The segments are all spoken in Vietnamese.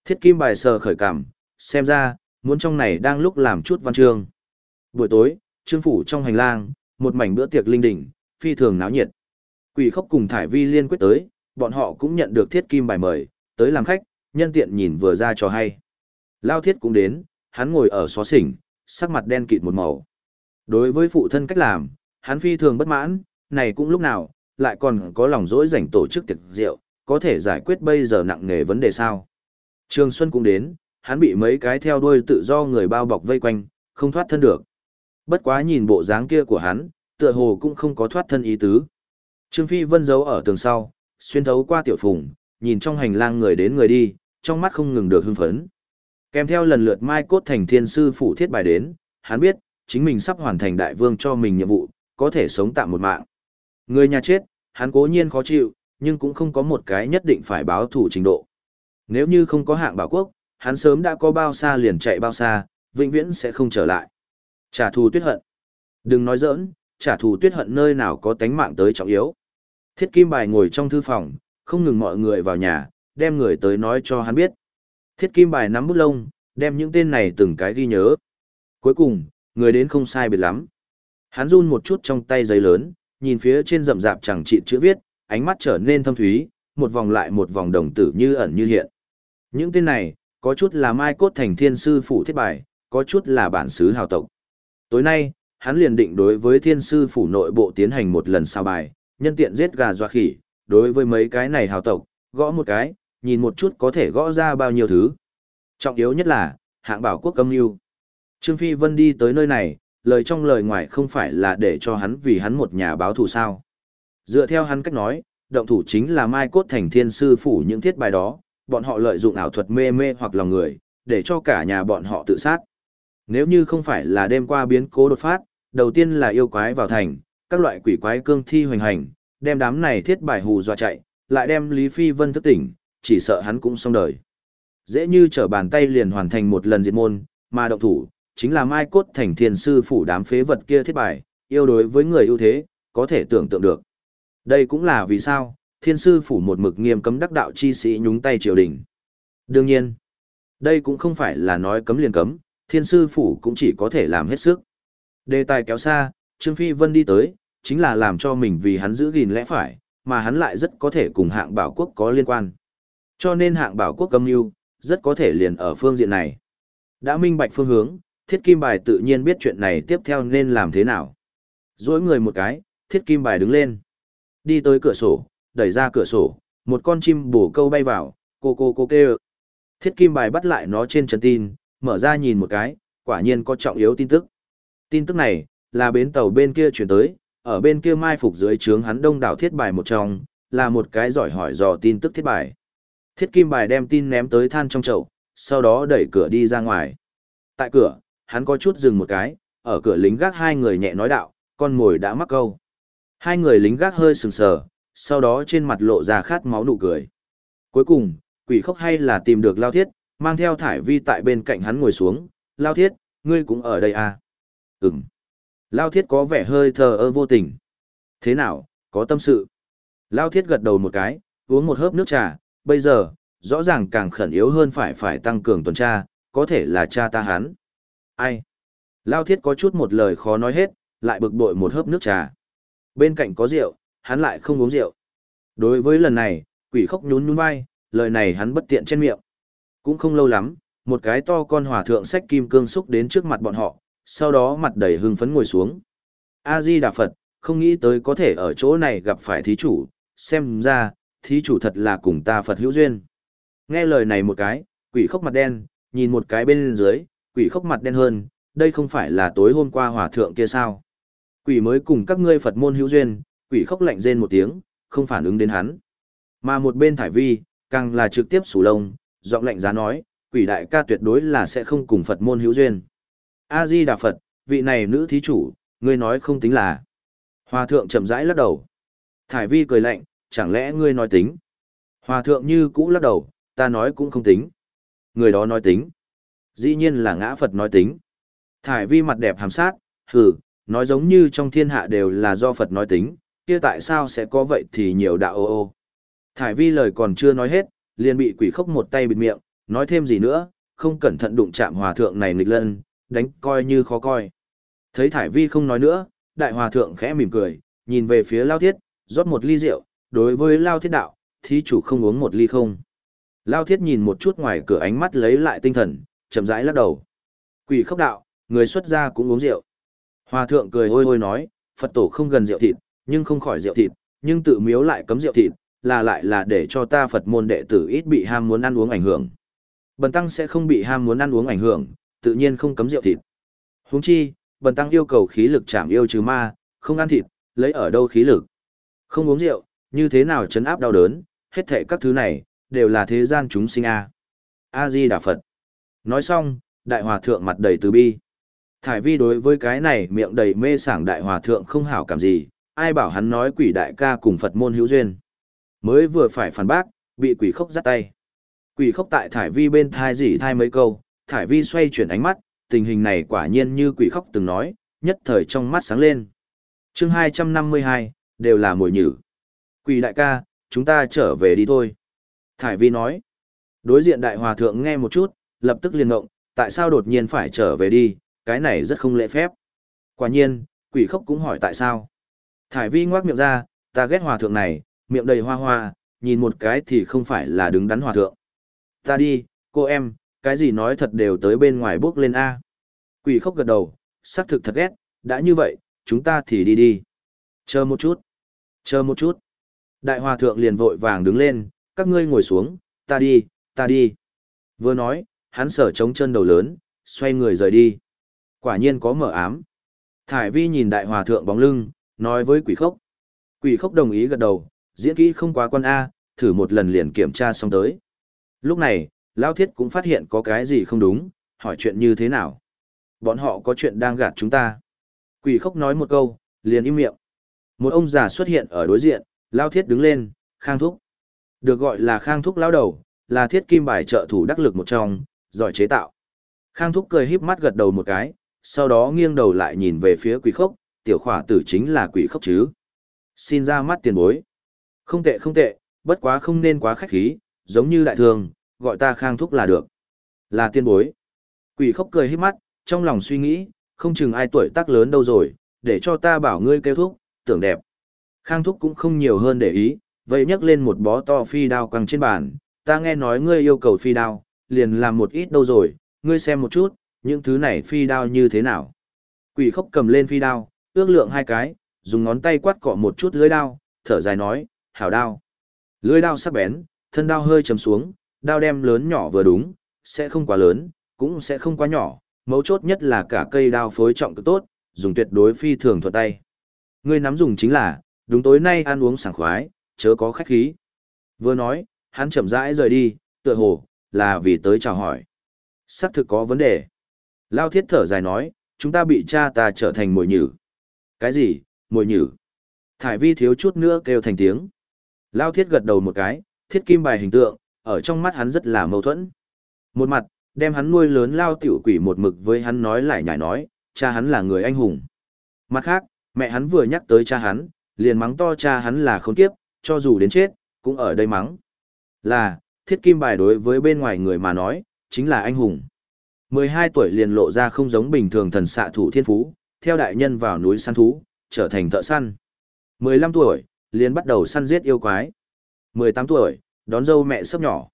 Thiết kim bài sờ khởi cảm, xem ra, muốn trong này đang lúc làm chút văn chương. Buổi tối, trương phủ trong hành lang, một mảnh bữa tiệc linh đình, phi thường náo nhiệt. Quỷ khốc cùng Thải Vi liên quyết tới, bọn họ cũng nhận được thiết kim bài mời, tới làm khách, nhân tiện nhìn vừa ra cho hay. Lao thiết cũng đến, hắn ngồi ở xó xỉnh, sắc mặt đen kịt một màu. Đối với phụ thân cách làm, hắn phi thường bất mãn, này cũng lúc nào, lại còn có lòng dỗi rảnh tổ chức tiệc rượu, có thể giải quyết bây giờ nặng nề vấn đề sao. Trường Xuân cũng đến, hắn bị mấy cái theo đuôi tự do người bao bọc vây quanh, không thoát thân được. Bất quá nhìn bộ dáng kia của hắn, tựa hồ cũng không có thoát thân ý tứ. Trương Phi Vân giấu ở tường sau, xuyên thấu qua tiểu phùng, nhìn trong hành lang người đến người đi, trong mắt không ngừng được hưng phấn. Kèm theo lần lượt Mai Cốt Thành Thiên Sư Phủ thiết bài đến, hắn biết, chính mình sắp hoàn thành đại vương cho mình nhiệm vụ, có thể sống tạm một mạng. Người nhà chết, hắn cố nhiên khó chịu, nhưng cũng không có một cái nhất định phải báo thủ trình độ. Nếu như không có hạng bảo quốc, hắn sớm đã có bao xa liền chạy bao xa, vĩnh viễn sẽ không trở lại. Trả thù tuyết hận. Đừng nói giỡn, trả thù tuyết hận nơi nào có tánh mạng tới trọng yếu. Thiết Kim Bài ngồi trong thư phòng, không ngừng mọi người vào nhà, đem người tới nói cho hắn biết. Thiết Kim Bài nắm bút lông, đem những tên này từng cái ghi nhớ. Cuối cùng, người đến không sai biệt lắm. Hắn run một chút trong tay giấy lớn, nhìn phía trên rậm rạp chẳng trị chữ viết, ánh mắt trở nên thâm thúy, một vòng lại một vòng đồng tử như ẩn như hiện. Những tên này, có chút là Mai Cốt Thành Thiên Sư Phủ thiết bài, có chút là bản xứ hào tộc. Tối nay, hắn liền định đối với Thiên Sư Phủ nội bộ tiến hành một lần sao bài, nhân tiện giết gà dọa khỉ, đối với mấy cái này hào tộc, gõ một cái, nhìn một chút có thể gõ ra bao nhiêu thứ. Trọng yếu nhất là, hạng bảo quốc âm mưu. Trương Phi Vân đi tới nơi này, lời trong lời ngoài không phải là để cho hắn vì hắn một nhà báo thù sao. Dựa theo hắn cách nói, động thủ chính là Mai Cốt Thành Thiên Sư Phủ những thiết bài đó, bọn họ lợi dụng ảo thuật mê mê hoặc lòng người, để cho cả nhà bọn họ tự sát. Nếu như không phải là đêm qua biến cố đột phát, đầu tiên là yêu quái vào thành, các loại quỷ quái cương thi hoành hành, đem đám này thiết bài hù dọa chạy, lại đem Lý Phi Vân thức tỉnh, chỉ sợ hắn cũng xong đời. Dễ như trở bàn tay liền hoàn thành một lần diệt môn, mà động thủ, chính là Mai Cốt Thành Thiên Sư Phủ đám phế vật kia thiết bài, yêu đối với người ưu thế, có thể tưởng tượng được. Đây cũng là vì sao, Thiên Sư Phủ một mực nghiêm cấm đắc đạo chi sĩ nhúng tay triều đình. Đương nhiên, đây cũng không phải là nói cấm liền cấm, Thiên Sư Phủ cũng chỉ có thể làm hết sức. Đề tài kéo xa, Trương Phi Vân đi tới, chính là làm cho mình vì hắn giữ gìn lẽ phải, mà hắn lại rất có thể cùng hạng bảo quốc có liên quan. Cho nên hạng bảo quốc âm mưu rất có thể liền ở phương diện này. Đã minh bạch phương hướng, Thiết Kim Bài tự nhiên biết chuyện này tiếp theo nên làm thế nào. Dối người một cái, Thiết Kim Bài đứng lên. Đi tới cửa sổ, đẩy ra cửa sổ, một con chim bồ câu bay vào, cô kêu. Thiết Kim Bài bắt lại nó trên chân tin, mở ra nhìn một cái, quả nhiên có trọng yếu tin tức. Tin tức này, là bến tàu bên kia chuyển tới, ở bên kia mai phục dưới trướng hắn đông đảo thiết bài một trong, là một cái giỏi hỏi dò tin tức thiết bài. Thiết Kim Bài đem tin ném tới than trong chậu, sau đó đẩy cửa đi ra ngoài. Tại cửa, hắn có chút dừng một cái, ở cửa lính gác hai người nhẹ nói đạo, con mồi đã mắc câu. Hai người lính gác hơi sừng sờ, sau đó trên mặt lộ ra khát máu nụ cười. Cuối cùng, quỷ khốc hay là tìm được Lao Thiết, mang theo Thải Vi tại bên cạnh hắn ngồi xuống. Lao Thiết, ngươi cũng ở đây à? Ừm. Lao Thiết có vẻ hơi thờ ơ vô tình. Thế nào, có tâm sự? Lao Thiết gật đầu một cái, uống một hớp nước trà, bây giờ, rõ ràng càng khẩn yếu hơn phải tăng cường tuần tra, có thể là cha ta hắn. Ai? Lao Thiết có chút một lời khó nói hết, lại bực bội một hớp nước trà. Bên cạnh có rượu, hắn lại không uống rượu. Đối với lần này, quỷ khốc nhún nhún vai, lời này hắn bất tiện trên miệng. Cũng không lâu lắm, một cái to con hòa thượng xách kim cương xúc đến trước mặt bọn họ, sau đó mặt đầy hưng phấn ngồi xuống. A-di-đà Phật, không nghĩ tới có thể ở chỗ này gặp phải thí chủ, xem ra, thí chủ thật là cùng ta Phật hữu duyên. Nghe lời này một cái, quỷ khốc mặt đen, nhìn một cái bên dưới, quỷ khốc mặt đen hơn, đây không phải là tối hôm qua hòa thượng kia sao? Quỷ mới cùng các ngươi Phật môn hữu duyên, quỷ khốc lạnh rên một tiếng, không phản ứng đến hắn. Mà một bên Thải Vi, càng là trực tiếp sủ lông, giọng lạnh giá nói, quỷ đại ca tuyệt đối là sẽ không cùng Phật môn hữu duyên. A-di-đà Phật, vị này nữ thí chủ, ngươi nói không tính là. Hòa thượng chậm rãi lắc đầu. Thải Vi cười lạnh, chẳng lẽ ngươi nói tính? Hòa thượng như cũ lắc đầu, ta nói cũng không tính. Người đó nói tính. Dĩ nhiên là ngã Phật nói tính. Thải Vi mặt đẹp hàm sát, hừ, nói giống như trong thiên hạ đều là do Phật nói tính, kia tại sao sẽ có vậy thì nhiều đạo ô ô. Thải Vi lời còn chưa nói hết, liền bị quỷ khốc một tay bịt miệng, nói thêm gì nữa, không cẩn thận đụng chạm hòa thượng này nghịch lân, đánh coi như khó coi. Thấy Thải Vi không nói nữa, đại hòa thượng khẽ mỉm cười, nhìn về phía Lao Thiết, rót một ly rượu, đối với Lao Thiết đạo, thí chủ không uống một ly không. Lao Thiết nhìn một chút ngoài cửa, ánh mắt lấy lại tinh thần, chậm rãi lắc đầu. Quỷ Khốc đạo, người xuất gia cũng uống rượu. Hòa thượng cười ôi ôi nói, Phật tổ không gần rượu thịt, nhưng không khỏi rượu thịt, nhưng tự miếu lại cấm rượu thịt, là lại là để cho ta Phật môn đệ tử ít bị ham muốn ăn uống ảnh hưởng. Bần tăng sẽ không bị ham muốn ăn uống ảnh hưởng, tự nhiên không cấm rượu thịt. Huống chi, bần tăng yêu cầu khí lực chạm yêu trừ ma, không ăn thịt, lấy ở đâu khí lực. Không uống rượu, như thế nào trấn áp đau đớn, hết thảy các thứ này, đều là thế gian chúng sinh a. A-di-đà Phật. Nói xong, đại hòa thượng mặt đầy từ bi. Thải Vi đối với cái này miệng đầy mê sảng đại hòa thượng không hảo cảm gì, ai bảo hắn nói quỷ đại ca cùng Phật môn hữu duyên. Mới vừa phải phản bác, bị Quỷ Khốc giắt tay. Quỷ Khốc tại Thải Vi bên thai rỉ thai mấy câu, Thải Vi xoay chuyển ánh mắt, tình hình này quả nhiên như Quỷ Khốc từng nói, nhất thời trong mắt sáng lên. Chương 252, đều là mồi nhử. Quỷ đại ca, chúng ta trở về đi thôi. Thải Vi nói. Đối diện đại hòa thượng nghe một chút, lập tức liền ngộng, tại sao đột nhiên phải trở về đi, cái này rất không lễ phép. Quả nhiên, Quỷ Khốc cũng hỏi tại sao. Thải Vi ngoác miệng ra, ta ghét hòa thượng này, miệng đầy hoa hoa, nhìn một cái thì không phải là đứng đắn hòa thượng. Ta đi, cô em, cái gì nói thật đều tới bên ngoài bước lên A. Quỷ Khốc gật đầu, xác thực thật ghét, đã như vậy, chúng ta thì đi đi. Chờ một chút, chờ một chút. Đại hòa thượng liền vội vàng đứng lên, các ngươi ngồi xuống, ta đi, ta đi. Vừa nói, hắn sở trống chân đầu lớn, xoay người rời đi. Quả nhiên có mở ám. Thải Vi nhìn đại hòa thượng bóng lưng, nói với Quỷ Khốc. Quỷ Khốc đồng ý gật đầu, diễn kỹ không quá quan A, thử một lần liền kiểm tra xong tới. Lúc này, Lao Thiết cũng phát hiện có cái gì không đúng, hỏi chuyện như thế nào. Bọn họ có chuyện đang gạt chúng ta. Quỷ Khốc nói một câu, liền im miệng. Một ông già xuất hiện ở đối diện, Lao Thiết đứng lên, Khang Thúc. Được gọi là Khang Thúc lão đầu, là thiết kim bài trợ thủ đắc lực một trong, giỏi chế tạo. Khang Thúc cười híp mắt gật đầu một cái, sau đó nghiêng đầu lại nhìn về phía Quỷ Khốc, tiểu khỏa tử chính là Quỷ Khốc chứ. Xin ra mắt tiền bối. Không tệ không tệ, bất quá không nên quá khách khí, giống như đại thường, gọi ta Khang Thúc là được. Là tiền bối. Quỷ Khốc cười híp mắt, trong lòng suy nghĩ, không chừng ai tuổi tác lớn đâu rồi, để cho ta bảo ngươi kêu thúc, tưởng đẹp. Khang Thúc cũng không nhiều hơn để ý, vậy nhấc lên một bó to phi đao quăng trên bàn, ta nghe nói ngươi yêu cầu phi đao, liền làm một ít đâu rồi, ngươi xem một chút, những thứ này phi đao như thế nào. Quỷ Khốc cầm lên phi đao, ước lượng hai cái, dùng ngón tay quát cọ một chút lưỡi đao, thở dài nói, hảo đao. Lưỡi đao sắc bén, thân đao hơi chầm xuống, đao đem lớn nhỏ vừa đúng, sẽ không quá lớn, cũng sẽ không quá nhỏ, mấu chốt nhất là cả cây đao phối trọng cực tốt, dùng tuyệt đối phi thường thuận tay. Ngươi nắm dùng chính là, đúng tối nay ăn uống sảng khoái, chớ có khách khí. Vừa nói, hắn chậm rãi rời đi, tựa hồ, là vì tới chào hỏi. Xác thực có vấn đề. Lao Thiết thở dài nói, chúng ta bị cha ta trở thành mồi nhử. Cái gì, mồi nhử? Thải Vi thiếu chút nữa kêu thành tiếng. Lao Thiết gật đầu một cái, thiết kim bài hình tượng, ở trong mắt hắn rất là mâu thuẫn. Một mặt, đem hắn nuôi lớn Lao Tiểu Quỷ một mực với hắn nói lại nhải nói, cha hắn là người anh hùng. Mặt khác, mẹ hắn vừa nhắc tới cha hắn, liền mắng to cha hắn là khốn kiếp, cho dù đến chết, cũng ở đây mắng. Là, thiết kim bài đối với bên ngoài người mà nói, chính là anh hùng. 12 tuổi liền lộ ra không giống bình thường thần xạ thủ thiên phú, theo đại nhân vào núi săn thú, trở thành thợ săn. 15 tuổi, liền bắt đầu săn giết yêu quái. 18 tuổi, đón dâu mẹ sấp nhỏ.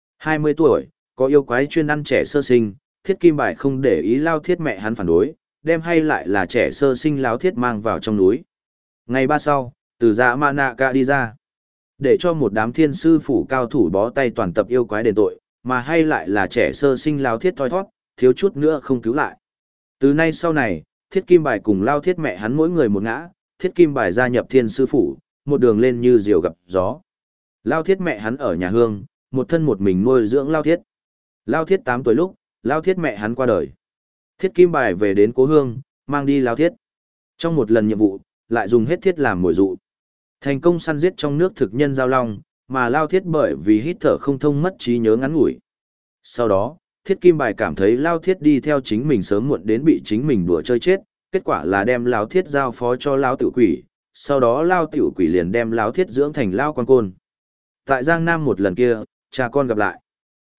20 tuổi, có yêu quái chuyên ăn trẻ sơ sinh, thiết kim bài không để ý Lao Thiết mẹ hắn phản đối, đem hay lại là trẻ sơ sinh Lao Thiết mang vào trong núi. Ngày ba sau, từ dạ ma nạ ca đi ra. Để cho một đám thiên sư phủ cao thủ bó tay toàn tập yêu quái đền tội, mà hay lại là trẻ sơ sinh Lao Thiết thoi thoát, thiếu chút nữa không cứu lại. Từ nay sau này, thiết kim bài cùng Lao Thiết mẹ hắn mỗi người một ngã, thiết kim bài gia nhập thiên sư phủ, một đường lên như diều gặp gió. Lao Thiết mẹ hắn ở nhà hương, một thân một mình nuôi dưỡng Lao Thiết. Lao Thiết 8 tuổi lúc, Lao Thiết mẹ hắn qua đời. Thiết kim bài về đến cố hương, mang đi Lao Thiết. Trong một lần nhiệm vụ, lại dùng hết thiết làm mồi dụ. Thành công săn giết trong nước thực nhân giao long, mà Lao Thiết bởi vì hít thở không thông mất trí nhớ ngắn ngủi. Sau đó, thiết kim bài cảm thấy Lao Thiết đi theo chính mình sớm muộn đến bị chính mình đùa chơi chết, kết quả là đem Lao Thiết giao phó cho Lao Tiểu Quỷ, sau đó Lao Tiểu Quỷ liền đem Lao Thiết dưỡng thành Lao Quan Côn. Tại Giang Nam một lần kia, cha con gặp lại.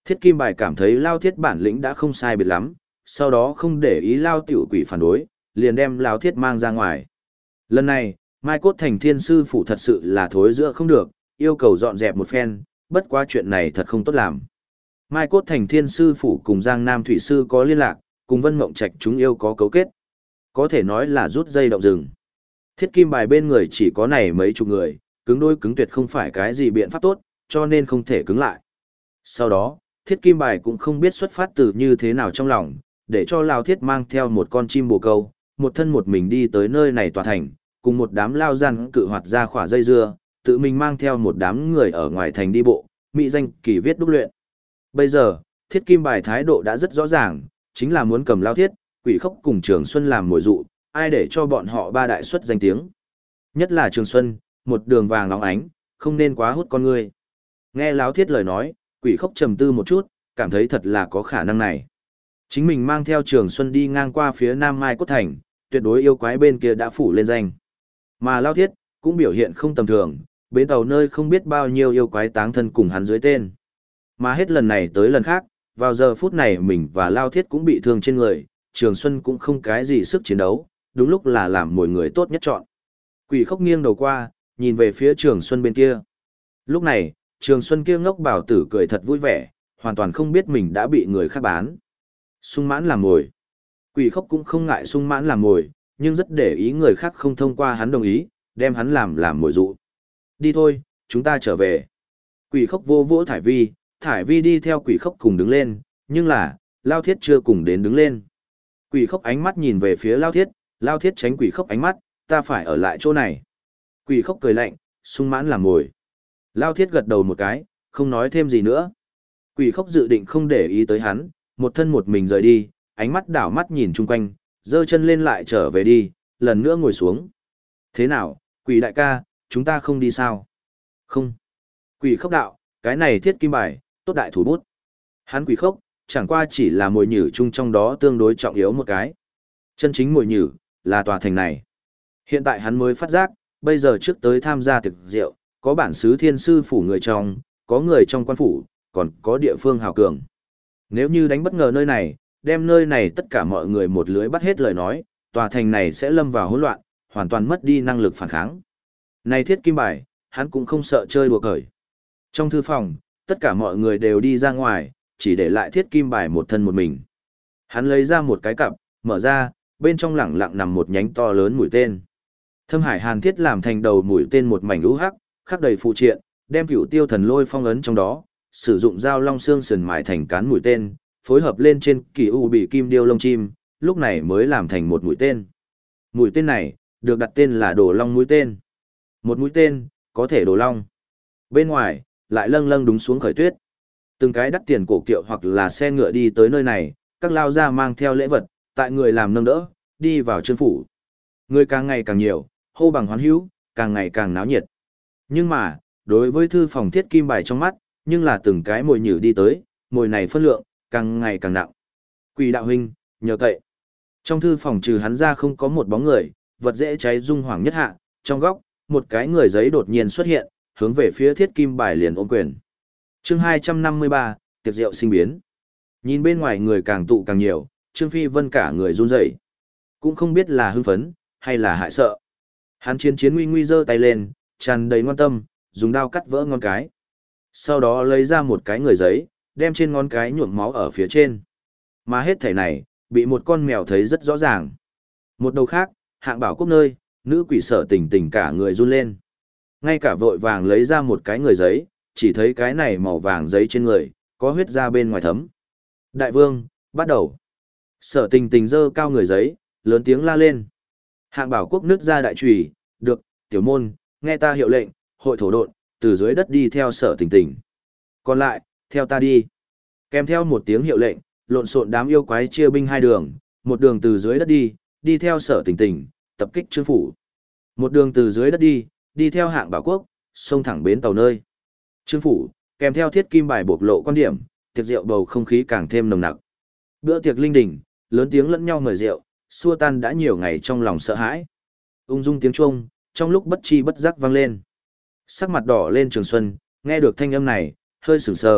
Thiết Kim Bài cảm thấy Lao Thiết bản lĩnh đã không sai biệt lắm, sau đó không để ý Lao Tiểu Quỷ phản đối, liền đem Lao Thiết mang ra ngoài. Lần này, Mai Cốt Thành Thiên Sư Phủ thật sự là thối giữa không được, yêu cầu dọn dẹp một phen, bất quá chuyện này thật không tốt làm. Mai Cốt Thành Thiên Sư Phủ cùng Giang Nam Thủy Sư có liên lạc, cùng Vân Mộng Trạch chúng yêu có cấu kết. Có thể nói là rút dây động rừng. Thiết Kim Bài bên người chỉ có này mấy chục người, cứng đôi cứng tuyệt không phải cái gì biện pháp tốt, cho nên không thể cứng lại. Sau đó, Thiết Kim Bài cũng không biết xuất phát từ như thế nào trong lòng, để cho Lao Thiết mang theo một con chim bồ câu, một thân một mình đi tới nơi này tòa thành, cùng một đám lao gian cự hoạt ra khỏa dây dưa, tự mình mang theo một đám người ở ngoài thành đi bộ, mỹ danh kỳ viết đúc luyện. Bây giờ, Thiết Kim Bài thái độ đã rất rõ ràng, chính là muốn cầm Lao Thiết, Quỷ Khốc cùng Trường Xuân làm mồi dụ, ai để cho bọn họ ba đại xuất danh tiếng. Nhất là Trường Xuân, một đường vàng óng ánh, không nên quá hút con người. Nghe Lao Thiết lời nói, Quỷ Khốc trầm tư một chút, cảm thấy thật là có khả năng này. Chính mình mang theo Trường Xuân đi ngang qua phía Nam Mai Cốt Thành, tuyệt đối yêu quái bên kia đã phủ lên danh. Mà Lao Thiết cũng biểu hiện không tầm thường, bến tàu nơi không biết bao nhiêu yêu quái táng thân cùng hắn dưới tên. Mà hết lần này tới lần khác, vào giờ phút này mình và Lao Thiết cũng bị thương trên người, Trường Xuân cũng không cái gì sức chiến đấu, đúng lúc là làm mỗi người tốt nhất chọn. Quỷ Khốc nghiêng đầu qua, nhìn về phía Trường Xuân bên kia. Lúc này, Trường Xuân kia ngốc bảo tử cười thật vui vẻ, hoàn toàn không biết mình đã bị người khác bán. Sung mãn làm mồi. Quỷ Khốc cũng không ngại sung mãn làm mồi, nhưng rất để ý người khác không thông qua hắn đồng ý, đem hắn làm mồi dụ. Đi thôi, chúng ta trở về. Quỷ Khốc vô vỗ Thải Vi đi theo Quỷ Khốc cùng đứng lên, nhưng là, Lao Thiết chưa cùng đến đứng lên. Quỷ Khốc ánh mắt nhìn về phía Lao Thiết tránh Quỷ Khốc ánh mắt, ta phải ở lại chỗ này. Quỷ Khốc cười lạnh, sung mãn làm mồi. Lao Thiết gật đầu một cái, không nói thêm gì nữa. Quỷ Khốc dự định không để ý tới hắn, một thân một mình rời đi, ánh mắt đảo mắt nhìn chung quanh, giơ chân lên lại trở về đi, lần nữa ngồi xuống. Thế nào, Quỷ đại ca, chúng ta không đi sao? Không. Quỷ Khốc đạo, cái này Thiết Kim Bài, tốt đại thủ bút. Hắn Quỷ Khốc, chẳng qua chỉ là mồi nhử chung trong đó tương đối trọng yếu một cái. Chân chính mồi nhử, là tòa thành này. Hiện tại hắn mới phát giác, bây giờ trước tới tham gia thực rượu, có bản xứ Thiên Sư Phủ người trong, có người trong quan phủ, còn có địa phương hào cường. Nếu như đánh bất ngờ nơi này, đem nơi này tất cả mọi người một lưới bắt hết lời nói, tòa thành này sẽ lâm vào hỗn loạn, hoàn toàn mất đi năng lực phản kháng. Này Thiết Kim Bài, hắn cũng không sợ chơi đùa cởi. Trong thư phòng, tất cả mọi người đều đi ra ngoài, chỉ để lại Thiết Kim Bài một thân một mình. Hắn lấy ra một cái cặp, mở ra, bên trong lẳng lặng nằm một nhánh to lớn mũi tên. Thâm Hải Hàn Thiết làm thành đầu mũi tên một mảnh lũ hắc, khắc đầy phụ triện, đem Cửu Tiêu Thần Lôi phong ấn trong đó, sử dụng dao long xương sườn mài thành cán mũi tên, phối hợp lên trên kỳ u bị kim điêu lông chim, lúc này mới làm thành một mũi tên. Mũi tên này, được đặt tên là Đồ Long mũi tên. Một mũi tên, có thể đồ long. Bên ngoài, lại lâng lâng đúng xuống khởi tuyết. Từng cái đắt tiền cổ kiệu hoặc là xe ngựa đi tới nơi này, các lao gia mang theo lễ vật, tại người làm nâng đỡ, đi vào trương phủ. Người càng ngày càng nhiều, hô bằng hoán hữu, càng ngày càng náo nhiệt. Nhưng mà, đối với thư phòng Thiết Kim Bài trong mắt, nhưng là từng cái mồi nhử đi tới, mồi này phân lượng, càng ngày càng nặng. Quỷ đạo huynh, nhờ cậy. Trong thư phòng trừ hắn ra không có một bóng người, vật dễ cháy rung hoàng nhất hạ, trong góc, một cái người giấy đột nhiên xuất hiện, hướng về phía Thiết Kim Bài liền ôm quyền. Chương 253, tiệc rượu sinh biến. Nhìn bên ngoài người càng tụ càng nhiều, Trương Phi Vân cả người run rẩy, cũng không biết là hưng phấn hay là hại sợ. Hắn chiến nguy nguy giơ tay lên, tràn đầy ngoan tâm, dùng đao cắt vỡ ngón cái. Sau đó lấy ra một cái người giấy, đem trên ngón cái nhuộm máu ở phía trên. Mà hết thảy này, bị một con mèo thấy rất rõ ràng. Một đầu khác, Hạng Bảo Quốc nơi, nữ quỷ Sở Tình Tình cả người run lên. Ngay cả vội vàng lấy ra một cái người giấy, chỉ thấy cái này màu vàng giấy trên người, có huyết ra bên ngoài thấm. Đại vương, bắt đầu. Sở Tình Tình giơ cao người giấy, lớn tiếng la lên. Hạng Bảo Quốc nứt ra đại chùy, được, tiểu môn, nghe ta hiệu lệnh, hội thổ độn, từ dưới đất đi theo Sở Tình Tình. Còn lại, theo ta đi. Kèm theo một tiếng hiệu lệnh, lộn xộn đám yêu quái chia binh hai đường, một đường từ dưới đất đi, đi theo Sở Tình Tình, tập kích Trương phủ. Một đường từ dưới đất đi, đi theo Hạng Bảo Quốc, xông thẳng bến tàu nơi. Trương phủ, kèm theo Thiết Kim Bài bộc lộ quan điểm, tiệc rượu bầu không khí càng thêm nồng nặc. Bữa tiệc linh đình, lớn tiếng lẫn nhau mời rượu, xua tan đã nhiều ngày trong lòng sợ hãi. Ung dung tiếng chuông, trong lúc bất chi bất giác vang lên. Sắc mặt đỏ lên Trường Xuân, nghe được thanh âm này, hơi sửng sờ,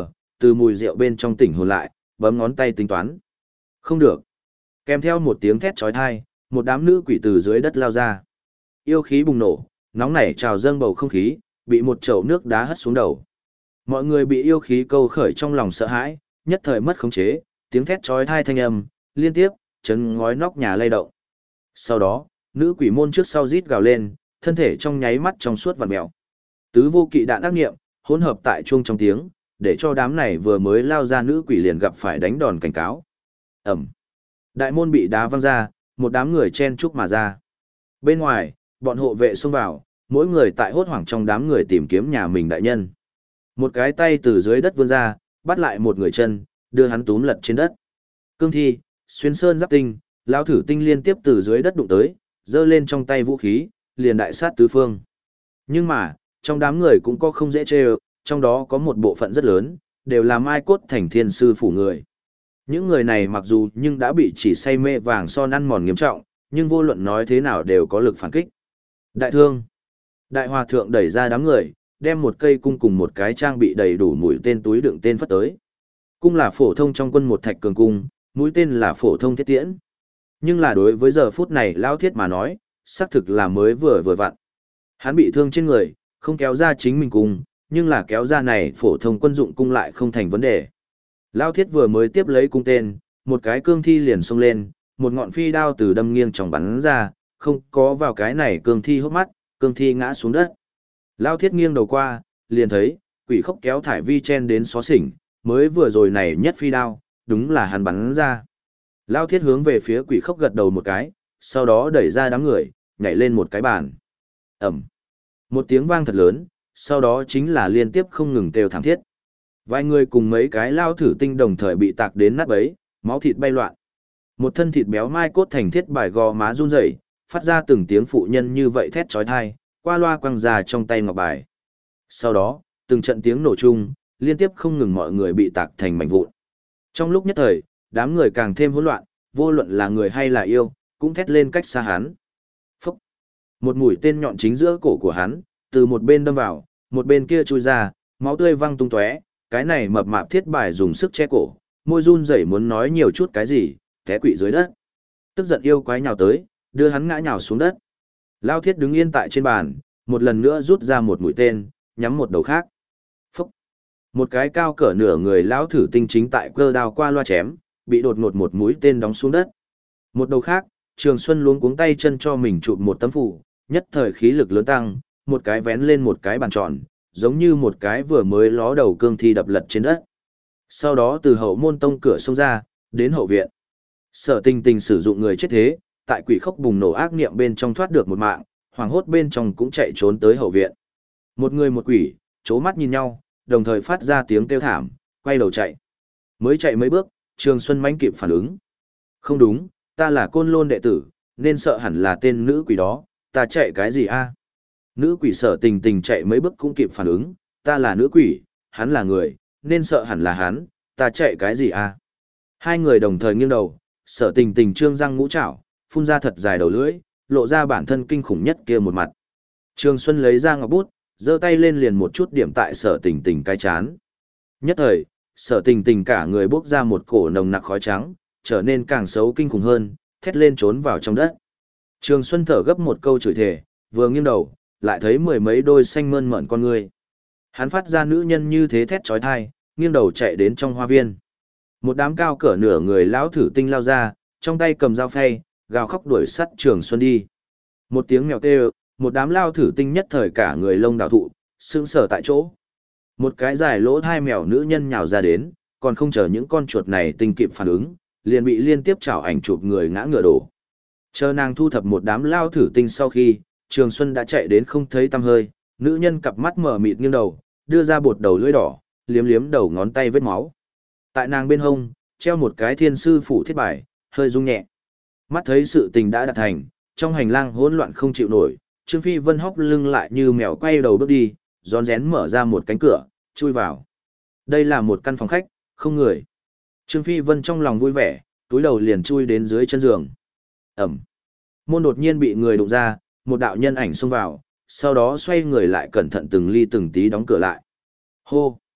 từ mùi rượu bên trong tỉnh hồn lại, bấm ngón tay tính toán. Không được. Kèm theo một tiếng thét chói tai, một đám nữ quỷ từ dưới đất lao ra. Yêu khí bùng nổ, nóng nảy trào dâng bầu không khí, bị một chậu nước đá hất xuống đầu. Mọi người bị yêu khí câu khởi trong lòng sợ hãi, nhất thời mất khống chế, tiếng thét chói tai thanh âm, liên tiếp, chấn ngói nóc nhà lay động. Sau đó, nữ quỷ môn trước sau rít gào lên, thân thể trong nháy mắt trong suốt vặn mèo. Tứ vô kỵ đạn ác nghiệm, hỗn hợp tại chuông trong tiếng, để cho đám này vừa mới lao ra nữ quỷ liền gặp phải đánh đòn cảnh cáo. Ẩm. Đại môn bị đá văng ra, một đám người chen chúc mà ra. Bên ngoài, bọn hộ vệ xông vào, mỗi người tại hốt hoảng trong đám người tìm kiếm nhà mình đại nhân. Một cái tay từ dưới đất vươn ra, bắt lại một người chân, đưa hắn túm lật trên đất. Cương thi, xuyên sơn giáp tinh, lao thử tinh liên tiếp từ dưới đất đụng tới, giơ lên trong tay vũ khí, liền đại sát tứ phương. Nhưng mà, trong đám người cũng có không dễ chê, trong đó có một bộ phận rất lớn, đều là mai cốt thành thiên sư phủ người. Những người này mặc dù nhưng đã bị chỉ say mê vàng son ăn mòn nghiêm trọng, nhưng vô luận nói thế nào đều có lực phản kích. Đại thương. Đại hòa thượng đẩy ra đám người, đem một cây cung cùng một cái trang bị đầy đủ mũi tên túi đựng tên phất tới. Cung là phổ thông trong quân một thạch cường cung, mũi tên là phổ thông thiết tiễn. Nhưng là đối với giờ phút này Lao Thiết mà nói, xác thực là mới vừa vặn. Hắn bị thương trên người, không kéo ra chính mình cung, nhưng là kéo ra này phổ thông quân dụng cung lại không thành vấn đề. Lao Thiết vừa mới tiếp lấy cung tên, một cái cương thi liền xông lên, một ngọn phi đao từ đâm nghiêng trong bắn ra, không có vào cái này cương thi hốc mắt, cương thi ngã xuống đất. Lao Thiết nghiêng đầu qua, liền thấy, quỷ khốc kéo thải vi chen đến xó xỉnh, mới vừa rồi này nhất phi đao, đúng là hắn bắn ra. Lao Thiết hướng về phía quỷ khốc gật đầu một cái, sau đó đẩy ra đám người, nhảy lên một cái bàn. Ẩm. Một tiếng vang thật lớn, sau đó chính là liên tiếp không ngừng kêu thảm thiết. Vài người cùng mấy cái lao thử tinh đồng thời bị tạc đến nát bấy, máu thịt bay loạn. Một thân thịt béo mai cốt thành thiết bài gò má run rẩy, phát ra từng tiếng phụ nhân như vậy thét chói tai, qua loa quăng ra trong tay ngọc bài. Sau đó, từng trận tiếng nổ chung, liên tiếp không ngừng mọi người bị tạc thành mảnh vụn. Trong lúc nhất thời, đám người càng thêm hỗn loạn, vô luận là người hay là yêu, cũng thét lên cách xa hắn. Phúc! Một mũi tên nhọn chính giữa cổ của hắn, từ một bên đâm vào, một bên kia chui ra, máu tươi văng tung tóe. Cái này mập mạp thiết bài dùng sức che cổ, môi run rẩy muốn nói nhiều chút cái gì, té quỵ dưới đất. Tức giận yêu quái nhào tới, đưa hắn ngã nhào xuống đất. Lao Thiết đứng yên tại trên bàn, một lần nữa rút ra một mũi tên, nhắm một đầu khác. Phúc! Một cái cao cỡ nửa người lão thử tinh chính tại cơ đao qua loa chém, bị đột ngột một mũi tên đóng xuống đất. Một đầu khác, Trường Xuân luống cuống tay chân cho mình chụp một tấm phủ, nhất thời khí lực lớn tăng, một cái vén lên một cái bàn tròn, giống như một cái vừa mới ló đầu cương thi đập lật trên đất. Sau đó từ hậu môn tông cửa xông ra, đến hậu viện. Sở Tình Tình sử dụng người chết thế, tại quỷ khốc bùng nổ ác niệm bên trong thoát được một mạng, hoàng hốt bên trong cũng chạy trốn tới hậu viện. Một người một quỷ, chố mắt nhìn nhau, đồng thời phát ra tiếng kêu thảm, quay đầu chạy. Mới chạy mấy bước, Trường Xuân mãnh kịp phản ứng. Không đúng, ta là Côn Lôn đệ tử, nên sợ hẳn là tên nữ quỷ đó, ta chạy cái gì a? Nữ quỷ Sở Tình Tình chạy mấy bước cũng kịp phản ứng, ta là nữ quỷ, hắn là người, nên sợ hẳn là hắn, ta chạy cái gì a? Hai người đồng thời nghiêng đầu, Sở Tình Tình trương răng ngũ trảo, phun ra thật dài đầu lưỡi, lộ ra bản thân kinh khủng nhất kia một mặt. Trường Xuân lấy ra ngọc bút, giơ tay lên liền một chút điểm tại Sở Tình Tình cái chán. Nhất thời, Sở Tình Tình cả người bốc ra một cổ nồng nặc khói trắng, trở nên càng xấu kinh khủng hơn, thét lên trốn vào trong đất. Trường Xuân thở gấp một câu chửi thề, vừa nghiêng đầu, lại thấy mười mấy đôi xanh mơn mởn con người. Hắn phát ra nữ nhân như thế thét chói tai, nghiêng đầu chạy đến trong hoa viên. Một đám cao cỡ nửa người lão thử tinh lao ra, trong tay cầm dao phay, gào khóc đuổi sắt Trường Xuân đi. Một tiếng mèo kêu, một đám lao thử tinh nhất thời cả người lông đào thụ, sững sờ tại chỗ. Một cái dài lỗ hai mèo nữ nhân nhào ra đến, còn không chờ những con chuột này tinh kịp phản ứng, liền bị liên tiếp chảo ảnh chụp người ngã ngựa đổ. Chờ nàng thu thập một đám lao thử tinh sau khi, Trường Xuân đã chạy đến không thấy tăm hơi, nữ nhân cặp mắt mở mịt nghiêng đầu, đưa ra bột đầu lưỡi đỏ, liếm liếm đầu ngón tay vết máu. Tại nàng bên hông, treo một cái thiên sư phủ thiết bài, hơi rung nhẹ. Mắt thấy sự tình đã đạt thành, trong hành lang hỗn loạn không chịu nổi, Trương Phi Vân hóc lưng lại như mèo quay đầu bước đi, rón rén mở ra một cánh cửa, chui vào. Đây là một căn phòng khách, không người. Trương Phi Vân trong lòng vui vẻ, túi đầu liền chui đến dưới chân giường. Ẩm. Môn đột nhiên bị người đụng ra, một đạo nhân ảnh xông vào, sau đó xoay người lại cẩn thận từng ly từng tí đóng cửa lại. Hô.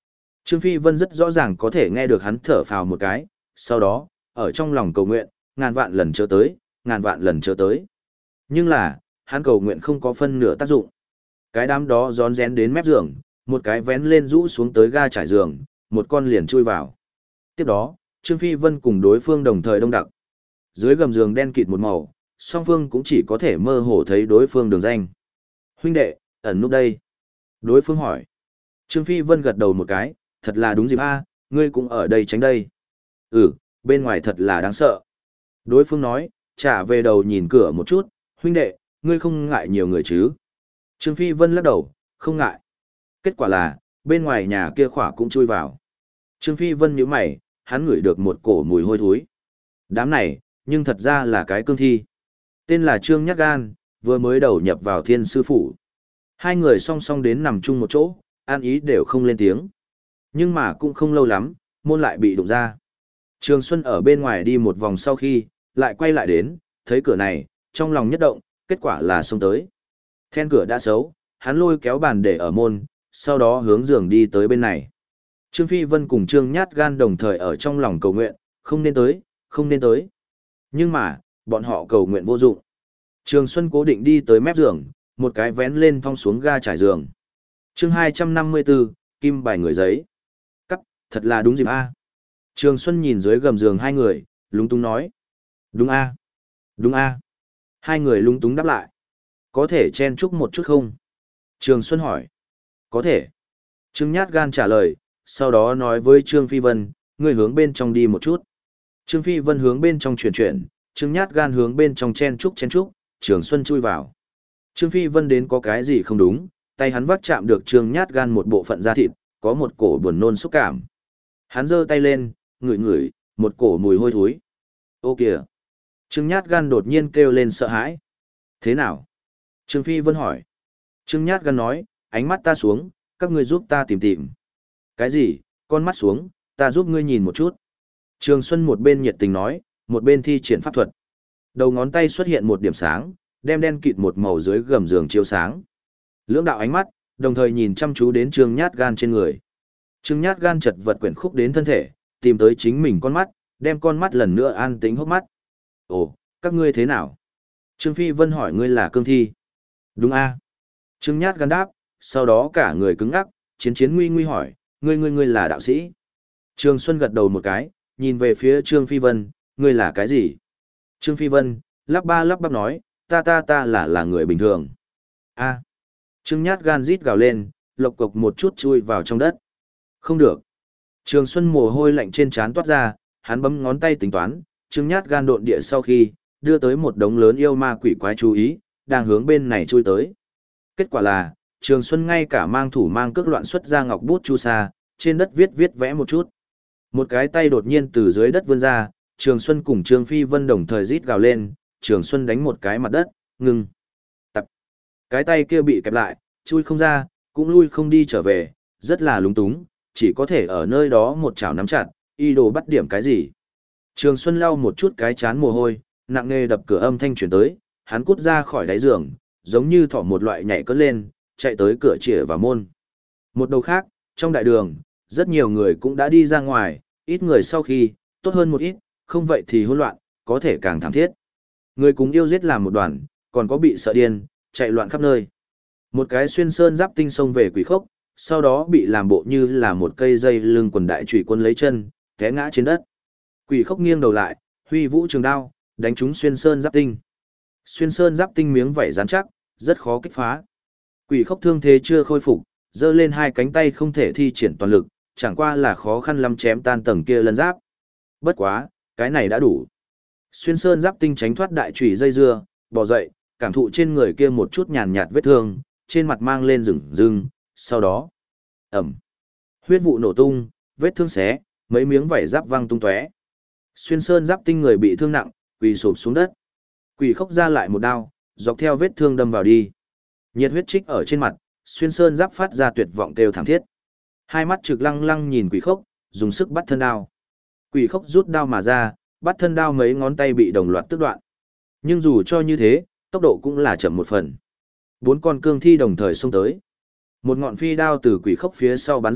Trương Phi Vân rất rõ ràng có thể nghe được hắn thở phào một cái, sau đó, ở trong lòng cầu nguyện, ngàn vạn lần chớ tới, ngàn vạn lần chớ tới. Nhưng là, hắn cầu nguyện không có phân nửa tác dụng. Cái đám đó rón rén đến mép giường, một cái vén lên rũ xuống tới ga trải giường, một con liền chui vào. Tiếp đó, Trương Phi Vân cùng đối phương đồng thời đông đặc. Dưới gầm giường đen kịt một màu, song phương cũng chỉ có thể mơ hồ thấy đối phương đường danh. Huynh đệ, ẩn núp đây. Đối phương hỏi. Trương Phi Vân gật đầu một cái, thật là đúng dịp a, ngươi cũng ở đây tránh đây. Ừ, bên ngoài thật là đáng sợ. Đối phương nói, trả về đầu nhìn cửa một chút, huynh đệ, ngươi không ngại nhiều người chứ. Trương Phi Vân lắc đầu, không ngại. Kết quả là, bên ngoài nhà kia khỏa cũng chui vào. Trương Phi Vân nhíu mày, hắn ngửi được một cổ mùi hôi thối. Đám này, nhưng thật ra là cái cương thi. Tên là Trương Nhát Gan, vừa mới đầu nhập vào Thiên Sư Phủ. Hai người song song đến nằm chung một chỗ, an ý đều không lên tiếng. Nhưng mà cũng không lâu lắm, môn lại bị đụng ra. Trường Xuân ở bên ngoài đi một vòng sau khi, lại quay lại đến, thấy cửa này, trong lòng nhất động, kết quả là xông tới. Then cửa đã xấu, hắn lôi kéo bàn để ở môn, sau đó hướng giường đi tới bên này. Trương Phi Vân cùng Trương Nhát Gan đồng thời ở trong lòng cầu nguyện, không nên tới, không nên tới. Nhưng mà, bọn họ cầu nguyện vô dụng. Trường Xuân cố định đi tới mép giường, một cái vén lên thong xuống ga trải giường. Chương 254, kim bài người giấy. Cắp, thật là đúng dịp a. Trường Xuân nhìn dưới gầm giường hai người, lúng túng nói. Đúng a, đúng a. Hai người lúng túng đáp lại. Có thể chen chúc một chút không? Trường Xuân hỏi. Có thể. Trương Nhát Gan trả lời, sau đó nói với Trương Phi Vân, người hướng bên trong đi một chút. Trương Phi Vân hướng bên trong chuyển, Trương Nhát Gan hướng bên trong chen chúc, Trường Xuân chui vào. Trương Phi Vân đến có cái gì không đúng, tay hắn vắt chạm được Trương Nhát Gan một bộ phận da thịt, có một cổ buồn nôn xúc cảm. Hắn giơ tay lên, ngửi, một cổ mùi hôi thối. Ô kìa! Trương Nhát Gan đột nhiên kêu lên sợ hãi. Thế nào? Trương Phi Vân hỏi. Trương Nhát Gan nói, ánh mắt ta xuống, các ngươi giúp ta tìm. Cái gì? Con mắt xuống, ta giúp ngươi nhìn một chút. Trường Xuân một bên nhiệt tình nói, một bên thi triển pháp thuật. Đầu ngón tay xuất hiện một điểm sáng, đem đen kịt một màu dưới gầm giường chiếu sáng. Lưỡng đạo ánh mắt, đồng thời nhìn chăm chú đến Trương Nhát Gan trên người. Trương Nhát Gan chật vật quyển khúc đến thân thể, tìm tới chính mình con mắt, đem con mắt lần nữa an tĩnh hốc mắt. Ồ, các ngươi thế nào? Trương Phi Vân hỏi ngươi là cương thi. Đúng a. Trương Nhát Gan đáp, sau đó cả người cứng ngắc, chiến nguy hỏi, ngươi là đạo sĩ. Trương Xuân gật đầu một cái, nhìn về phía Trương Phi Vân, ngươi là cái gì? Trương Phi Vân, lắp bắp nói, ta là người bình thường. A. Trương Nhát Gan rít gào lên, lộc cộc một chút chui vào trong đất. Không được. Trường Xuân mồ hôi lạnh trên trán toát ra, hắn bấm ngón tay tính toán, Trương Nhát Gan độn địa sau khi, đưa tới một đống lớn yêu ma quỷ quái chú ý, đang hướng bên này chui tới. Kết quả là, Trường Xuân ngay cả mang thủ mang cước loạn xuất ra ngọc bút chu sa, trên đất viết vẽ một chút. Một cái tay đột nhiên từ dưới đất vươn ra, Trường Xuân cùng Trương Phi Vân đồng thời rít gào lên, Trường Xuân đánh một cái mặt đất, ngừng. Tập. Cái tay kia bị kẹp lại, chui không ra, cũng lui không đi trở về, rất là lúng túng, chỉ có thể ở nơi đó một chảo nắm chặt, y đồ bắt điểm cái gì. Trường Xuân lau một chút cái chán mồ hôi, nặng nề đập cửa âm thanh truyền tới, hắn cút ra khỏi đáy giường, giống như thỏ một loại nhảy cất lên, chạy tới cửa chìa vào môn. Một đầu khác, trong đại đường, rất nhiều người cũng đã đi ra ngoài, ít người sau khi, tốt hơn một ít, không vậy thì hỗn loạn, có thể càng thảm thiết. Người cùng yêu giết làm một đoàn, còn có bị sợ điên, chạy loạn khắp nơi. Một cái xuyên sơn giáp tinh xông về quỷ khốc, sau đó bị làm bộ như là một cây dây lưng quần đại chủy quân lấy chân, té ngã trên đất. Quỷ khốc nghiêng đầu lại, huy vũ trường đao, đánh trúng xuyên sơn giáp tinh. Xuyên sơn giáp tinh miếng vảy rắn chắc, rất khó kích phá. Quỷ khốc thương thế chưa khôi phục, giơ lên hai cánh tay không thể thi triển toàn lực, chẳng qua là khó khăn lắm chém tan tầng kia lân giáp. Bất quá, cái này đã đủ. Xuyên sơn giáp tinh tránh thoát đại chủy dây dưa, bò dậy, cảm thụ trên người kia một chút nhàn nhạt vết thương, trên mặt mang lên rừng rưng, sau đó, ẩm, huyết vụ nổ tung, vết thương xé, mấy miếng vảy giáp văng tung tóe. Xuyên sơn giáp tinh người bị thương nặng, quỳ sụp xuống đất. Quỷ khốc ra lại một đao, dọc theo vết thương đâm vào đi. Nhiệt huyết trích ở trên mặt, xuyên sơn giáp phát ra tuyệt vọng kêu thảm thiết. Hai mắt trực lăng lăng nhìn quỷ khốc, dùng sức bắt thân đao. Quỷ khốc rút đao mà ra, bắt thân đao mấy ngón tay bị đồng loạt tước đoạn. Nhưng dù cho như thế, tốc độ cũng là chậm một phần. Bốn con cương thi đồng thời xông tới. Một ngọn phi đao từ quỷ khốc phía sau bắn ra,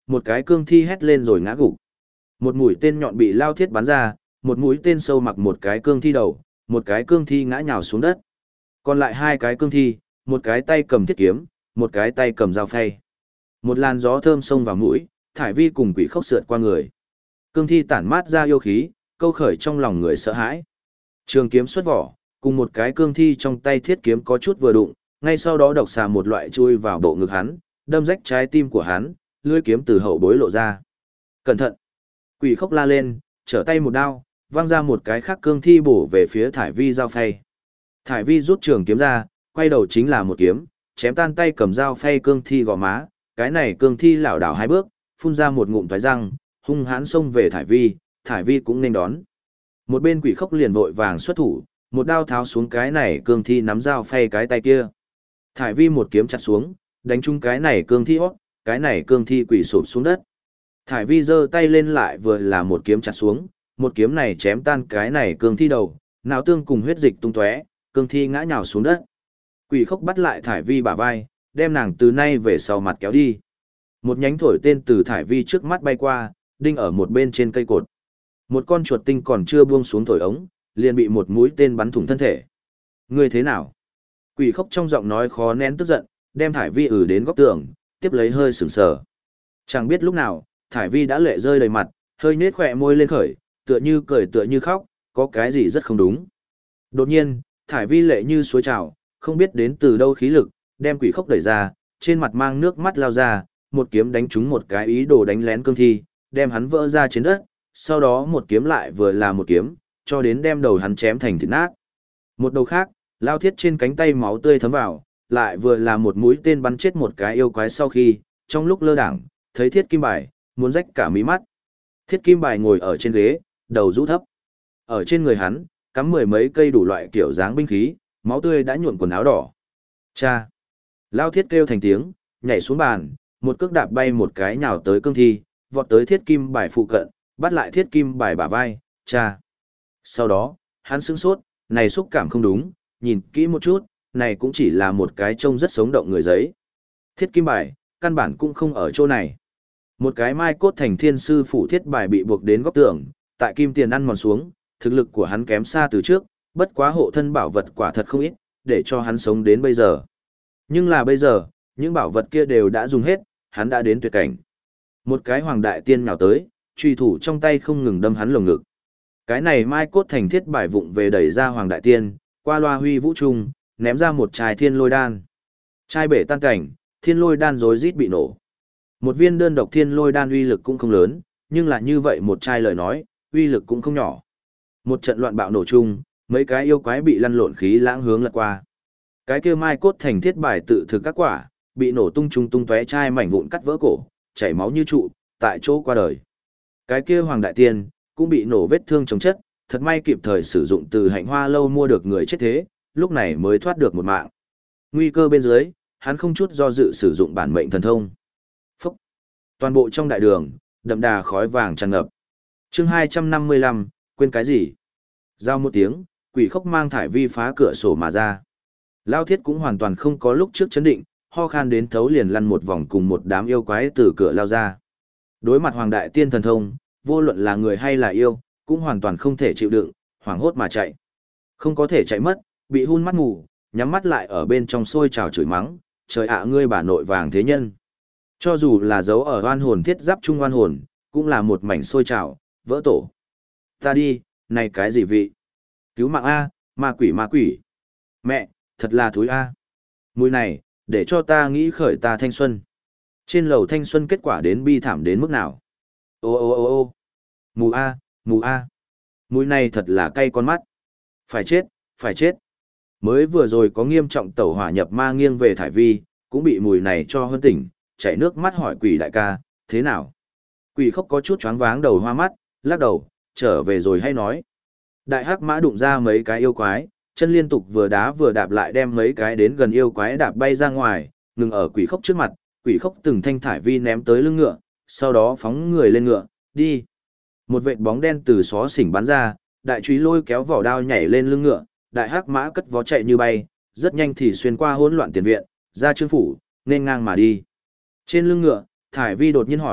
một cái cương thi hét lên rồi ngã gục. Một mũi tên nhọn bị Lao Thiết bắn ra, một mũi tên sâu mặc một cái cương thi đầu, một cái cương thi ngã nhào xuống đất. Còn lại hai cái cương thi, một cái tay cầm thiết kiếm, một cái tay cầm dao phay. Một làn gió thơm xông vào mũi, Thải Vi cùng Quỷ Khốc sượt qua người. Cương thi tản mát ra yêu khí, câu khởi trong lòng người sợ hãi. Trường kiếm xuất vỏ, cùng một cái cương thi trong tay thiết kiếm có chút vừa đụng, ngay sau đó độc xà một loại chui vào bộ ngực hắn, đâm rách trái tim của hắn, lưỡi kiếm từ hậu bối lộ ra. Cẩn thận! Quỷ Khốc la lên, trở tay một đao, văng ra một cái khác cương thi bổ về phía Thải Vi dao phay. Thải Vi rút trường kiếm ra, quay đầu chính là một kiếm, chém tan tay cầm dao phay cương thi gò má, cái này cương thi lảo đảo hai bước, phun ra một ngụm toái răng, hung hãn xông về Thải Vi cũng nên đón. Một bên Quỷ Khốc liền vội vàng xuất thủ, một đao tháo xuống cái này cương thi nắm dao phay cái tay kia. Thải Vi một kiếm chặt xuống, đánh trúng cái này cương thi hót, cái này cương thi quỳ sụp xuống đất. Thải Vi giơ tay lên lại vừa là một kiếm chặt xuống, một kiếm này chém tan cái này cương thi đầu, não tương cùng huyết dịch tung tóe, cương thi ngã nhào xuống đất. Quỷ Khốc bắt lại Thải Vi bả vai, đem nàng từ nay về sau mặt kéo đi. Một nhánh thổi tên từ Thải Vi trước mắt bay qua, đinh ở một bên trên cây cột. Một con chuột tinh còn chưa buông xuống thổi ống, liền bị một mũi tên bắn thủng thân thể. Ngươi thế nào? Quỷ Khốc trong giọng nói khó nén tức giận, đem Thải Vi đến góc tường, tiếp lấy hơi sừng sờ. Chẳng biết lúc nào, Thải Vi đã lệ rơi đầy mặt, hơi nết khỏe môi lên khởi, tựa như cười tựa như khóc, có cái gì rất không đúng. Đột nhiên, Thải Vi lệ như suối trào, không biết đến từ đâu khí lực, đem Quỷ Khốc đẩy ra, trên mặt mang nước mắt lao ra, một kiếm đánh trúng một cái ý đồ đánh lén cương thi, đem hắn vỡ ra trên đất, sau đó một kiếm lại vừa là một kiếm, cho đến đem đầu hắn chém thành thịt nát. Một đầu khác, Lao Thiết trên cánh tay máu tươi thấm vào, lại vừa là một mũi tên bắn chết một cái yêu quái sau khi, trong lúc lơ đảng, thấy Thiết Kim Bài, muốn rách cả mí mắt. Thiết Kim Bài ngồi ở trên ghế, đầu rũ thấp. Ở trên người hắn, cắm mười mấy cây đủ loại kiểu dáng binh khí, máu tươi đã nhuộm quần áo đỏ. Cha! Lao Thiết kêu thành tiếng, nhảy xuống bàn, một cước đạp bay một cái nhào tới cương thi, vọt tới Thiết Kim Bài phụ cận, bắt lại Thiết Kim Bài bả vai, cha! Sau đó, hắn sững sốt, này xúc cảm không đúng, nhìn kỹ một chút, này cũng chỉ là một cái trông rất sống động người giấy. Thiết Kim Bài, căn bản cũng không ở chỗ này. Một cái mai cốt thành thiên sư phủ thiết bài bị buộc đến góc tường, tại kim tiền ăn mòn xuống, thực lực của hắn kém xa từ trước, bất quá hộ thân bảo vật quả thật không ít, để cho hắn sống đến bây giờ. Nhưng là bây giờ, những bảo vật kia đều đã dùng hết, hắn đã đến tuyệt cảnh. Một cái hoàng đại tiên nhào tới, truy thủ trong tay không ngừng đâm hắn lồng ngực. Cái này mai cốt thành thiết bài vụng về đẩy ra hoàng đại tiên, qua loa huy vũ trung, ném ra một chai thiên lôi đan. Chai bể tan cảnh, thiên lôi đan rối rít bị nổ. Một viên đơn độc thiên lôi đan uy lực cũng không lớn, nhưng là như vậy một chai lời nói, uy lực cũng không nhỏ. Một trận loạn bạo nổ chung, mấy cái yêu quái bị lăn lộn khí lãng hướng lật qua. Cái kia mai cốt thành thiết bài tự thực các quả, bị nổ tung tung tóe chai mảnh vụn cắt vỡ cổ, chảy máu như trụ, tại chỗ qua đời. Cái kia hoàng đại tiên cũng bị nổ vết thương chống chất, thật may kịp thời sử dụng từ Hạnh Hoa lâu mua được người chết thế, lúc này mới thoát được một mạng. Nguy cơ bên dưới, hắn không chút do dự sử dụng bản mệnh thần thông. Phúc! Toàn bộ trong đại đường, đậm đà khói vàng tràn ngập. Chương 255, quên cái gì? Giao một tiếng, Quỷ Khốc mang Thải Vi phá cửa sổ mà ra. Lao Thiết cũng hoàn toàn không có lúc trước chấn định, ho khan đến thấu liền lăn một vòng cùng một đám yêu quái từ cửa lao ra. Đối mặt Hoàng Đại Tiên thần thông, vô luận là người hay là yêu, cũng hoàn toàn không thể chịu đựng, hoảng hốt mà chạy. Không có thể chạy mất, bị hun mắt ngủ, nhắm mắt lại ở bên trong sôi trào chửi mắng, trời ạ ngươi bà nội vàng thế nhân. Cho dù là dấu ở oan hồn thiết giáp trung oan hồn, cũng là một mảnh sôi trào, vỡ tổ. Ta đi, này cái gì vị? Cứu mạng A, ma quỷ ma quỷ. Mẹ, thật là thúi A. Mùi này, để cho ta nghĩ khởi ta thanh xuân. Trên lầu thanh xuân kết quả đến bi thảm đến mức nào? Ô ô ô ô mù A, mù A. Mùi này thật là cay con mắt. Phải chết, phải chết. Mới vừa rồi có nghiêm trọng tẩu hỏa nhập ma nghiêng về Thải Vi, cũng bị mùi này cho hơn tỉnh, chảy nước mắt hỏi Quỷ đại ca, thế nào? Quỷ Khốc có chút choáng váng đầu hoa mắt, lắc đầu, trở về rồi hay nói. Đại hắc mã đụng ra mấy cái yêu quái, chân liên tục vừa đá vừa đạp lại đem mấy cái đến gần yêu quái đạp bay ra ngoài, ngừng ở Quỷ Khốc trước mặt, Quỷ Khốc từng thanh Thải Vi ném tới lưng ngựa, sau đó phóng người lên ngựa, đi. Một vệt bóng đen từ xó xỉnh bắn ra, đại trúy lôi kéo vỏ đao nhảy lên lưng ngựa, đại hắc mã cất vó chạy như bay, rất nhanh thì xuyên qua hỗn loạn tiền viện, ra trương phủ, nên ngang mà đi. Trên lưng ngựa, Thải Vi đột nhiên hỏi,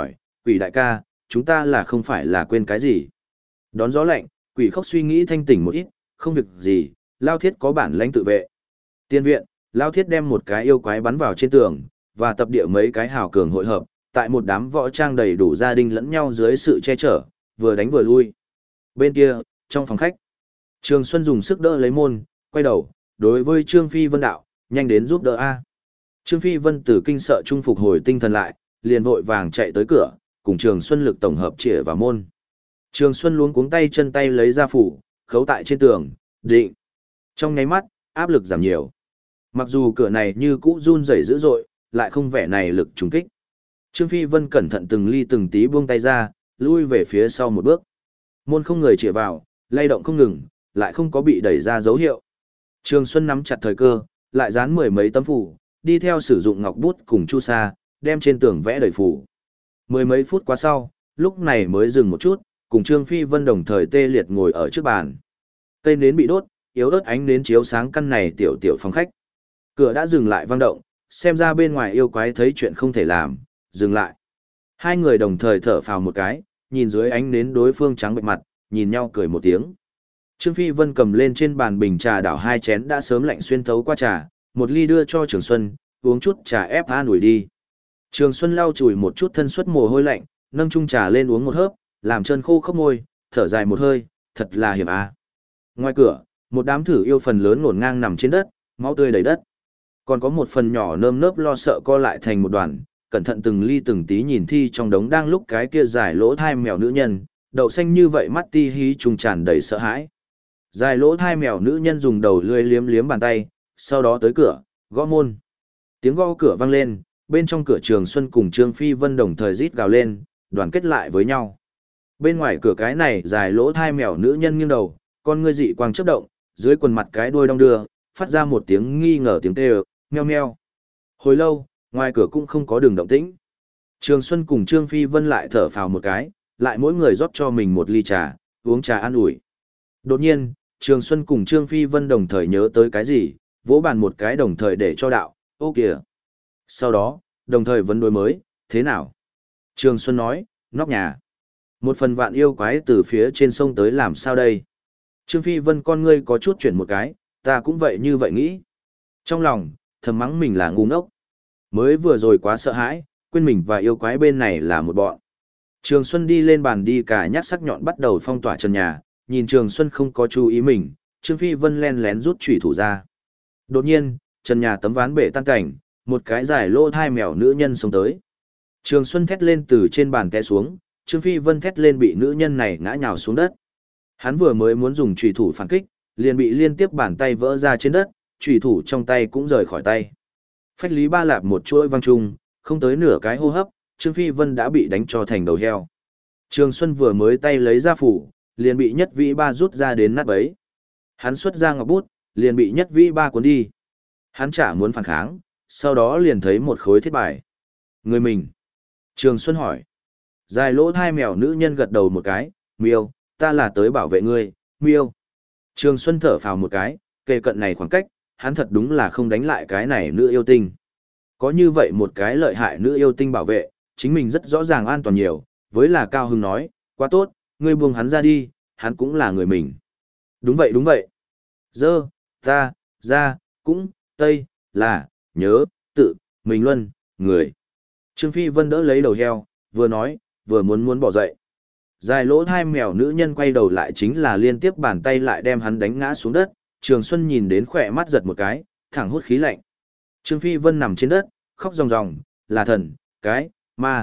quỷ đại ca, chúng ta là không phải là quên cái gì. Đón gió lạnh, quỷ khóc suy nghĩ thanh tỉnh một ít, không việc gì, Lao Thiết có bản lãnh tự vệ. Tiên viện, Lao Thiết đem một cái yêu quái bắn vào trên tường, và tập địa mấy cái hào cường hội hợp, tại một đám võ trang đầy đủ gia đình lẫn nhau dưới sự che chở, vừa đánh vừa lui. Bên kia, trong phòng khách, Trường Xuân dùng sức đỡ lấy môn, quay đầu, đối với Trương Phi Vân đạo, nhanh đến giúp đỡ A. Trương Phi Vân từ kinh sợ trung phục hồi tinh thần lại, liền vội vàng chạy tới cửa, cùng Trường Xuân lực tổng hợp chĩa vào môn. Trường Xuân luống cuống tay chân tay lấy ra phủ, khấu tại trên tường, định. Trong nháy mắt, áp lực giảm nhiều. Mặc dù cửa này như cũ run rẩy dữ dội, lại không vẻ này lực trùng kích. Trương Phi Vân cẩn thận từng ly từng tí buông tay ra, lui về phía sau một bước. Môn không người chĩa vào, lay động không ngừng, lại không có bị đẩy ra dấu hiệu. Trường Xuân nắm chặt thời cơ, lại dán mười mấy tấm phủ, đi theo sử dụng ngọc bút cùng chu sa, đem trên tường vẽ đầy phủ. Mười mấy phút qua sau, lúc này mới dừng một chút, cùng Trương Phi Vân đồng thời tê liệt ngồi ở trước bàn. Cây nến bị đốt, yếu ớt ánh nến chiếu sáng căn này tiểu tiểu phòng khách. Cửa đã dừng lại vang động, xem ra bên ngoài yêu quái thấy chuyện không thể làm, dừng lại. Hai người đồng thời thở phào một cái, nhìn dưới ánh nến đối phương trắng bệch mặt, nhìn nhau cười một tiếng. Trương Phi Vân cầm lên trên bàn bình trà đảo hai chén đã sớm lạnh xuyên thấu qua trà, một ly đưa cho Trường Xuân, uống chút trà ép an ủi đi. Trường Xuân lau chùi một chút thân xuất mồ hôi lạnh, nâng chung trà lên uống một hớp, làm chân khô khốc môi, thở dài một hơi, thật là hiểm a. Ngoài cửa, một đám thử yêu phần lớn ngổn ngang nằm trên đất, máu tươi đầy đất. Còn có một phần nhỏ nơm nớp lo sợ co lại thành một đoàn, cẩn thận từng ly từng tí nhìn thi trong đống đang lúc cái kia dài lỗ thai mèo nữ nhân, đậu xanh như vậy mắt ti hí trùng tràn đầy sợ hãi. Dài lỗ thai mèo nữ nhân dùng đầu lưỡi liếm liếm bàn tay, sau đó tới cửa, gõ môn. Tiếng gõ cửa vang lên, bên trong cửa Trường Xuân cùng Trương Phi Vân đồng thời rít gào lên, đoàn kết lại với nhau. Bên ngoài cửa cái này dài lỗ thai mèo nữ nhân nghiêng đầu, con ngươi dị quang chớp động, dưới quần mặt cái đuôi đong đưa, phát ra một tiếng nghi ngờ tiếng kêu, meo meo. Hồi lâu, ngoài cửa cũng không có đường động tĩnh. Trường Xuân cùng Trương Phi Vân lại thở phào một cái, lại mỗi người rót cho mình một ly trà, uống trà an ủi. Đột nhiên, Trường Xuân cùng Trương Phi Vân đồng thời nhớ tới cái gì, vỗ bàn một cái đồng thời để cho đạo, ô kìa. Sau đó, đồng thời vấn đối mới, thế nào? Trường Xuân nói, nóc nhà. Một phần vạn yêu quái từ phía trên sông tới làm sao đây? Trương Phi Vân con ngươi có chút chuyển một cái, ta cũng vậy như vậy nghĩ. Trong lòng, thầm mắng mình là ngu ngốc. Mới vừa rồi quá sợ hãi, quên mình và yêu quái bên này là một bọn. Trường Xuân đi lên bàn đi cả nhát sắc nhọn bắt đầu phong tỏa trần nhà, nhìn Trường Xuân không có chú ý mình, Trương Phi Vân len lén rút chủy thủ ra. Đột nhiên, trần nhà tấm ván bể tan cảnh, một cái dài lỗ thai mèo nữ nhân xông tới. Trường Xuân thét lên từ trên bàn té xuống, Trương Phi Vân thét lên bị nữ nhân này ngã nhào xuống đất. Hắn vừa mới muốn dùng chủy thủ phản kích, liền bị liên tiếp bàn tay vỡ ra trên đất, chủy thủ trong tay cũng rời khỏi tay. Phách Lý Ba Lạp một chuỗi vang trung, không tới nửa cái hô hấp, Trương Phi Vân đã bị đánh cho thành đầu heo. Trường Xuân vừa mới tay lấy ra phủ, liền bị Nhất Vĩ Ba rút ra đến nát bấy. Hắn xuất ra ngọc bút, liền bị Nhất Vĩ Ba cuốn đi. Hắn chả muốn phản kháng, sau đó liền thấy một khối thiết bài. Người mình. Trường Xuân hỏi. Dài lỗ thai mèo nữ nhân gật đầu một cái, miêu, ta là tới bảo vệ ngươi, miêu. Trường Xuân thở phào một cái, kề cận này khoảng cách, hắn thật đúng là không đánh lại cái này nữ yêu tinh. Có như vậy một cái lợi hại nữ yêu tinh bảo vệ, chính mình rất rõ ràng an toàn nhiều, với là Cao Hưng nói, quá tốt, ngươi buông hắn ra đi, hắn cũng là người mình. Đúng vậy đúng vậy. Dơ, ta, ra, cũng, tây, là, nhớ, tự, mình luân, người. Trương Phi Vân đỡ lấy đầu heo, vừa nói, vừa muốn bỏ dậy. Dài lỗ thai mèo nữ nhân quay đầu lại chính là liên tiếp bàn tay lại đem hắn đánh ngã xuống đất, Trường Xuân nhìn đến khỏe mắt giật một cái, thẳng hút khí lạnh. Trương Phi Vân nằm trên đất, khóc ròng ròng, là thần, cái,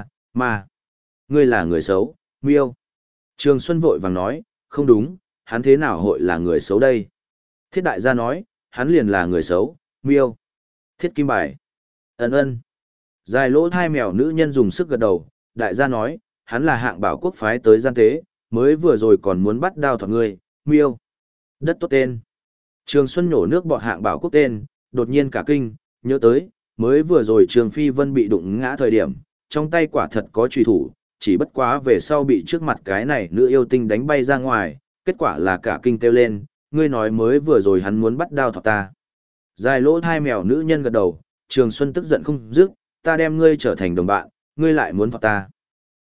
ma. Ngươi là người xấu, miêu. Trường Xuân vội vàng nói, không đúng, hắn thế nào hội là người xấu đây? Thiết đại gia nói, hắn liền là người xấu, miêu. Thiết kim bài. Ân. Dài lỗ thai mèo nữ nhân dùng sức gật đầu, đại gia nói, hắn là hạng bảo quốc phái tới gian tế, mới vừa rồi còn muốn bắt đao thọc ngươi, miêu. Đất tốt tên. Trường Xuân nhổ nước bọt hạng bảo quốc tên, đột nhiên cả kinh, nhớ tới, mới vừa rồi Trường Phi Vân bị đụng ngã thời điểm, trong tay quả thật có truy thủ, chỉ bất quá về sau bị trước mặt cái này nữ yêu tinh đánh bay ra ngoài, kết quả là cả kinh kêu lên, ngươi nói mới vừa rồi hắn muốn bắt đao thọc ta. Dài lỗ thai mèo nữ nhân gật đầu, Trường Xuân tức giận không dứt, ta đem ngươi trở thành đồng bạn, ngươi lại muốn thọc ta.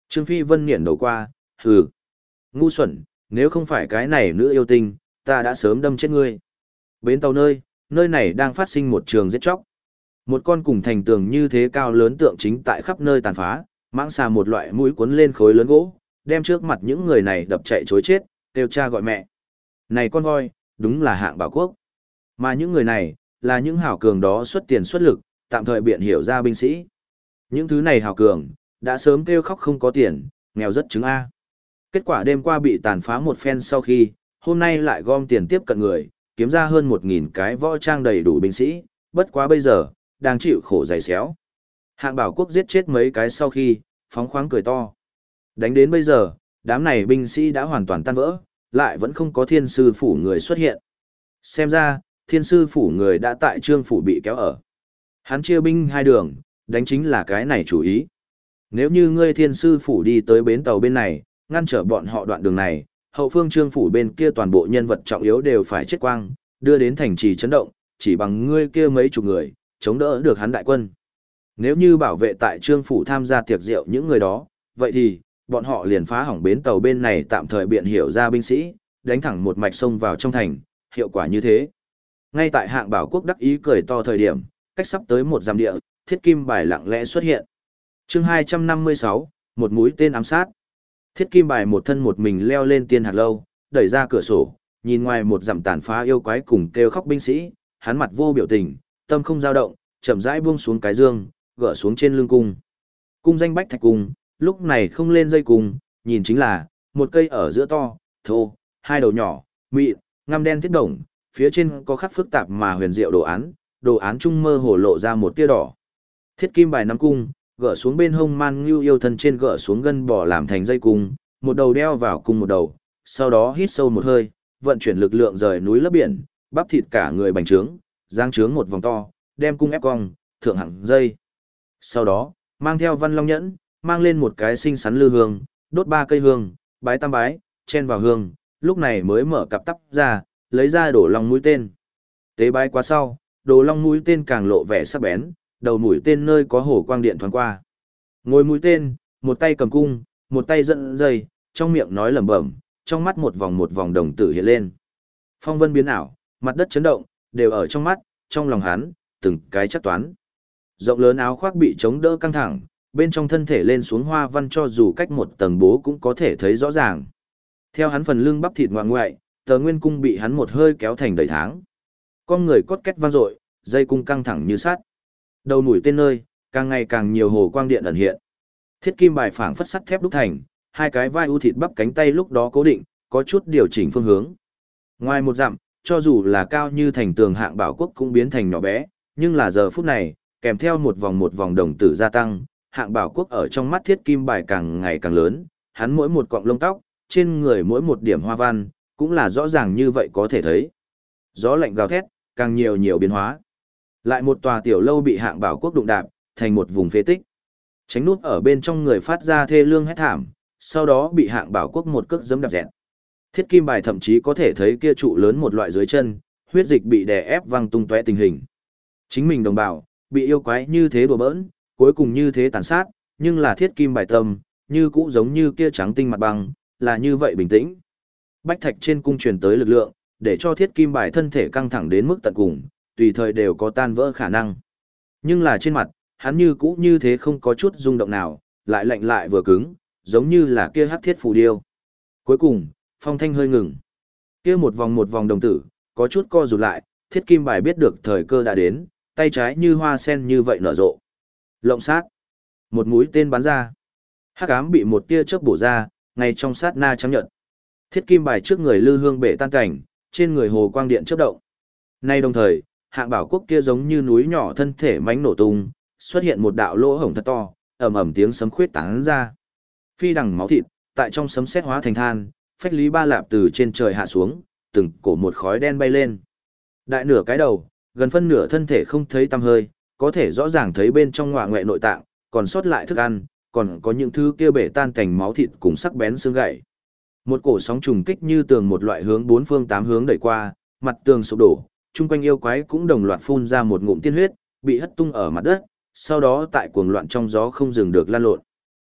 Trương Phi Vân nghiện đầu qua, hừ. Ngu xuẩn, nếu không phải cái này nữ yêu tinh, ta đã sớm đâm chết ngươi. Bến tàu nơi này đang phát sinh một trường giết chóc. Một con cùng thành tường như thế cao lớn tượng chính tại khắp nơi tàn phá, mãng xà một loại mũi cuốn lên khối lớn gỗ, đem trước mặt những người này đập chạy chối chết, kêu cha gọi mẹ. Này con voi, đúng là hạng bảo quốc. Mà những người này, là những hảo cường đó xuất tiền xuất lực, tạm thời biện hiểu ra binh sĩ. Những thứ này hảo cường, đã sớm kêu khóc không có tiền, nghèo rất chứng A. Kết quả đêm qua bị tàn phá một phen sau khi, hôm nay lại gom tiền tiếp cận người, kiếm ra hơn 1.000 cái võ trang đầy đủ binh sĩ, bất quá bây giờ, đang chịu khổ dày xéo. Hạng bảo quốc giết chết mấy cái sau khi, phóng khoáng cười to. Đánh đến bây giờ, đám này binh sĩ đã hoàn toàn tan vỡ, lại vẫn không có thiên sư phủ người xuất hiện. Xem ra, thiên sư phủ người đã tại trương phủ bị kéo ở. Hắn chia binh hai đường, đánh chính là cái này chủ ý. Nếu như ngươi thiên sư phủ đi tới bến tàu bên này, ngăn trở bọn họ đoạn đường này, hậu phương trương phủ bên kia toàn bộ nhân vật trọng yếu đều phải chết quang, đưa đến thành trì chấn động, chỉ bằng ngươi kia mấy chục người, chống đỡ được hắn đại quân. Nếu như bảo vệ tại trương phủ tham gia tiệc rượu những người đó, vậy thì, bọn họ liền phá hỏng bến tàu bên này tạm thời biện hiểu ra binh sĩ, đánh thẳng một mạch sông vào trong thành, hiệu quả như thế. Ngay tại hạng bảo quốc đắc ý cười to thời điểm, cách sắp tới một dặm địa, thiết kim bài lặng lẽ xuất hiện. Chương 256, một mũi tên ám sát. Thiết kim bài một thân một mình leo lên tiên hạt lâu, đẩy ra cửa sổ, nhìn ngoài một dặm tàn phá yêu quái cùng kêu khóc binh sĩ, hắn mặt vô biểu tình, tâm không dao động, chậm rãi buông xuống cái dương, gỡ xuống trên lưng cung. Cung danh Bách Thạch cung, lúc này không lên dây cung, nhìn chính là một cây ở giữa to, thô, hai đầu nhỏ, mịn, ngăm đen thiết đồng, phía trên có khắc phức tạp mà huyền diệu đồ án trung mơ hồ lộ ra một tia đỏ. Thiết kim bài nắm cung, gỡ xuống bên hông man ngưu yêu thân trên gỡ xuống gân bò làm thành dây cung, một đầu đeo vào cung một đầu, sau đó hít sâu một hơi, vận chuyển lực lượng rời núi lấp biển, bắp thịt cả người bành trướng, giang trướng một vòng to, đem cung ép cong, thượng hạng dây. Sau đó, mang theo văn long nhẫn, mang lên một cái xinh xắn lư hương, đốt 3 cây hương, bái tam bái, chen vào hương, lúc này mới mở cặp tắp ra, lấy ra đổ long mũi tên. Tế bái qua sau, đồ long mũi tên càng lộ vẻ sắc bén, đầu mũi tên nơi có hổ quang điện thoáng qua. Ngồi mũi tên, một tay cầm cung, một tay dẫn dây, trong miệng nói lẩm bẩm, trong mắt một vòng đồng tử hiện lên. Phong vân biến ảo, mặt đất chấn động, đều ở trong mắt, trong lòng hắn, từng cái chắc toán. Rộng lớn áo khoác bị chống đỡ căng thẳng, bên trong thân thể lên xuống hoa văn cho dù cách một tầng bố cũng có thể thấy rõ ràng. Theo hắn phần lưng bắp thịt ngoại ngoại, tờ nguyên cung bị hắn một hơi kéo thành đầy tháng. Con người cốt két vang dội, dây cung căng thẳng như sắt. Đầu mũi tên nơi, càng ngày càng nhiều hồ quang điện ẩn hiện. Thiết kim bài phảng phất sắt thép đúc thành, hai cái vai u thịt bắp cánh tay lúc đó cố định, có chút điều chỉnh phương hướng. Ngoài một dặm, cho dù là cao như thành tường hạng bảo quốc cũng biến thành nhỏ bé, nhưng là giờ phút này, kèm theo một vòng đồng tử gia tăng, hạng bảo quốc ở trong mắt thiết kim bài càng ngày càng lớn, hắn mỗi một cọng lông tóc, trên người mỗi một điểm hoa văn, cũng là rõ ràng như vậy có thể thấy. Gió lạnh gào thét, càng nhiều biến hóa. Lại một tòa tiểu lâu bị hạng bảo quốc đụng đạp, thành một vùng phế tích. Tránh nút ở bên trong người phát ra thê lương hét thảm, sau đó bị hạng bảo quốc một cước giẫm đạp dẹt. Thiết kim bài thậm chí có thể thấy kia trụ lớn một loại dưới chân, huyết dịch bị đè ép văng tung tóe tình hình. Chính mình đồng bào, bị yêu quái như thế đùa bỡn, cuối cùng như thế tàn sát, nhưng là thiết kim bài tâm, như cũ giống như kia trắng tinh mặt băng, là như vậy bình tĩnh. Bách thạch trên cung truyền tới lực lượng, để cho thiết kim bài thân thể căng thẳng đến mức tận cùng, tùy thời đều có tan vỡ khả năng. Nhưng là trên mặt, hắn như cũ như thế không có chút rung động nào, lại lạnh lại vừa cứng, giống như là kia hắc thiết phù điêu. Cuối cùng, phong thanh hơi ngừng. Kia một vòng đồng tử, có chút co rụt lại, thiết kim bài biết được thời cơ đã đến, tay trái như hoa sen như vậy nở rộ. Lộng sát. Một mũi tên bắn ra. Hắc ám bị một tia chớp bổ ra, ngay trong sát na trắng nhợt. Thiết kim bài trước người lư hương bể tan cảnh, trên người hồ quang điện chớp động. Nay đồng thời, hạng bảo quốc kia giống như núi nhỏ thân thể mánh nổ tung, xuất hiện một đạo lỗ hổng thật to, ầm tiếng sấm khuyết tán ra. Phi đằng máu thịt, tại trong sấm sét hóa thành than, phách lý ba lạp từ trên trời hạ xuống, từng cổ một khói đen bay lên. Đại nửa cái đầu, gần phân nửa thân thể không thấy tăm hơi, có thể rõ ràng thấy bên trong ngoại ngoại nội tạng, còn sót lại thức ăn, còn có những thứ kia bể tan cảnh máu thịt cùng sắc bén xương gãy. Một cổ sóng trùng kích như tường một loại hướng bốn phương tám hướng đẩy qua, mặt tường sụp đổ, chung quanh yêu quái cũng đồng loạt phun ra một ngụm tiên huyết, bị hất tung ở mặt đất, sau đó tại cuồng loạn trong gió không dừng được lan lộn.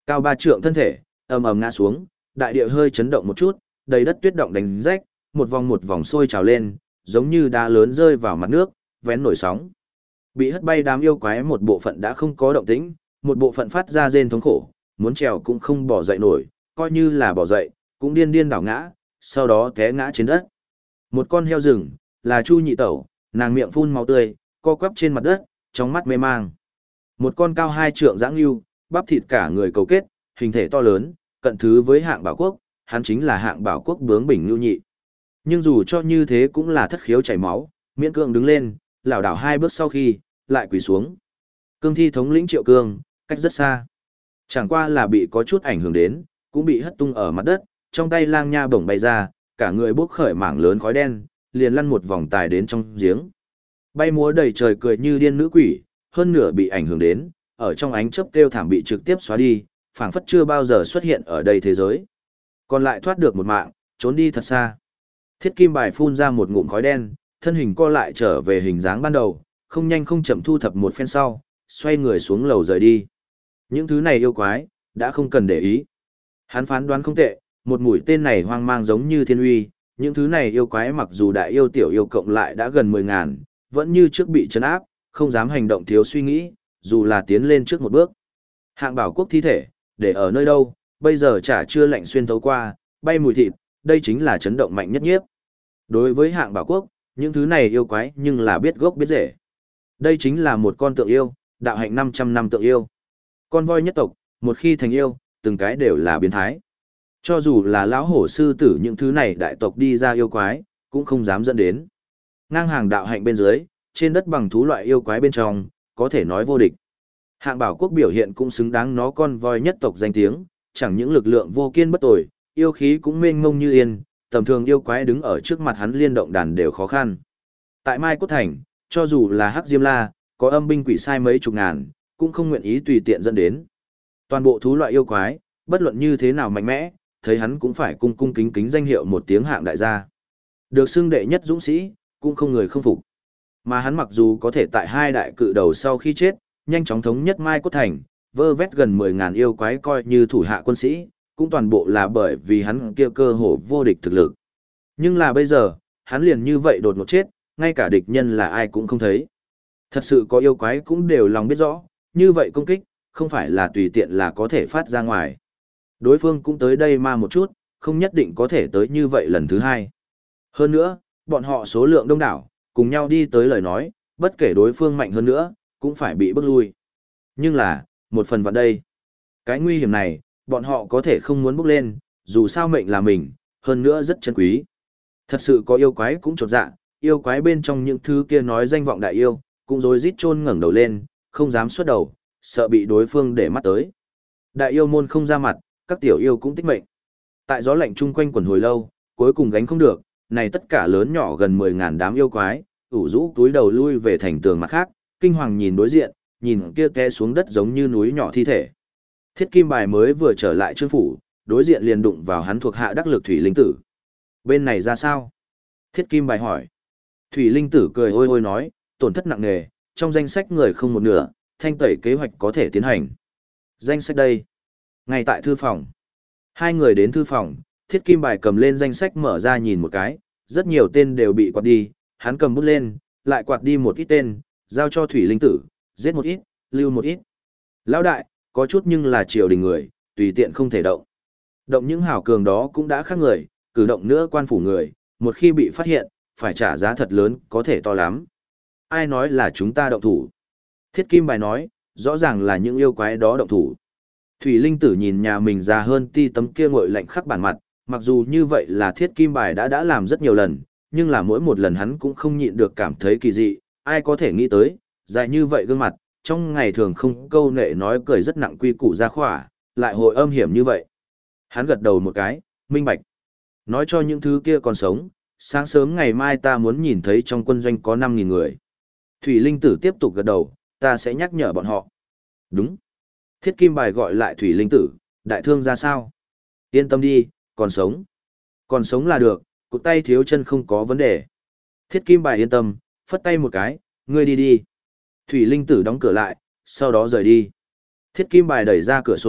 Cao 3 trượng thân thể, ầm ầm ngã xuống, đại địa hơi chấn động một chút, đầy đất tuyết động đánh rách, một vòng sôi trào lên, giống như đá lớn rơi vào mặt nước, vén nổi sóng. Bị hất bay đám yêu quái một bộ phận đã không có động tĩnh, một bộ phận phát ra rên thống khổ, muốn trèo cũng không bỏ dậy nổi, coi như là bỏ dậy, cũng điên điên đảo ngã, sau đó té ngã trên đất. Một con heo rừng, là Chu Nhị Tẩu, nàng miệng phun máu tươi, co quắp trên mặt đất, trong mắt mê mang. Một con cao 2 trượng dã ngưu, bắp thịt cả người cấu kết, hình thể to lớn, cận thứ với Hạng Bảo Quốc, hắn chính là Hạng Bảo Quốc bướng bỉnh Nưu Nhị. Nhưng dù cho như thế cũng là thất khiếu chảy máu, miễn cưỡng đứng lên, lảo đảo 2 bước sau khi, lại quỳ xuống. Cương thi thống lĩnh Triệu Cương, cách rất xa. Chẳng qua là bị có chút ảnh hưởng đến, cũng bị hất tung ở mặt đất, trong tay lang nha bổng bay ra, cả người bốc khởi mảng lớn khói đen, liền lăn một vòng tài đến trong giếng. Bay múa đầy trời cười như điên nữ quỷ, hơn nửa bị ảnh hưởng đến, ở trong ánh chớp kêu thảm bị trực tiếp xóa đi, phảng phất chưa bao giờ xuất hiện ở đây thế giới. Còn lại thoát được một mạng, trốn đi thật xa. Thiết Kim Bài phun ra một ngụm khói đen, thân hình co lại trở về hình dáng ban đầu, không nhanh không chậm thu thập một phen sau, xoay người xuống lầu rời đi. Những thứ này yêu quái, đã không cần để ý. Hắn phán đoán không tệ, một mũi tên này hoang mang giống như thiên uy, những thứ này yêu quái mặc dù đại yêu tiểu yêu cộng lại đã gần 10.000, vẫn như trước bị trấn áp, không dám hành động thiếu suy nghĩ, dù là tiến lên trước một bước. Hạng Bảo Quốc thi thể, để ở nơi đâu, bây giờ chả chưa lạnh xuyên thấu qua, bay mùi thịt, đây chính là chấn động mạnh nhất nhiếp. Đối với Hạng Bảo Quốc, những thứ này yêu quái nhưng là biết gốc biết rễ. Đây chính là một con tượng yêu, đạo hạnh 500 năm tượng yêu. Con voi nhất tộc, một khi thành yêu, từng cái đều là biến thái. Cho dù là lão hổ sư tử những thứ này đại tộc đi ra yêu quái, cũng không dám dẫn đến. Ngang hàng đạo hạnh bên dưới, trên đất bằng thú loại yêu quái bên trong, có thể nói vô địch. Hạng Bảo Quốc biểu hiện cũng xứng đáng nó con voi nhất tộc danh tiếng, chẳng những lực lượng vô kiên bất tồi, yêu khí cũng mênh mông như yên, tầm thường yêu quái đứng ở trước mặt hắn liên động đàn đều khó khăn. Tại Mai Cốt Thành, cho dù là Hắc Diêm La, có âm binh quỷ sai mấy chục ngàn, cũng không nguyện ý tùy tiện dẫn đến. Toàn bộ thú loại yêu quái, bất luận như thế nào mạnh mẽ, thấy hắn cũng phải cung cung kính kính danh hiệu một tiếng hạng đại gia. Được xưng đệ nhất dũng sĩ, cũng không người không phục. Mà hắn mặc dù có thể tại 2 đại cự đầu sau khi chết, nhanh chóng thống nhất Mai Cốt Thành, vơ vét gần 10.000 yêu quái coi như thủ hạ quân sĩ, cũng toàn bộ là bởi vì hắn kia cơ hồ vô địch thực lực. Nhưng là bây giờ, hắn liền như vậy đột ngột chết, ngay cả địch nhân là ai cũng không thấy. Thật sự có yêu quái cũng đều lòng biết rõ, như vậy công kích, không phải là tùy tiện là có thể phát ra ngoài. Đối phương cũng tới đây mà một chút, không nhất định có thể tới như vậy lần thứ 2. Hơn nữa, bọn họ số lượng đông đảo, cùng nhau đi tới lời nói, bất kể đối phương mạnh hơn nữa, cũng phải bị bước lui. Nhưng là, một phần vào đây. Cái nguy hiểm này, bọn họ có thể không muốn bước lên, dù sao mệnh là mình, hơn nữa rất chân quý. Thật sự có yêu quái cũng chột dạ, yêu quái bên trong những thứ kia nói danh vọng đại yêu, cũng rối rít chôn ngẩng đầu lên, không dám xuất đầu, sợ bị đối phương để mắt tới. Đại yêu môn không ra mặt, các tiểu yêu cũng tích mệnh. Tại gió lạnh chung quanh quần hồi lâu, cuối cùng gánh không được, này tất cả lớn nhỏ gần 10.000 đám yêu quái, ủ rũ túi đầu lui về thành tường mặt khác, kinh hoàng nhìn đối diện, nhìn kia té xuống đất giống như núi nhỏ thi thể. Thiết Kim Bài mới vừa trở lại trương phủ, đối diện liền đụng vào hắn thuộc hạ đắc lực Thủy Linh Tử. Bên này ra sao? Thiết Kim Bài hỏi. Thủy Linh Tử cười ôi ôi nói, tổn thất nặng nề, trong danh sách người không một nửa, thanh tẩy kế hoạch có thể tiến hành. Danh sách đây. Ngay tại thư phòng. 2 người đến thư phòng, Thiết Kim Bài cầm lên danh sách mở ra nhìn một cái, rất nhiều tên đều bị quạt đi, hắn cầm bút lên, lại quạt đi một ít tên, giao cho Thủy Linh Tử, giết một ít, lưu một ít. Lão đại, có chút nhưng là triều đình người, tùy tiện không thể động. Động những hảo cường đó cũng đã khác người, cử động nữa quan phủ người, một khi bị phát hiện, phải trả giá thật lớn, có thể to lắm. Ai nói là chúng ta động thủ? Thiết Kim Bài nói, rõ ràng là những yêu quái đó động thủ. Thủy Linh Tử nhìn nhà mình già hơn ti tấm kia ngội lạnh khắc bản mặt, mặc dù như vậy là Thiết Kim Bài đã làm rất nhiều lần, nhưng là mỗi một lần hắn cũng không nhịn được cảm thấy kỳ dị, ai có thể nghĩ tới, dài như vậy gương mặt, trong ngày thường không câu nệ nói cười rất nặng quy củ ra khỏa, lại hội âm hiểm như vậy. Hắn gật đầu một cái, minh bạch. Nói cho những thứ kia còn sống, sáng sớm ngày mai ta muốn nhìn thấy trong quân doanh có 5.000 người. Thủy Linh Tử tiếp tục gật đầu, ta sẽ nhắc nhở bọn họ. Đúng. Thiết Kim Bài gọi lại Thủy Linh Tử, đại thương ra sao? Yên tâm đi, còn sống. Còn sống là được, cụt tay thiếu chân không có vấn đề. Thiết Kim Bài yên tâm, phất tay một cái, ngươi đi đi. Thủy Linh Tử đóng cửa lại, sau đó rời đi. Thiết Kim Bài đẩy ra cửa sổ,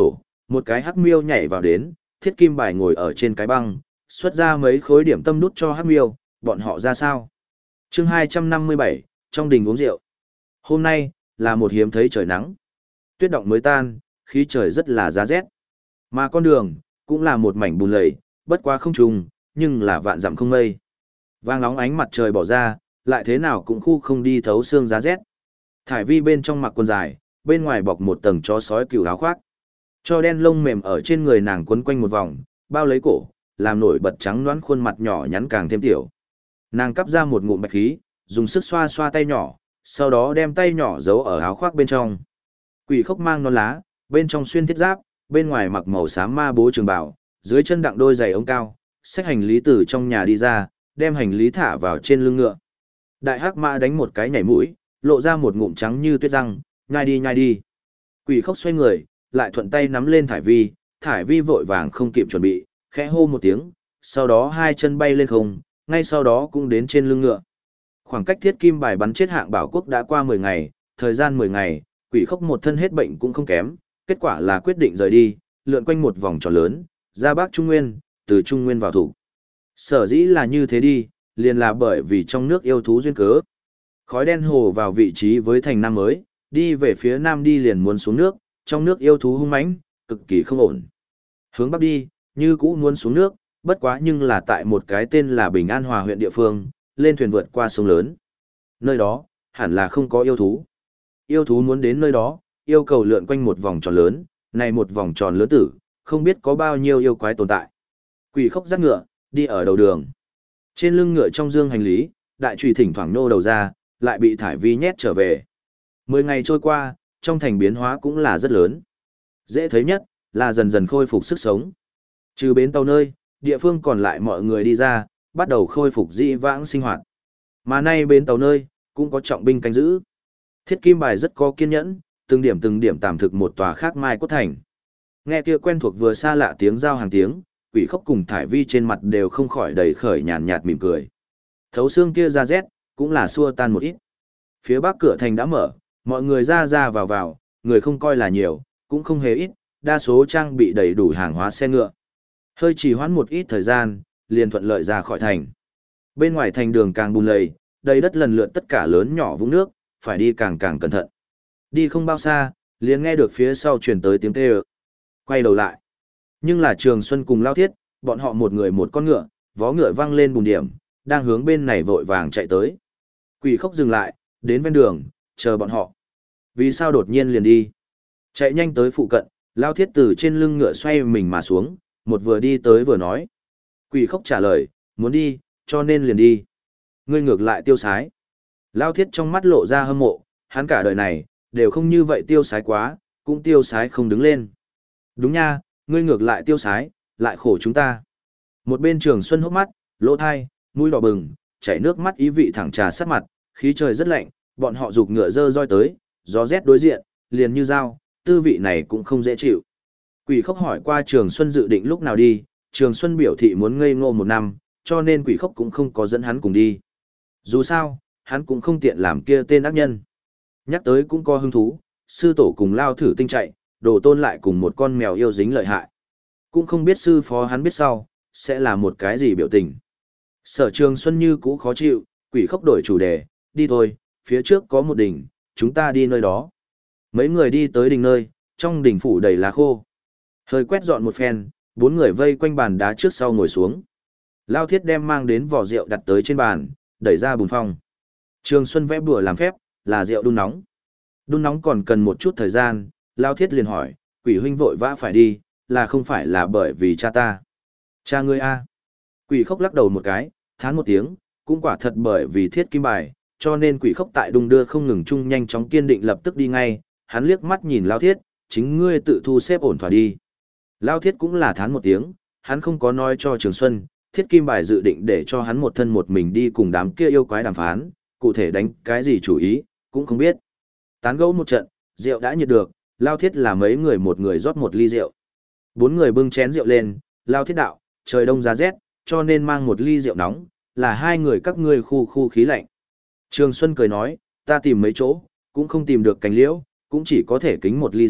Một cái hắc miêu nhảy vào đến, thiết kim bài ngồi ở trên cái băng, xuất ra mấy khối điểm tâm đút cho hắc miêu, bọn họ ra sao? Chương 257, trong đình uống rượu. Hôm nay, là một hiếm thấy trời nắng. Tuyết động mới tan, khí trời rất là giá rét. Mà con đường, cũng là một mảnh bùn lầy, bất quá không trùng, nhưng là vạn dặm không mây. Vàng nóng ánh mặt trời bỏ ra, lại thế nào cũng khu không đi thấu xương giá rét. Thải vi bên trong mặc quần dài, bên ngoài bọc một tầng chó sói cừu áo khoác. Cho đen lông mềm ở trên người nàng quấn quanh một vòng, bao lấy cổ, làm nổi bật trắng nõn khuôn mặt nhỏ nhắn càng thêm tiểu. Nàng cắp ra một ngụm bạch khí, dùng sức xoa xoa tay nhỏ, sau đó đem tay nhỏ giấu ở áo khoác bên trong. Quỷ khốc mang nón lá, bên trong xuyên thiết giáp, bên ngoài mặc màu xám ma bố trường bào, dưới chân đặng đôi giày ống cao, xách hành lý từ trong nhà đi ra, đem hành lý thả vào trên lưng ngựa. Đại hắc mã đánh một cái nhảy mũi, lộ ra một ngụm trắng như tuyết răng, nhai đi nhai đi. Quỷ khốc xoay người, lại thuận tay nắm lên Thải Vi vội vàng không kịp chuẩn bị, khẽ hô một tiếng, sau đó hai chân bay lên không, ngay sau đó cũng đến trên lưng ngựa. Khoảng cách thiết kim bài bắn chết hạng bảo quốc đã qua 10 ngày, thời gian 10 ngày, quỷ khốc một thân hết bệnh cũng không kém, kết quả là quyết định rời đi, lượn quanh một vòng tròn lớn, ra Bắc Trung Nguyên, từ Trung Nguyên vào thủ. Sở dĩ là như thế đi, liền là bởi vì trong nước yêu thú duyên cớ. Khói đen hồ vào vị trí với thành Nam mới, đi về phía Nam đi liền muốn xuống nước, trong nước yêu thú hung mãnh, cực kỳ không ổn. Hướng Bắc đi, như cũ muốn xuống nước, bất quá nhưng là tại một cái tên là Bình An Hòa huyện địa phương, lên thuyền vượt qua sông lớn. Nơi đó, hẳn là không có yêu thú. Yêu thú muốn đến nơi đó, yêu cầu lượn quanh một vòng tròn lớn, này một vòng tròn lớn tử, không biết có bao nhiêu yêu quái tồn tại. Quỷ khốc dắt ngựa, đi ở đầu đường. Trên lưng ngựa trong dương hành lý, đại trùy thỉnh thoảng nô đầu ra, lại bị Thải Vi nhét trở về. 10 ngày trôi qua, trong thành biến hóa cũng là rất lớn. Dễ thấy nhất, là dần dần khôi phục sức sống. Trừ bến tàu nơi, địa phương còn lại mọi người đi ra, bắt đầu khôi phục dĩ vãng sinh hoạt. Mà nay bến tàu nơi, cũng có trọng binh canh giữ. Thiết kim bài rất có kiên nhẫn, từng điểm tạm thực một tòa khác mai cốt thành. Nghe kia quen thuộc vừa xa lạ tiếng giao hàng tiếng, quỷ khốc cùng Thải Vi trên mặt đều không khỏi đầy khởi nhàn nhạt mỉm cười. Thấu xương kia ra rét, cũng là xua tan một ít. Phía bắc cửa thành đã mở, mọi người ra ra vào, người không coi là nhiều, cũng không hề ít, đa số trang bị đầy đủ hàng hóa xe ngựa. Hơi trì hoãn một ít thời gian, liền thuận lợi ra khỏi thành. Bên ngoài thành đường càng bùn lầy, đầy đất lần lượt tất cả lớn nhỏ vũng nước, phải đi càng cẩn thận. Đi không bao xa, liền nghe được phía sau truyền tới tiếng kêu. Quay đầu lại. Nhưng là Trường Xuân cùng Lao Thiết, bọn họ một người một con ngựa, vó ngựa văng lên bùn điểm, đang hướng bên này vội vàng chạy tới. Quỷ khốc dừng lại, đến ven đường, chờ bọn họ. Vì sao đột nhiên liền đi? Chạy nhanh tới phụ cận, Lao Thiết từ trên lưng ngựa xoay mình mà xuống, một vừa đi tới vừa nói. Quỷ khốc trả lời, muốn đi, cho nên liền đi. Ngươi ngược lại tiêu sái. Lao Thiết trong mắt lộ ra hâm mộ, hắn cả đời này, đều không như vậy tiêu sái quá, cũng tiêu sái không đứng lên. Đúng nha, ngươi ngược lại tiêu sái, lại khổ chúng ta. Một bên Trường Xuân hốc mắt, lỗ thai, mũi đỏ bừng, chảy nước mắt ý vị thẳng trà sát mặt, khí trời rất lạnh, bọn họ giục ngựa dơ roi tới, gió rét đối diện, liền như dao, tư vị này cũng không dễ chịu. Quỷ khốc hỏi qua Trường Xuân dự định lúc nào đi, Trường Xuân biểu thị muốn ngây ngô 1 năm, cho nên quỷ khốc cũng không có dẫn hắn cùng đi. Dù sao, hắn cũng không tiện làm kia tên ác nhân. Nhắc tới cũng có hứng thú, sư tổ cùng Lao Thử Tinh chạy, Đồ Tôn lại cùng một con mèo yêu dính lợi hại. Cũng không biết sư phó hắn biết sau, sẽ là một cái gì biểu tình. Sở Trường Xuân như cũ khó chịu, quỷ khốc đổi chủ đề, đi thôi, phía trước có một đỉnh, chúng ta đi nơi đó. Mấy người đi tới đỉnh nơi, trong đỉnh phủ đầy lá khô. Hơi quét dọn một phen, 4 người vây quanh bàn đá trước sau ngồi xuống. Lao Thiết đem mang đến vỏ rượu đặt tới trên bàn, đẩy ra bùn phong. Trường Xuân vẽ bùa làm phép, là rượu đun nóng. Đun nóng còn cần một chút thời gian, Lao Thiết liền hỏi, quỷ huynh vội vã phải đi, là không phải là bởi vì cha ta. Cha ngươi a? Quỷ khốc lắc đầu một cái, thán một tiếng, cũng quả thật bởi vì thiết kim bài, cho nên quỷ khốc tại đung đưa không ngừng chung nhanh chóng kiên định lập tức đi ngay, hắn liếc mắt nhìn Lao Thiết, chính ngươi tự thu xếp ổn thỏa đi. Lao Thiết cũng là thán một tiếng, hắn không có nói cho Trường Xuân, thiết kim bài dự định để cho hắn một thân một mình đi cùng đám kia yêu quái đàm phán, cụ thể đánh cái gì chủ ý, cũng không biết. Tán gẫu một trận, rượu đã nhiệt được, Lao Thiết là mấy người một người rót một ly rượu. 4 người bưng chén rượu lên, Lao Thiết đạo, trời đông giá rét, cho nên mang một ly rượu nóng, là 2 người các ngươi khu khí lạnh. Trường Xuân cười nói, ta tìm mấy chỗ, cũng không tìm được cành liễu, cũng chỉ có thể kính một ly rượu,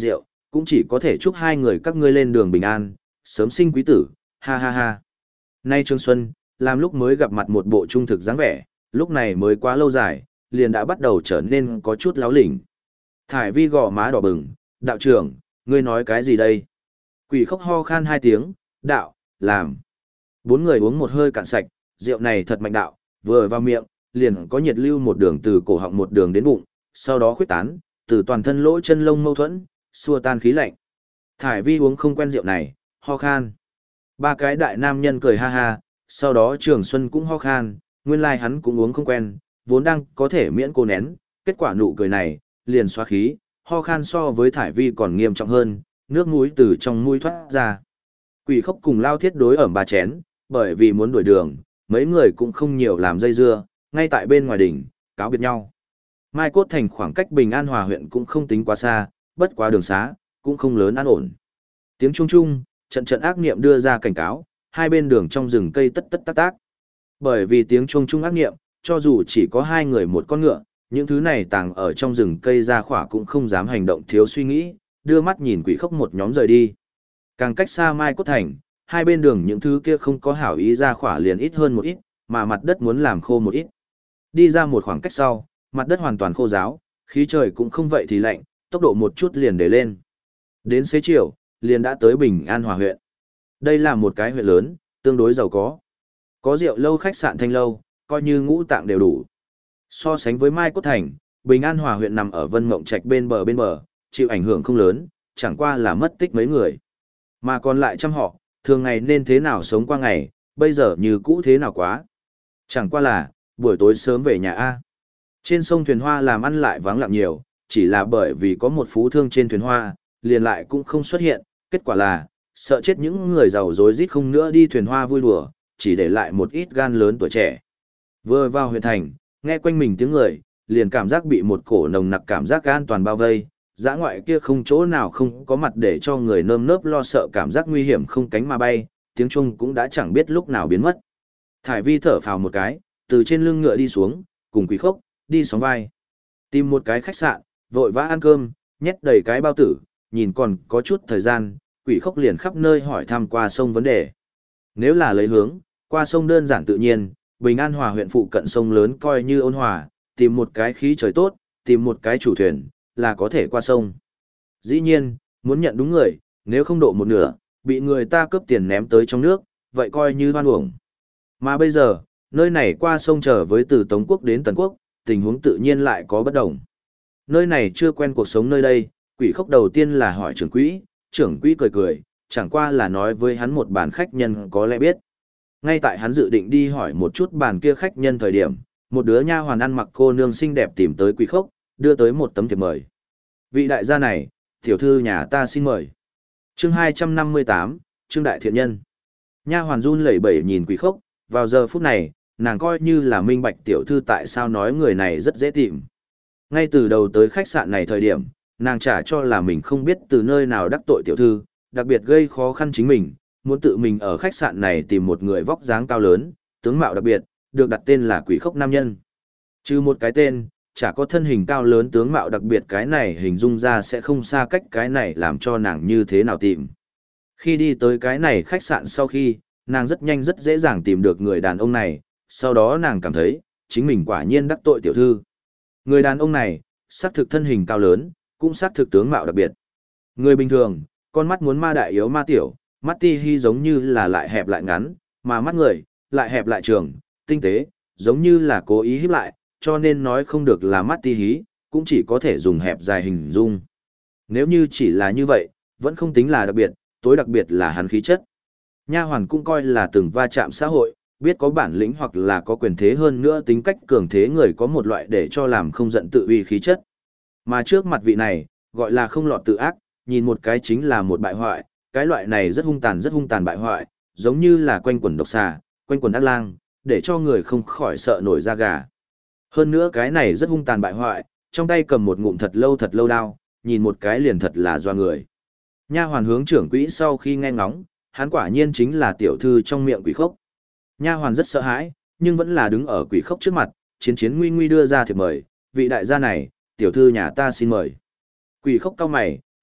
cũng chỉ có thể chúc hai người các ngươi lên đường bình an, sớm sinh quý tử, ha ha ha. Nay Trương Xuân, làm lúc mới gặp mặt một bộ trung thực dáng vẻ, lúc này mới quá lâu dài, liền đã bắt đầu trở nên có chút láo lỉnh. Thải Vi gò má đỏ bừng, đạo trưởng, ngươi nói cái gì đây? Quỷ khóc ho khan hai tiếng, đạo, làm. Bốn người uống một hơi cạn sạch, rượu này thật mạnh đạo, vừa vào miệng, liền có nhiệt lưu một đường từ cổ họng một đường đến bụng, sau đó khuyết tán, từ toàn thân lỗ chân lông mâu thuẫn, xua tan khí lạnh. Thải Vi uống không quen rượu này, ho khan. Ba cái đại nam nhân cười ha ha, sau đó Trường Xuân cũng ho khan, nguyên lai hắn cũng uống không quen, vốn đang có thể miễn cô nén, kết quả nụ cười này, liền xóa khí, ho khan so với Thải Vi còn nghiêm trọng hơn, nước mũi từ trong mũi thoát ra. Quỷ khốc cùng Lao Thiết đối ẩm ba chén, bởi vì muốn đuổi đường, mấy người cũng không nhiều làm dây dưa, ngay tại bên ngoài đỉnh, cáo biệt nhau. Mai Cốt Thành khoảng cách Bình An Hòa huyện cũng không tính quá xa, bất quá đường xá, cũng không lớn an ổn. Tiếng chuông chung, trận trận ác niệm đưa ra cảnh cáo, hai bên đường trong rừng cây tất tất tác tác. Bởi vì tiếng chuông chung ác niệm, cho dù chỉ có hai người một con ngựa, những thứ này tàng ở trong rừng cây ra khỏa cũng không dám hành động thiếu suy nghĩ, đưa mắt nhìn quỷ khốc một nhóm rời đi. Càng cách xa Mai Cốt Thành, hai bên đường những thứ kia không có hảo ý ra khỏa liền ít hơn một ít, mà mặt đất muốn làm khô một ít. Đi ra một khoảng cách sau, mặt đất hoàn toàn khô ráo, khí trời cũng không vậy thì lạnh, tốc độ một chút liền để lên. Đến xế chiều, liền đã tới Bình An Hòa huyện. Đây là một cái huyện lớn, tương đối giàu có. Có rượu lâu khách sạn thanh lâu, coi như ngũ tạng đều đủ. So sánh với Mai Cốt Thành, Bình An Hòa huyện nằm ở Vân Mộng Trạch bên bờ, chịu ảnh hưởng không lớn, chẳng qua là mất tích mấy người. Mà còn lại trăm họ, thường ngày nên thế nào sống qua ngày, bây giờ như cũ thế nào quá. Chẳng qua là, buổi tối sớm về nhà A. Trên sông thuyền hoa làm ăn lại vắng lặng nhiều, chỉ là bởi vì có một phú thương trên thuyền hoa, liền lại cũng không xuất hiện, kết quả là, sợ chết những người giàu rối rít không nữa đi thuyền hoa vui đùa, chỉ để lại một ít gan lớn tuổi trẻ. Vừa vào huyện thành, nghe quanh mình tiếng người, liền cảm giác bị một cổ nồng nặc cảm giác an toàn bao vây, dã ngoại kia không chỗ nào không có mặt để cho người nơm nớp lo sợ cảm giác nguy hiểm không cánh mà bay, tiếng chuông cũng đã chẳng biết lúc nào biến mất. Thải Vi thở phào một cái, từ trên lưng ngựa đi xuống, cùng Quỷ Khốc đi sóng vai. Tìm một cái khách sạn, vội vã ăn cơm, nhét đầy cái bao tử, nhìn còn có chút thời gian, Quỷ Khốc liền khắp nơi hỏi thăm qua sông vấn đề. Nếu là lấy hướng, qua sông đơn giản tự nhiên, Bình An Hòa huyện phụ cận sông lớn coi như ôn hòa, tìm một cái khí trời tốt, tìm một cái chủ thuyền, là có thể qua sông. Dĩ nhiên, muốn nhận đúng người, nếu không độ một nửa, bị người ta cướp tiền ném tới trong nước, vậy coi như hoan uổng. Mà bây giờ, nơi này qua sông trở với từ Tống Quốc đến Tần Quốc, tình huống tự nhiên lại có bất đồng. Nơi này chưa quen cuộc sống nơi đây, Quỷ Khốc đầu tiên là hỏi trưởng quỹ cười cười, chẳng qua là nói với hắn một bàn khách nhân có lẽ biết. Ngay tại hắn dự định đi hỏi một chút bàn kia khách nhân thời điểm, một đứa nha hoàn ăn mặc cô nương xinh đẹp tìm tới Quỷ Khốc, đưa tới một tấm thiệp mời. Vị đại gia này, tiểu thư nhà ta xin mời. Chương 258, Trương Đại Thiện Nhân. Nha hoàn run lẩy bẩy nhìn Quỷ Khốc, vào giờ phút này, nàng coi như là minh bạch tiểu thư tại sao nói người này rất dễ tìm. Ngay từ đầu tới khách sạn này thời điểm, nàng trả cho là mình không biết từ nơi nào đắc tội tiểu thư, đặc biệt gây khó khăn chính mình, muốn tự mình ở khách sạn này tìm một người vóc dáng cao lớn, tướng mạo đặc biệt, được đặt tên là Quỷ Khốc nam nhân. Trừ một cái tên, chả có thân hình cao lớn tướng mạo đặc biệt cái này hình dung ra sẽ không xa cách cái này làm cho nàng như thế nào tìm. Khi đi tới cái này khách sạn sau khi, nàng rất nhanh rất dễ dàng tìm được người đàn ông này, sau đó nàng cảm thấy, chính mình quả nhiên đắc tội tiểu thư. Người đàn ông này, xác thực thân hình cao lớn, cũng xác thực tướng mạo đặc biệt. Người bình thường, con mắt muốn ma đại yếu ma tiểu, mắt ti hi giống như là lại hẹp lại ngắn, mà mắt người, lại hẹp lại trường, tinh tế, giống như là cố ý híp lại, cho nên nói không được là mắt ti hí, cũng chỉ có thể dùng hẹp dài hình dung. Nếu như chỉ là như vậy, vẫn không tính là đặc biệt, tối đặc biệt là hắn khí chất. Nha hoàn cũng coi là từng va chạm xã hội, biết có bản lĩnh hoặc là có quyền thế hơn nữa tính cách cường thế người có một loại để cho làm không giận tự uy khí chất. Mà trước mặt vị này, gọi là không lọt tự ác, nhìn một cái chính là một bại hoại, cái loại này rất hung tàn bại hoại, giống như là quanh quần độc xà, quanh quần ác lang, để cho người không khỏi sợ nổi da gà. Hơn nữa cái này rất hung tàn bại hoại, trong tay cầm một ngụm thật lâu đao, nhìn một cái liền thật là doa người. Nha hoàn hướng trưởng quỹ sau khi nghe ngóng, hắn quả nhiên chính là tiểu thư trong miệng Quỷ Khốc. Nha hoàn rất sợ hãi, nhưng vẫn là đứng ở Quỷ Khốc trước mặt, chiến nguy nguy đưa ra thiệp mời, vị đại gia này, tiểu thư nhà ta xin mời. Quỷ Khốc cau mày,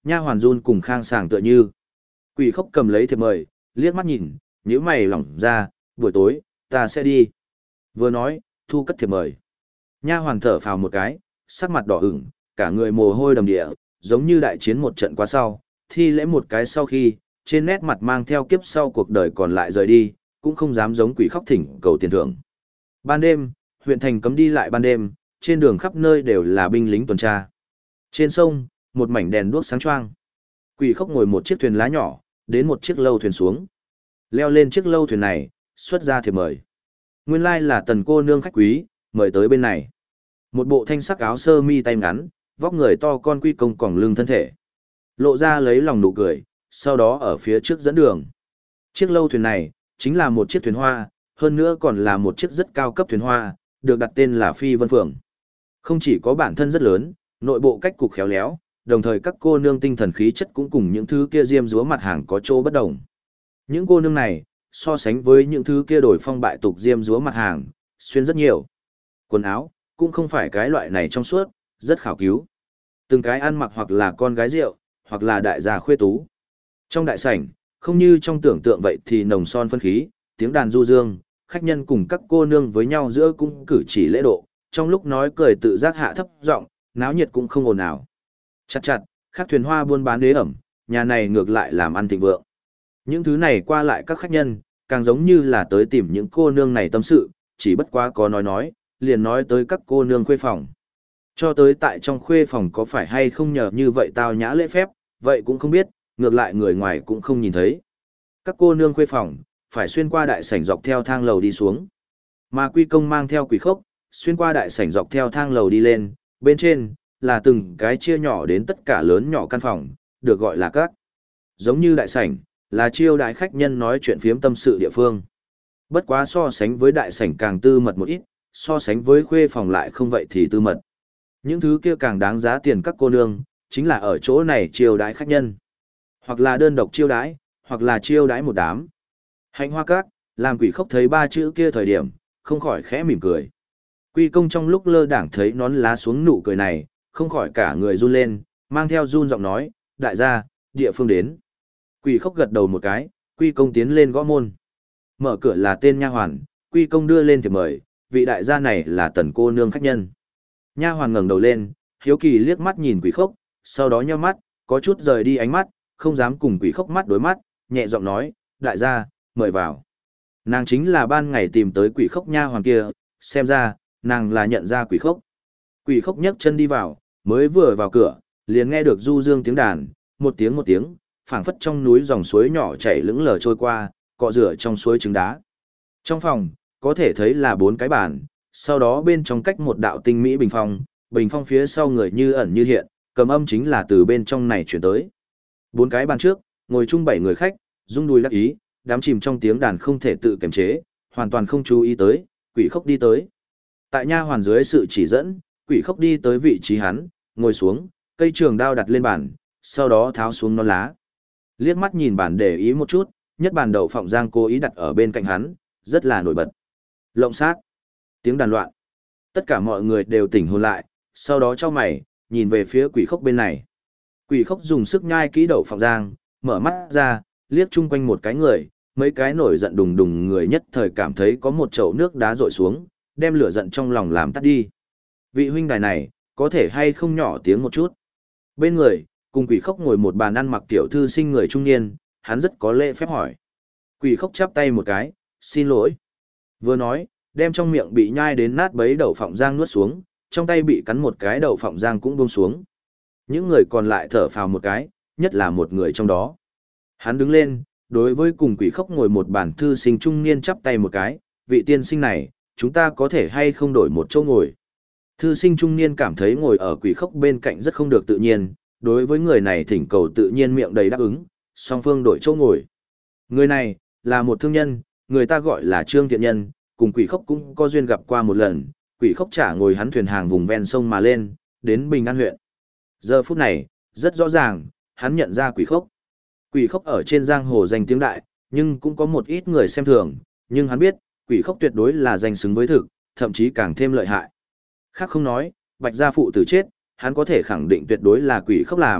nha hoàn run cùng khang sàng tựa như. Quỷ khốc cầm lấy thiệp mời, liếc mắt nhìn, nhíu mày lỏng ra, buổi tối, ta sẽ đi. Vừa nói, thu cất thiệp mời. Nha hoàn thở phào một cái, sắc mặt đỏ ửng, cả người mồ hôi đầm địa, giống như đại chiến một trận qua sau, thi lễ một cái sau khi, trên nét mặt mang theo kiếp sau cuộc đời còn lại rời đi, cũng không dám giống quỷ khóc thỉnh cầu tiền thưởng. Ban đêm, huyện thành cấm đi lại ban đêm, trên đường khắp nơi đều là binh lính tuần tra. Trên sông, một mảnh đèn đuốc sáng choang. Quỷ khóc ngồi một chiếc thuyền lá nhỏ, đến một chiếc lâu thuyền xuống. Leo lên chiếc lâu thuyền này, xuất ra thiệp mời. Nguyên lai là Tần cô nương khách quý, mời tới bên này. Một bộ thanh sắc áo sơ mi tay ngắn, vóc người to con Quy Công còng lưng thân thể. Lộ ra lấy lòng nụ cười, sau đó ở phía trước dẫn đường. Chiếc lâu thuyền này, chính là một chiếc thuyền hoa, hơn nữa còn là một chiếc rất cao cấp thuyền hoa, được đặt tên là Phi Vân Phượng. Không chỉ có bản thân rất lớn, nội bộ cách cục khéo léo, đồng thời các cô nương tinh thần khí chất cũng cùng những thứ kia diêm dúa mặt hàng có chỗ bất đồng. Những cô nương này, so sánh với những thứ kia đổi phong bại tục diêm dúa mặt hàng, xuyên rất nhiều. Quần áo, cũng không phải cái loại này trong suốt, rất khảo cứu. Từng cái ăn mặc hoặc là con gái rượu, hoặc là đại gia khuê tú. Trong đại sảnh, không như trong tưởng tượng vậy thì nồng son phân khí, tiếng đàn du dương, khách nhân cùng các cô nương với nhau giữa cũng cử chỉ lễ độ, trong lúc nói cười tự giác hạ thấp giọng, náo nhiệt cũng không ồn ào. Chặt chặt, các thuyền hoa buôn bán đế ẩm, nhà này ngược lại làm ăn thịnh vượng. Những thứ này qua lại các khách nhân, càng giống như là tới tìm những cô nương này tâm sự, chỉ bất quá có nói, liền nói tới các cô nương khuê phòng. Cho tới tại trong khuê phòng có phải hay không nhờ như vậy tao nhã lễ phép, vậy cũng không biết, ngược lại người ngoài cũng không nhìn thấy. Các cô nương khuê phòng, phải xuyên qua đại sảnh dọc theo thang lầu đi xuống. Mà Quy Công mang theo Quỷ Khốc, xuyên qua đại sảnh dọc theo thang lầu đi lên, bên trên, là từng cái chia nhỏ đến tất cả lớn nhỏ căn phòng, được gọi là các. Giống như đại sảnh, là chiêu đại khách nhân nói chuyện phiếm tâm sự địa phương. Bất quá so sánh với đại sảnh càng tư mật một ít, so sánh với khuê phòng lại không vậy thì tư mật. Những thứ kia càng đáng giá tiền các cô nương, chính là ở chỗ này chiêu đãi khách nhân. Hoặc là đơn độc chiêu đãi, hoặc là chiêu đãi một đám. Hạnh hoa các, làm Quỷ Khốc thấy ba chữ kia thời điểm, không khỏi khẽ mỉm cười. Quy Công trong lúc lơ đãng thấy nón lá xuống nụ cười này, không khỏi cả người run lên, mang theo run giọng nói, đại gia, địa phương đến. Quỷ Khốc gật đầu một cái, Quy Công tiến lên gõ môn. Mở cửa là tên nha hoàn, Quy Công đưa lên thiệp mời, vị đại gia này là Tần cô nương khách nhân. Nha hoàn ngẩng đầu lên, hiếu kỳ liếc mắt nhìn Quỷ Khốc, sau đó nheo mắt, có chút rời đi ánh mắt, không dám cùng Quỷ Khốc mắt đối mắt, nhẹ giọng nói, đại gia, mời vào. Nàng chính là ban ngày tìm tới Quỷ Khốc nha hoàn kia, xem ra, nàng là nhận ra Quỷ Khốc. Quỷ Khốc nhấc chân đi vào, mới vừa vào cửa, liền nghe được du dương tiếng đàn, một tiếng, phảng phất trong núi dòng suối nhỏ chảy lững lờ trôi qua, cọ rửa trong suối trứng đá. Trong phòng, có thể thấy là 4 cái bàn, sau đó bên trong cách một đạo tinh mỹ bình phong phía sau người như ẩn như hiện, cầm âm chính là từ bên trong này chuyển tới. 4 cái bàn trước, ngồi chung 7 người khách, rung đùi đắc ý, đám chìm trong tiếng đàn không thể tự kiềm chế, hoàn toàn không chú ý tới, Quỷ Khốc đi tới. Tại nha hoàn dưới sự chỉ dẫn, Quỷ Khốc đi tới vị trí hắn, ngồi xuống, cây trường đao đặt lên bàn, sau đó tháo xuống nón lá. Liếc mắt nhìn bàn để ý một chút, nhất bàn đậu phộng giang cố ý đặt ở bên cạnh hắn, rất là nổi bật. Lộng sát, tiếng đàn loạn. Tất cả mọi người đều tỉnh hồn lại, sau đó chau mày, nhìn về phía Quỷ Khốc bên này. Quỷ Khốc dùng sức nhai kỹ đậu phộng giang, mở mắt ra, liếc chung quanh một cái người, mấy cái nổi giận đùng đùng người nhất thời cảm thấy có một chậu nước đá rội xuống, đem lửa giận trong lòng làm tắt đi. Vị huynh đài này, có thể hay không nhỏ tiếng một chút. Bên người, cùng Quỷ Khốc ngồi một bàn ăn mặc tiểu thư sinh người trung niên, hắn rất có lễ phép hỏi. Quỷ Khốc chắp tay một cái, xin lỗi. Vừa nói, đem trong miệng bị nhai đến nát bấy đậu phộng giang nuốt xuống, trong tay bị cắn một cái đậu phộng giang cũng buông xuống. Những người còn lại thở phào một cái, nhất là một người trong đó. Hắn đứng lên, đối với cùng Quỷ Khốc ngồi một bàn thư sinh trung niên chắp tay một cái, vị tiên sinh này, chúng ta có thể hay không đổi một chỗ ngồi. Thư sinh trung niên cảm thấy ngồi ở Quỷ Khốc bên cạnh rất không được tự nhiên, đối với người này thỉnh cầu tự nhiên miệng đầy đáp ứng, song phương đổi chỗ ngồi. Người này, là một thương nhân, người ta gọi là Trương Thiện Nhân, cùng Quỷ Khốc cũng có duyên gặp qua một lần, Quỷ Khốc trả ngồi hắn thuyền hàng vùng ven sông mà lên, đến Bình An huyện. Giờ phút này, rất rõ ràng, hắn nhận ra Quỷ Khốc. Quỷ Khốc ở trên giang hồ danh tiếng đại, nhưng cũng có một ít người xem thường, nhưng hắn biết, Quỷ Khốc tuyệt đối là danh xứng với thực, thậm chí càng thêm lợi hại. Khác không nói, Bạch gia phụ tử chết, hắn có thể khẳng định tuyệt đối là Quỷ Khốc làm,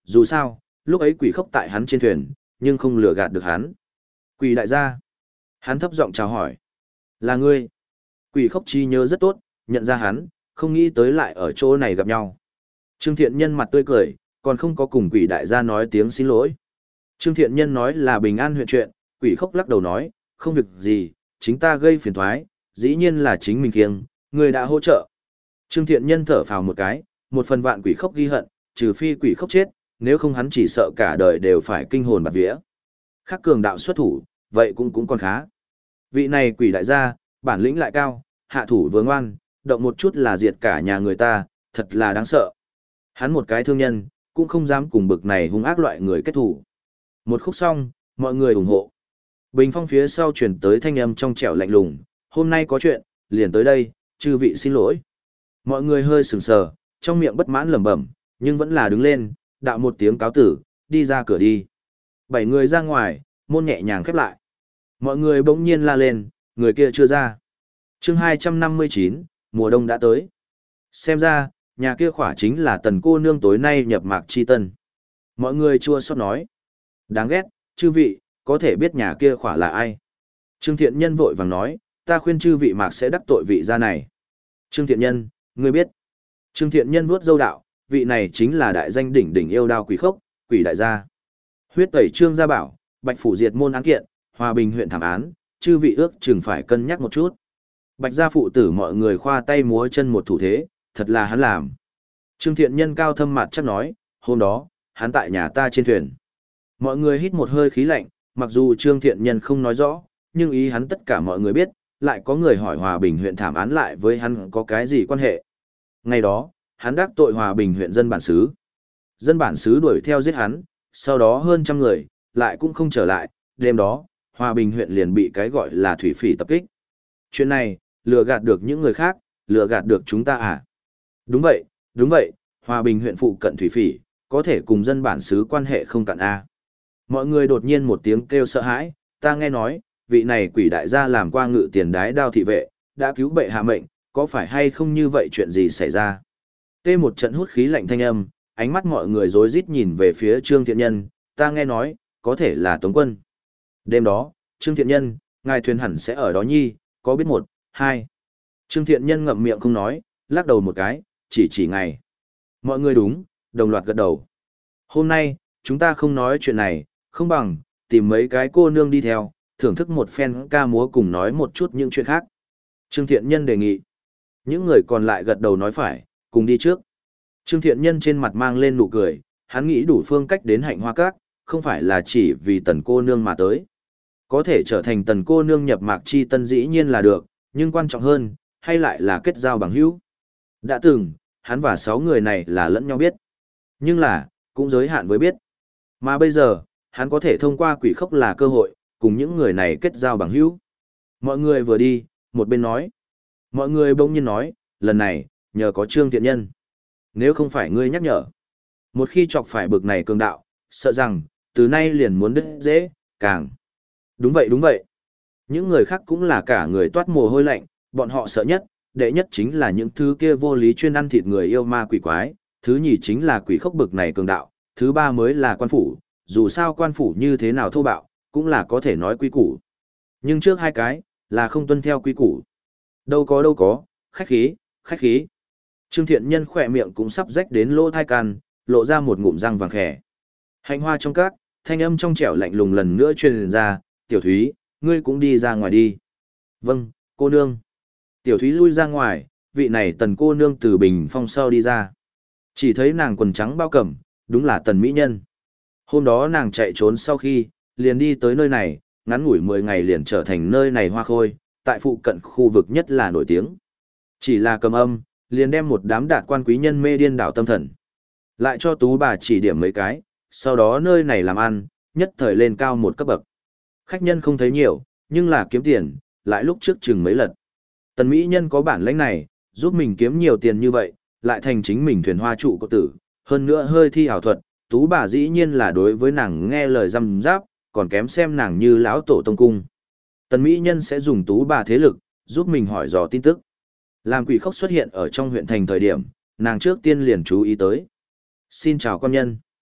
dù sao, lúc ấy quỷ khốc tại hắn trên thuyền, nhưng không lừa gạt được hắn. Quỷ đại gia. Hắn thấp giọng chào hỏi. Là ngươi. Quỷ khốc chi nhớ rất tốt, nhận ra hắn, không nghĩ tới lại ở chỗ này gặp nhau. Trương Thiện Nhân mặt tươi cười, còn không có cùng quỷ đại gia nói tiếng xin lỗi. Trương Thiện Nhân nói là bình an huyện chuyện, quỷ khốc lắc đầu nói, không việc gì, chính ta gây phiền toái, dĩ nhiên là chính mình kiêng, người đã hỗ trợ. Trương Thiện Nhân thở phào một cái, một phần vạn quỷ khốc ghi hận, trừ phi quỷ khốc chết, nếu không hắn chỉ sợ cả đời đều phải kinh hồn bạt vía. Khắc cường đạo xuất thủ, vậy cũng còn khá. Vị này quỷ đại gia, bản lĩnh lại cao, hạ thủ vừa ngoan, động một chút là diệt cả nhà người ta, thật là đáng sợ. Hắn một cái thương nhân, cũng không dám cùng bực này hung ác loại người kết thủ. Một khúc xong, mọi người ủng hộ. Bình phong phía sau chuyển tới thanh âm trong trẻo lạnh lùng, hôm nay có chuyện, liền tới đây, chư vị xin lỗi. Mọi người hơi sừng sờ, trong miệng bất mãn lẩm bẩm, nhưng vẫn là đứng lên, đạo một tiếng cáo tử, đi ra cửa đi. 7 người ra ngoài, môn nhẹ nhàng khép lại. Mọi người bỗng nhiên la lên, người kia chưa ra. Chương 259, mùa đông đã tới. Xem ra, nhà kia khỏa chính là tần cô nương tối nay nhập mạc chi tân. Mọi người chua xót nói. Đáng ghét, chư vị, có thể biết nhà kia khỏa là ai. Trương Thiện Nhân vội vàng nói, ta khuyên chư vị mạc sẽ đắc tội vị gia này. Trương Thiện Nhân, ngươi biết. Trương Thiện Nhân vuốt râu đạo, vị này chính là đại danh đỉnh đỉnh yêu đao quỷ khốc, quỷ đại gia. Huyết tẩy Trương gia bảo, Bạch phủ diệt môn án kiện, Hòa Bình huyện thảm án, chư vị ước chừng phải cân nhắc một chút. Bạch gia phụ tử mọi người khoa tay múa chân một thủ thế, thật là hắn làm. Trương Thiện Nhân cao thâm mặt chắc nói, hôm đó, hắn tại nhà ta trên thuyền. Mọi người hít một hơi khí lạnh, mặc dù Trương Thiện Nhân không nói rõ, nhưng ý hắn tất cả mọi người biết, lại có người hỏi Hòa Bình huyện thảm án lại với hắn có cái gì quan hệ. Ngày đó, hắn đắc tội Hòa Bình huyện dân bản xứ. Dân bản xứ đuổi theo giết hắn, sau đó hơn trăm người, lại cũng không trở lại, đêm đó, Hòa Bình huyện liền bị cái gọi là thủy phỉ tập kích. Chuyện này, lừa gạt được những người khác, lừa gạt được chúng ta à? Đúng vậy, Hòa Bình huyện phụ cận thủy phỉ, có thể cùng dân bản xứ quan hệ không cạn a. Mọi người đột nhiên một tiếng kêu sợ hãi, ta nghe nói, vị này quỷ đại gia làm qua ngự tiền đái đao thị vệ, đã cứu bệ hạ mệnh, có phải hay không như vậy chuyện gì xảy ra? Tê một trận hút khí lạnh thanh âm, ánh mắt mọi người rối rít nhìn về phía Trương Thiện Nhân, ta nghe nói, có thể là Tống quân. Đêm đó, Trương Thiện Nhân, ngài thuyền hẳn sẽ ở đó nhi, có biết một, hai. Trương Thiện Nhân ngậm miệng không nói, lắc đầu một cái, chỉ ngày. Mọi người đúng, đồng loạt gật đầu. Hôm nay, chúng ta không nói chuyện này, không bằng, tìm mấy cái cô nương đi theo, thưởng thức một phen ca múa cùng nói một chút những chuyện khác. Trương Thiện Nhân đề nghị. Những người còn lại gật đầu nói phải, cùng đi trước. Trương Thiện Nhân trên mặt mang lên nụ cười, hắn nghĩ đủ phương cách đến Hạnh Hoa Các, không phải là chỉ vì tần cô nương mà tới. Có thể trở thành tần cô nương nhập mạc chi tân dĩ nhiên là được, nhưng quan trọng hơn, hay lại là kết giao bằng hữu. Đã từng, hắn và 6 người này là lẫn nhau biết. Nhưng là, cũng giới hạn với biết. Mà bây giờ, hắn có thể thông qua quỷ khốc là cơ hội, cùng những người này kết giao bằng hữu. Mọi người vừa đi, một bên nói. Mọi người bỗng nhiên nói, lần này, nhờ có Trương Thiện Nhân. Nếu không phải ngươi nhắc nhở. Một khi chọc phải bực này cường đạo, sợ rằng, từ nay liền muốn đứt dễ, càng. Đúng vậy. Những người khác cũng là cả người toát mồ hôi lạnh, bọn họ sợ nhất, đệ nhất chính là những thứ kia vô lý chuyên ăn thịt người yêu ma quỷ quái, thứ nhì chính là quỷ khốc bực này cường đạo, thứ ba mới là quan phủ, dù sao quan phủ như thế nào thô bạo, cũng là có thể nói quy củ. Nhưng trước hai cái, là không tuân theo quy củ. Đâu có, khách khí. Trương Thiện Nhân khỏe miệng cũng sắp rách đến lỗ thai can, lộ ra một ngụm răng vàng khẻ. Hạnh Hoa trong các, thanh âm trong trẻo lạnh lùng lần nữa truyền ra, Tiểu Thúy, ngươi cũng đi ra ngoài đi. Vâng, cô nương. Tiểu Thúy lui ra ngoài, vị này tần cô nương từ bình phong sau đi ra. Chỉ thấy nàng quần trắng bao cẩm, đúng là tần mỹ nhân. Hôm đó nàng chạy trốn sau khi, liền đi tới nơi này, ngắn ngủi 10 ngày liền trở thành nơi này hoa khôi, tại phụ cận khu vực nhất là nổi tiếng. Chỉ là cầm âm, liền đem một đám đạt quan quý nhân mê điên đảo tâm thần. Lại cho tú bà chỉ điểm mấy cái, sau đó nơi này làm ăn, nhất thời lên cao một cấp bậc. Khách nhân không thấy nhiều, nhưng là kiếm tiền, lại lúc trước chừng mấy lần. Tần mỹ nhân có bản lĩnh này, giúp mình kiếm nhiều tiền như vậy, lại thành chính mình thuyền hoa trụ cột tử, hơn nữa hơi thi ảo thuật, tú bà dĩ nhiên là đối với nàng nghe lời răm giáp, còn kém xem nàng như lão tổ tông cung. Tần mỹ nhân sẽ dùng tú bà thế lực, giúp mình hỏi dò tin tức. Làm quỷ khốc xuất hiện ở trong huyện thành thời điểm, nàng trước tiên liền chú ý tới. Xin chào quan nhân.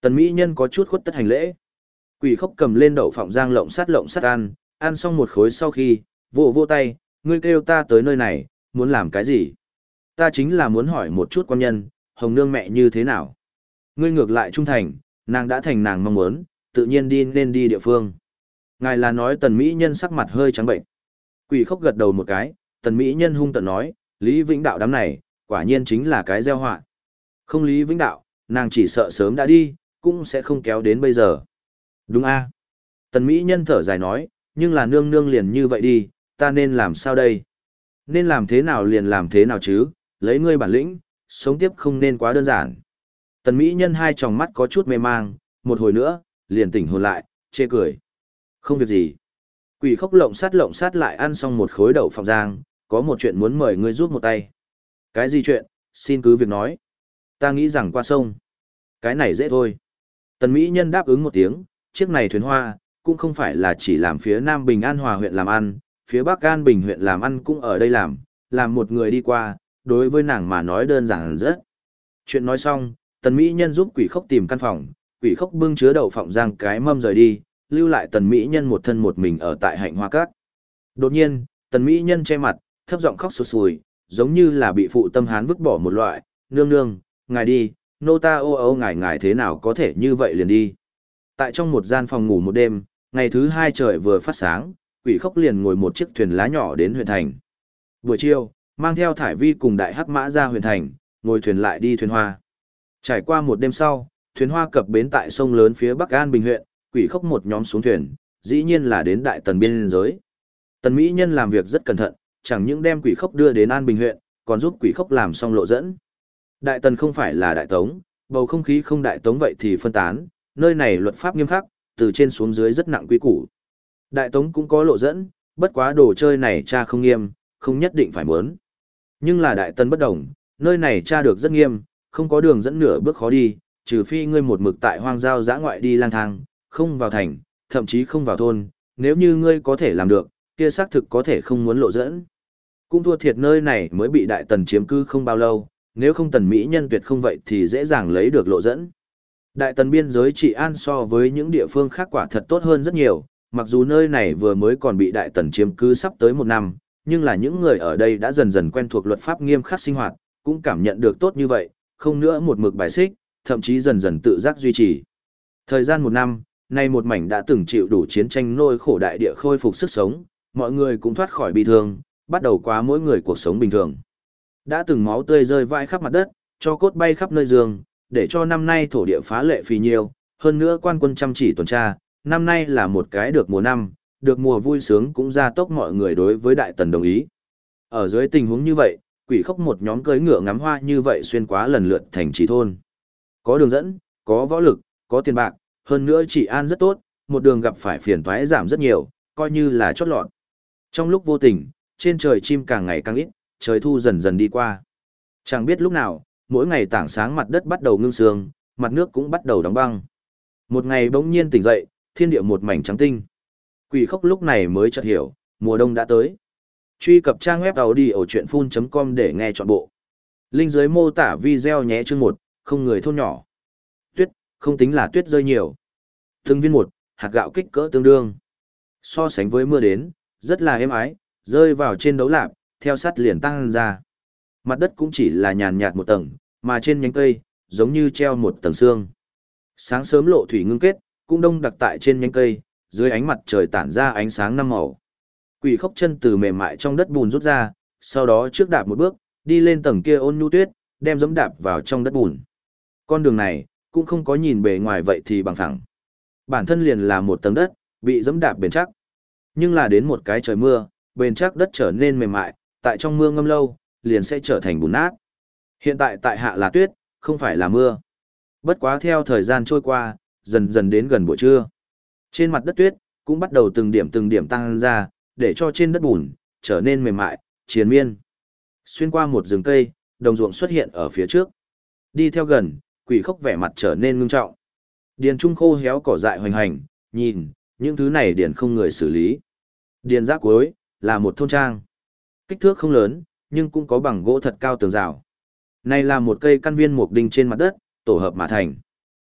Tần mỹ nhân có chút khuất tất hành lễ. Quỷ khốc cầm lên đậu phộng rang lộng sắt ăn xong một khối sau khi, vỗ tay, ngươi kêu ta tới nơi này, muốn làm cái gì? Ta chính là muốn hỏi một chút quan nhân, Hồng Nương mẹ như thế nào? Ngươi ngược lại trung thành, nàng đã thành nàng mong muốn, tự nhiên nên đi địa phương. Ngài là nói tần mỹ nhân sắc mặt hơi trắng bệnh. Quỷ khốc gật đầu một cái, tần mỹ nhân hung tợn nói, Lý Vĩnh Đạo đám này, quả nhiên chính là cái gieo họa. Không Lý Vĩnh Đạo, nàng chỉ sợ sớm đã đi, cũng sẽ không kéo đến bây giờ. Đúng a? Tần mỹ nhân thở dài nói, nhưng là nương nương liền như vậy đi, ta nên làm sao đây? Nên làm thế nào liền làm thế nào chứ, lấy ngươi bản lĩnh, sống tiếp không nên quá đơn giản. Tần mỹ nhân hai tròng mắt có chút mê mang, một hồi nữa, liền tỉnh hồn lại, chê cười. Không việc gì. Quỷ khốc lộng sát lại ăn xong một khối đậu phộng rang, có một chuyện muốn mời ngươi giúp một tay. Cái gì chuyện, xin cứ việc nói. Ta nghĩ rằng qua sông. Cái này dễ thôi. Tần mỹ nhân đáp ứng một tiếng, chiếc này thuyền hoa, cũng không phải là chỉ làm phía Nam Bình An Hòa huyện làm ăn, phía Bắc An Bình huyện làm ăn cũng ở đây làm một người đi qua, đối với nàng mà nói đơn giản rất. Chuyện nói xong, tần mỹ nhân giúp quỷ khốc tìm căn phòng, quỷ khốc bưng chứa đậu phộng rang cái mâm rời đi, lưu lại tần mỹ nhân một thân một mình ở tại hạnh hoa cát. Đột nhiên, tần mỹ nhân che mặt, thấp giọng khóc sụt sùi, giống như là bị phụ tâm hán vứt bỏ một loại, nương nương, ngài đi, nô ta ô ngài thế nào có thể như vậy liền đi. Tại trong một gian phòng ngủ một đêm, ngày thứ hai trời vừa phát sáng, quỷ khốc liền ngồi một chiếc thuyền lá nhỏ đến huyện thành. Buổi chiều, mang theo thải vi cùng đại hắc mã ra huyện thành, ngồi thuyền lại đi thuyền hoa. Trải qua một đêm sau, thuyền hoa cập bến tại sông lớn phía Bắc An Bình huyện, quỷ khốc một nhóm xuống thuyền, dĩ nhiên là đến đại tần biên giới. Tần mỹ nhân làm việc rất cẩn thận, chẳng những đem quỷ khốc đưa đến An Bình huyện, còn giúp quỷ khốc làm xong lộ dẫn. Đại tần không phải là đại tống, bầu không khí không đại tống vậy thì phân tán, nơi này luật pháp nghiêm khắc, từ trên xuống dưới rất nặng quy củ. Đại tống cũng có lộ dẫn, bất quá đồ chơi này cha không nghiêm, không nhất định phải muốn. Nhưng là đại tần bất đồng, nơi này cha được rất nghiêm, không có đường dẫn nửa bước khó đi, trừ phi ngươi một mực tại hoang giao dã ngoại đi lang thang, không vào thành, thậm chí không vào thôn, nếu như ngươi có thể làm được, kia xác thực có thể không muốn lộ dẫn. Cũng thua thiệt nơi này mới bị đại tần chiếm cư không bao lâu, nếu không tần mỹ nhân tuyệt không vậy thì dễ dàng lấy được lộ dẫn. Đại tần biên giới trị an so với những địa phương khác quả thật tốt hơn rất nhiều, mặc dù nơi này vừa mới còn bị đại tần chiếm cứ sắp tới một năm, nhưng là những người ở đây đã dần dần quen thuộc luật pháp nghiêm khắc sinh hoạt, cũng cảm nhận được tốt như vậy, không nữa một mực bài xích, thậm chí dần dần tự giác duy trì. Thời gian một năm, nay một mảnh đã từng chịu đủ chiến tranh nỗi khổ đại địa khôi phục sức sống, mọi người cũng thoát khỏi bi thương, bắt đầu qua mỗi người cuộc sống bình thường. Đã từng máu tươi rơi vãi khắp mặt đất, cho cốt bay khắp nơi giường, để cho năm nay thổ địa phá lệ phì nhiêu, hơn nữa quan quân chăm chỉ tuần tra, năm nay là một cái được mùa năm, được mùa vui sướng cũng gia tốc mọi người đối với đại tần đồng ý. Ở dưới tình huống như vậy, quỷ khốc một nhóm cưỡi ngựa ngắm hoa như vậy xuyên quá lần lượt thành trì thôn. Có đường dẫn, có võ lực, có tiền bạc, hơn nữa trị an rất tốt, một đường gặp phải phiền toái giảm rất nhiều, coi như là chót lọt. Trong lúc vô tình, trên trời chim càng ngày càng ít, trời thu dần dần đi qua. Chẳng biết lúc nào, mỗi ngày tảng sáng mặt đất bắt đầu ngưng sương, mặt nước cũng bắt đầu đóng băng. Một ngày bỗng nhiên tỉnh dậy, thiên địa một mảnh trắng tinh. Quỷ khốc lúc này mới chợt hiểu, mùa đông đã tới. Truy cập trang web audiochuyenphun.com để nghe trọn bộ. Link dưới mô tả video nhé. Chương 1, không người thôn nhỏ. Tuyết, không tính là tuyết rơi nhiều. Từng viên một, hạt gạo kích cỡ tương đương. So sánh với mưa đến, rất là êm ái, rơi vào trên đấu lạp, theo sát liền tăng ra. Mặt đất cũng chỉ là nhàn nhạt một tầng, mà trên nhánh cây, giống như treo một tầng xương. Sáng sớm lộ thủy ngưng kết, cũng đông đặc tại trên nhánh cây, dưới ánh mặt trời tản ra ánh sáng năm màu. Quỷ khốc chân từ mềm mại trong đất bùn rút ra, sau đó trước đạp một bước, đi lên tầng kia ôn nhu tuyết, đem giẫm đạp vào trong đất bùn. Con đường này, cũng không có nhìn bề ngoài vậy thì bằng phẳng. Bản thân liền là một tầng đất, bị giẫm đạp bền chắc. Nhưng là đến một cái trời mưa, bền chắc đất trở nên mềm mại, tại trong mưa ngâm lâu, liền sẽ trở thành bùn nát. Hiện tại tại hạ là tuyết, không phải là mưa. Bất quá theo thời gian trôi qua, dần dần đến gần buổi trưa. Trên mặt đất tuyết, cũng bắt đầu từng điểm tăng ra, để cho trên đất bùn, trở nên mềm mại, triền miên. Xuyên qua một rừng cây, đồng ruộng xuất hiện ở phía trước. Đi theo gần, quỷ khốc vẻ mặt trở nên ngưng trọng. Điền trung khô héo cỏ dại hoành hành, nhìn, những thứ này điền không người xử lý. Điền giác cuối, là một thôn trang. Kích thước không lớn, nhưng cũng có bằng gỗ thật cao tường rào. Này là một cây căn viên mục đinh trên mặt đất, tổ hợp mà thành.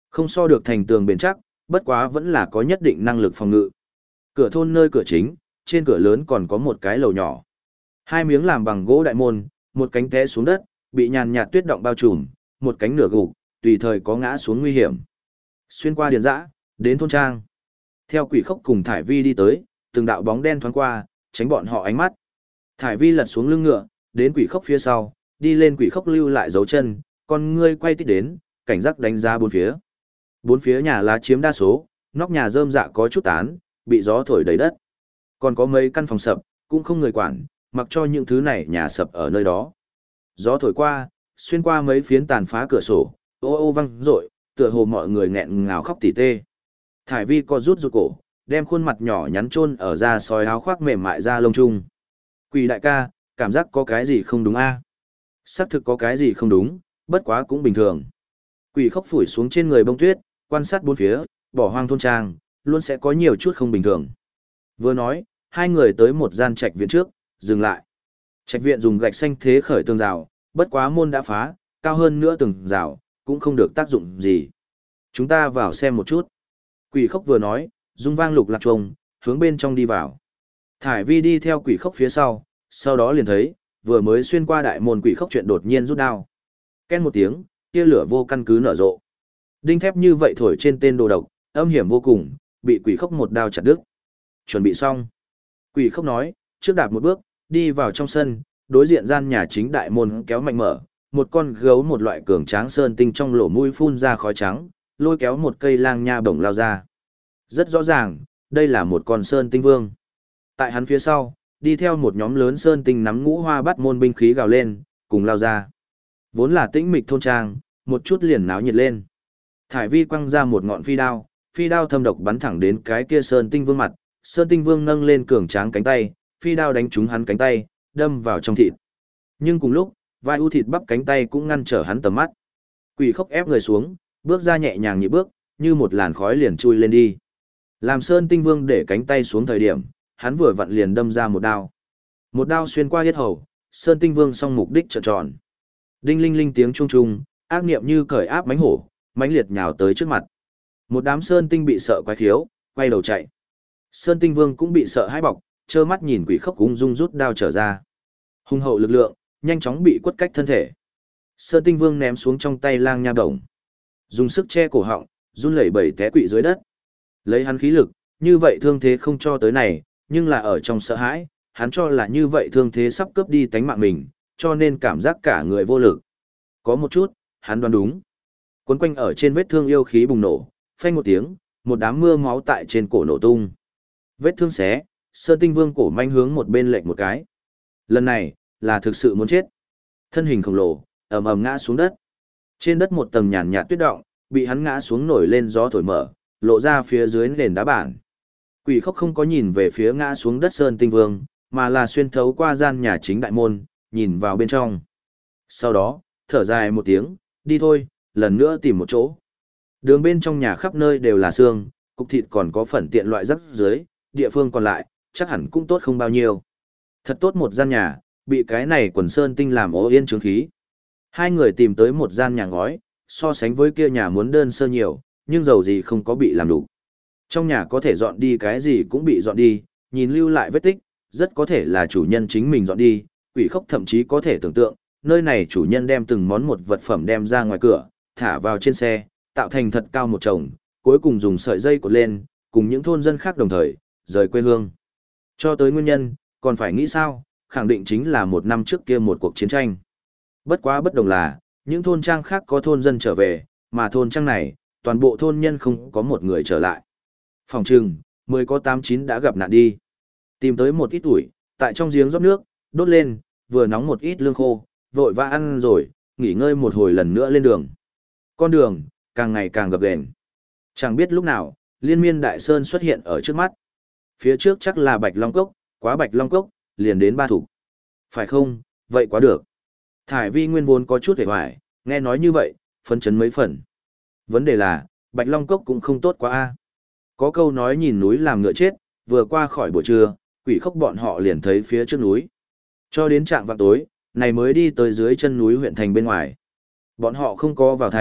Không so được thành tường bền chắc, bất quá vẫn là có nhất định năng lực phòng ngự. Cửa thôn nơi cửa chính, trên cửa lớn còn có một cái lầu nhỏ. Hai miếng làm bằng gỗ đại môn, một cánh té xuống đất, bị nhàn nhạt tuyết động bao trùm, một cánh nửa gục, tùy thời có ngã xuống nguy hiểm. Xuyên qua điền dã, đến thôn trang. Theo Quỷ Khốc cùng Thải Vi đi tới, từng đạo bóng đen thoáng qua, tránh bọn họ ánh mắt. Thải Vi lật xuống lưng ngựa, đến Quỷ Khốc phía sau, đi lên Quỷ Khốc lưu lại dấu chân, con ngươi quay tít đến, cảnh giác đánh giá bốn phía. Bốn phía nhà lá chiếm đa số, nóc nhà rơm rạ có chút tán, bị gió thổi đầy đất. Còn có mấy căn phòng sập, cũng không người quản, mặc cho những thứ này nhà sập ở nơi đó. Gió thổi qua, xuyên qua mấy phiến tàn phá cửa sổ, ô ô vang rội, tựa hồ mọi người nghẹn ngào khóc tỉ tê. Thải Vi co rút rụt cổ, đem khuôn mặt nhỏ nhắn chôn ở da sói áo khoác mềm mại da lông chung. Quỷ đại ca, cảm giác có cái gì không đúng a? Xác thực có cái gì không đúng, bất quá cũng bình thường. Quỷ Khốc phủi xuống trên người bông tuyết, quan sát bốn phía, bỏ hoang thôn trang, luôn sẽ có nhiều chút không bình thường. Vừa nói, hai người tới một gian trạch viện trước, dừng lại. Trạch viện dùng gạch xanh thế khởi tường rào, bất quá môn đã phá, cao hơn nữa tường rào, cũng không được tác dụng gì. Chúng ta vào xem một chút. Quỷ Khốc vừa nói, rung vang lục lạc trùng, hướng bên trong đi vào. Thải Vi đi theo Quỷ Khốc phía sau đó liền thấy, vừa mới xuyên qua đại môn Quỷ Khốc chuyện đột nhiên rút đao. Ken một tiếng, tia lửa vô căn cứ nở rộ. Đinh thép như vậy thổi trên tên đồ độc, âm hiểm vô cùng, bị Quỷ Khốc một đao chặt đứt. Chuẩn bị xong. Quỷ Khốc nói, trước đạp một bước, đi vào trong sân, đối diện gian nhà chính đại môn kéo mạnh mở, một con gấu một loại cường tráng sơn tinh trong lỗ mũi phun ra khói trắng, lôi kéo một cây lang nha bổng lao ra. Rất rõ ràng, đây là một con sơn tinh vương. Tại hắn phía sau, đi theo một nhóm lớn sơn tinh nắm ngũ hoa bắt môn binh khí gào lên, cùng lao ra. Vốn là tĩnh mịch thôn trang, một chút liền náo nhiệt lên. Thải Vi quăng ra một ngọn phi đao thâm độc bắn thẳng đến cái kia sơn tinh vương mặt, sơn tinh vương nâng lên cường tráng cánh tay, phi đao đánh trúng hắn cánh tay, đâm vào trong thịt. Nhưng cùng lúc, vai u thịt bắp cánh tay cũng ngăn trở hắn tầm mắt. Quỷ Khốc ép người xuống, bước ra nhẹ nhàng nhị bước, như một làn khói liền chui lên đi. Làm sơn tinh vương để cánh tay xuống thời điểm, hắn vừa vặn liền đâm ra một đao. Một đao xuyên qua yết hầu, sơn tinh vương xong mục đích trợn tròn. Đinh linh linh tiếng trung trung, ác niệm như cởi áp mãnh hổ, mãnh liệt nhào tới trước mặt. Một đám sơn tinh bị sợ quái khiếu, quay đầu chạy. Sơn tinh vương cũng bị sợ hãi bọc, trơ mắt nhìn Quỷ Khốc ung dung rút đao trở ra. Hung hậu lực lượng, nhanh chóng bị quất cách thân thể. Sơn tinh vương ném xuống trong tay lang nha bổng. Dùng sức che cổ họng, run lẩy bẩy té quỵ dưới đất. Lấy hắn khí lực, như vậy thương thế không cho tới này, nhưng là ở trong sợ hãi, hắn cho là như vậy thương thế sắp cướp đi tánh mạng mình, cho nên cảm giác cả người vô lực. Có một chút, hắn đoán đúng. Quấn quanh ở trên vết thương yêu khí bùng nổ, phanh một tiếng, một đám mưa máu tại trên cổ nổ tung. Vết thương xé, Sơn Tinh Vương cổ manh hướng một bên lệch một cái. Lần này, là thực sự muốn chết. Thân hình khổng lồ, ầm ầm ngã xuống đất. Trên đất một tầng nhàn nhạt tuyết động, bị hắn ngã xuống nổi lên gió thổi mở, lộ ra phía dưới nền đá bản. Quỷ Khốc không có nhìn về phía ngã xuống đất Sơn Tinh Vương, mà là xuyên thấu qua gian nhà chính đại môn, nhìn vào bên trong. Sau đó, thở dài một tiếng, đi thôi, lần nữa tìm một chỗ. Đường bên trong nhà khắp nơi đều là xương, cục thịt còn có phần tiện loại rắc dưới, địa phương còn lại, chắc hẳn cũng tốt không bao nhiêu. Thật tốt một gian nhà, bị cái này quần sơn tinh làm ố yên trướng khí. Hai người tìm tới một gian nhà ngói, so sánh với kia nhà muốn đơn sơ nhiều, nhưng dầu gì không có bị làm đủ. Trong nhà có thể dọn đi cái gì cũng bị dọn đi, nhìn lưu lại vết tích, rất có thể là chủ nhân chính mình dọn đi, Quỷ Khốc thậm chí có thể tưởng tượng, nơi này chủ nhân đem từng món một vật phẩm đem ra ngoài cửa, thả vào trên xe, tạo thành thật cao một chồng, cuối cùng dùng sợi dây cột lên, cùng những thôn dân khác đồng thời, rời quê hương. Cho tới nguyên nhân, còn phải nghĩ sao, khẳng định chính là một năm trước kia một cuộc chiến tranh. Bất quá bất đồng là, những thôn trang khác có thôn dân trở về, mà thôn trang này, toàn bộ thôn nhân không có một người trở lại. Phòng trừng, 10 có 8-9 đã gặp nạn đi. Tìm tới một ít tuổi, tại trong giếng rót nước, đốt lên, vừa nóng một ít lương khô, vội vã ăn rồi, nghỉ ngơi một hồi lần nữa lên đường. Con đường, càng ngày càng gập ghềnh. Chẳng biết lúc nào, liên miên đại sơn xuất hiện ở trước mắt. Phía trước chắc là Bạch Long Cốc, quá Bạch Long Cốc, liền đến Ba Thục. Phải không, vậy quá được. Thải Vi nguyên vốn có chút hề hoài, nghe nói như vậy, phấn chấn mấy phần. Vấn đề là, Bạch Long Cốc cũng không tốt quá a. Có câu nói nhìn núi làm ngựa chết, vừa qua khỏi buổi trưa, Quỷ Khốc bọn họ liền thấy phía trước núi. Cho đến trạng vạng tối, này mới đi tới dưới chân núi huyện thành bên ngoài. Bọn họ không có vào thành,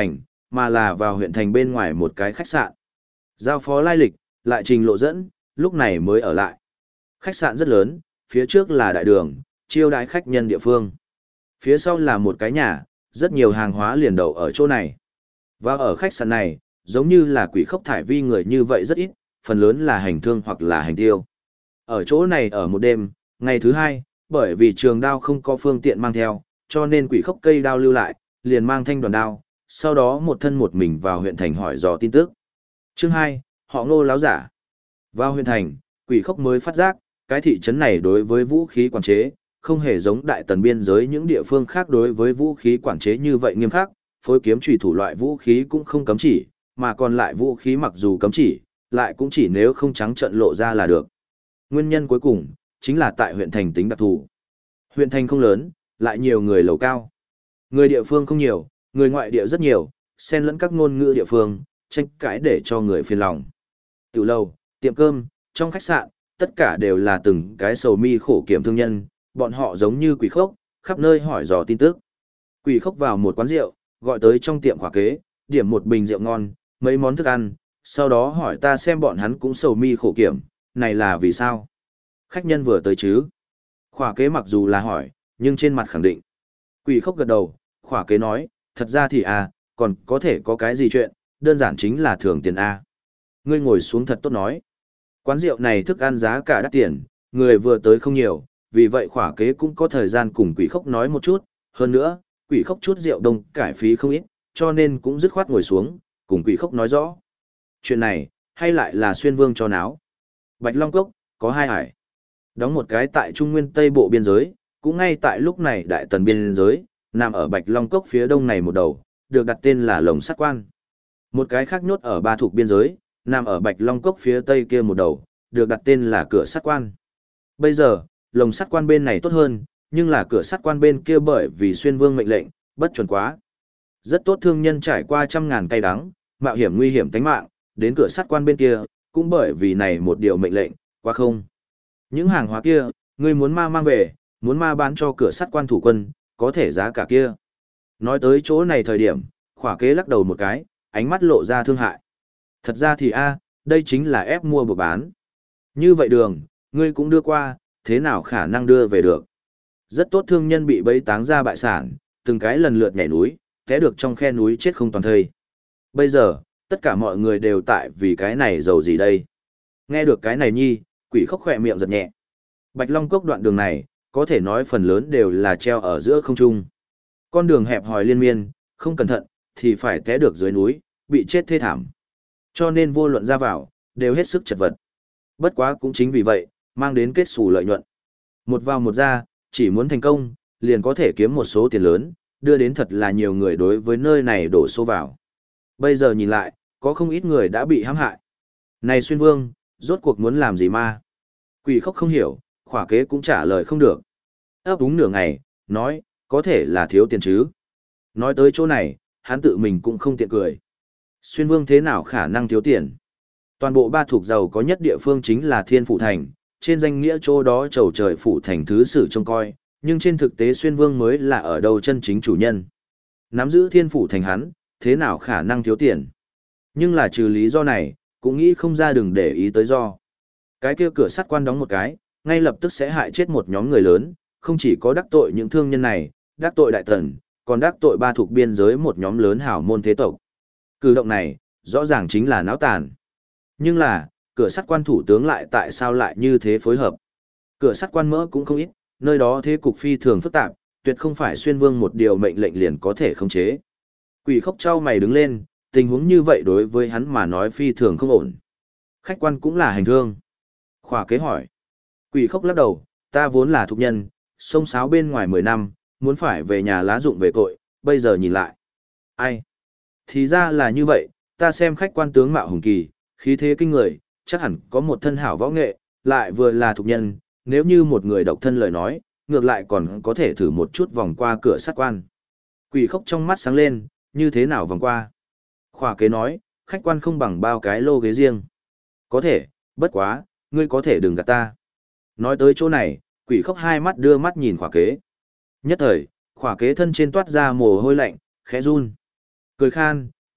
mà là vào huyện thành bên ngoài một cái khách sạn. Giao phó lai lịch, lại trình lộ dẫn, lúc này mới ở lại. Khách sạn rất lớn, phía trước là đại đường, chiêu đãi khách nhân địa phương. Phía sau là một cái nhà, rất nhiều hàng hóa liền đậu ở chỗ này. Và ở khách sạn này, giống như là quỷ khốc thải vi người như vậy rất ít, phần lớn là hành thương hoặc là hành tiêu. Ở chỗ này ở một đêm, ngày thứ hai, bởi vì trường đao không có phương tiện mang theo, cho nên quỷ khốc cây đao lưu lại, liền mang thanh đoàn đao, sau đó một thân một mình vào huyện thành hỏi dò tin tức. Chương 2, họ Ngô láo giả. Vào huyện thành, quỷ khốc mới phát giác, cái thị trấn này đối với vũ khí quản chế, không hề giống đại tần biên giới những địa phương khác đối với vũ khí quản chế như vậy nghiêm khắc, phối kiếm chủy thủ loại vũ khí cũng không cấm chỉ, mà còn lại vũ khí mặc dù cấm chỉ, lại cũng chỉ nếu không trắng trợn lộ ra là được. Nguyên nhân cuối cùng, chính là tại huyện thành tính đặc thù. Huyện thành không lớn, lại nhiều người lầu cao. Người địa phương không nhiều, người ngoại địa rất nhiều, xen lẫn các ngôn ngữ địa phương, tranh cãi để cho người phiền lòng. Tiểu lầu, tiệm cơm, trong khách sạn, tất cả đều là từng cái sầu mi khổ kiểm thương nhân, bọn họ giống như quỷ khốc, khắp nơi hỏi dò tin tức. Quỷ khốc vào một quán rượu, gọi tới trong tiệm khỏa kế, điểm một bình rượu ngon, mấy món thức ăn, sau đó hỏi ta xem bọn hắn cũng sầu mi khổ kiểm, này là vì sao? Khách nhân vừa tới chứ? Khỏa kế mặc dù là hỏi, nhưng trên mặt khẳng định. Quỷ khốc gật đầu, khỏa kế nói, thật ra thì còn có thể có cái gì chuyện, đơn giản chính là thưởng tiền A. Ngươi ngồi xuống thật tốt nói. Quán rượu này thức ăn giá cả đắt tiền, người vừa tới không nhiều, vì vậy khỏa kế cũng có thời gian cùng quỷ khốc nói một chút, hơn nữa, quỷ khốc chút rượu đông cải phí không ít, cho nên cũng dứt khoát ngồi xuống, cùng quỷ khốc nói rõ. Chuyện này, hay lại là xuyên vương cho náo. Bạch Long Cốc, có hai hải. Đóng một cái tại Trung Nguyên Tây Bộ biên giới, cũng ngay tại lúc này đại tần biên giới, nằm ở Bạch Long Cốc phía đông này một đầu, được đặt tên là Lồng Sắt Quan. Một cái khác nhốt ở Ba Thục biên giới, nằm ở Bạch Long Cốc phía tây kia một đầu, được đặt tên là Cửa Sắt Quan. Bây giờ, Lồng Sắt Quan bên này tốt hơn, nhưng là Cửa Sắt Quan bên kia bởi vì xuyên vương mệnh lệnh, bất chuẩn quá. Rất tốt thương nhân trải qua trăm ngàn cay đắng, mạo hiểm nguy hiểm tính mạng, đến Cửa Sắt Quan bên kia, cũng bởi vì này một điều mệnh lệnh, quá không. Những hàng hóa kia, ngươi muốn ma mang về, muốn ma bán cho Cửa Sắt Quan thủ quân, có thể giá cả kia. Nói tới chỗ này thời điểm, khỏa kế lắc đầu một cái, ánh mắt lộ ra thương hại. Thật ra thì đây chính là ép mua buộc bán. Như vậy đường, ngươi cũng đưa qua, thế nào khả năng đưa về được. Rất tốt thương nhân bị bẫy táng ra bại sản, từng cái lần lượt nhảy núi, té được trong khe núi chết không toàn thây. Bây giờ, tất cả mọi người đều tại vì cái này giàu gì đây. Nghe được cái này nhi, quỷ khóc khỏe miệng giật nhẹ. Bạch Long Cốc đoạn đường này, có thể nói phần lớn đều là treo ở giữa không trung. Con đường hẹp hòi liên miên, không cẩn thận, thì phải té được dưới núi, bị chết thê thảm. Cho nên vô luận ra vào, đều hết sức chật vật. Bất quá cũng chính vì vậy, mang đến kết xù lợi nhuận. Một vào một ra, chỉ muốn thành công, liền có thể kiếm một số tiền lớn, đưa đến thật là nhiều người đối với nơi này đổ số vào. Bây giờ nhìn lại, có không ít người đã bị hãm hại. Này xuyên vương, rốt cuộc muốn làm gì ma? Quỷ khóc không hiểu, khỏa kế cũng trả lời không được. Ấp úng nửa ngày, nói, có thể là thiếu tiền chứ. Nói tới chỗ này, hắn tự mình cũng không tiện cười. Xuyên vương thế nào khả năng thiếu tiền? Toàn bộ Ba Thuộc giàu có nhất địa phương chính là Thiên Phủ Thành, trên danh nghĩa chỗ đó chầu trời phủ thành thứ sử trông coi, nhưng trên thực tế xuyên vương mới là ở đâu chân chính chủ nhân. Nắm giữ Thiên Phủ Thành hắn, thế nào khả năng thiếu tiền? Nhưng là trừ lý do này, cũng nghĩ không ra đừng để ý tới do. Cái kia Cửa Sắt Quan đóng một cái, ngay lập tức sẽ hại chết một nhóm người lớn, không chỉ có đắc tội những thương nhân này, đắc tội đại tần, còn đắc tội Ba Thuộc biên giới một nhóm lớn hảo môn thế tộc. Cử động này, rõ ràng chính là náo tàn. Nhưng là, Cửa Sắt Quan thủ tướng lại tại sao lại như thế phối hợp? Cửa Sắt Quan mỡ cũng không ít, nơi đó thế cục phi thường phức tạp, tuyệt không phải xuyên vương một điều mệnh lệnh liền có thể khống chế. Quỷ khóc trao mày đứng lên, tình huống như vậy đối với hắn mà nói phi thường không ổn. Khách quan cũng là hành thương. Khỏa kế hỏi. Quỷ khóc lắc đầu, ta vốn là thục nhân, sông sáo bên ngoài 10 năm, muốn phải về nhà lá dụng về cội, bây giờ nhìn lại. Ai? Thì ra là như vậy, ta xem khách quan tướng mạo hùng kỳ, khí thế kinh người, chắc hẳn có một thân hảo võ nghệ, lại vừa là thục nhân, nếu như một người độc thân lời nói, ngược lại còn có thể thử một chút vòng qua Cửa Sắt Quan. Quỷ khóc trong mắt sáng lên, như thế nào vòng qua? Khỏa kế nói, khách quan không bằng bao cái lô ghế riêng. Có thể, bất quá, ngươi có thể đừng gạt ta. Nói tới chỗ này, quỷ khóc hai mắt đưa mắt nhìn khỏa kế. Nhất thời, khỏa kế thân trên toát ra mồ hôi lạnh, khẽ run. Cười khan,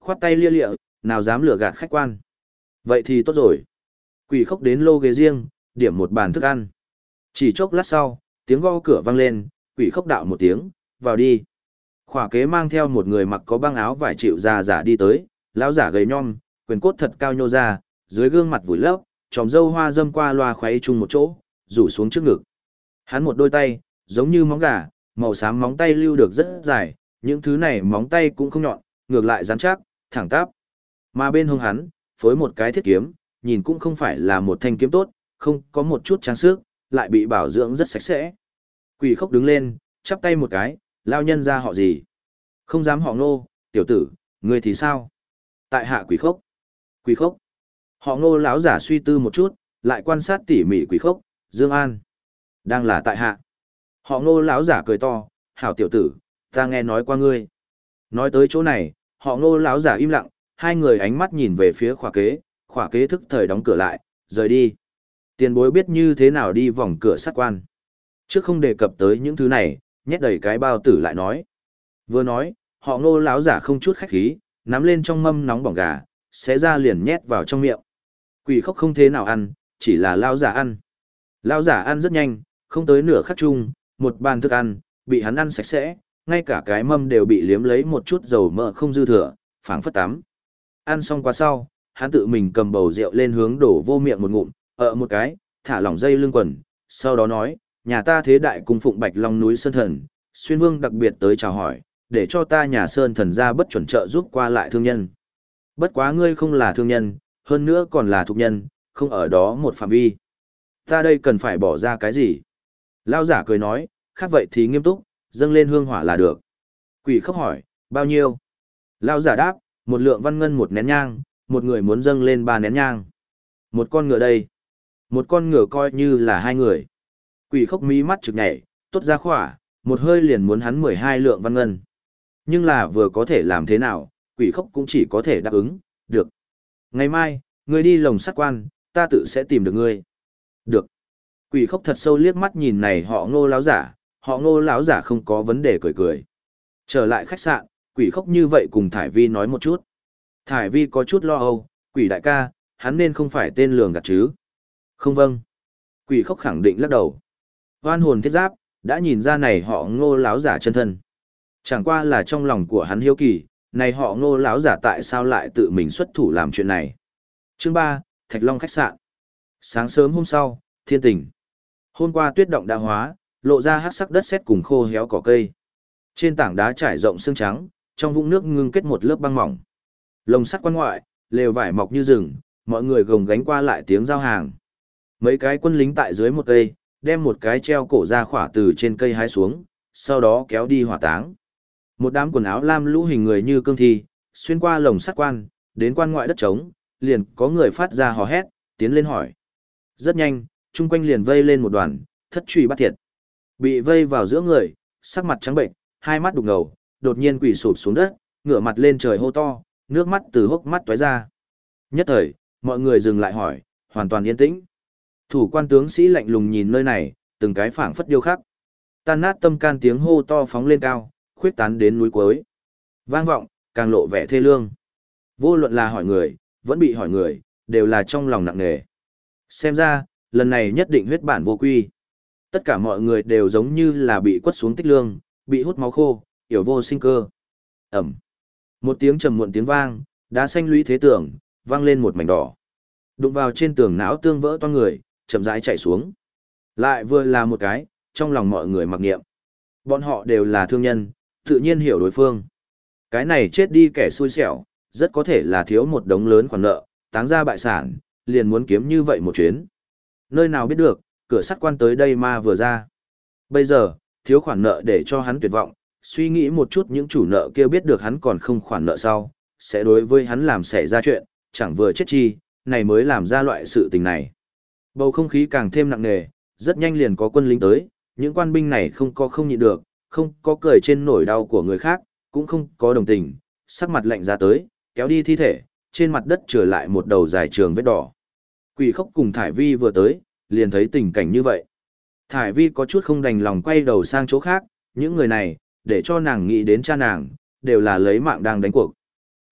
khoát tay lia lịa, nào dám lừa gạt khách quan. Vậy thì tốt rồi. Quỷ khốc đến lô ghế riêng, điểm một bàn thức ăn. Chỉ chốc lát sau, tiếng gõ cửa vang lên, quỷ khốc đạo một tiếng, vào đi. Khỏa kế mang theo một người mặc có băng áo vải chịu già giả đi tới, lão giả gầy nhom, quyền cốt thật cao nhô ra, dưới gương mặt vùi lấp, tròm râu hoa dâm qua loa khoáy chung một chỗ, rủ xuống trước ngực. Hắn một đôi tay, giống như móng gà, màu xám móng tay lưu được rất dài, những thứ này móng tay cũng không nhọn, ngược lại rắn chắc, thẳng tắp. Mà bên hông hắn, phối một cái thiết kiếm, nhìn cũng không phải là một thanh kiếm tốt, không có một chút trang sức, lại bị bảo dưỡng rất sạch sẽ. Quỷ khốc đứng lên, chắp tay một cái, lao nhân ra họ gì? Không dám họ Ngô, tiểu tử, ngươi thì sao? Tại hạ quỷ khốc. Quỷ khốc. Họ Ngô lão giả suy tư một chút, lại quan sát tỉ mỉ quỷ khốc, Dương An. Đang là tại hạ. Họ Ngô lão giả cười to, hảo tiểu tử, ta nghe nói qua ngươi. Nói tới chỗ này, họ Ngô lão giả im lặng, hai người ánh mắt nhìn về phía khỏa kế thức thời đóng cửa lại, rời đi. Tiền bối biết như thế nào đi vòng cửa sát quan. Trước không đề cập tới những thứ này, nhét đầy cái bao tử lại nói. Vừa nói, họ Ngô lão giả không chút khách khí, nắm lên trong mâm nóng bỏng gà, xé ra liền nhét vào trong miệng. Quỷ khốc không thế nào ăn, chỉ là lão giả ăn. Lão giả ăn rất nhanh, không tới nửa khắc chung, một bàn thức ăn, bị hắn ăn sạch sẽ, ngay cả cái mâm đều bị liếm lấy một chút dầu mỡ không dư thừa, phảng phất tắm. Ăn xong qua sau, hắn tự mình cầm bầu rượu lên hướng đổ vô miệng một ngụm, một cái, thả lỏng dây lưng quần, sau đó nói, nhà ta thế đại cung phụng Bạch Long núi Sơn Thần, Xuyên Vương đặc biệt tới chào hỏi, để cho ta nhà Sơn Thần ra bất chuẩn trợ giúp qua lại thương nhân. Bất quá ngươi không là thương nhân, hơn nữa còn là thục nhân, không ở đó một phạm vi. Ta đây cần phải bỏ ra cái gì? Lao giả cười nói, khác vậy thì nghiêm túc, dâng lên hương hỏa là được. Quỷ khốc hỏi, bao nhiêu? Lao giả đáp, một lượng văn ngân một nén nhang, một người muốn dâng lên 3 nén nhang. Một con ngựa đây. Một con ngựa coi như là 2 người. Quỷ khốc mí mắt trực nhảy, tốt ra khỏa, một hơi liền muốn hắn 12 lượng văn ngân. Nhưng là vừa có thể làm thế nào, quỷ khốc cũng chỉ có thể đáp ứng, được. Ngày mai, ngươi đi lồng sắt quan, ta tự sẽ tìm được ngươi. Được. Quỷ khốc thật sâu liếc mắt nhìn này họ Ngô lão giả, họ Ngô lão giả không có vấn đề cười cười. Trở lại khách sạn, quỷ khốc như vậy cùng Thải Vi nói một chút. Thải Vi có chút lo âu, quỷ đại ca, hắn nên không phải tên lường gạt chứ. Không vâng. Quỷ khốc khẳng định lắc đầu. Hoan hồn thiết giáp, đã nhìn ra này họ Ngô lão giả chân thân. Chẳng qua là trong lòng của hắn hiếu kỳ, này họ Ngô lão giả tại sao lại tự mình xuất thủ làm chuyện này. Chương 3, Thạch Long khách sạn. Sáng sớm hôm sau, thiên tình. Hôm qua tuyết động đã hóa, lộ ra hắc sắc đất sét cùng khô héo cỏ cây. Trên tảng đá trải rộng xương trắng, trong vũng nước ngưng kết một lớp băng mỏng. Lồng sắt quan ngoại, lều vải mọc như rừng, mọi người gồng gánh qua lại tiếng giao hàng. Mấy cái quân lính tại dưới một cây, đem một cái treo cổ ra khỏa từ trên cây hái xuống, sau đó kéo đi hỏa táng. Một đám quần áo lam lũ hình người như cương thi, xuyên qua lồng sắt quan, đến quan ngoại đất trống, liền có người phát ra hò hét, tiến lên hỏi. Rất nhanh, chung quanh liền vây lên một đoàn, thất truy bắt thiệt. Bị vây vào giữa người, sắc mặt trắng bệnh, hai mắt đục ngầu, đột nhiên quỳ sụp xuống đất, ngửa mặt lên trời hô to, nước mắt từ hốc mắt tóe ra. Nhất thời, mọi người dừng lại hỏi, hoàn toàn yên tĩnh. Thủ quan tướng sĩ lạnh lùng nhìn nơi này, từng cái phảng phất điêu khắc. Tan nát tâm can tiếng hô to phóng lên cao, khuyết tán đến núi cuối. Vang vọng, càng lộ vẻ thê lương. Vô luận là hỏi người, vẫn bị hỏi người, đều là trong lòng nặng nề. Xem ra, lần này nhất định huyết bản vô quy. Tất cả mọi người đều giống như là bị quất xuống tích lương, bị hút máu khô, yểu vô sinh cơ. Ẩm. Một tiếng trầm muộn tiếng vang, đá xanh lũy thế tường, vang lên một mảnh đỏ. Đụng vào trên tường não tương vỡ toang người, chậm rãi chạy xuống. Lại vừa là một cái, trong lòng mọi người mặc niệm. Bọn họ đều là thương nhân, tự nhiên hiểu đối phương. Cái này chết đi kẻ xui xẻo, rất có thể là thiếu một đống lớn khoản nợ, táng ra bại sản, liền muốn kiếm như vậy một chuyến. Nơi nào biết được, cửa sắt quan tới đây ma vừa ra. Bây giờ, thiếu khoản nợ để cho hắn tuyệt vọng, suy nghĩ một chút những chủ nợ kia biết được hắn còn không khoản nợ sau, sẽ đối với hắn làm xảy ra chuyện, chẳng vừa chết chi, này mới làm ra loại sự tình này. Bầu không khí càng thêm nặng nề, rất nhanh liền có quân lính tới, những quan binh này không nhịn được, không có cười trên nỗi đau của người khác, cũng không có đồng tình, sắc mặt lạnh ra tới, kéo đi thi thể, trên mặt đất trở lại một đầu dài trường vết đỏ. Quỷ khốc cùng Thải Vi vừa tới, liền thấy tình cảnh như vậy. Thải Vi có chút không đành lòng quay đầu sang chỗ khác, những người này, để cho nàng nghĩ đến cha nàng, đều là lấy mạng đang đánh cuộc.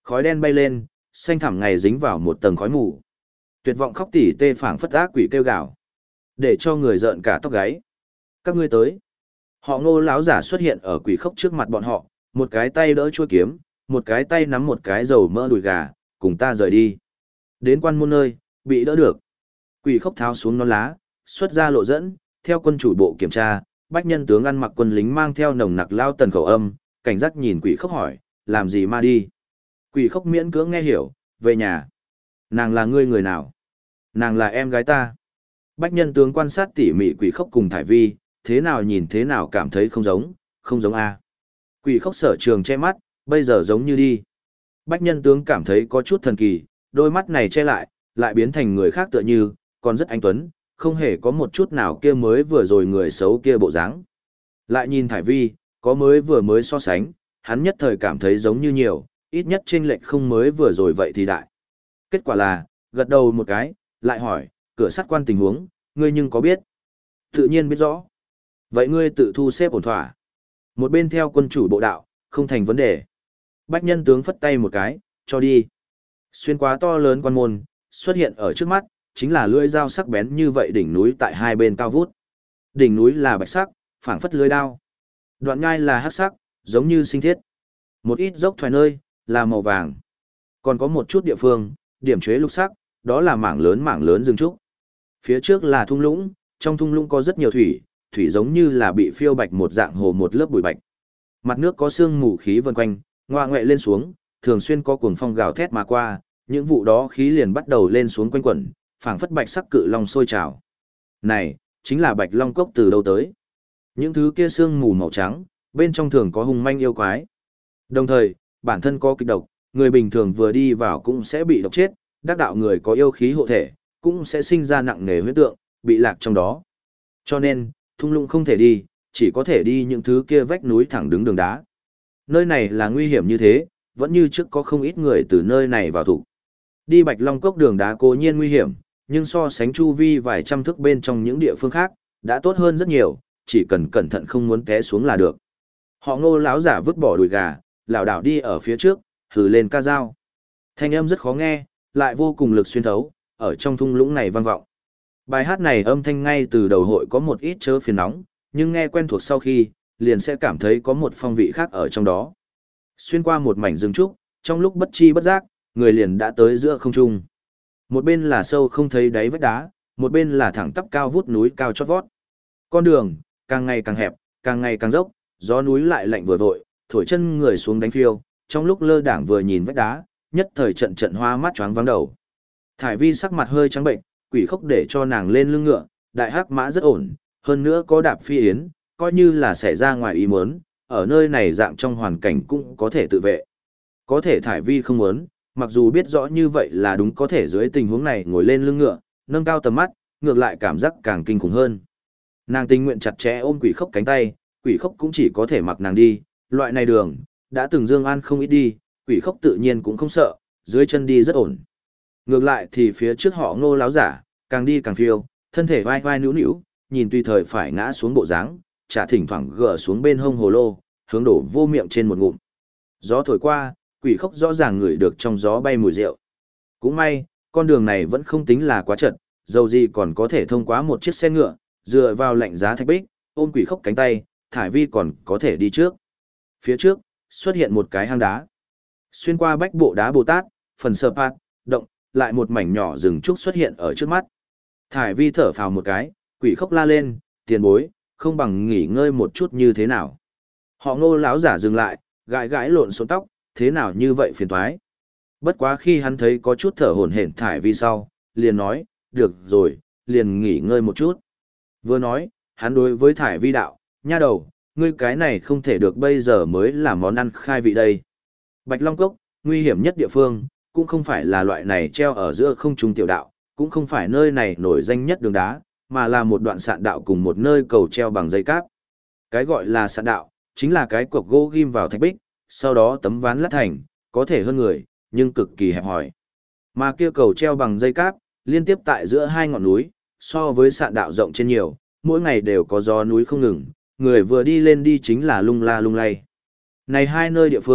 Khói đen bay lên, xanh thẳm ngày dính vào một tầng khói mù. Tuyệt vọng khóc tỉ tê phảng phất ác quỷ kêu gào, để cho người rợn cả tóc gáy. Các ngươi tới. Họ Ngô lão giả xuất hiện ở quỷ khốc trước mặt bọn họ, một cái tay đỡ chuôi kiếm, một cái tay nắm một cái dầu mỡ đùi gà, cùng ta rời đi. Đến quan môn nơi, bị đỡ được. Quỷ khốc tháo xuống nón lá, xuất ra lộ dẫn, theo quân chủ bộ kiểm tra, bách nhân tướng ăn mặc quân lính mang theo nồng nặc lao tần khẩu âm, cảnh giác nhìn quỷ khốc hỏi, làm gì ma đi. Quỷ khốc miễn cưỡng nghe hiểu, về nhà. Nàng là ngươi người nào? Nàng là em gái ta. Bách nhân tướng quan sát tỉ mỉ quỷ khốc cùng thải vi, thế nào nhìn thế nào cảm thấy không giống a. Quỷ khốc sở trường che mắt, bây giờ giống như đi. Bách nhân tướng cảm thấy có chút thần kỳ, đôi mắt này che lại biến thành người khác tựa như, còn rất anh tuấn, không hề có một chút nào kia mới vừa rồi người xấu kia bộ dáng. Lại nhìn thải vi, có mới so sánh, hắn nhất thời cảm thấy giống như nhiều, ít nhất chênh lệch không mới vừa rồi vậy thì đại. Kết quả là, gật đầu một cái, lại hỏi, cửa sắt quan tình huống, ngươi nhưng có biết? Tự nhiên biết rõ. Vậy ngươi tự thu xếp ổn thỏa. Một bên theo quân chủ bộ đạo, không thành vấn đề. Bách nhân tướng phất tay một cái, cho đi. Xuyên qua to lớn quan môn, xuất hiện ở trước mắt, chính là lưỡi dao sắc bén như vậy đỉnh núi tại hai bên cao vút. Đỉnh núi là bạch sắc, phảng phất lưỡi đao. Đoạn ngai là hắc sắc, giống như sinh thiết. Một ít dốc thoải nơi, là màu vàng. Còn có một chút địa phương, điểm chế lục sắc, đó là mảng lớn rừng trúc. Phía trước là thung lũng, trong thung lũng có rất nhiều thủy, thủy giống như là bị phiêu bạch một dạng hồ một lớp bụi bạch. Mặt nước có sương mù khí vần quanh, ngoạ ngoẹ lên xuống, thường xuyên có cuồng phong gào thét mà qua, những vụ đó khí liền bắt đầu lên xuống quanh quẩn, phảng phất bạch sắc cự long sôi trào. Này, chính là bạch long cốc từ đâu tới? Những thứ kia sương mù màu trắng, bên trong thường có hung manh yêu quái. Đồng thời, bản thân có kịch độc, người bình thường vừa đi vào cũng sẽ bị độc chết, đắc đạo người có yêu khí hộ thể, cũng sẽ sinh ra nặng nề huyết tượng, bị lạc trong đó. Cho nên, thung lũng không thể đi, chỉ có thể đi những thứ kia vách núi thẳng đứng đường đá. Nơi này là nguy hiểm như thế, vẫn như trước có không ít người từ nơi này vào thủ. Đi Bạch Long Cốc đường đá cố nhiên nguy hiểm, nhưng so sánh chu vi vài trăm thước bên trong những địa phương khác, đã tốt hơn rất nhiều, chỉ cần cẩn thận không muốn té xuống là được. Họ Ngô lão giả vứt bỏ đùi gà, lảo đảo đi ở phía trước, hừ lên ca dao. Thanh âm rất khó nghe, lại vô cùng lực xuyên thấu, ở trong thung lũng này vang vọng. Bài hát này âm thanh ngay từ đầu hội có một ít chớ phiền nóng, nhưng nghe quen thuộc sau khi, liền sẽ cảm thấy có một phong vị khác ở trong đó. Xuyên qua một mảnh rừng trúc, trong lúc bất chi bất giác, người liền đã tới giữa không trung. Một bên là sâu không thấy đáy vách đá, một bên là thẳng tắp cao vút núi cao chót vót. Con đường, càng ngày càng hẹp, càng ngày càng dốc, gió núi lại lạnh vừa vội, thổi chân người xuống đánh phiêu, trong lúc lơ đảng vừa nhìn vách đá, nhất thời trận trận hoa mắt choáng váng đầu. Thải vi sắc mặt hơi trắng bệnh, quỷ khốc để cho nàng lên lưng ngựa, đại hắc mã rất ổn, hơn nữa có đạp phi yến, coi như là xảy ra ngoài ý muốn, ở nơi này dạng trong hoàn cảnh cũng có thể tự vệ. Có thể thải vi không muốn, mặc dù biết rõ như vậy là đúng, có thể dưới tình huống này ngồi lên lưng ngựa, nâng cao tầm mắt, ngược lại cảm giác càng kinh khủng hơn. Nàng tình nguyện chặt chẽ ôm quỷ khốc cánh tay, quỷ khốc cũng chỉ có thể mặc nàng đi, loại này đường, đã từng Dương An không ít đi, quỷ khốc tự nhiên cũng không sợ, dưới chân đi rất ổn. Ngược lại thì phía trước họ Ngô láo giả, càng đi càng phiêu, thân thể vai vai nữu nữu, nhìn tùy thời phải ngã xuống bộ dáng, chả thỉnh thoảng gỡ xuống bên hông hồ lô, hướng đổ vô miệng trên một ngụm. Gió thổi qua, quỷ khốc rõ ràng ngửi được trong gió bay mùi rượu. Cũng may, con đường này vẫn không tính là quá chật, dầu gì còn có thể thông qua một chiếc xe ngựa, dựa vào lạnh giá thạch bích, ôm quỷ khốc cánh tay, thải vi còn có thể đi trước. Phía trước, xuất hiện một cái hang đá. Xuyên qua bách bộ đá Bồ Tát, phần sơ pát, động, lại một mảnh nhỏ rừng trúc xuất hiện ở trước mắt. Thải vi thở phào một cái, quỷ khốc la lên, tiền bối, không bằng nghỉ ngơi một chút như thế nào. Họ Ngô lão giả dừng lại, gãi gãi lộn xộn tóc, thế nào như vậy phiền toái. Bất quá khi hắn thấy có chút thở hổn hển thải vi sau, liền nói, được rồi, liền nghỉ ngơi một chút. Vừa nói, hắn đối với thải vi đạo, nha đầu, ngươi cái này không thể được, bây giờ mới là món ăn khai vị đây. Bạch Long Cốc, nguy hiểm nhất địa phương, cũng không phải là loại này treo ở giữa không trung tiểu đạo, cũng không phải nơi này nổi danh nhất đường đá, mà là một đoạn sạn đạo cùng một nơi cầu treo bằng dây cáp. Cái gọi là sạn đạo, chính là cái cọc gỗ ghim vào thạch bích, sau đó tấm ván lát thành, có thể hơn người, nhưng cực kỳ hẹp hòi. Mà kia cầu treo bằng dây cáp, liên tiếp tại giữa hai ngọn núi, so với sạn đạo rộng trên nhiều, mỗi ngày đều có gió núi không ngừng, người vừa đi lên đi chính là lung la lung lay. Này hai nơi địa phương,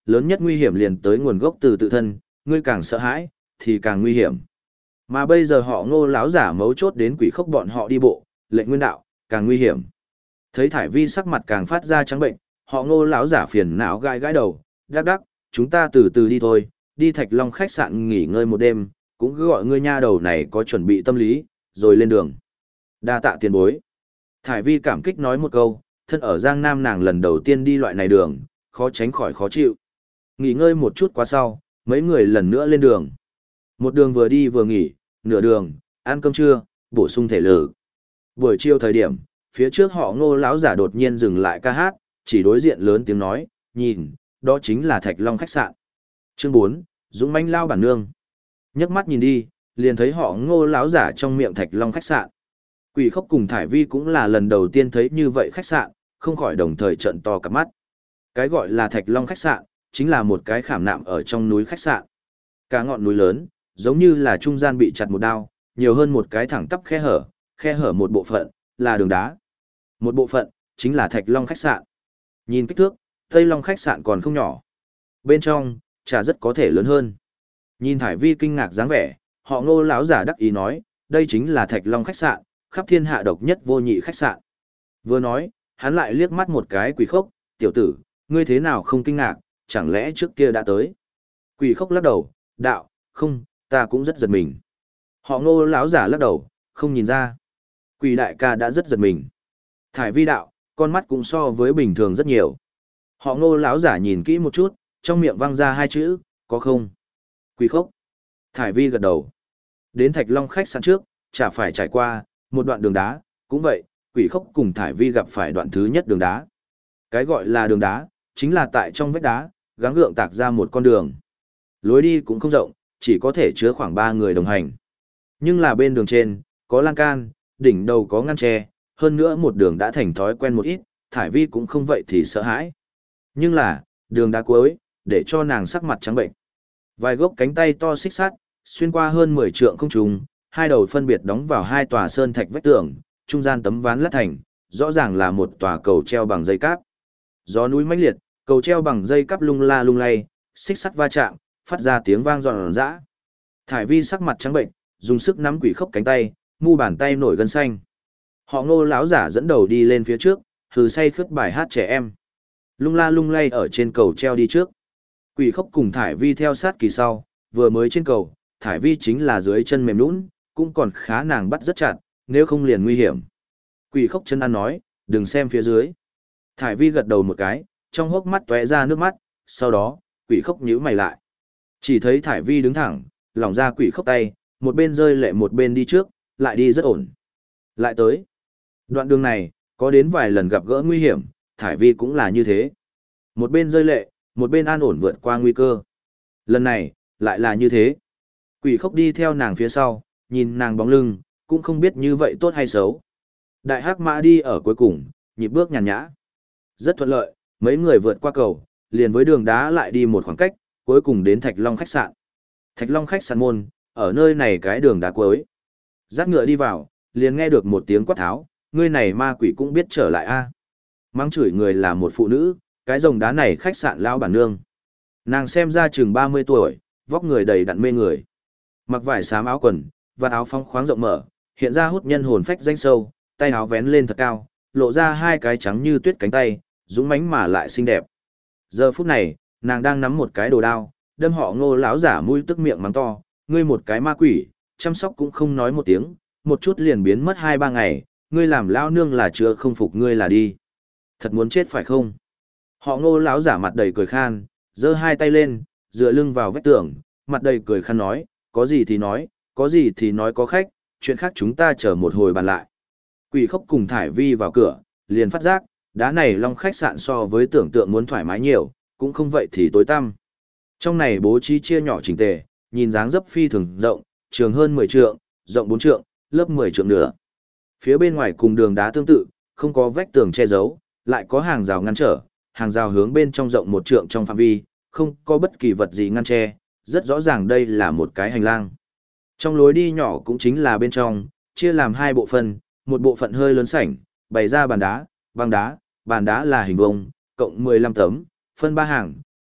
lớn nhất nguy hiểm liền tới nguồn gốc từ tự thân, ngươi càng sợ hãi, thì càng nguy hiểm. Mà bây giờ họ Ngô lão giả mấu chốt đến quỷ khốc bọn họ đi bộ, lệnh nguyên đạo, càng nguy hiểm. Thấy Thải Vi sắc mặt càng phát ra trắng bệnh, họ Ngô lão giả phiền não gãi gãi đầu, đắc đắc, chúng ta từ từ đi thôi, đi Thạch Long khách sạn nghỉ ngơi một đêm, cũng cứ gọi ngươi nha đầu này có chuẩn bị tâm lý, rồi lên đường. Đa tạ tiền bối. Thải Vi cảm kích nói một câu, thân ở Giang Nam nàng lần đầu tiên đi loại này đường, khó tránh khỏi khó chịu. Nghỉ ngơi một chút qua sau, mấy người lần nữa lên đường. Một đường vừa đi vừa nghỉ, nửa đường, ăn cơm trưa, bổ sung thể lực. Buổi chiều thời điểm, phía trước họ Ngô lão giả đột nhiên dừng lại ca hát, chỉ đối diện lớn tiếng nói, nhìn, đó chính là Thạch Long khách sạn. Chương 4, Dũng mãnh lao bản nương. Nhấc mắt nhìn đi, liền thấy họ Ngô lão giả trong miệng Thạch Long khách sạn. Quỷ khốc cùng Thải Vi cũng là lần đầu tiên thấy như vậy khách sạn, không khỏi đồng thời trợn to cả mắt. Cái gọi là Thạch Long khách sạn, chính là một cái khảm nạm ở trong núi khách sạn. Cả ngọn núi lớn, giống như là trung gian bị chặt một đao, nhiều hơn một cái thẳng tắp khe hở một bộ phận, là đường đá. Một bộ phận, chính là Thạch Long khách sạn. Nhìn kích thước, Tây Long khách sạn còn không nhỏ. Bên trong, trà rất có thể lớn hơn. Nhìn Thải Vi kinh ngạc dáng vẻ, họ Ngô lão giả đắc ý nói, đây chính là Thạch Long khách sạn, khắp thiên hạ độc nhất vô nhị khách sạn. Vừa nói, hắn lại liếc mắt một cái quỷ khốc, tiểu tử, ngươi thế nào không kinh ngạc, chẳng lẽ trước kia đã tới. Quỷ khốc lắc đầu, đạo, không, ta cũng rất giật mình. Họ Ngô lão giả lắc đầu, không nhìn ra. Quỷ đại ca đã rất giật mình. Thải Vi đạo, con mắt cũng so với bình thường rất nhiều. Họ Ngô lão giả nhìn kỹ một chút, trong miệng vang ra hai chữ, có không? Quỷ khốc. Thải Vi gật đầu. Đến Thạch Long khách sạn trước, chả phải trải qua một đoạn đường đá, cũng vậy, quỷ khốc cùng Thải Vi gặp phải đoạn thứ nhất đường đá. Cái gọi là đường đá, chính là tại trong vách đá, gắng gượng tạc ra một con đường. Lối đi cũng không rộng, chỉ có thể chứa khoảng 3 người đồng hành. Nhưng là bên đường trên, có lan can, đỉnh đầu có ngăn tre, hơn nữa một đường đã thành thói quen một ít, Thải Vi cũng không vậy thì sợ hãi. Nhưng là, đường đá cuối, để cho nàng sắc mặt trắng bệnh. Vài gốc cánh tay to xích sắt, xuyên qua hơn 10 trượng không trùng, hai đầu phân biệt đóng vào hai tòa sơn thạch vách tường, trung gian tấm ván lát thành, rõ ràng là một tòa cầu treo bằng dây cáp. Gió núi mãnh liệt, cầu treo bằng dây cáp lung la lung lay, xích sắt va chạm, phát ra tiếng vang giòn giã. Thải Vi sắc mặt trắng bệnh, dùng sức nắm quỷ khốc cánh tay, mu bàn tay nổi gân xanh. Họ Ngô lão giả dẫn đầu đi lên phía trước, hừ say khướt bài hát trẻ em. Lung la lung lay ở trên cầu treo đi trước. Quỷ khốc cùng Thải Vi theo sát kỳ sau, vừa mới trên cầu, Thải Vi chính là dưới chân mềm nhũn, cũng còn khá nàng bắt rất chặt, nếu không liền nguy hiểm. Quỷ khốc chân ăn nói, đừng xem phía dưới. Thải Vi gật đầu một cái, trong hốc mắt tóe ra nước mắt, sau đó, quỷ khốc nhíu mày lại. Chỉ thấy Thải Vi đứng thẳng, lỏng ra quỷ khốc tay, một bên rơi lệ một bên đi trước, lại đi rất ổn. Lại tới. Đoạn đường này, có đến vài lần gặp gỡ nguy hiểm, Thải Vi cũng là như thế. Một bên rơi lệ, một bên an ổn vượt qua nguy cơ. Lần này, lại là như thế. Quỷ khốc đi theo nàng phía sau, nhìn nàng bóng lưng, cũng không biết như vậy tốt hay xấu. Đại hắc mã đi ở cuối cùng, nhịp bước nhàn nhã. Rất thuận lợi, mấy người vượt qua cầu, liền với đường đá lại đi một khoảng cách, cuối cùng đến Thạch Long khách sạn. Thạch Long khách sạn môn, ở nơi này cái đường đá cuối. Dắt ngựa đi vào, liền nghe được một tiếng quát tháo, ngươi này ma quỷ cũng biết trở lại a. Mắng chửi người là một phụ nữ, cái rồng đá này khách sạn lão bản nương. Nàng xem ra chừng 30 tuổi, vóc người đầy đặn mê người. Mặc vải xám áo quần, và áo phóng khoáng rộng mở, hiện ra hút nhân hồn phách danh sâu, tay áo vén lên thật cao, lộ ra hai cái trắng như tuyết cánh tay, dũng mãnh mà lại xinh đẹp. Giờ phút này, nàng đang nắm một cái đồ đao, đâm họ Ngô lão giả mũi tức miệng mắng to, ngươi một cái ma quỷ, chăm sóc cũng không nói một tiếng, một chút liền biến mất 2-3 ngày, ngươi làm lão nương là chưa không phục ngươi là đi. Thật muốn chết phải không? Họ Ngô lão giả mặt đầy cười khan, giơ hai tay lên, dựa lưng vào vách tường, mặt đầy cười khan nói, có gì thì nói, có gì thì nói có khách, chuyện khác chúng ta chờ một hồi bàn lại. Quỷ khốc cùng Thải Vi vào cửa, liền phát giác, đá này Long khách sạn so với tưởng tượng muốn thoải mái nhiều, cũng không vậy thì tối tăm. Trong này bố trí chia nhỏ chỉnh tề, nhìn dáng dấp phi thường rộng, trường hơn 10 trượng, rộng 4 trượng, lớp 10 trượng nữa. Phía bên ngoài cùng đường đá tương tự, không có vách tường che giấu, lại có hàng rào ngăn trở, hàng rào hướng bên trong rộng 1 trượng trong phạm vi, không có bất kỳ vật gì ngăn che, rất rõ ràng đây là một cái hành lang. Trong lối đi nhỏ cũng chính là bên trong, chia làm 2 bộ phận, một bộ phận hơi lớn sảnh, bày ra bàn đá, băng đá, bàn đá là hình vuông, cộng 15 tấm, phân 3 hàng,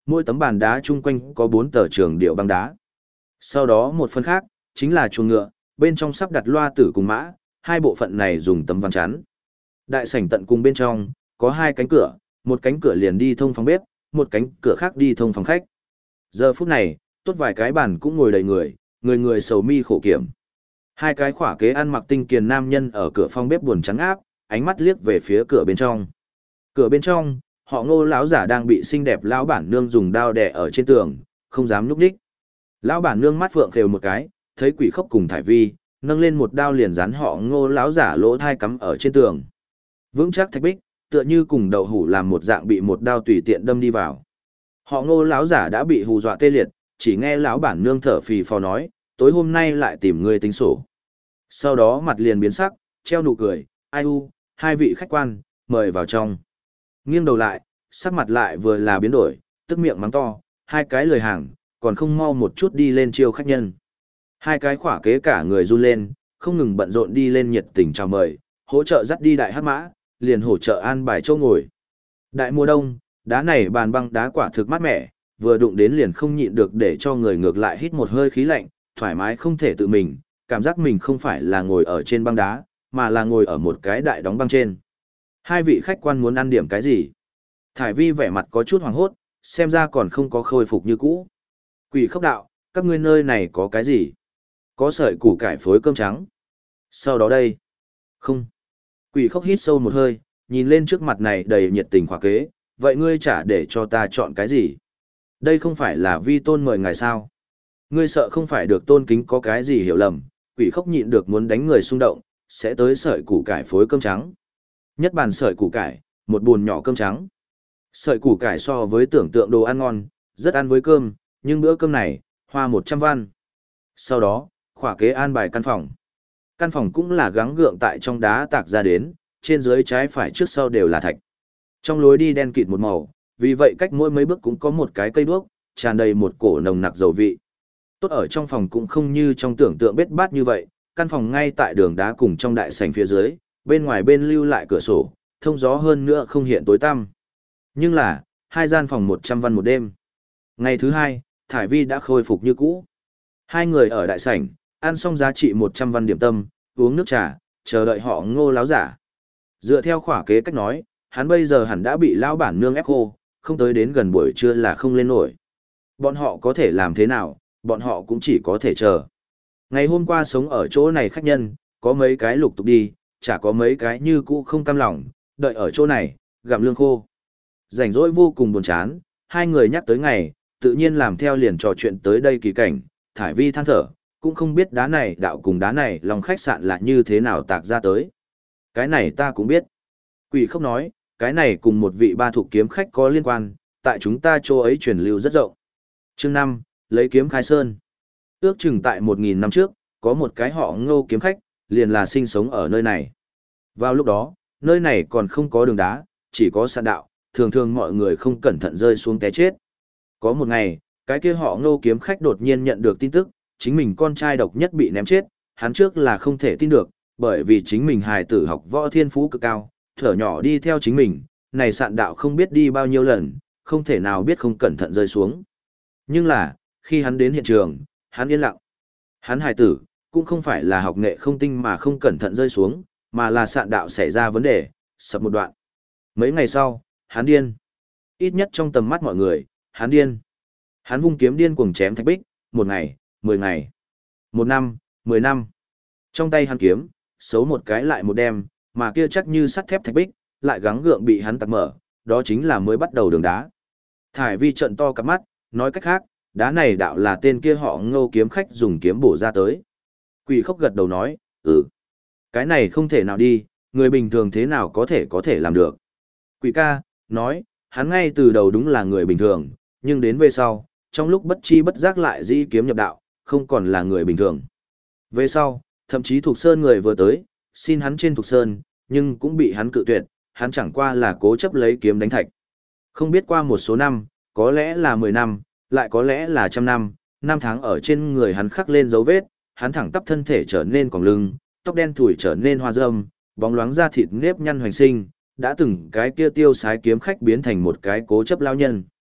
Mỗi tấm bàn đá chung quanh có 4 tờ trường điệu băng đá. Sau đó một phần khác, chính là chuồng ngựa, bên trong sắp đặt loa tử cùng mã, hai bộ phận này dùng tấm ván chắn. Đại sảnh tận cùng bên trong, có 2 cánh cửa, một cánh cửa liền đi thông phòng bếp, một cánh cửa khác đi thông phòng khách. Giờ phút này, tốt vài cái bàn cũng ngồi đầy người, người người sầu mi khổ kiểm. 2 cái khỏa kế ăn mặc tinh kiền nam nhân ở cửa phòng bếp buồn trắng áp, ánh mắt liếc về phía cửa bên trong. Cửa bên trong, họ Ngô lão giả đang bị xinh đẹp lão bản nương dùng đao đè ở trên tường, không dám nhúc nhích. Lão bản nương mắt phượng khều một cái, thấy Quỷ Khốc cùng Thải Vi, nâng lên một đao liền dán họ Ngô lão giả lỗ thai cắm ở trên tường. Vững chắc thạch bích, tựa như cùng đậu hũ làm một dạng bị một đao tùy tiện đâm đi vào. Họ Ngô lão giả đã bị hù dọa tê liệt, chỉ nghe lão bản nương thở phì phò nói, tối hôm nay lại tìm người tính sổ. Sau đó mặt liền biến sắc, treo nụ cười, ai u, 2 vị khách quan, mời vào trong. Nghiêng đầu lại, sắc mặt lại vừa là biến đổi, tức miệng mắng to, 2 cái lời hàng, còn không mau một chút đi lên chiêu khách nhân. 2 cái khỏa kế cả người run lên, không ngừng bận rộn đi lên nhiệt tình chào mời, hỗ trợ dắt đi đại hắc mã, liền hỗ trợ an bài chỗ ngồi. Đại mùa đông, đá này bàn băng đá quả thực mát mẻ, vừa đụng đến liền không nhịn được để cho người ngược lại hít một hơi khí lạnh, thoải mái không thể tự mình, cảm giác mình không phải là ngồi ở trên băng đá, mà là ngồi ở một cái đại đóng băng trên. 2 vị khách quan muốn ăn điểm cái gì? Thải Vi vẻ mặt có chút hoảng hốt, xem ra còn không có khôi phục như cũ. Quỷ Khốc đạo, các ngươi nơi này có cái gì? Có sợi củ cải phối cơm trắng. Sau đó đây? Không. Quỷ Khốc hít sâu một hơi, nhìn lên trước mặt này đầy nhiệt tình khỏa kế, vậy ngươi trả để cho ta chọn cái gì? Đây không phải là vi tôn mời ngài sao? Ngươi sợ không phải được tôn kính có cái gì hiểu lầm, Quỷ Khốc nhịn được muốn đánh người xung động, sẽ tới sợi củ cải phối cơm trắng. Nhất bàn sợi củ cải, một buồn nhỏ cơm trắng. Sợi củ cải so với tưởng tượng đồ ăn ngon, rất ăn với cơm, nhưng bữa cơm này, hoa 100 văn. Sau đó, khỏa kế an bài căn phòng. Căn phòng cũng là gắng gượng tại trong đá tạc ra đến, trên dưới trái phải trước sau đều là thạch. Trong lối đi đen kịt một màu, vì vậy cách mỗi mấy bước cũng có một cái cây đuốc, tràn đầy một cổ nồng nặc dầu vị. Tốt ở trong phòng cũng không như trong tưởng tượng bết bát như vậy, căn phòng ngay tại đường đá cùng trong đại sảnh phía dưới, bên ngoài bên lưu lại cửa sổ, thông gió hơn nữa không hiện tối tăm. Nhưng là, 2 gian phòng 100 văn một đêm. Ngày thứ 2, Thải Vi đã khôi phục như cũ. 2 người ở đại sảnh, ăn xong giá trị 100 văn điểm tâm, uống nước trà, chờ đợi họ Ngô láo giả. Dựa theo khỏa kế cách nói, hắn bây giờ hẳn đã bị lão bản nương ép khô, không tới đến gần buổi trưa là không lên nổi. Bọn họ có thể làm thế nào, bọn họ cũng chỉ có thể chờ. Ngày hôm qua sống ở chỗ này khách nhân, có mấy cái lục tục đi, chả có mấy cái như cũ không cam lòng, đợi ở chỗ này, gặm lương khô. Rảnh rỗi vô cùng buồn chán, 2 người nhắc tới ngày, tự nhiên làm theo liền trò chuyện tới đây kỳ cảnh, Thải Vi than thở, cũng không biết đá này đạo cùng đá này lòng khách sạn là như thế nào tạc ra tới. Cái này ta cũng biết. Quỷ Khốc nói, cái này cùng một vị ba thuộc kiếm khách có liên quan, tại chúng ta chỗ ấy truyền lưu rất rộng. Chương 5, lấy kiếm khai sơn. Ước chừng tại 1000 năm trước, có một cái họ Ngô kiếm khách, liền là sinh sống ở nơi này. Vào lúc đó, nơi này còn không có đường đá, chỉ có sạn đạo, thường thường mọi người không cẩn thận rơi xuống té chết. Có một ngày, cái kia họ Ngô kiếm khách đột nhiên nhận được tin tức, chính mình con trai độc nhất bị ném chết, hắn trước là không thể tin được, bởi vì chính mình hài tử học võ thiên phú cực cao, thở nhỏ đi theo chính mình, này sạn đạo không biết đi bao nhiêu lần, không thể nào biết không cẩn thận rơi xuống. Nhưng là, khi hắn đến hiện trường, hắn yên lặng. Hắn hài tử, cũng không phải là học nghệ không tinh mà không cẩn thận rơi xuống, mà là sạn đạo xảy ra vấn đề, sập một đoạn. Mấy ngày sau, hắn điên. Ít nhất trong tầm mắt mọi người, hắn điên. Hắn vung kiếm điên cuồng chém thạch bích, 1 ngày, 10 ngày, 1 năm, 10 năm. Trong tay hắn kiếm, xấu một cái lại một đêm, mà kia chắc như sắt thép thạch bích, lại gắng gượng bị hắn tạc mở, đó chính là mới bắt đầu đường đá. Thải Vi trợn to cặp mắt, nói cách khác, đá này đạo là tên kia họ Ngô kiếm khách dùng kiếm bổ ra tới. Quỷ Khốc gật đầu nói, cái này không thể nào đi, người bình thường thế nào có thể làm được. Quỷ ca, nói, hắn ngay từ đầu đúng là người bình thường, nhưng đến về sau, trong lúc bất chi bất giác lại dĩ kiếm nhập đạo, không còn là người bình thường. Về sau, thậm chí Thục Sơn người vừa tới, xin hắn trên Thục Sơn, nhưng cũng bị hắn cự tuyệt, hắn chẳng qua là cố chấp lấy kiếm đánh thạch. Không biết qua một số năm, có lẽ là 10 năm, lại có lẽ là 100 năm, 5 tháng ở trên người hắn khắc lên dấu vết, hắn thẳng tắp thân thể trở nên còng lưng, tóc đen thủi trở nên hoa râm, bóng loáng da thịt nếp nhăn hoành sinh, đã từng cái kia tiêu sái kiếm khách biến thành một cái cố chấp lao nhân.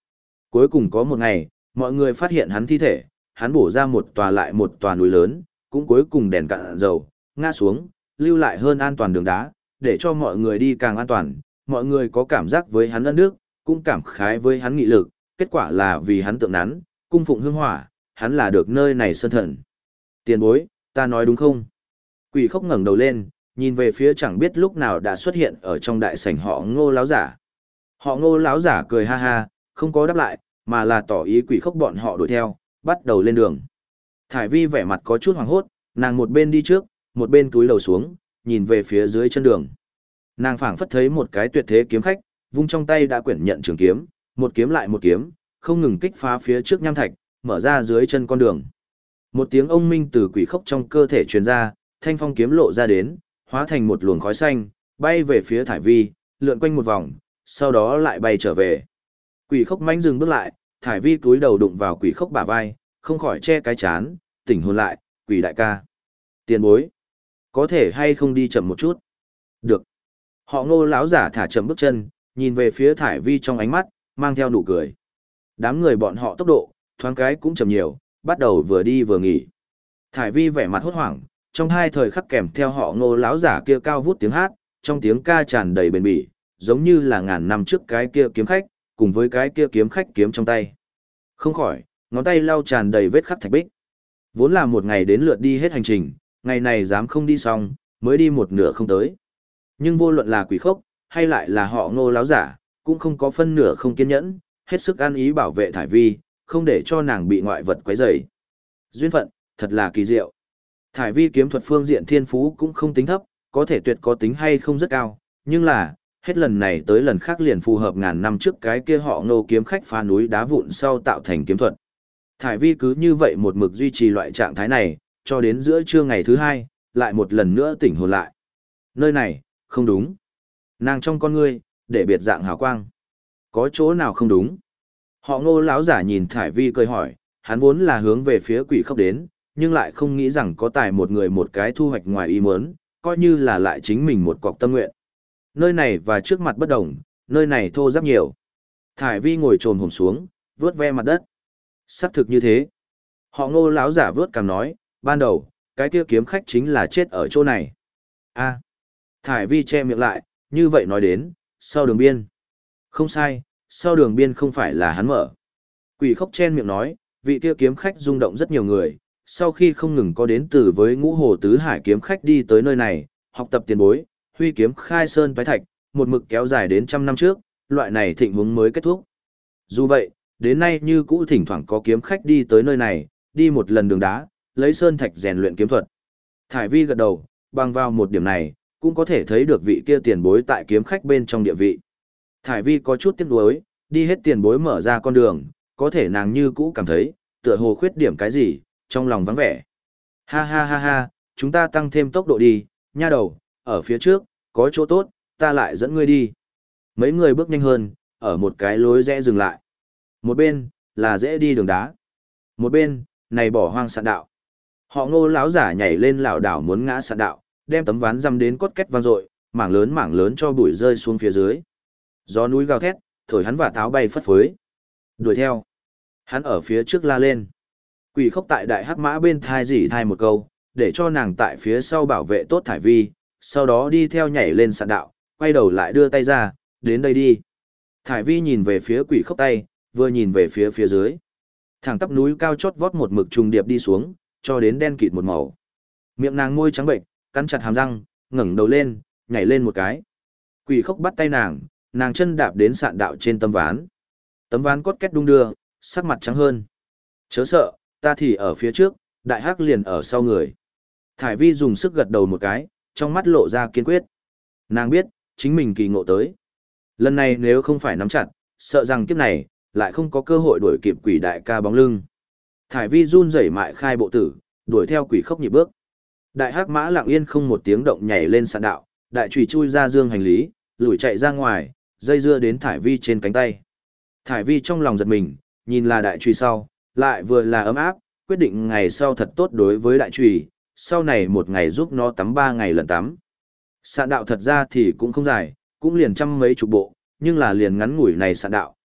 Cuối cùng có một ngày, mọi người phát hiện hắn thi thể, hắn bổ ra một tòa lại một tòa núi lớn, cũng cuối cùng đèn cạn dầu, ngã xuống, lưu lại hơn an toàn đường đá, để cho mọi người đi càng an toàn, mọi người có cảm giác với hắn ân đức, cũng cảm khái với hắn nghị lực, kết quả là vì hắn tượng nắn, cung phụng hương hỏa, hắn là được nơi này sơn thần. Tiền bối, ta nói đúng không? Quỷ khốc ngẩng đầu lên, nhìn về phía chẳng biết lúc nào đã xuất hiện ở trong đại sảnh họ Ngô láo giả. Họ Ngô láo giả cười ha ha, không có đáp lại, mà là tỏ ý quỷ khốc bọn họ đuổi theo, bắt đầu lên đường. Thải Vi vẻ mặt có chút hoảng hốt, nàng một bên đi trước, một bên túi lầu xuống, nhìn về phía dưới chân đường. Nàng phảng phất thấy một cái tuyệt thế kiếm khách, vung trong tay đã quyển nhận trường kiếm, một kiếm lại một kiếm, không ngừng kích phá phía trước nham thạch, mở ra dưới chân con đường. Một tiếng ông minh từ quỷ khốc trong cơ thể truyền ra, thanh phong kiếm lộ ra đến, hóa thành một luồng khói xanh, bay về phía Thải Vi, lượn quanh một vòng, sau đó lại bay trở về. Quỷ khốc mãnh dừng bước lại, Thải Vi cúi đầu đụng vào quỷ khốc bả vai, không khỏi che cái chán, tỉnh hồn lại, quỷ đại ca. Tiền bối, có thể hay không đi chậm một chút? Được. Họ Ngô láo giả thả chậm bước chân, nhìn về phía Thải Vi trong ánh mắt, mang theo nụ cười. Đám người bọn họ tốc độ, thoáng cái cũng chậm nhiều, bắt đầu vừa đi vừa nghỉ. Thải Vi vẻ mặt hốt hoảng, trong hai thời khắc kèm theo họ Ngô láo giả kia cao vút tiếng hát, trong tiếng ca tràn đầy bền bỉ, giống như là ngàn năm trước cái kia kiếm khách, cùng với cái kia kiếm khách kiếm trong tay. Không khỏi, ngón tay lau tràn đầy vết khắc thạch bích. Vốn là một ngày đến lượt đi hết hành trình, ngày này dám không đi xong, mới đi một nửa không tới. Nhưng vô luận là quỷ khốc, hay lại là họ Ngô láo giả, cũng không có phân nửa không kiên nhẫn, hết sức ăn ý bảo vệ Thải Vi, không để cho nàng bị ngoại vật quấy rầy. Duyên phận, thật là kỳ diệu. Thải Vi kiếm thuật phương diện thiên phú cũng không tính thấp, có thể tuyệt có tính hay không rất cao, nhưng là, hết lần này tới lần khác liền phù hợp ngàn năm trước cái kia họ Ngô kiếm khách phá núi đá vụn sau tạo thành kiếm thuật. Thải Vi cứ như vậy một mực duy trì loại trạng thái này, cho đến giữa trưa ngày thứ hai, lại một lần nữa tỉnh hồn lại. Nơi này, không đúng. Nàng trong con ngươi, để biệt dạng hào quang. Có chỗ nào không đúng? Họ Ngô láo giả nhìn Thải Vi cười hỏi, hắn vốn là hướng về phía quỷ khốc đến, nhưng lại không nghĩ rằng có tài một người một cái thu hoạch ngoài ý muốn, coi như là lại chính mình một cọc tâm nguyện. Nơi này và trước mặt bất đồng, nơi này thô ráp nhiều. Thải Vi ngồi trồm hổm xuống, vướt ve mặt đất. Xác thực như thế. Họ Ngô láo giả vướt cằm nói, ban đầu, cái kia kiếm khách chính là chết ở chỗ này. A. Thải Vi che miệng lại, như vậy nói đến, sau đường biên. Không sai, sau đường biên không phải là hắn mở. Quỷ khốc chen miệng nói, vị kia kiếm khách rung động rất nhiều người, sau khi không ngừng có đến từ với Ngũ Hồ Tứ Hải kiếm khách đi tới nơi này, học tập tiền bối, huy kiếm khai sơn phái thạch, một mực kéo dài đến trăm năm trước, loại này thịnh huống mới kết thúc. Dù vậy, đến nay như cũ thỉnh thoảng có kiếm khách đi tới nơi này, đi một lần đường đá, lấy sơn thạch rèn luyện kiếm thuật. Thải Vi gật đầu, bằng vào một điểm này, cũng có thể thấy được vị kia tiền bối tại kiếm khách bên trong địa vị. Thải Vi có chút tiếc nuối, đi hết tiền bối mở ra con đường, có thể nàng như cũ cảm thấy, tựa hồ khuyết điểm cái gì, trong lòng vắng vẻ. Ha ha ha ha, chúng ta tăng thêm tốc độ đi, nha đầu, ở phía trước, có chỗ tốt, ta lại dẫn ngươi đi. Mấy người bước nhanh hơn, ở một cái lối rẽ dừng lại. Một bên, là dễ đi đường đá. Một bên, này bỏ hoang sạn đạo. Họ Ngô láo giả nhảy lên lảo đảo muốn ngã sạn đạo, đem tấm ván dăm đến cốt két vang dội, mảng lớn cho bụi rơi xuống phía dưới. Gió núi gào thét, thổi hắn và táo bay phất phới. Đuổi theo. Hắn ở phía trước la lên. Quỷ khốc tại đại hắc mã bên thai rỉ thai một câu, để cho nàng tại phía sau bảo vệ tốt Thải Vi, sau đó đi theo nhảy lên sạn đạo, quay đầu lại đưa tay ra, đến đây đi. Thải Vi nhìn về phía quỷ khốc tay, vừa nhìn về phía dưới. Thẳng tắp núi cao chót vót một mực trùng điệp đi xuống, cho đến đen kịt một màu. Miệng nàng môi trắng bệnh, cắn chặt hàm răng, ngẩng đầu lên, nhảy lên một cái. Quỷ khốc bắt tay nàng chân đạp đến sạn đạo trên tấm ván. Tấm ván cốt két đung đưa, sắc mặt trắng hơn. Chớ sợ, ta thì ở phía trước, đại hắc liền ở sau người. Thải Vi dùng sức gật đầu một cái, trong mắt lộ ra kiên quyết. Nàng biết, chính mình kỳ ngộ tới. Lần này nếu không phải nắm chặt, sợ rằng kiếp này, lại không có cơ hội đuổi kịp quỷ đại ca bóng lưng. Thải Vi run rẩy mại khai bộ tử, đuổi theo quỷ khốc nhịp bước. Đại hắc mã lặng yên không một tiếng động nhảy lên sạn đạo, đại chùy chui ra dương hành lý, lùi chạy ra ngoài, dây dưa đến Thải Vi trên cánh tay. Thải Vi trong lòng giật mình, nhìn là đại chùy sau, lại vừa là ấm áp, quyết định ngày sau thật tốt đối với đại chùy, sau này một ngày giúp nó tắm 3 ngày lần tắm. Sạn đạo thật ra thì cũng không dài, cũng liền trăm mấy chục bộ, nhưng là liền ngắn ngủi này sạn đạo,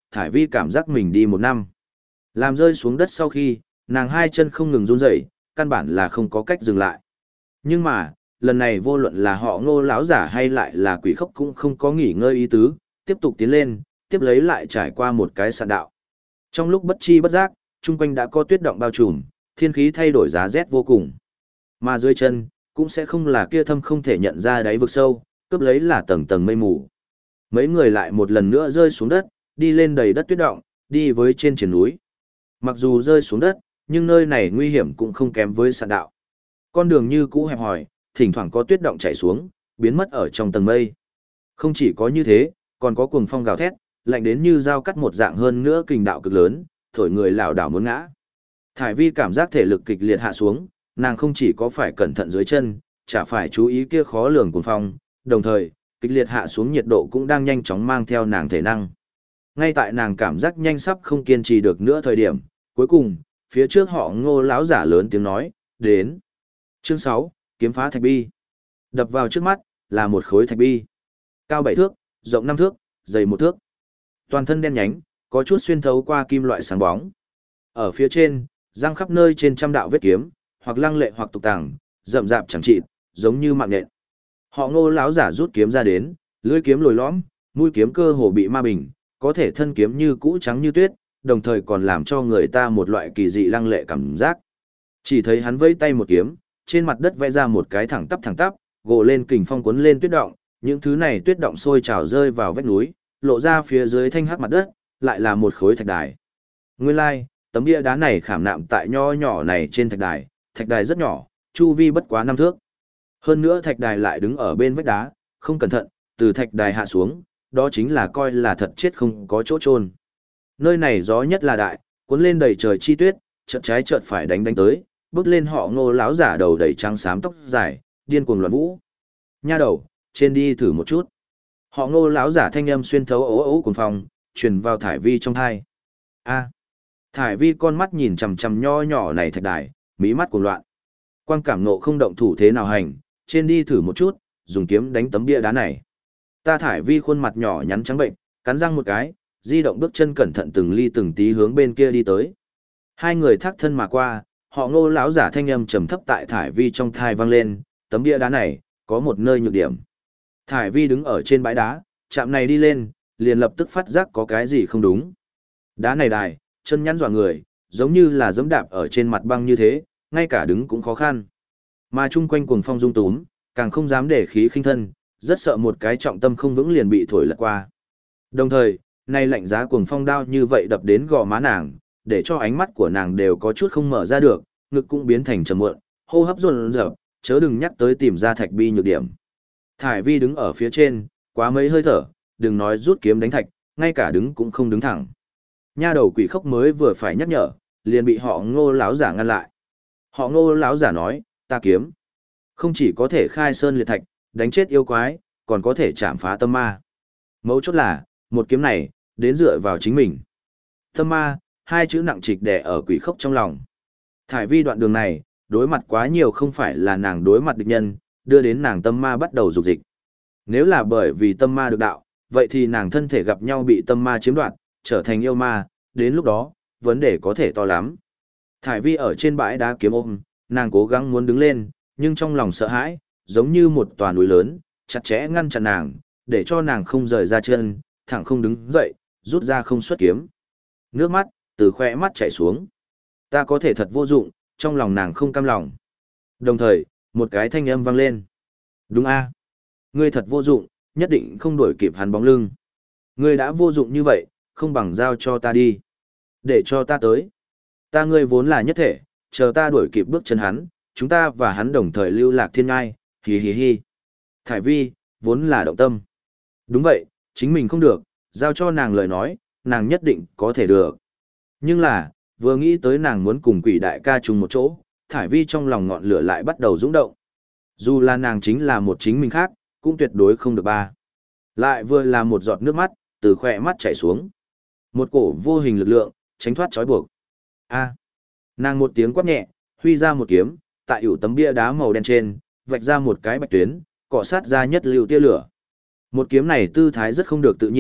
Thải Vi cảm giác mình đi 1 năm. Làm rơi xuống đất sau khi, nàng hai chân không ngừng run rẩy, căn bản là không có cách dừng lại. Nhưng mà, lần này vô luận là họ Ngô lão giả hay lại là Quỷ Khốc cũng không có nghỉ ngơi ý tứ, tiếp tục tiến lên, tiếp lấy lại trải qua một cái sạn đạo. Trong lúc bất chi bất giác, chung quanh đã có tuyết động bao trùm, thiên khí thay đổi giá rét vô cùng. Mà dưới chân, cũng sẽ không là kia thâm không thể nhận ra đáy vực sâu, cướp lấy là tầng tầng mây mù. Mấy người lại một lần nữa rơi xuống đất, đi lên đầy đất tuyết động, đi với trên triển núi. Mặc dù rơi xuống đất, nhưng nơi này nguy hiểm cũng không kém với sạn đạo. Con đường như cũ hẹp hòi, thỉnh thoảng có tuyết động chảy xuống, biến mất ở trong tầng mây. Không chỉ có như thế, còn có cuồng phong gào thét, lạnh đến như dao cắt một dạng hơn nữa kình đạo cực lớn, thổi người lảo đảo muốn ngã. Thải Vi cảm giác thể lực kịch liệt hạ xuống, nàng không chỉ có phải cẩn thận dưới chân, chả phải chú ý kia khó lường cuồng phong, đồng thời, kịch liệt hạ xuống nhiệt độ cũng đang nhanh chóng mang theo nàng thể năng. Ngay tại nàng cảm giác nhanh sắp không kiên trì được nữa thời điểm, cuối cùng, phía trước họ Ngô lão giả lớn tiếng nói, đến. Chương 6, kiếm phá thạch bi. Đập vào trước mắt, là một khối thạch bi. Cao 7 thước, rộng 5 thước, dày 1 thước. Toàn thân đen nhánh, có chút xuyên thấu qua kim loại sáng bóng. Ở phía trên, răng khắp nơi trên trăm đạo vết kiếm, hoặc lăng lệ hoặc tục tàng, rậm rạp chẳng chịt, giống như mạng nhện. Họ Ngô lão giả rút kiếm ra đến, lưỡi kiếm lồi lõm, mũi kiếm cơ hồ bị ma bình, có thể thân kiếm như cũ trắng như tuyết, đồng thời còn làm cho người ta một loại kỳ dị lăng lệ cảm giác. Chỉ thấy hắn vẫy tay một kiếm, trên mặt đất vẽ ra một cái thẳng tắp, gồ lên kình phong cuốn lên tuyết động, những thứ này tuyết động sôi trào rơi vào vách núi, lộ ra phía dưới thanh hắc mặt đất, lại là một khối thạch đài. Nguyên lai, tấm bia đá này khảm nạm tại nho nhỏ này trên thạch đài rất nhỏ, chu vi bất quá 5 thước. Hơn nữa thạch đài lại đứng ở bên vách đá, không cẩn thận, từ thạch đài hạ xuống, đó chính là coi là thật chết không có chỗ chôn. Nơi này gió nhất là đại, cuốn lên đầy trời chi tuyết, chợt trái chợt phải đánh tới, bước lên họ Ngô lão giả đầu đầy trắng xám tóc dài, điên cuồng loạn vũ. Nha đầu, trên đi thử một chút. Họ Ngô lão giả thanh âm xuyên thấu ố ố cuồng phong, truyền vào Thải Vi trong tai. A. Thải Vi con mắt nhìn chằm chằm nho nhỏ này thạch đài, mí mắt cuồng loạn. Quang cảm nộ không động thủ thế nào hành, trên đi thử một chút, dùng kiếm đánh tấm bia đá này. Ta Thải Vi khuôn mặt nhỏ nhắn trắng bệnh, cắn răng một cái, di động bước chân cẩn thận từng ly từng tí hướng bên kia đi tới. Hai người thác thân mà qua, họ Ngô lão giả thanh âm trầm thấp tại Thải Vi trong thai vang lên, tấm bia đá này có một nơi nhược điểm. Thải Vi đứng ở trên bãi đá, chạm này đi lên, liền lập tức phát giác có cái gì không đúng. Đá này đài, chân nhắn dọa người, giống như là giẫm đạp ở trên mặt băng như thế, ngay cả đứng cũng khó khăn. Mà chung quanh cuồng phong rung túm, càng không dám để khí khinh thân, rất sợ một cái trọng tâm không vững liền bị thổi lật qua. Đồng thời, nay lạnh giá cuồng phong đao như vậy đập đến gò má nàng, để cho ánh mắt của nàng đều có chút không mở ra được, ngực cũng biến thành trầm muộn, hô hấp dồn dập, chớ đừng nhắc tới tìm ra thạch bi nhược điểm. Thải Vi đứng ở phía trên, quá mấy hơi thở, đừng nói rút kiếm đánh thạch, ngay cả đứng cũng không đứng thẳng. Nha đầu Quỷ Khốc mới vừa phải nhắc nhở, liền bị họ Ngô lão giả ngăn lại. Họ Ngô lão giả nói, ta kiếm không chỉ có thể khai sơn liệt thạch, đánh chết yêu quái, còn có thể chạm phá tâm ma. Mấu chốt là, một kiếm này, đến dựa vào chính mình. Tâm ma, hai chữ nặng trịch đè ở Quỷ Khốc trong lòng. Thải Vi đoạn đường này, đối mặt quá nhiều không phải là nàng đối mặt địch nhân, đưa đến nàng tâm ma bắt đầu dục dịch. Nếu là bởi vì tâm ma được đạo, vậy thì nàng thân thể gặp nhau bị tâm ma chiếm đoạt, trở thành yêu ma, đến lúc đó, vấn đề có thể to lắm. Thải Vi ở trên bãi đá kiếm ôm, nàng cố gắng muốn đứng lên, nhưng trong lòng sợ hãi, giống như một tòa núi lớn, chặt chẽ ngăn chặn nàng, để cho nàng không rời ra chân, thẳng không đứng dậy, rút ra không xuất kiếm. Nước mắt, từ khóe mắt chảy xuống. Ta có thể thật vô dụng, trong lòng nàng không cam lòng. Đồng thời, một cái thanh âm vang lên. Đúng a, ngươi thật vô dụng, nhất định không đuổi kịp hắn bóng lưng. Ngươi đã vô dụng như vậy, không bằng giao cho ta đi. Để cho ta tới. Ta ngươi vốn là nhất thể, chờ ta đuổi kịp bước chân hắn, chúng ta và hắn đồng thời lưu lạc thiên ngai, hì hì hì. Thải Vi, vốn là động tâm. Đúng vậy, chính mình không được, giao cho nàng lời nói, nàng nhất định có thể được. Nhưng là, vừa nghĩ tới nàng muốn cùng Quỷ đại ca chung một chỗ, Thải Vi trong lòng ngọn lửa lại bắt đầu rung động. Dù là nàng chính là một chính mình khác, cũng tuyệt đối không được ba. Lại vừa là một giọt nước mắt, từ khỏe mắt chảy xuống. Một cổ vô hình lực lượng, tránh thoát trói buộc. A. Nàng một tiếng quát nhẹ, huy ra một kiếm, tại ủ tấm bia đá màu đen trên, vạch ra một cái bạch tuyến, cọ sát ra nhất lưu tia lửa. Một kiếm này tư thái rất không được tự nhiên,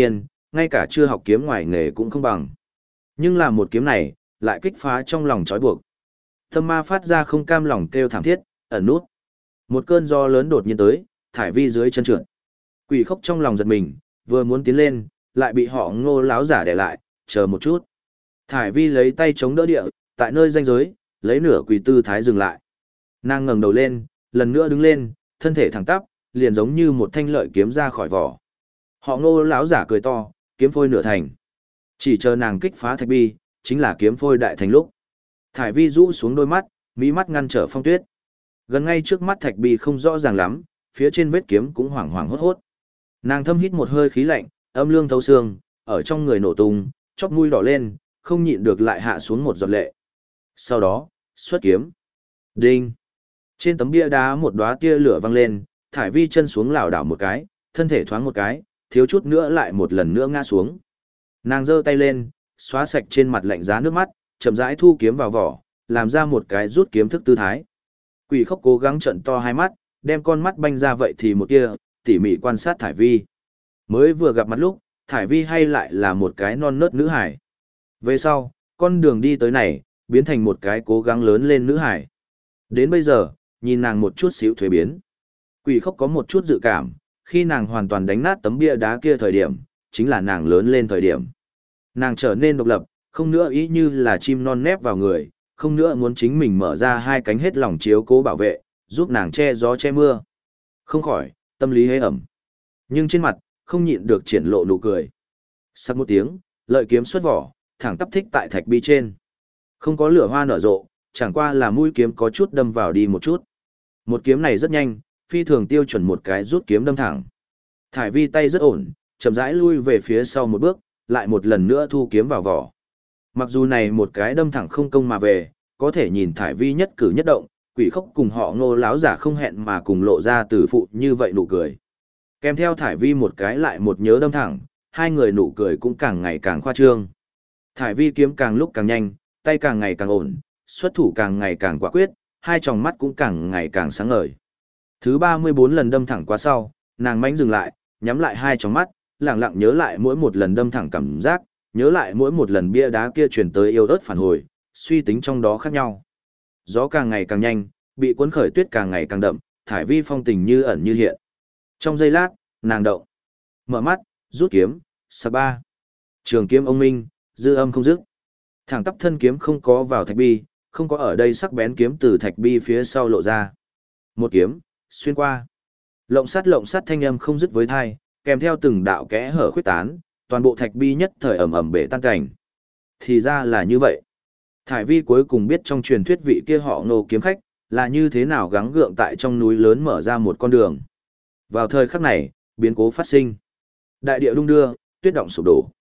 ngay cả chưa học kiếm ngoài nghề cũng không bằng. Nhưng là một kiếm này, lại kích phá trong lòng trói buộc. Tâm ma phát ra không cam lòng kêu thảm thiết, ẩn nút. Một cơn gió lớn đột nhiên tới, thải vi dưới chân trượt. Quỷ khốc trong lòng giật mình, vừa muốn tiến lên, lại bị họ Ngô láo giả để lại, chờ một chút. Thải vi lấy tay chống đỡ địa, tại nơi ranh giới, lấy nửa quỳ tư thái dừng lại. Nàng ngẩng đầu lên, lần nữa đứng lên, thân thể thẳng tắp, liền giống như một thanh lợi kiếm ra khỏi vỏ. Họ Ngô láo giả cười to, kiếm phôi nửa thành. Chỉ chờ nàng kích phá thạch bi, chính là kiếm phôi đại thành lúc. Thải vi rũ xuống đôi mắt, mí mắt ngăn trở phong tuyết. Gần ngay trước mắt thạch bi không rõ ràng lắm, phía trên vết kiếm cũng hoảng hoảng hốt hốt. Nàng thâm hít một hơi khí lạnh, âm lương thấu xương, ở trong người nổ tung, chóp mũi đỏ lên, không nhịn được lại hạ xuống một giọt lệ. Sau đó, xuất kiếm. Đinh. Trên tấm bia đá một đóa tia lửa văng lên, thải vi chân xuống lảo đảo một cái, thân thể thoáng một cái, thiếu chút nữa lại một lần nữa ngã xuống. Nàng giơ tay lên, xóa sạch trên mặt lạnh giá nước mắt, chậm rãi thu kiếm vào vỏ, làm ra một cái rút kiếm thức tư thái. Quỷ khốc cố gắng trợn to hai mắt, đem con mắt banh ra vậy thì một kia, tỉ mỉ quan sát thải vi. Mới vừa gặp mặt lúc, thải vi hay lại là một cái non nớt nữ hải. Về sau, con đường đi tới này, biến thành một cái cố gắng lớn lên nữ hải. Đến bây giờ, nhìn nàng một chút xíu thuế biến. Quỷ khốc có một chút dự cảm, khi nàng hoàn toàn đánh nát tấm bia đá kia thời điểm, chính là nàng lớn lên thời điểm. Nàng trở nên độc lập, không nữa ý như là chim non nép vào người, không nữa muốn chính mình mở ra hai cánh hết lòng chiếu cố bảo vệ, giúp nàng che gió che mưa. Không khỏi, tâm lý hế ẩm. Nhưng trên mặt, không nhịn được triển lộ nụ cười. Sắc một tiếng, lợi kiếm xuất vỏ, thẳng tắp thích tại thạch bi trên. Không có lửa hoa nở rộ, chẳng qua là mũi kiếm có chút đâm vào đi một chút. Một kiếm này rất nhanh, phi thường tiêu chuẩn một cái rút kiếm đâm thẳng. Thải vi tay rất ổn, chậm rãi lui về phía sau một bước, lại một lần nữa thu kiếm vào vỏ. Mặc dù này một cái đâm thẳng không công mà về, có thể nhìn thải vi nhất cử nhất động, quỷ khốc cùng họ Ngô láo giả không hẹn mà cùng lộ ra từ phụ như vậy nụ cười. Kèm theo thải vi một cái lại một nhớ đâm thẳng, hai người nụ cười cũng càng ngày càng khoa trương. Thải vi kiếm càng lúc càng nhanh, tay càng ngày càng ổn, xuất thủ càng ngày càng quả quyết, hai tròng mắt cũng càng ngày càng sáng ngời. Thứ 34 lần đâm thẳng qua sau, nàng mãnh dừng lại, nhắm lại hai tròng mắt, lặng lặng nhớ lại mỗi một lần đâm thẳng cảm giác, nhớ lại mỗi một lần bia đá kia truyền tới yêu ớt phản hồi, suy tính trong đó khác nhau. Gió càng ngày càng nhanh, bị cuốn khởi tuyết càng ngày càng đậm, thải vi phong tình như ẩn như hiện. Trong giây lát, nàng động, mở mắt, rút kiếm, sạc ba. Trường kiếm ông minh, dư âm không dứt. Thẳng tắp thân kiếm không có vào thạch bi, không có ở đây sắc bén kiếm từ thạch bi phía sau lộ ra. Một kiếm, xuyên qua. Lộng sắt thanh âm không dứt với thai, kèm theo từng đạo kẽ hở khuyết tán, toàn bộ thạch bi nhất thời ầm ầm bể tan cảnh. Thì ra là như vậy. Thải vi cuối cùng biết trong truyền thuyết vị kia họ Ngô kiếm khách, là như thế nào gắng gượng tại trong núi lớn mở ra một con đường. Vào thời khắc này, biến cố phát sinh. Đại địa đung đưa, tuyết động sụp đổ.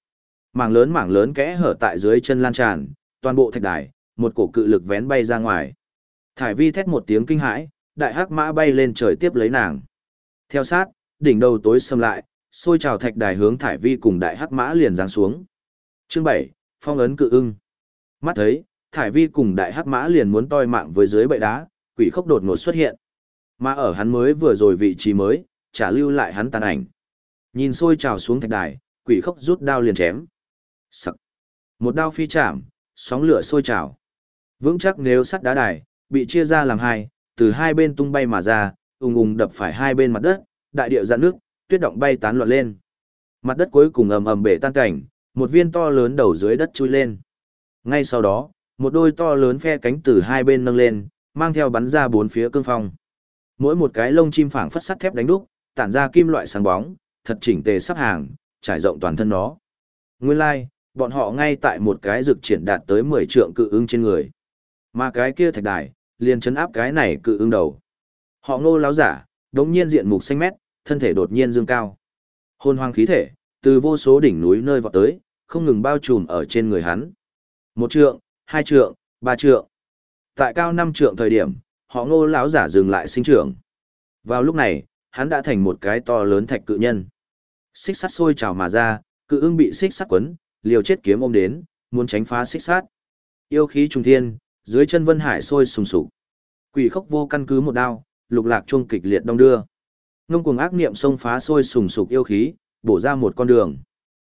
Mảng lớn kẽ hở tại dưới chân lan tràn, toàn bộ thạch đài, một cổ cự lực vén bay ra ngoài. Thải vi thét một tiếng kinh hãi, đại hắc mã bay lên trời tiếp lấy nàng. Theo sát, đỉnh đầu tối sầm lại, xôi trào thạch đài hướng thải vi cùng đại hắc mã liền giáng xuống. Chương 7, phong ấn cự ưng. Mắt thấy, thải vi cùng đại hắc mã liền muốn toi mạng với dưới bệ đá, quỷ khốc đột ngột xuất hiện. Mà ở hắn mới vừa rồi vị trí mới, trả lưu lại hắn tàn ảnh. Nhìn xôi trào xuống thạch đài, quỷ khốc rút đao liền chém. Sặc. Một đao phi chạm, sóng lửa sôi trào. Vững chắc nếu sắt đá đài, bị chia ra làm hai, từ hai bên tung bay mà ra, ùng ùng đập phải hai bên mặt đất, đại địa dạn nước, tuyết động bay tán loạn lên. Mặt đất cuối cùng ầm ầm bể tan cảnh, một viên to lớn đầu dưới đất chui lên. Ngay sau đó, một đôi to lớn phe cánh từ hai bên nâng lên, mang theo bắn ra bốn phía cương phong. Mỗi một cái lông chim phảng phất sắt thép đánh đúc, tản ra kim loại sáng bóng, thật chỉnh tề sắp hàng, trải rộng toàn thân nó. Nguyên lai, bọn họ ngay tại một cái rực triển đạt tới 10 trượng cự ưng trên người. Mà cái kia thạch đài, liền chấn áp cái này cự ưng đầu. Họ Ngô láo giả, đống nhiên diện mục xanh mét, thân thể đột nhiên dương cao. Hồn hoang khí thể, từ vô số đỉnh núi nơi vọt tới, không ngừng bao trùm ở trên người hắn. 1 trượng, 2 trượng, 3 trượng. Tại cao 5 trượng thời điểm, họ Ngô láo giả dừng lại sinh trưởng. Vào lúc này, hắn đã thành một cái to lớn thạch cự nhân. Xích sắt sôi trào mà ra, cự ưng bị xích sắt quấn, liều chết kiếm ôm đến, muốn tránh phá xích sắt. Yêu khí trùng thiên, dưới chân vân hải sôi sùng sục. Quỷ khốc vô căn cứ một đao, lục lạc chuông kịch liệt đong đưa. Ngông cuồng ác niệm xông phá sôi sùng sục yêu khí, bổ ra một con đường.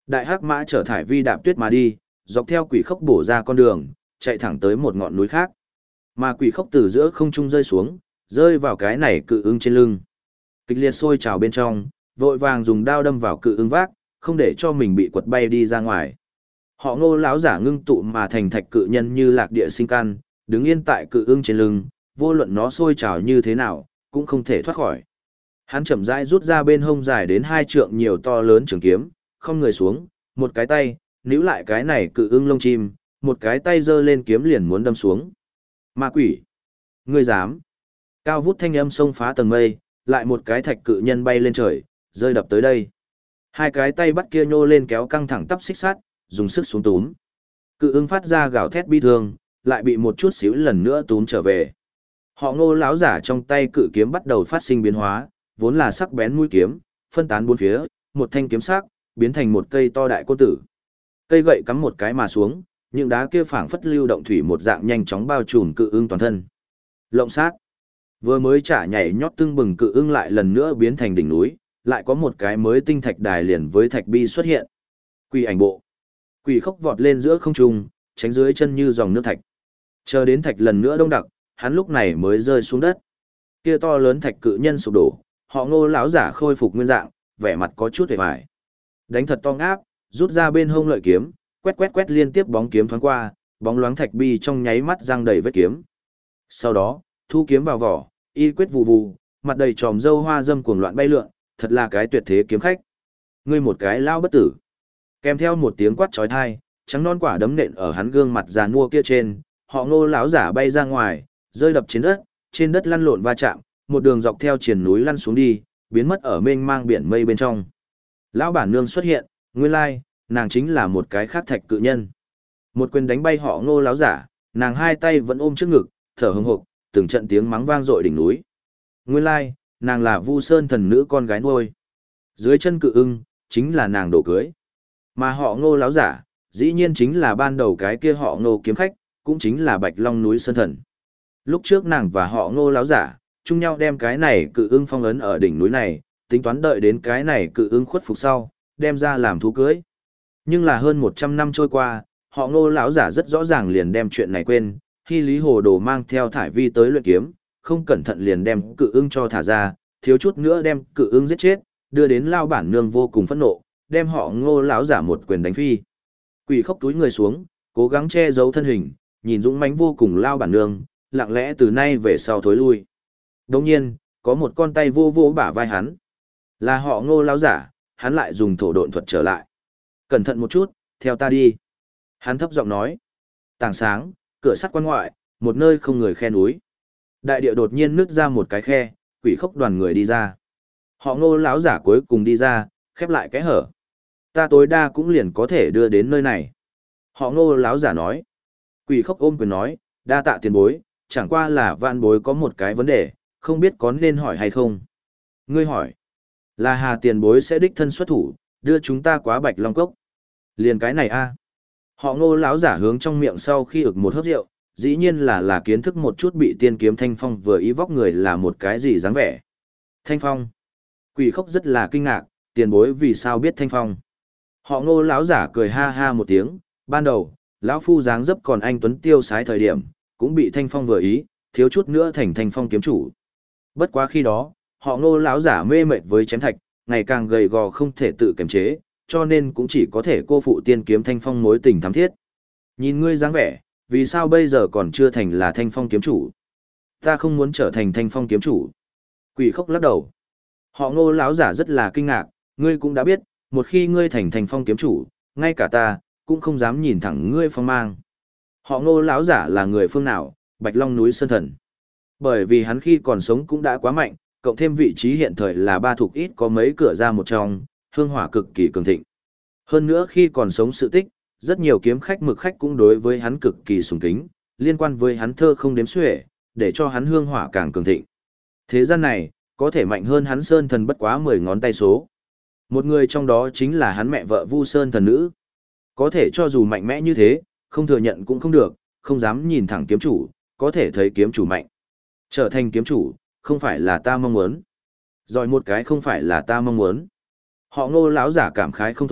Đại hắc mã chở thải vi đạp tuyết mà đi, dọc theo quỷ khốc bổ ra con đường, chạy thẳng tới một ngọn núi khác. Mà quỷ khốc từ giữa không trung rơi xuống, rơi vào cái này cự ưng trên lưng. Kịch liệt sôi trào bên trong, vội vàng dùng đao đâm vào cự ưng vác, không để cho mình bị quật bay đi ra ngoài. Họ Ngô lão giả ngưng tụ mà thành thạch cự nhân như lạc địa sinh căn, đứng yên tại cự ưng trên lưng, vô luận nó sôi trào như thế nào, cũng không thể thoát khỏi. Hắn chậm rãi rút ra bên hông dài đến 2 trượng nhiều to lớn trường kiếm, không người xuống, một cái tay, níu lại cái này cự ưng lông chim, một cái tay giơ lên kiếm liền muốn đâm xuống. Ma quỷ! Ngươi dám! Cao vút thanh âm xông phá tầng mây, lại một cái thạch cự nhân bay lên trời, rơi đập tới đây. Hai cái tay bắt kia nhô lên kéo căng thẳng tắp xích sắt, dùng sức xuống túm. Cự ưng phát ra gào thét bi thương, lại bị một chút xíu lần nữa túm trở về. Họ Ngô lão giả trong tay cự kiếm bắt đầu phát sinh biến hóa, vốn là sắc bén mũi kiếm, phân tán bốn phía, một thanh kiếm sắc, biến thành một cây to đại côn tử. Cây gậy cắm một cái mà xuống, những đá kia phảng phất lưu động thủy một dạng nhanh chóng bao trùm cự ưng toàn thân. Lộng sát. Vừa mới trả nhảy nhót tưng bừng cự ưng lại lần nữa biến thành đỉnh núi, lại có một cái mới tinh thạch đài liền với thạch bi xuất hiện. Quỷ ảnh bộ. Quỷ khốc vọt lên giữa không trung, tránh dưới chân như dòng nước thạch. Chờ đến thạch lần nữa đông đặc, hắn lúc này mới rơi xuống đất. Kia to lớn thạch cự nhân sụp đổ, họ Ngô lão giả khôi phục nguyên dạng, vẻ mặt có chút hề bại. Đánh thật to ngáp, rút ra bên hông lợi kiếm, quét quét quét liên tiếp bóng kiếm thoáng qua, bóng loáng thạch bi trong nháy mắt răng đầy vết kiếm. Sau đó, thu kiếm vào vỏ, y quyết vù vù, mặt đầy tròm râu hoa dâm cuồng loạn bay lượn, thật là cái tuyệt thế kiếm khách. Ngươi một cái lao bất tử. Kèm theo một tiếng quát chói tai, trắng non quả đấm nện ở hắn gương mặt già nua kia trên, họ Ngô lão giả bay ra ngoài, rơi đập trên đất lăn lộn va chạm, một đường dọc theo triền núi lăn xuống đi, biến mất ở mênh mang biển mây bên trong. Lão bản nương xuất hiện, nguyên lai, nàng chính là một cái khác thạch cự nhân. Một quyền đánh bay họ Ngô lão giả, nàng hai tay vẫn ôm trước ngực, thở hổn hộc, từng trận tiếng mắng vang dội đỉnh núi. Nguyên lai, nàng là Vu Sơn thần nữ con gái nuôi. Dưới chân cự ưng, chính là nàng đổ cưới. Mà họ Ngô lão giả, dĩ nhiên chính là ban đầu cái kia họ Ngô kiếm khách, cũng chính là Bạch Long núi Sơn thần. Lúc trước nàng và họ Ngô lão giả, chung nhau đem cái này cự ưng phong ấn ở đỉnh núi này, tính toán đợi đến cái này cự ưng khuất phục sau, đem ra làm thú cưới. Nhưng là hơn 100 năm trôi qua, họ Ngô lão giả rất rõ ràng liền đem chuyện này quên, khi Lý Hồ Đồ mang theo thải vi tới luyện kiếm, không cẩn thận liền đem cự ưng cho thả ra, thiếu chút nữa đem cự ưng giết chết, đưa đến lao bản nương vô cùng phẫn nộ, đem họ Ngô lão giả một quyền đánh phi. Quỷ khốc túi người xuống, cố gắng che giấu thân hình, nhìn dũng mãnh vô cùng lao bản nương, lặng lẽ từ nay về sau thối lui. Đồng nhiên, có một con tay vô vô bả vai hắn. Là họ Ngô lão giả, hắn lại dùng thổ độn thuật trở lại. Cẩn thận một chút, theo ta đi. Hắn thấp giọng nói. Tảng sáng, cửa sắt quan ngoại, một nơi không người khe núi. Đại địa đột nhiên nứt ra một cái khe, quỷ khốc đoàn người đi ra. Họ Ngô lão giả cuối cùng đi ra, khép lại cái hở. Ta tối đa cũng liền có thể đưa đến nơi này. Họ Ngô lão giả nói. Quỷ khốc ôm quyền nói, đa tạ tiền bối, chẳng qua là vạn bối có một cái vấn đề, không biết có nên hỏi hay không. Ngươi hỏi, là Hà tiền bối sẽ đích thân xuất thủ, đưa chúng ta qua Bạch Long Cốc. Liền cái này a. Họ Ngô lão giả hướng trong miệng sau khi ực một hớp rượu, dĩ nhiên là kiến thức một chút bị tiên kiếm Thanh Phong vừa ý vóc người là một cái gì dáng vẻ. Thanh Phong. Quỷ khốc rất là kinh ngạc, tiền bối vì sao biết Thanh Phong. Họ Ngô lão giả cười ha ha một tiếng, ban đầu, lão phu dáng dấp còn anh tuấn tiêu sái thời điểm, cũng bị Thanh Phong vừa ý, thiếu chút nữa thành Thanh Phong kiếm chủ. Bất quá khi đó, họ Ngô lão giả mê mệt với chém thạch, ngày càng gầy gò không thể tự kiềm chế, cho nên cũng chỉ có thể cô phụ tiên kiếm Thanh Phong mối tình thắm thiết. Nhìn ngươi dáng vẻ, vì sao bây giờ còn chưa thành là Thanh Phong kiếm chủ? Ta không muốn trở thành Thanh Phong kiếm chủ. Quỷ khốc lắc đầu. Họ Ngô lão giả rất là kinh ngạc, ngươi cũng đã biết, một khi ngươi thành Thanh Phong kiếm chủ, ngay cả ta cũng không dám nhìn thẳng ngươi phong mang. Họ Ngô lão giả là người phương nào? Bạch Long núi Sơn thần. Bởi vì hắn khi còn sống cũng đã quá mạnh, cộng thêm vị trí hiện thời là ba thuộc ít có mấy cửa ra một trong, hương hỏa cực kỳ cường thịnh. Hơn nữa khi còn sống sự tích, rất nhiều kiếm khách mực khách cũng đối với hắn cực kỳ sùng kính, liên quan với hắn thơ không đếm xuể, để cho hắn hương hỏa càng cường thịnh. Thế gian này, có thể mạnh hơn hắn Sơn thần bất quá 10 ngón tay số. Một người trong đó chính là hắn mẹ vợ Vu Sơn thần nữ. Có thể cho dù mạnh mẽ như thế, không thừa nhận cũng không được, không dám nhìn thẳng kiếm chủ, có thể thấy kiếm chủ mạnh. Trở thành kiếm chủ, không phải là ta mong muốn. Rồi một cái không phải là ta mong muốn. Họ Ngô lão giả cảm khái không thôi,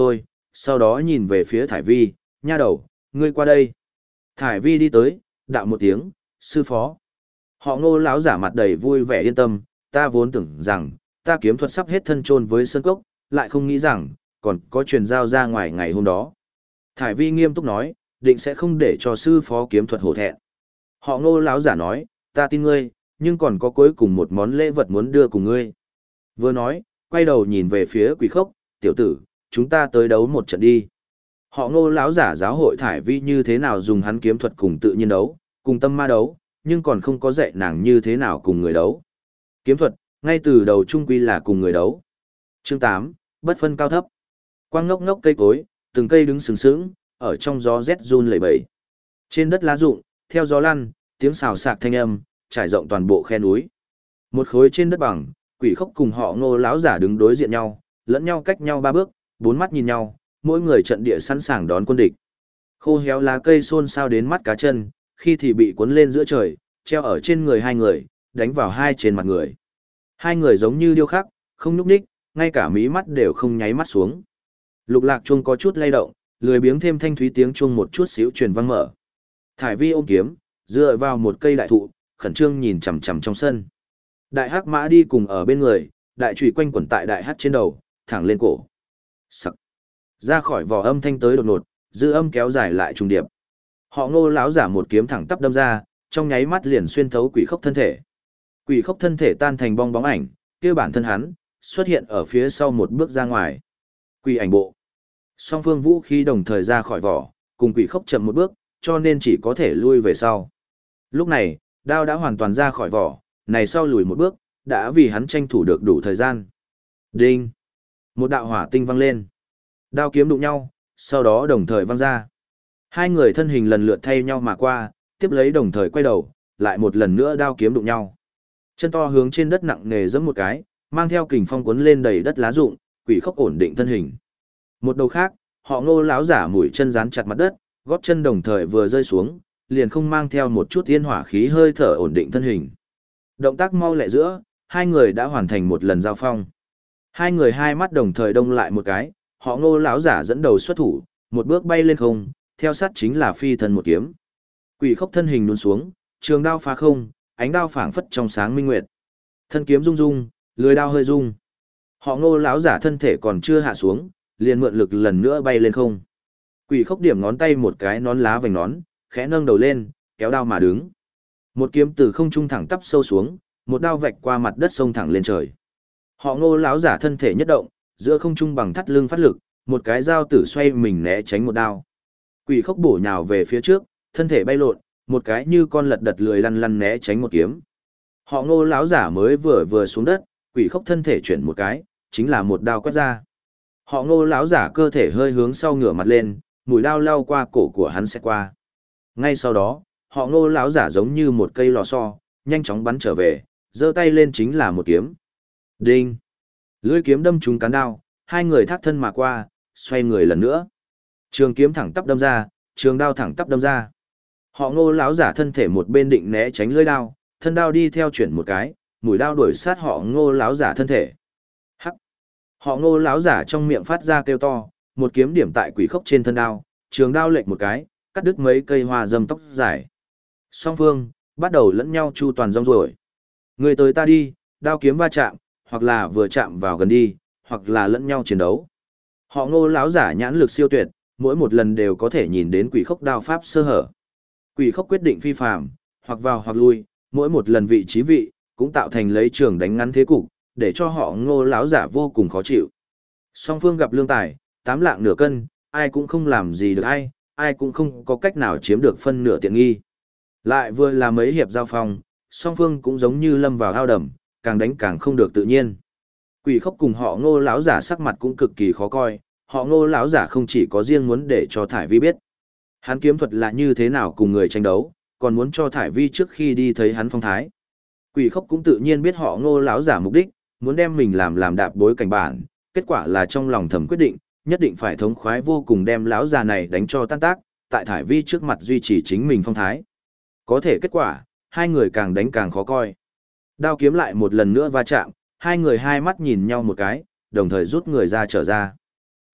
sau đó nhìn về phía Thải Vi, nha đầu, ngươi qua đây. Thải Vi đi tới, đạo một tiếng, sư phó. Họ Ngô lão giả mặt đầy vui vẻ yên tâm, ta vốn tưởng rằng, ta kiếm thuật sắp hết thân chôn với sơn cốc, lại không nghĩ rằng, còn có truyền giao ra ngoài ngày hôm đó. Thải Vi nghiêm túc nói, định sẽ không để cho sư phó kiếm thuật hổ thẹn. Họ Ngô lão giả nói, ta tin ngươi, nhưng còn có cuối cùng một món lễ vật muốn đưa cùng ngươi. Vừa nói, quay đầu nhìn về phía Quỷ Khốc, tiểu tử, chúng ta tới đấu một trận đi. Họ Ngô lão giả giáo hội Thải Vi như thế nào dùng hắn kiếm thuật cùng tự nhiên đấu, cùng tâm ma đấu, nhưng còn không có dạy nàng như thế nào cùng người đấu. Kiếm thuật, ngay từ đầu trung quy là cùng người đấu. Chương 8, bất phân cao thấp. Quang ngốc ngốc cây cối, từng cây đứng sừng sững, ở trong gió rét run lẩy bẩy. Trên đất lá rụng, theo gió lăn, tiếng xào xạc thanh âm, trải rộng toàn bộ khe núi. Một khối trên đất bằng, Quỷ Khốc cùng họ Ngô lão giả đứng đối diện nhau, lẫn nhau cách nhau 3 bước, 4 mắt nhìn nhau, mỗi người trận địa sẵn sàng đón quân địch. Khô héo lá cây xôn xao đến mắt cá chân, khi thì bị cuốn lên giữa trời, treo ở trên người hai người, đánh vào hai trên mặt người. Hai người giống như điêu khắc, không nhúc nhích, ngay cả mí mắt đều không nháy mắt xuống. Lục lạc chuông có chút lay động, lười biếng thêm thanh thúy tiếng chuông một chút xíu truyền vang mở. Thải Vi ôm kiếm, dựa vào một cây đại thụ, khẩn trương nhìn chằm chằm trong sân. Đại hắc mã đi cùng ở bên người, đại chùy quanh quẩn tại đại hắc trên đầu, thẳng lên cổ. Sặc. Ra khỏi vỏ âm thanh tới đột ngột, dư âm kéo dài lại trùng điệp. Họ Ngô lão giả một kiếm thẳng tắp đâm ra, trong nháy mắt liền xuyên thấu Quỷ Khốc thân thể. Quỷ Khốc thân thể tan thành bong bóng ảnh, kia bản thân hắn xuất hiện ở phía sau một bước ra ngoài. Quỷ ảnh bộ. Song phương vũ khí đồng thời ra khỏi vỏ, cùng Quỷ Khốc chậm một bước, cho nên chỉ có thể lui về sau. Lúc này, đao đã hoàn toàn ra khỏi vỏ, này sau lùi một bước, đã vì hắn tranh thủ được đủ thời gian. Đinh! Một đạo hỏa tinh văng lên. Đao kiếm đụng nhau, sau đó đồng thời văng ra. Hai người thân hình lần lượt thay nhau mà qua, tiếp lấy đồng thời quay đầu, lại một lần nữa đao kiếm đụng nhau. Chân to hướng trên đất nặng nề giẫm một cái, mang theo kình phong cuốn lên đầy đất lá rụng, Quỷ Khốc ổn định thân hình. Một đầu khác, họ Ngô lão giả mũi chân dán chặt mặt đất, gót chân đồng thời vừa rơi xuống, liền không mang theo một chút thiên hỏa khí hơi thở ổn định thân hình. Động tác mau lẹ giữa, hai người đã hoàn thành một lần giao phong. Hai người hai mắt đồng thời đông lại một cái, họ Ngô lão giả dẫn đầu xuất thủ, một bước bay lên không, theo sát chính là phi thân một kiếm. Quỷ Khốc thân hình nhún xuống, trường đao phá không, ánh đao phảng phất trong sáng minh nguyệt. Thân kiếm rung rung, lưỡi đao hơi rung. Họ Ngô lão giả thân thể còn chưa hạ xuống, liền mượn lực lần nữa bay lên không. Quỷ Khốc điểm ngón tay một cái nón lá vành nón, khẽ nâng đầu lên, kéo đao mà đứng. Một kiếm từ không trung thẳng tắp sâu xuống, một đao vạch qua mặt đất sông thẳng lên trời. Họ Ngô lão giả thân thể nhất động, giữa không trung bằng thắt lưng phát lực, một cái dao tử xoay mình né tránh một đao. Quỷ Khốc bổ nhào về phía trước, thân thể bay lộn, một cái như con lật đật lười lăn lăn né tránh một kiếm. Họ Ngô lão giả mới vừa xuống đất, Quỷ Khốc thân thể chuyển một cái, chính là một đao quét ra. Họ Ngô lão giả cơ thể hơi hướng sau ngửa mặt lên, mũi đao lao qua cổ của hắn sẽ qua. Ngay sau đó, họ Ngô lão giả giống như một cây lò xo, nhanh chóng bắn trở về, giơ tay lên chính là một kiếm. Đinh! Lưỡi kiếm đâm trúng cán đao, hai người thác thân mà qua, xoay người lần nữa. Trường kiếm thẳng tắp đâm ra, trường đao thẳng tắp đâm ra. Họ Ngô lão giả thân thể một bên định né tránh lưỡi đao, thân đao đi theo chuyển một cái, mũi đao đuổi sát họ Ngô lão giả thân thể. Hắc! Họ Ngô lão giả trong miệng phát ra kêu to, một kiếm điểm tại Quỷ Khốc trên thân đao, trường đao lệch một cái, cắt đứt mấy cây hoa dâm tóc dài. Song phương bắt đầu lẫn nhau chu toàn rong ruổi. Người tới ta đi, đao kiếm va chạm, hoặc là vừa chạm vào gần đi, hoặc là lẫn nhau chiến đấu. Họ Ngô lão giả nhãn lực siêu tuyệt, mỗi một lần đều có thể nhìn đến Quỷ Khốc đao pháp sơ hở. Quỷ Khốc quyết định phi phàm, hoặc vào hoặc lui, mỗi một lần vị trí vị cũng tạo thành lấy trường đánh ngắn thế cục, để cho họ Ngô lão giả vô cùng khó chịu. Song phương gặp lương tài, 8 lạng nửa cân, ai cũng không làm gì được ai, ai cũng không có cách nào chiếm được phân nửa tiện nghi. Lại vừa là mấy hiệp giao phong, song phương cũng giống như lâm vào ao đầm, càng đánh càng không được tự nhiên. Quỷ Khốc cùng họ Ngô lão giả sắc mặt cũng cực kỳ khó coi, họ Ngô lão giả không chỉ có riêng muốn để cho Thải Vi biết hắn kiếm thuật là như thế nào cùng người tranh đấu, còn muốn cho Thải Vi trước khi đi thấy hắn phong thái. Quỷ Khốc cũng tự nhiên biết họ Ngô lão giả mục đích, muốn đem mình làm đạp bối cảnh bản, kết quả là trong lòng thầm quyết định, nhất định phải thống khoái vô cùng đem lão già này đánh cho tan tác, tại Thải Vi trước mặt duy trì chính mình phong thái. Có thể kết quả, hai người càng đánh càng khó coi. Đao kiếm lại một lần nữa va chạm, hai người hai mắt nhìn nhau một cái, đồng thời rút người ra trở ra.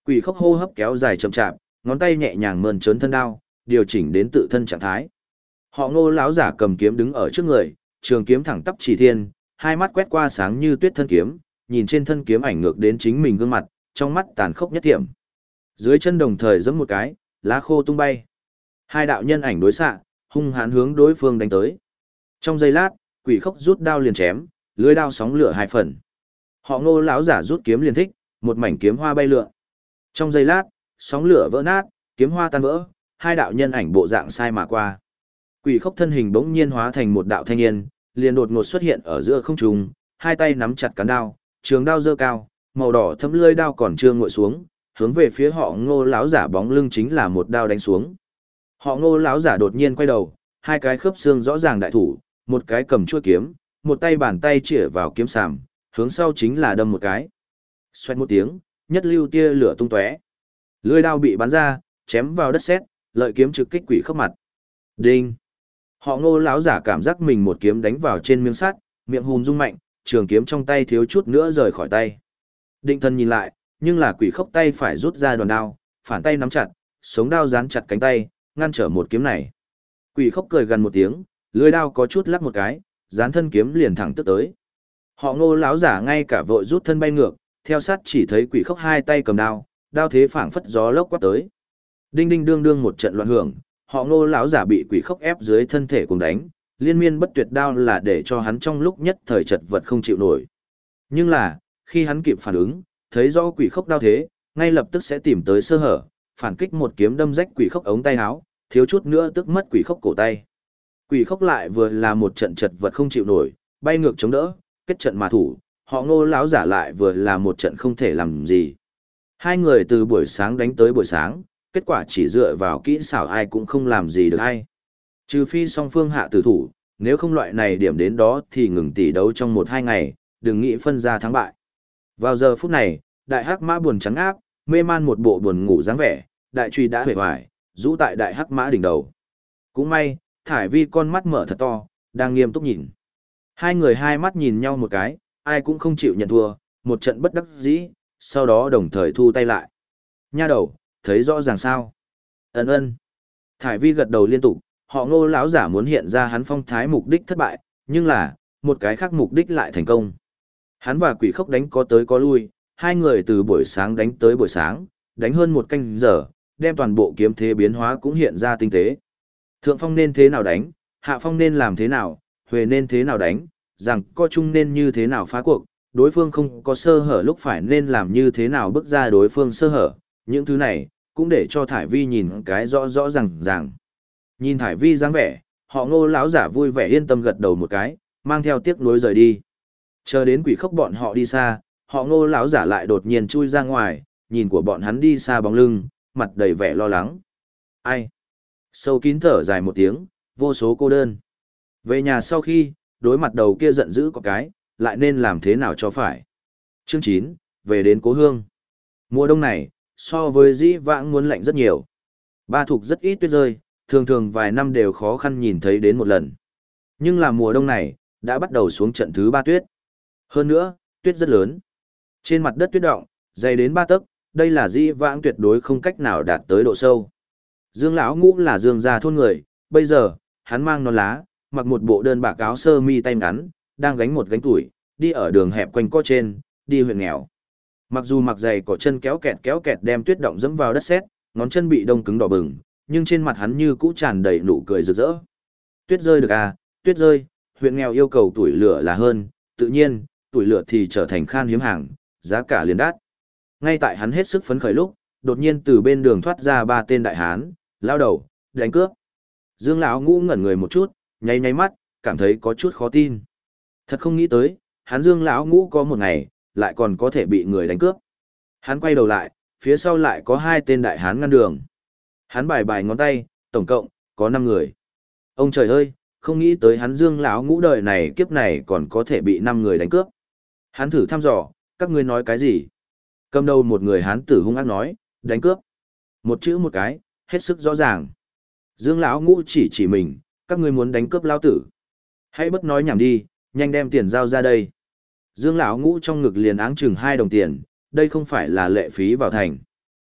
Quỷ khốc hô hấp kéo dài chậm chạp, ngón tay nhẹ nhàng mơn trớn thân đao, điều chỉnh đến tự thân trạng thái. Họ Ngô lão giả cầm kiếm đứng ở trước người, trường kiếm thẳng tắp chỉ thiên, hai mắt quét qua sáng như tuyết thân kiếm, nhìn trên thân kiếm ảnh ngược đến chính mình gương mặt, trong mắt tàn khốc nhất thiểm. Dưới chân đồng thời giẫm một cái, lá khô tung bay. Hai đạo nhân ảnh đối xạ, hung hãn hướng đối phương đánh tới. Trong giây lát, quỷ khốc rút đao liền chém, lưỡi đao sóng lửa hai phần. Họ Ngô lão giả rút kiếm liền thích, một mảnh kiếm hoa bay lượn. Trong giây lát, sóng lửa vỡ nát, kiếm hoa tan vỡ, hai đạo nhân ảnh bộ dạng sai mà qua. Quỷ khốc thân hình bỗng nhiên hóa thành một đạo thanh niên, liền đột ngột xuất hiện ở giữa không trung, hai tay nắm chặt cán đao, trường đao giơ cao, màu đỏ thấm lưỡi đao còn chưa nguội xuống, hướng về phía họ Ngô lão giả bóng lưng chính là một đao đánh xuống. Họ Ngô lão giả đột nhiên quay đầu, hai cái khớp xương rõ ràng đại thủ, một cái cầm chuôi kiếm, một tay bàn tay chĩa vào kiếm sàm, hướng sau chính là đâm một cái. Xoẹt một tiếng, nhất lưu tia lửa tung tóe. Lưỡi đao bị bắn ra, chém vào đất sét, lợi kiếm trực kích quỷ khốc mặt. Đinh. Họ Ngô lão giả cảm giác mình một kiếm đánh vào trên miếng sắt, miệng hùm rung mạnh, trường kiếm trong tay thiếu chút nữa rời khỏi tay. Định thần nhìn lại, nhưng là quỷ khốc tay phải rút ra đòn đao, phản tay nắm chặt, sống đao dán chặt cánh tay, ngăn trở một kiếm này. Quỷ khốc cười gần một tiếng, lưỡi đao có chút lắc một cái, dán thân kiếm liền thẳng tức tới. Họ Ngô lão giả ngay cả vội rút thân bay ngược, theo sát chỉ thấy quỷ khốc hai tay cầm đao, đao thế phảng phất gió lốc quát tới. Đinh đinh đương đương một trận loạn hưởng, họ Ngô lão giả bị quỷ khốc ép dưới thân thể cùng đánh, liên miên bất tuyệt đao là để cho hắn trong lúc nhất thời chật vật không chịu nổi. Nhưng là, khi hắn kịp phản ứng, thấy rõ quỷ khốc đao thế, ngay lập tức sẽ tìm tới sơ hở, phản kích một kiếm đâm rách quỷ khốc ống tay áo, thiếu chút nữa tức mất quỷ khốc cổ tay. Quỷ khốc lại vừa là một trận chật vật không chịu nổi, bay ngược chống đỡ, kết trận mà thủ, họ Ngô lão giả lại vừa là một trận không thể làm gì. Hai người từ buổi sáng đánh tới buổi sáng, kết quả chỉ dựa vào kỹ xảo ai cũng không làm gì được ai. Trừ phi song phương hạ tử thủ, nếu không loại này điểm đến đó thì ngừng tỷ đấu trong 1-2 ngày, đừng nghĩ phân ra thắng bại. Vào giờ phút này, đại hắc mã buồn trắng áp, mê man một bộ buồn ngủ dáng vẻ, đại truy đã huệ hoài, rũ tại đại hắc mã đỉnh đầu. Cũng may, Thải Vi con mắt mở thật to, đang nghiêm túc nhìn. Hai người hai mắt nhìn nhau một cái, ai cũng không chịu nhận thua, một trận bất đắc dĩ, sau đó đồng thời thu tay lại. Nha đầu, thấy rõ ràng sao? Ấn ơn. Thải Vi gật đầu liên tục, họ Ngô lão giả muốn hiện ra hắn phong thái mục đích thất bại, nhưng là, một cái khác mục đích lại thành công. Hắn và quỷ khốc đánh có tới có lui, hai người từ buổi sáng đánh tới buổi sáng, đánh hơn một canh giờ, đem toàn bộ kiếm thế biến hóa cũng hiện ra tinh tế. Thượng phong nên thế nào đánh, hạ phong nên làm thế nào, huề nên thế nào đánh, rằng co chung nên như thế nào phá cuộc, đối phương không có sơ hở lúc phải nên làm như thế nào bước ra đối phương sơ hở, những thứ này, cũng để cho Thải Vi nhìn cái rõ rõ ràng. Nhìn Thải Vi dáng vẻ, họ Ngô lão giả vui vẻ yên tâm gật đầu một cái, mang theo tiếc nuối rời đi. Chờ đến quỷ khốc bọn họ đi xa, họ Ngô lão giả lại đột nhiên chui ra ngoài, nhìn của bọn hắn đi xa bóng lưng, mặt đầy vẻ lo lắng. Ai? Sâu kín thở dài một tiếng, vô số cô đơn. Về nhà sau khi, đối mặt đầu kia giận dữ có cái, lại nên làm thế nào cho phải. Chương 9, về đến cố hương. Mùa đông này, so với dĩ vãng muốn lạnh rất nhiều. Ba Thục rất ít tuyết rơi, thường thường vài năm đều khó khăn nhìn thấy đến một lần. Nhưng là mùa đông này, đã bắt đầu xuống trận thứ 3 tuyết. Hơn nữa, tuyết rất lớn. Trên mặt đất tuyết động, dày đến 3 tấc, đây là dĩ vãng tuyệt đối không cách nào đạt tới độ sâu. Dương lão Ngũ là Dương gia thôn người, bây giờ, hắn mang nón lá, mặc một bộ đơn bạc áo sơ mi tay ngắn, đang gánh một gánh tuổi, đi ở đường hẹp quanh co trên, đi huyện nghèo. Mặc dù mặc giày có chân kéo kẹt đem tuyết động dẫm vào đất sét, ngón chân bị đông cứng đỏ bừng, nhưng trên mặt hắn như cũ tràn đầy nụ cười rực rỡ. Tuyết rơi được à, tuyết rơi, huyện nghèo yêu cầu tuổi lửa là hơn, tự nhiên, tuổi lửa thì trở thành khan hiếm hàng, giá cả liền đắt. Ngay tại hắn hết sức phấn khởi lúc, đột nhiên từ bên đường thoát ra 3 tên đại hán, lao đầu, đánh cướp. Dương lão Ngũ ngẩn người một chút, nháy nháy mắt, cảm thấy có chút khó tin. Thật không nghĩ tới, hắn Dương lão Ngũ có một ngày, lại còn có thể bị người đánh cướp. Hắn quay đầu lại, phía sau lại có 2 tên đại hán ngăn đường. Hắn bài ngón tay, tổng cộng, có 5 người. Ông trời ơi, không nghĩ tới hắn Dương lão Ngũ đời này kiếp này còn có thể bị 5 người đánh cướp. Hắn thử thăm dò, các ngươi nói cái gì? Cầm đầu một người hán tử hung ác nói, đánh cướp. Một chữ một cái, hết sức rõ ràng. Dương lão Ngũ chỉ mình, các ngươi muốn đánh cướp lão tử. Hãy bất nói nhảm đi, nhanh đem tiền giao ra đây. Dương lão Ngũ trong ngực liền áng chừng 2 đồng tiền, đây không phải là lệ phí vào thành.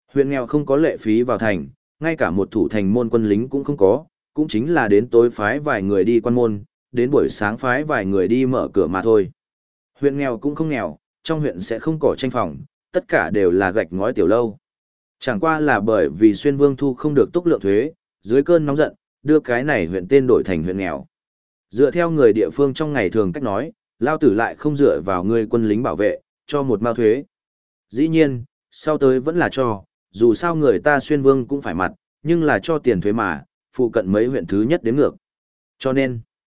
Huyện nghèo không có lệ phí vào thành, ngay cả một thủ thành môn quân lính cũng không có, cũng chính là đến tối phái vài người đi quan môn, đến buổi sáng phái vài người đi mở cửa mà thôi. Huyện nghèo cũng không nghèo, trong huyện sẽ không có tranh phòng, tất cả đều là gạch ngói tiểu lâu. Chẳng qua là bởi vì Xuyên Vương thu không được túc lượng thuế, dưới cơn nóng giận, đưa cái này huyện tên đổi thành huyện nghèo. Dựa theo người địa phương trong ngày thường cách nói, lao tử lại không dựa vào người quân lính bảo vệ, cho một mao thuế. Dĩ nhiên, sau tới vẫn là cho, dù sao người ta Xuyên Vương cũng phải mặt, nhưng là cho tiền thuế mà, phụ cận mấy huyện thứ nhất đến ngược. Cho nên,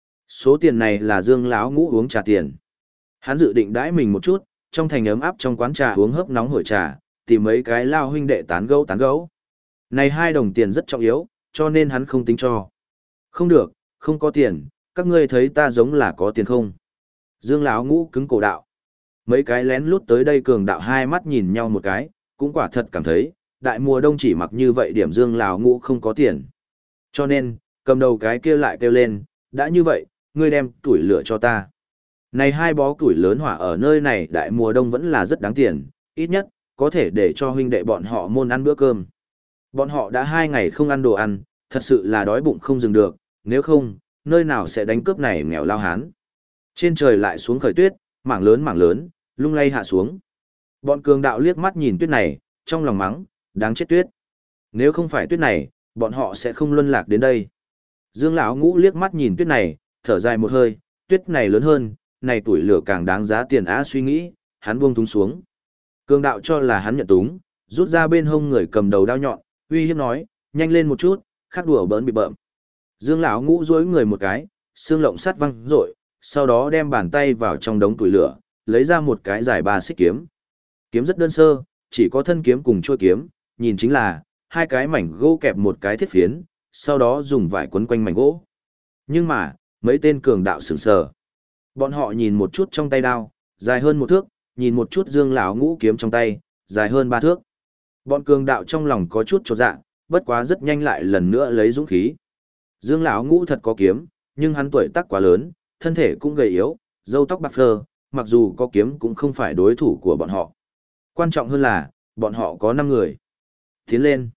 số tiền này là Dương lão ngũ uống trà tiền. Hắn dự định đãi mình một chút, trong thành ấm áp trong quán trà uống hớp nóng hổi trà, tìm mấy cái lao huynh đệ tán gẫu. Này 2 đồng tiền rất trọng yếu, cho nên hắn không tính cho. Không được, không có tiền, các ngươi thấy ta giống là có tiền không? Dương lão ngũ cứng cổ đạo. Mấy cái lén lút tới đây cường đạo hai mắt nhìn nhau một cái, cũng quả thật cảm thấy, đại mùa đông chỉ mặc như vậy điểm Dương lão ngũ không có tiền. Cho nên, cầm đầu cái kia lại kêu lên, đã như vậy, ngươi đem tuổi lửa cho ta. Này 2 bó củi lớn hỏa ở nơi này đại mùa đông vẫn là rất đáng tiền, ít nhất, có thể để cho huynh đệ bọn họ môn ăn bữa cơm. Bọn họ đã 2 ngày không ăn đồ ăn, thật sự là đói bụng không dừng được, nếu không, nơi nào sẽ đánh cướp này nghèo lao hán. Trên trời lại xuống khởi tuyết, mảng lớn, lung lay hạ xuống. Bọn cường đạo liếc mắt nhìn tuyết này, trong lòng mắng, đáng chết tuyết. Nếu không phải tuyết này, bọn họ sẽ không luân lạc đến đây. Dương lão ngũ liếc mắt nhìn tuyết này, thở dài một hơi, tuyết này lớn hơn, này tuổi lửa càng đáng giá tiền á suy nghĩ, hắn buông túng xuống. Cường đạo cho là hắn nhận túng, rút ra bên hông người cầm đầu đao nhọn, uy hiếp nói, nhanh lên một chút, khác đùa bỡn bị bợm. Dương lão ngũ duỗi người một cái, xương lộng sắt văng rội, sau đó đem bàn tay vào trong đống tuổi lửa, lấy ra một cái dài 3 xích kiếm. Kiếm rất đơn sơ, chỉ có thân kiếm cùng chuôi kiếm, nhìn chính là 2 cái mảnh gỗ kẹp một cái thiết phiến, sau đó dùng vải quấn quanh mảnh gỗ. Nhưng mà, mấy tên cường đạo sửng sờ. Bọn họ nhìn một chút trong tay đao, dài hơn 1 thước, nhìn một chút Dương lão ngũ kiếm trong tay, dài hơn 3 thước. Bọn cường đạo trong lòng có chút chột dạ, bất quá rất nhanh lại lần nữa lấy dũng khí. Dương lão ngũ thật có kiếm, nhưng hắn tuổi tác quá lớn, thân thể cũng gầy yếu, râu tóc bạc phơ, mặc dù có kiếm cũng không phải đối thủ của bọn họ. Quan trọng hơn là, bọn họ có 5 người. Tiến lên.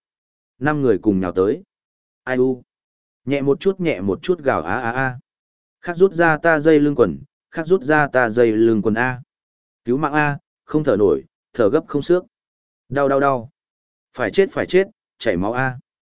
5 người cùng nhào tới. Ai u. Nhẹ một chút gào á á á. Khác rút ra ta dây lưng quần, khác rút ra ta dây lưng quần A. Cứu mạng A, không thở nổi, thở gấp không xước. Đau. Phải chết, chảy máu A.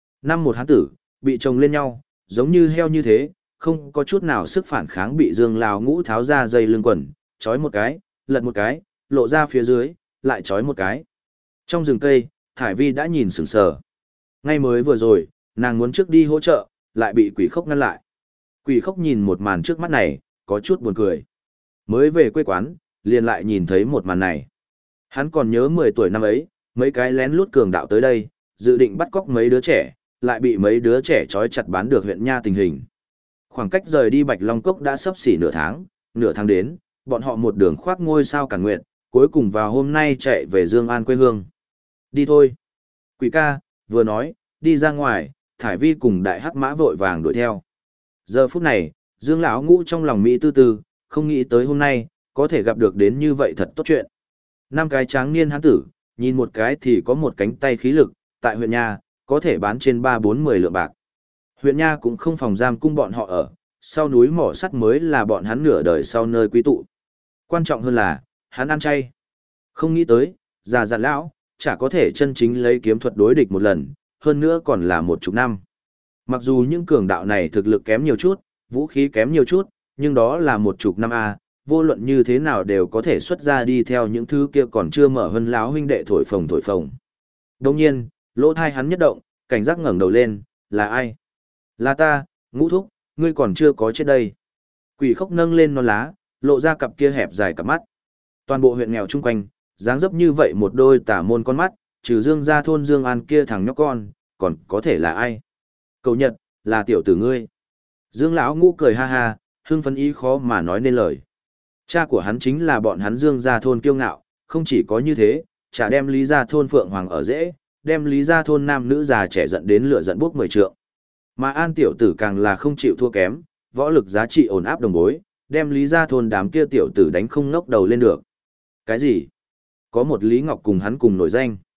5 một hán tử, bị chồng lên nhau, giống như heo như thế, không có chút nào sức phản kháng bị Dương lão ngũ tháo ra dây lưng quần, trói một cái, lật một cái, lộ ra phía dưới, lại trói một cái. Trong rừng cây, Thải Vi đã nhìn sững sờ. Ngay mới vừa rồi, nàng muốn trước đi hỗ trợ, lại bị Quỷ Khốc ngăn lại. Quỷ Khốc nhìn một màn trước mắt này, có chút buồn cười. Mới về quê quán, liền lại nhìn thấy một màn này. Hắn còn nhớ 10 tuổi năm ấy, mấy cái lén lút cường đạo tới đây, dự định bắt cóc mấy đứa trẻ, lại bị mấy đứa trẻ trói chặt bán được huyện Nha tình hình. Khoảng cách rời đi Bạch Long Cốc đã sắp xỉ nửa tháng đến, bọn họ một đường khoác ngôi sao càn nguyện, cuối cùng vào hôm nay chạy về Dương An quê hương. Đi thôi. Quỷ ca, vừa nói, đi ra ngoài, Thải Vi cùng đại hắc mã vội vàng đuổi theo. Giờ phút này, Dương lão ngũ trong lòng mỹ tư tư, không nghĩ tới hôm nay, có thể gặp được đến như vậy thật tốt chuyện. 5 cái tráng niên hán tử, nhìn một cái thì có một cánh tay khí lực, tại huyện Nha, có thể bán trên 3-4-10 lượng bạc. Huyện Nha cũng không phòng giam cung bọn họ ở, sau núi mỏ sắt mới là bọn hắn nửa đời sau nơi quý tụ. Quan trọng hơn là, hắn ăn chay. Không nghĩ tới, già dặn lão, chả có thể chân chính lấy kiếm thuật đối địch một lần, hơn nữa còn là 10 năm. Mặc dù những cường đạo này thực lực kém nhiều chút, vũ khí kém nhiều chút, nhưng đó là 10 năm a, vô luận như thế nào đều có thể xuất ra đi theo những thứ kia còn chưa mở hơn láo huynh đệ thổi phồng. Đồng nhiên, lỗ thai hắn nhất động, cảnh giác ngẩng đầu lên, là ai? Là ta, Ngũ thúc, ngươi còn chưa có chết đây. Quỷ Khốc nâng lên non lá, lộ ra cặp kia hẹp dài cặp mắt. Toàn bộ huyện nghèo chung quanh, dáng dấp như vậy một đôi tả môn con mắt, trừ Dương gia thôn Dương An kia thằng nhóc con, còn có thể là ai? Cầu Nhật, là tiểu tử ngươi. Dương lão ngũ cười ha ha, hưng phấn ý khó mà nói nên lời. Cha của hắn chính là bọn hắn Dương gia thôn kiêu ngạo, không chỉ có như thế, chả đem Lý gia thôn Phượng Hoàng ở dễ, đem Lý gia thôn nam nữ già trẻ giận đến lửa giận bốc 10 trượng. Mà An tiểu tử càng là không chịu thua kém, võ lực giá trị ổn áp đồng bối, đem Lý gia thôn đám kia tiểu tử đánh không ngóc đầu lên được. Cái gì? Có một Lý Ngọc cùng hắn cùng nổi danh.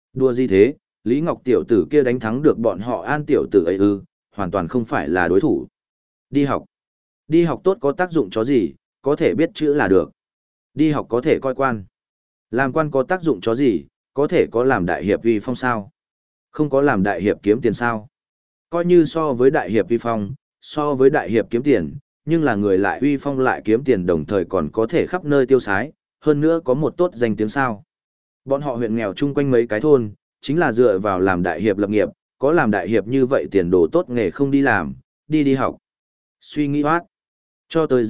Đùa gì thế, Lý Ngọc tiểu tử kia đánh thắng được bọn họ An tiểu tử ấy ư, hoàn toàn không phải là đối thủ. Đi học. Đi học tốt có tác dụng chó gì, có thể biết chữ là được. Đi học có thể coi quan. Làm quan có tác dụng chó gì, có thể có làm đại hiệp uy phong sao. Không có làm đại hiệp kiếm tiền sao. Coi như so với đại hiệp uy phong, so với đại hiệp kiếm tiền, nhưng là người lại uy phong lại kiếm tiền đồng thời còn có thể khắp nơi tiêu sái, hơn nữa có một tốt danh tiếng sao. Bọn họ huyện nghèo chung quanh mấy cái thôn, chính là dựa vào làm đại hiệp lập nghiệp, có làm đại hiệp như vậy tiền đồ tốt nghề không đi làm, đi học. Suy nghĩ hoát. Cho tới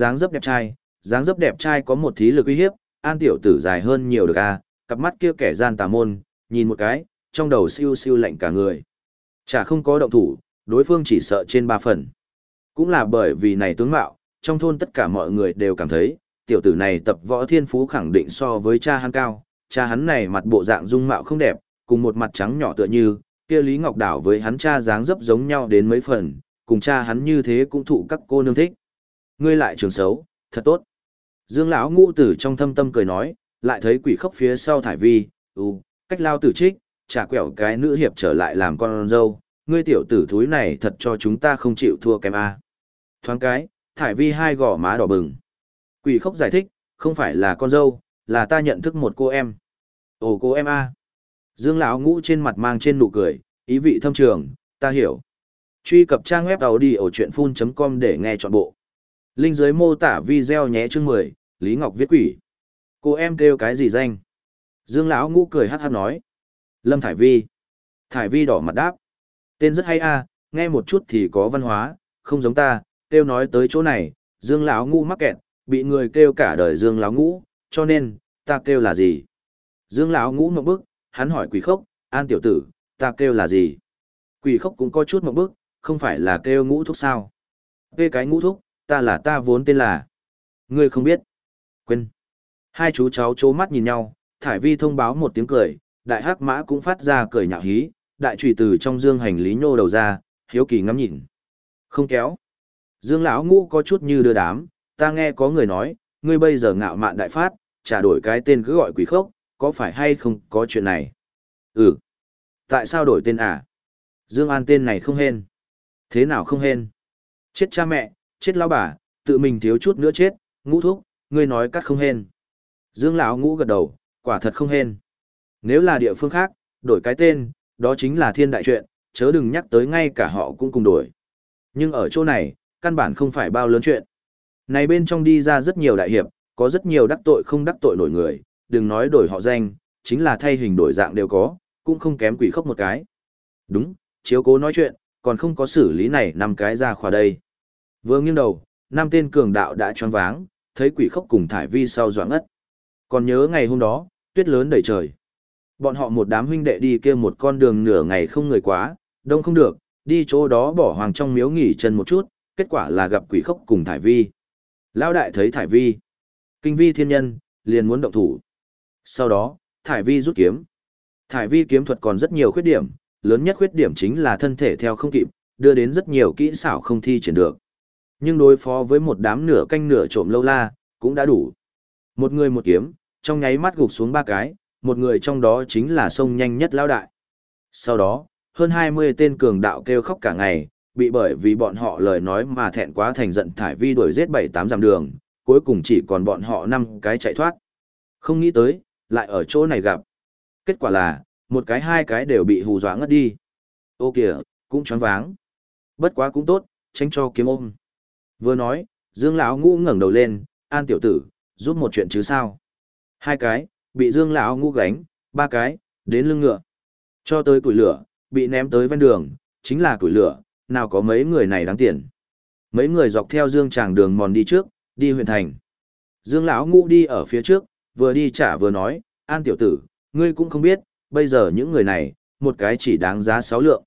dáng dấp đẹp trai có một thí lực uy hiếp, An tiểu tử dài hơn nhiều được a, cặp mắt kia kẻ gian tà môn, nhìn một cái, trong đầu siêu siêu lạnh cả người. Chả không có động thủ, đối phương chỉ sợ trên 3 phần. Cũng là bởi vì này tướng mạo, trong thôn tất cả mọi người đều cảm thấy, tiểu tử này tập võ thiên phú khẳng định so với cha hắn cao, cha hắn này mặt bộ dạng dung mạo không đẹp, cùng một mặt trắng nhỏ tựa như, kia Lý Ngọc Đảo với hắn cha dáng dấp giống nhau đến mấy phần, cùng cha hắn như thế cũng thụ các cô nương thích. Ngươi lại trường xấu, thật tốt. Dương lão ngũ tử trong thâm tâm cười nói, lại thấy quỷ khốc phía sau thải vi, cách lao tử trích, trả quẹo cái nữ hiệp trở lại làm con dâu, ngươi tiểu tử thúi này thật cho chúng ta không chịu thua kém a. Thoáng cái, thải vi hai gò má đỏ bừng. Quỷ khốc giải thích, không phải là con dâu, là ta nhận thức một cô em. Ồ cô em a. Dương lão ngũ trên mặt mang trên nụ cười, ý vị thâm trường, ta hiểu. Truy cập trang web audiochuyenphun.com để nghe trọn bộ. Link dưới mô tả video nhé chương 10, Lý Ngọc viết quỷ. Cô em kêu cái gì danh? Dương lão ngũ cười hát hát nói. Lâm Thải Vi. Thải Vi đỏ mặt đáp. Tên rất hay a, nghe một chút thì có văn hóa, không giống ta, kêu nói tới chỗ này, Dương lão ngũ mắc kẹt, bị người kêu cả đời Dương lão ngũ, cho nên, ta kêu là gì? Dương lão ngũ một bức, hắn hỏi quỷ khốc, An tiểu tử, ta kêu là gì? Quỷ khốc cũng có chút một bức, không phải là kêu ngũ thúc sao? Về cái ngũ thúc, ta vốn tên là. Ngươi không biết. Quên. Hai chú cháu chố mắt nhìn nhau, Thải Vi thông báo một tiếng cười, đại hắc mã cũng phát ra cười nhạo hí, đại trùy từ trong dương hành lý nhô đầu ra, hiếu kỳ ngắm nhìn. Không kéo. Dương lão ngũ có chút như đưa đám, ta nghe có người nói, ngươi bây giờ ngạo mạn đại phát, trả đổi cái tên cứ gọi quỷ khốc, có phải hay không có chuyện này? Ừ. Tại sao đổi tên à? Dương An tên này không hên. Thế nào không hên? Chết cha mẹ, chết lão bà, tự mình thiếu chút nữa chết, ngũ thúc, ngươi nói cắt không hên. Dương lão ngũ gật đầu, quả thật không hên. Nếu là địa phương khác, đổi cái tên, đó chính là thiên đại chuyện, chớ đừng nhắc tới ngay cả họ cũng cùng đổi. Nhưng ở chỗ này, căn bản không phải bao lớn chuyện. Này bên trong đi ra rất nhiều đại hiệp, có rất nhiều đắc tội không đắc tội nổi người, đừng nói đổi họ danh, chính là thay hình đổi dạng đều có, cũng không kém quỷ khốc một cái. Đúng, chiếu cố nói chuyện, còn không có xử lý này 5 cái ra khóa đây. Vừa nghiêng đầu, 5 tên cường đạo đã choáng váng, thấy quỷ khốc cùng Thải Vi sau doãn ngất. Còn nhớ ngày hôm đó, tuyết lớn đầy trời. Bọn họ một đám huynh đệ đi kia một con đường nửa ngày không người quá, đông không được, đi chỗ đó bỏ hoàng trong miếu nghỉ chân một chút, kết quả là gặp quỷ khốc cùng Thải Vi. Lão đại thấy Thải Vi, kinh vi thiên nhân, liền muốn động thủ. Sau đó, Thải Vi rút kiếm. Thải Vi kiếm thuật còn rất nhiều khuyết điểm, lớn nhất khuyết điểm chính là thân thể theo không kịp, đưa đến rất nhiều kỹ xảo không thi triển được. Nhưng đối phó với một đám nửa canh nửa trộm lâu la, cũng đã đủ. Một người một kiếm, trong nháy mắt gục xuống 3 cái, một người trong đó chính là sông nhanh nhất lão đại. Sau đó, hơn 20 tên cường đạo kêu khóc cả ngày, bị bởi vì bọn họ lời nói mà thẹn quá thành giận Thải Vi đuổi giết 7-8 dặm đường, cuối cùng chỉ còn bọn họ 5 cái chạy thoát. Không nghĩ tới, lại ở chỗ này gặp. Kết quả là, một cái 2 cái đều bị hù dọa ngất đi. Ô kìa, cũng choáng váng. Bất quá cũng tốt, tránh cho kiếm ôm. Vừa nói, Dương lão ngũ ngẩng đầu lên, An tiểu tử, giúp một chuyện chứ sao? 2 cái, bị Dương lão ngũ gánh, 3 cái, đến lưng ngựa. Cho tới củi lửa, bị ném tới ven đường, chính là củi lửa, nào có mấy người này đáng tiền. Mấy người dọc theo Dương tràng đường mòn đi trước, đi huyện thành. Dương lão ngũ đi ở phía trước, vừa đi trả vừa nói, An tiểu tử, ngươi cũng không biết, bây giờ những người này, một cái chỉ đáng giá 6 lượng.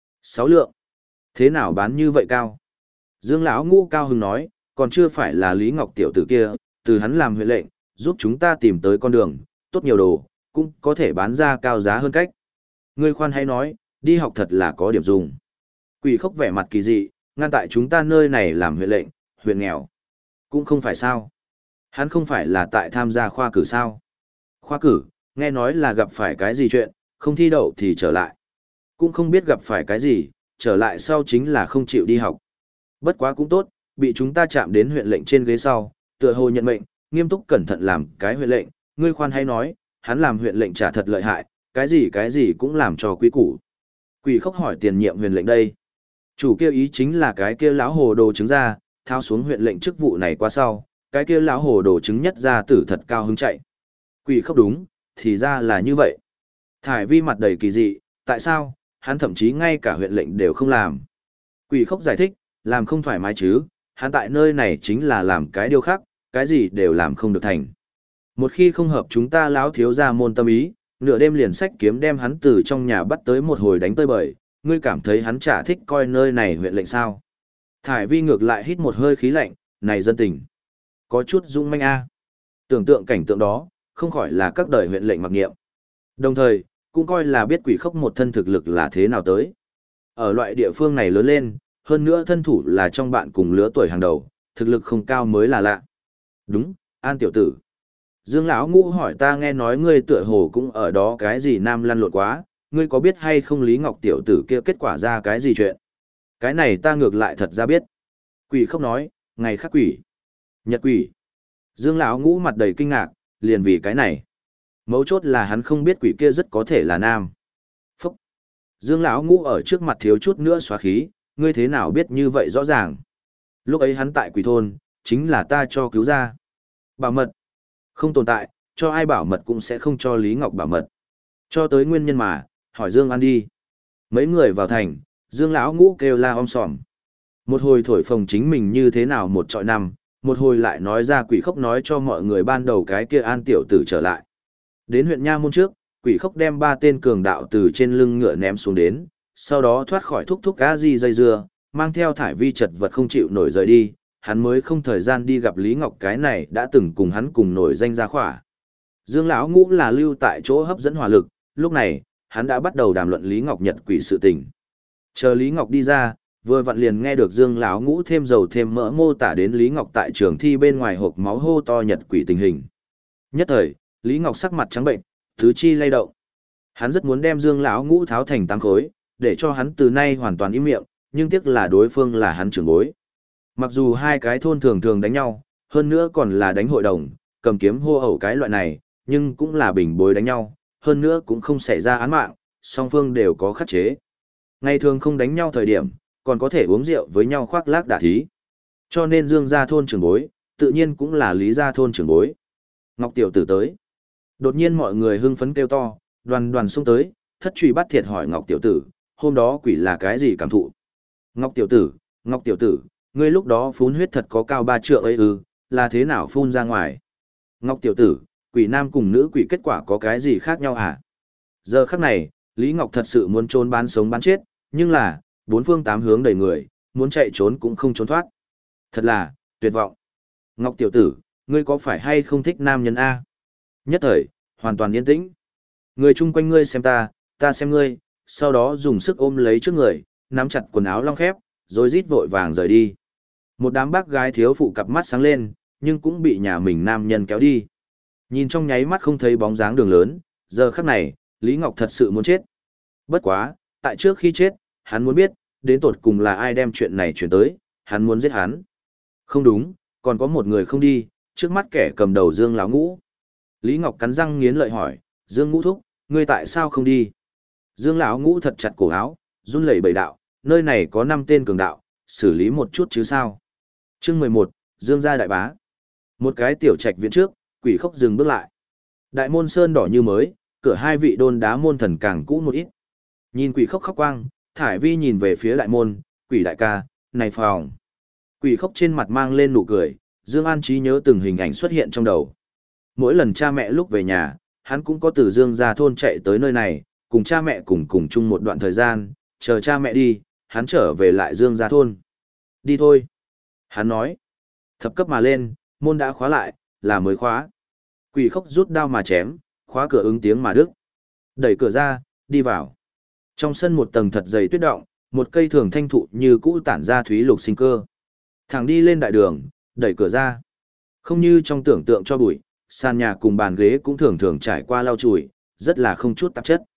6 lượng? Thế nào bán như vậy cao? Dương lão ngũ cao hứng nói, còn chưa phải là Lý Ngọc tiểu tử kia, từ hắn làm huyện lệnh, giúp chúng ta tìm tới con đường, tốt nhiều đồ, cũng có thể bán ra cao giá hơn cách. Ngươi khoan hay nói, đi học thật là có điểm dùng. Quỷ khốc vẻ mặt kỳ dị, ngăn tại chúng ta nơi này làm huyện lệnh, huyện nghèo. Cũng không phải sao. Hắn không phải là tại tham gia khoa cử sao. Khoa cử, nghe nói là gặp phải cái gì chuyện, không thi đậu thì trở lại. Cũng không biết gặp phải cái gì, trở lại sau chính là không chịu đi học. Bất quá cũng tốt, bị chúng ta chạm đến huyện lệnh trên ghế sau, tựa hồ nhận mệnh, nghiêm túc cẩn thận làm cái huyện lệnh, ngươi khoan hay nói, hắn làm huyện lệnh trả thật lợi hại, cái gì cũng làm cho quý củ. Quỷ khốc hỏi tiền nhiệm huyện lệnh đây. Chủ kêu ý chính là cái kia lão hồ đồ trứng ra, thao xuống huyện lệnh chức vụ này qua sau, cái kia lão hồ đồ trứng nhất ra tử thật cao hứng chạy. Quỷ khốc đúng, thì ra là như vậy. Thải vi mặt đầy kỳ dị, tại sao, hắn thậm chí ngay cả huyện lệnh đều không làm. Quỷ khốc giải thích, làm không thoải mái chứ, hắn tại nơi này chính là làm cái điều khác, cái gì đều làm không được thành. Một khi không hợp chúng ta lão thiếu ra môn tâm ý, nửa đêm liền sách kiếm đem hắn từ trong nhà bắt tới một hồi đánh tơi bời, ngươi cảm thấy hắn chả thích coi nơi này huyện lệnh sao. Thải vi ngược lại hít một hơi khí lạnh, này dân tình. Có chút dũng manh a. Tưởng tượng cảnh tượng đó, không khỏi là các đời huyện lệnh mặc nghiệm. Đồng thời, cũng coi là biết quỷ khốc một thân thực lực là thế nào tới. Ở loại địa phương này lớn lên, hơn nữa thân thủ là trong bạn cùng lứa tuổi hàng đầu, thực lực không cao mới là lạ. Đúng, An tiểu tử. Dương lão ngũ hỏi ta nghe nói ngươi tựa hồ cũng ở đó cái gì nam lăn lộn quá, ngươi có biết hay không Lý Ngọc tiểu tử kia kết quả ra cái gì chuyện? Cái này ta ngược lại thật ra biết. Quỷ khốc nói, ngày khác quỷ. Nhật quỷ. Dương lão ngũ mặt đầy kinh ngạc, liền vì cái này. Mấu chốt là hắn không biết quỷ kia rất có thể là nam. Phúc. Dương lão ngũ ở trước mặt thiếu chút nữa xóa khí, ngươi thế nào biết như vậy rõ ràng. Lúc ấy hắn tại quỷ thôn, chính là ta cho cứu ra. Bảo mật. Không tồn tại, cho ai bảo mật cũng sẽ không cho Lý Ngọc bảo mật. Cho tới nguyên nhân mà, hỏi Dương An đi. Mấy người vào thành, Dương lão ngũ kêu la om sòm. Một hồi thổi phồng chính mình như thế nào một trọi năm, một hồi lại nói ra quỷ khốc nói cho mọi người ban đầu cái kia An tiểu tử trở lại. Đến huyện Nha Môn trước, quỷ khốc đem 3 tên cường đạo từ trên lưng ngựa ném xuống đến, sau đó thoát khỏi thúc thúc cá di dây dưa, mang theo thải vi chật vật không chịu nổi rời đi, hắn mới không thời gian đi gặp Lý Ngọc cái này đã từng cùng hắn cùng nổi danh ra khỏa. Dương lão ngũ là lưu tại chỗ hấp dẫn hỏa lực, lúc này, hắn đã bắt đầu đàm luận Lý Ngọc Nhật quỷ sự tình. Chờ Lý Ngọc đi ra, vừa vặn liền nghe được Dương lão ngũ thêm dầu thêm mỡ mô tả đến Lý Ngọc tại trường thi bên ngoài hộp máu hô to Nhật quỷ tình hình. Nhất thời, Lý Ngọc sắc mặt trắng bệnh, tứ chi lay động. Hắn rất muốn đem Dương lão ngũ tháo thành 8 khối, để cho hắn từ nay hoàn toàn im miệng, nhưng tiếc là đối phương là hắn trưởng bối. Mặc dù hai cái thôn thường thường đánh nhau, hơn nữa còn là đánh hội đồng, cầm kiếm hô ẩu cái loại này, nhưng cũng là bình bối đánh nhau, hơn nữa cũng không xảy ra án mạng, song phương đều có khắc chế. Ngày thường không đánh nhau thời điểm, còn có thể uống rượu với nhau khoác lác đả thí. Cho nên Dương gia thôn trưởng bối, tự nhiên cũng là Lý gia thôn trưởng bối. Ngọc tiểu tử tới. Đột nhiên mọi người hưng phấn kêu to, đoàn đoàn xông tới, thất truy bắt thiệt hỏi Ngọc tiểu tử, hôm đó quỷ là cái gì cảm thụ? Ngọc tiểu tử, ngươi lúc đó phun huyết thật có cao 3 trượng ấy ư, là thế nào phun ra ngoài? Ngọc tiểu tử, quỷ nam cùng nữ quỷ kết quả có cái gì khác nhau hả? Giờ khắc này, Lý Ngọc thật sự muốn trốn bán sống bán chết, nhưng là, 4 phương 8 hướng đầy người, muốn chạy trốn cũng không trốn thoát. Thật là, tuyệt vọng. Ngọc tiểu tử, ngươi có phải hay không thích nam nhân A? Nhất thời, hoàn toàn yên tĩnh. Người chung quanh ngươi xem ta xem ngươi, sau đó dùng sức ôm lấy trước người, nắm chặt quần áo long khép, rồi rít vội vàng rời đi. Một đám bác gái thiếu phụ cặp mắt sáng lên, nhưng cũng bị nhà mình nam nhân kéo đi. Nhìn trong nháy mắt không thấy bóng dáng đường lớn, giờ khắc này, Lý Ngọc thật sự muốn chết. Bất quá, tại trước khi chết, hắn muốn biết, đến tột cùng là ai đem chuyện này chuyển tới, hắn muốn giết hắn. Không đúng, còn có một người không đi, trước mắt kẻ cầm đầu Dương lão ngũ. Lý Ngọc cắn răng nghiến lợi hỏi, Dương ngũ thúc, ngươi tại sao không đi? Dương lão ngũ thật chặt cổ áo, run lẩy bẩy đạo, nơi này có 5 tên cường đạo, xử lý một chút chứ sao. Chương 11, Dương gia đại bá. Một cái tiểu trạch viện trước, quỷ khốc dừng bước lại. Đại môn sơn đỏ như mới, cửa 2 vị đôn đá môn thần càng cũ một ít. Nhìn quỷ khốc khóc quang, Thải Vi nhìn về phía đại môn, quỷ đại ca, này phòng. Quỷ khốc trên mặt mang lên nụ cười, Dương An trí nhớ từng hình ảnh xuất hiện trong đầu. Mỗi lần cha mẹ lúc về nhà, hắn cũng có từ Dương gia thôn chạy tới nơi này, cùng cha mẹ cùng chung một đoạn thời gian, chờ cha mẹ đi, hắn trở về lại Dương gia thôn. Đi thôi. Hắn nói. Thập cấp mà lên, môn đã khóa lại, là mới khóa. Quỷ khốc rút đao mà chém, khóa cửa ứng tiếng mà đứt. Đẩy cửa ra, đi vào. Trong sân một tầng thật dày tuyết động, một cây thường thanh thụ như cũ tản ra thúy lục sinh cơ. Thẳng đi lên đại đường, đẩy cửa ra. Không như trong tưởng tượng cho bụi, sàn nhà cùng bàn ghế cũng thường thường trải qua lau chùi, rất là không chút tạp chất.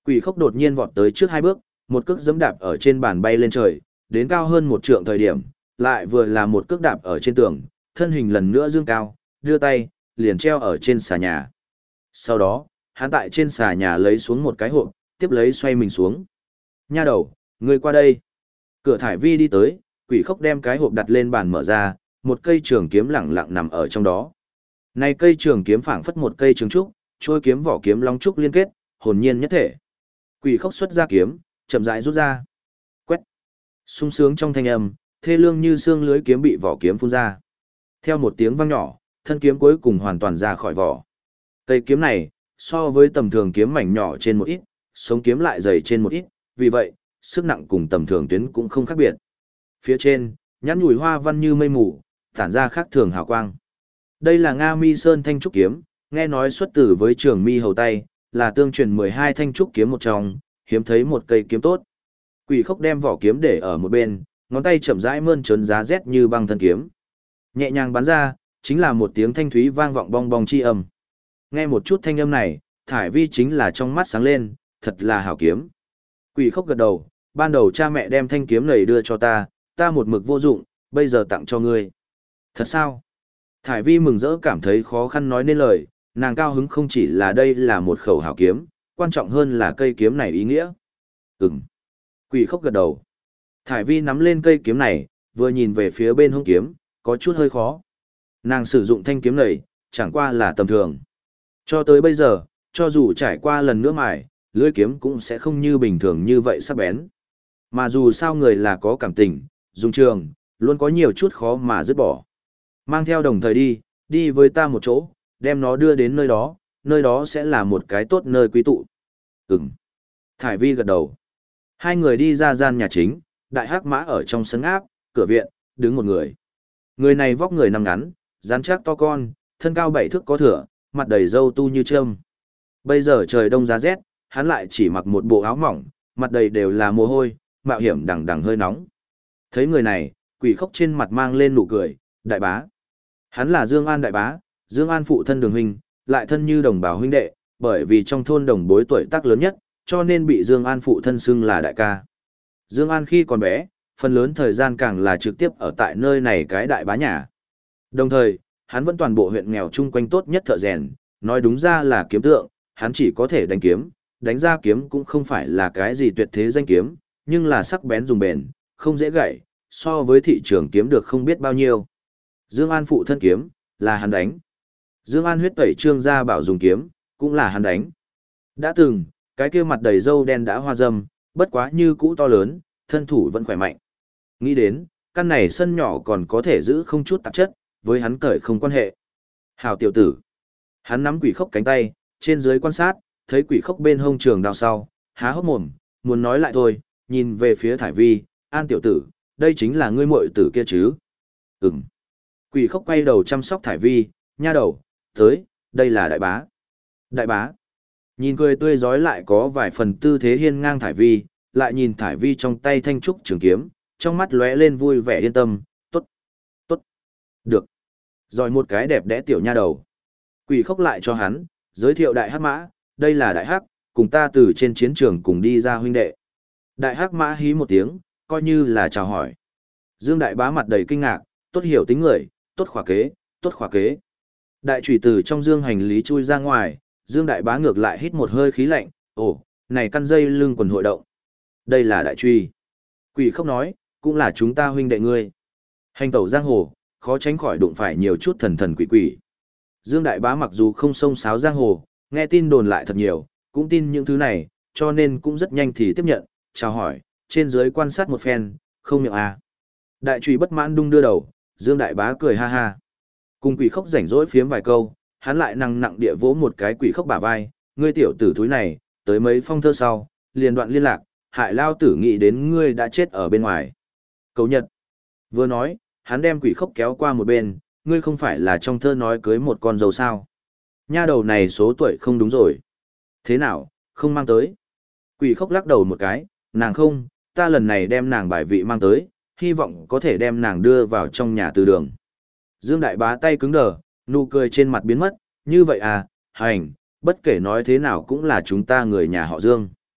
Quỷ khốc đột nhiên vọt tới trước 2 bước, một cước giẫm đạp ở trên bàn bay lên trời, đến cao hơn 1 trượng thời điểm, lại vừa là một cước đạp ở trên tường, thân hình lần nữa dương cao, đưa tay, liền treo ở trên xà nhà. Sau đó, hắn tại trên xà nhà lấy xuống một cái hộp, tiếp lấy xoay mình xuống. Nha đầu, ngươi qua đây. Cửa thải vi đi tới, quỷ khốc đem cái hộp đặt lên bàn mở ra, một cây trường kiếm lẳng lặng nằm ở trong đó. Này cây trường kiếm phảng phất một cây trường trúc, trôi kiếm vỏ kiếm long trúc liên kết, hồn nhiên nhất thể. Quỷ khốc xuất ra kiếm, chậm rãi rút ra. Quét. Sung sướng trong thanh âm, thê lương như xương lưới kiếm bị vỏ kiếm phun ra. Theo một tiếng vang nhỏ, thân kiếm cuối cùng hoàn toàn ra khỏi vỏ. Cây kiếm này, so với tầm thường kiếm mảnh nhỏ trên một ít, sống kiếm lại dày trên một ít, vì vậy, sức nặng cùng tầm thường tuyến cũng không khác biệt. Phía trên, nhẵn nhủi hoa văn như mây mù, tản ra khác thường hào quang. Đây là Nga Mi Sơn Thanh Trúc kiếm, nghe nói xuất từ với Trường Mi hầu tay, là tương truyền 12 thanh trúc kiếm một trong, hiếm thấy một cây kiếm tốt. Quỷ khốc đem vỏ kiếm để ở một bên, ngón tay chậm rãi mơn trớn giá rét như băng thân kiếm. Nhẹ nhàng bắn ra, chính là một tiếng thanh thúy vang vọng bong bong chi âm. Nghe một chút thanh âm này, thải vi chính là trong mắt sáng lên, thật là hảo kiếm. Quỷ khốc gật đầu, ban đầu cha mẹ đem thanh kiếm này đưa cho ta một mực vô dụng, bây giờ tặng cho ngươi. Thật sao? Thải vi mừng rỡ cảm thấy khó khăn nói nên lời, nàng cao hứng không chỉ là đây là một khẩu hảo kiếm, quan trọng hơn là cây kiếm này ý nghĩa. Ừm. Quỷ khốc gật đầu. Thải vi nắm lên cây kiếm này, vừa nhìn về phía bên hông kiếm, có chút hơi khó. Nàng sử dụng thanh kiếm này, chẳng qua là tầm thường. Cho tới bây giờ, cho dù trải qua lần nữa mài, lưỡi kiếm cũng sẽ không như bình thường như vậy sắc bén. Mà dù sao người là có cảm tình, dùng trường, luôn có nhiều chút khó mà dứt bỏ. Mang theo đồng thời đi với ta một chỗ, đem nó đưa đến nơi đó sẽ là một cái tốt nơi quý tụ. Ừm. Thải vi gật đầu. Hai người đi ra gian nhà chính, đại hắc mã ở trong sân áp, cửa viện, đứng một người. Người này vóc người nằm ngắn, rắn chắc to con, thân cao 7 thước có thửa, mặt đầy râu tu như trâm. Bây giờ trời đông giá rét, hắn lại chỉ mặc một bộ áo mỏng, mặt đầy đều là mồ hôi, mạo hiểm đằng đằng hơi nóng. Thấy người này, quỷ khốc trên mặt mang lên nụ cười, đại bá. Hắn là Dương An đại bá, Dương An phụ thân Đường huynh, lại thân như đồng bào huynh đệ, bởi vì trong thôn đồng bối tuổi tác lớn nhất, cho nên bị Dương An phụ thân xưng là đại ca. Dương An khi còn bé, phần lớn thời gian càng là trực tiếp ở tại nơi này cái đại bá nhà. Đồng thời, hắn vẫn toàn bộ huyện nghèo chung quanh tốt nhất thợ rèn, nói đúng ra là kiếm tượng, hắn chỉ có thể đánh kiếm, đánh ra kiếm cũng không phải là cái gì tuyệt thế danh kiếm, nhưng là sắc bén dùng bền, không dễ gãy, so với thị trường kiếm được không biết bao nhiêu. Dương An phụ thân kiếm, là hắn đánh. Dương An huyết tẩy Trương gia bảo dùng kiếm, cũng là hắn đánh. Đã từng, cái kia mặt đầy râu đen đã hoa râm, bất quá như cũ to lớn, thân thủ vẫn khỏe mạnh. Nghĩ đến, căn này sân nhỏ còn có thể giữ không chút tạp chất, với hắn cởi không quan hệ. Hảo tiểu tử. Hắn nắm quỷ khốc cánh tay, trên dưới quan sát, thấy quỷ khốc bên hông trường đao sau, há hốc mồm, muốn nói lại thôi, nhìn về phía thải vi, An tiểu tử, đây chính là ngươi muội tử kia chứ? Ừm. Quỷ khốc quay đầu chăm sóc thải vi, nha đầu, tới, đây là đại bá. Đại bá. Nhìn cười tươi rói lại có vài phần tư thế hiên ngang thải vi, lại nhìn thải vi trong tay thanh trúc trường kiếm, trong mắt lóe lên vui vẻ yên tâm, tốt, tốt, được. Rồi một cái đẹp đẽ tiểu nha đầu. Quỷ khốc lại cho hắn, giới thiệu đại hắc mã, đây là đại hắc, cùng ta từ trên chiến trường cùng đi ra huynh đệ. Đại hắc mã hí một tiếng, coi như là chào hỏi. Dương đại bá mặt đầy kinh ngạc, tốt hiểu tính người, tốt khỏa kế, tốt khỏa kế. Đại chủy từ trong dương hành lý chui ra ngoài, Dương đại bá ngược lại hít một hơi khí lạnh, ồ, này căn dây lưng quần hội động. Đây là đại truy. Quỷ khốc nói, cũng là chúng ta huynh đệ ngươi. Hành tẩu giang hồ, khó tránh khỏi đụng phải nhiều chút thần thần quỷ quỷ. Dương đại bá mặc dù không xông xáo giang hồ, nghe tin đồn lại thật nhiều, cũng tin những thứ này, cho nên cũng rất nhanh thì tiếp nhận, chào hỏi, trên dưới quan sát một phen, không miệng à. Đại truy bất mãn đung đưa đầu, Dương đại bá cười ha ha. Cùng quỷ khốc rảnh rỗi phiếm vài câu, hắn lại nặng địa vỗ một cái quỷ khốc bả vai, ngươi tiểu tử thúi này, tới mấy phong thơ sau, liền đoạn liên lạc, hại lao tử nghĩ đến ngươi đã chết ở bên ngoài. Cầu nhật. Vừa nói, hắn đem quỷ khốc kéo qua một bên, ngươi không phải là trong thơ nói cưới một con dâu sao. Nha đầu này số tuổi không đúng rồi. Thế nào, không mang tới. Quỷ khốc lắc đầu một cái, nàng không, ta lần này đem nàng bài vị mang tới, hy vọng có thể đem nàng đưa vào trong nhà từ đường. Dương đại bá tay cứng đờ, nụ cười trên mặt biến mất, như vậy à, hành, bất kể nói thế nào cũng là chúng ta người nhà họ Dương.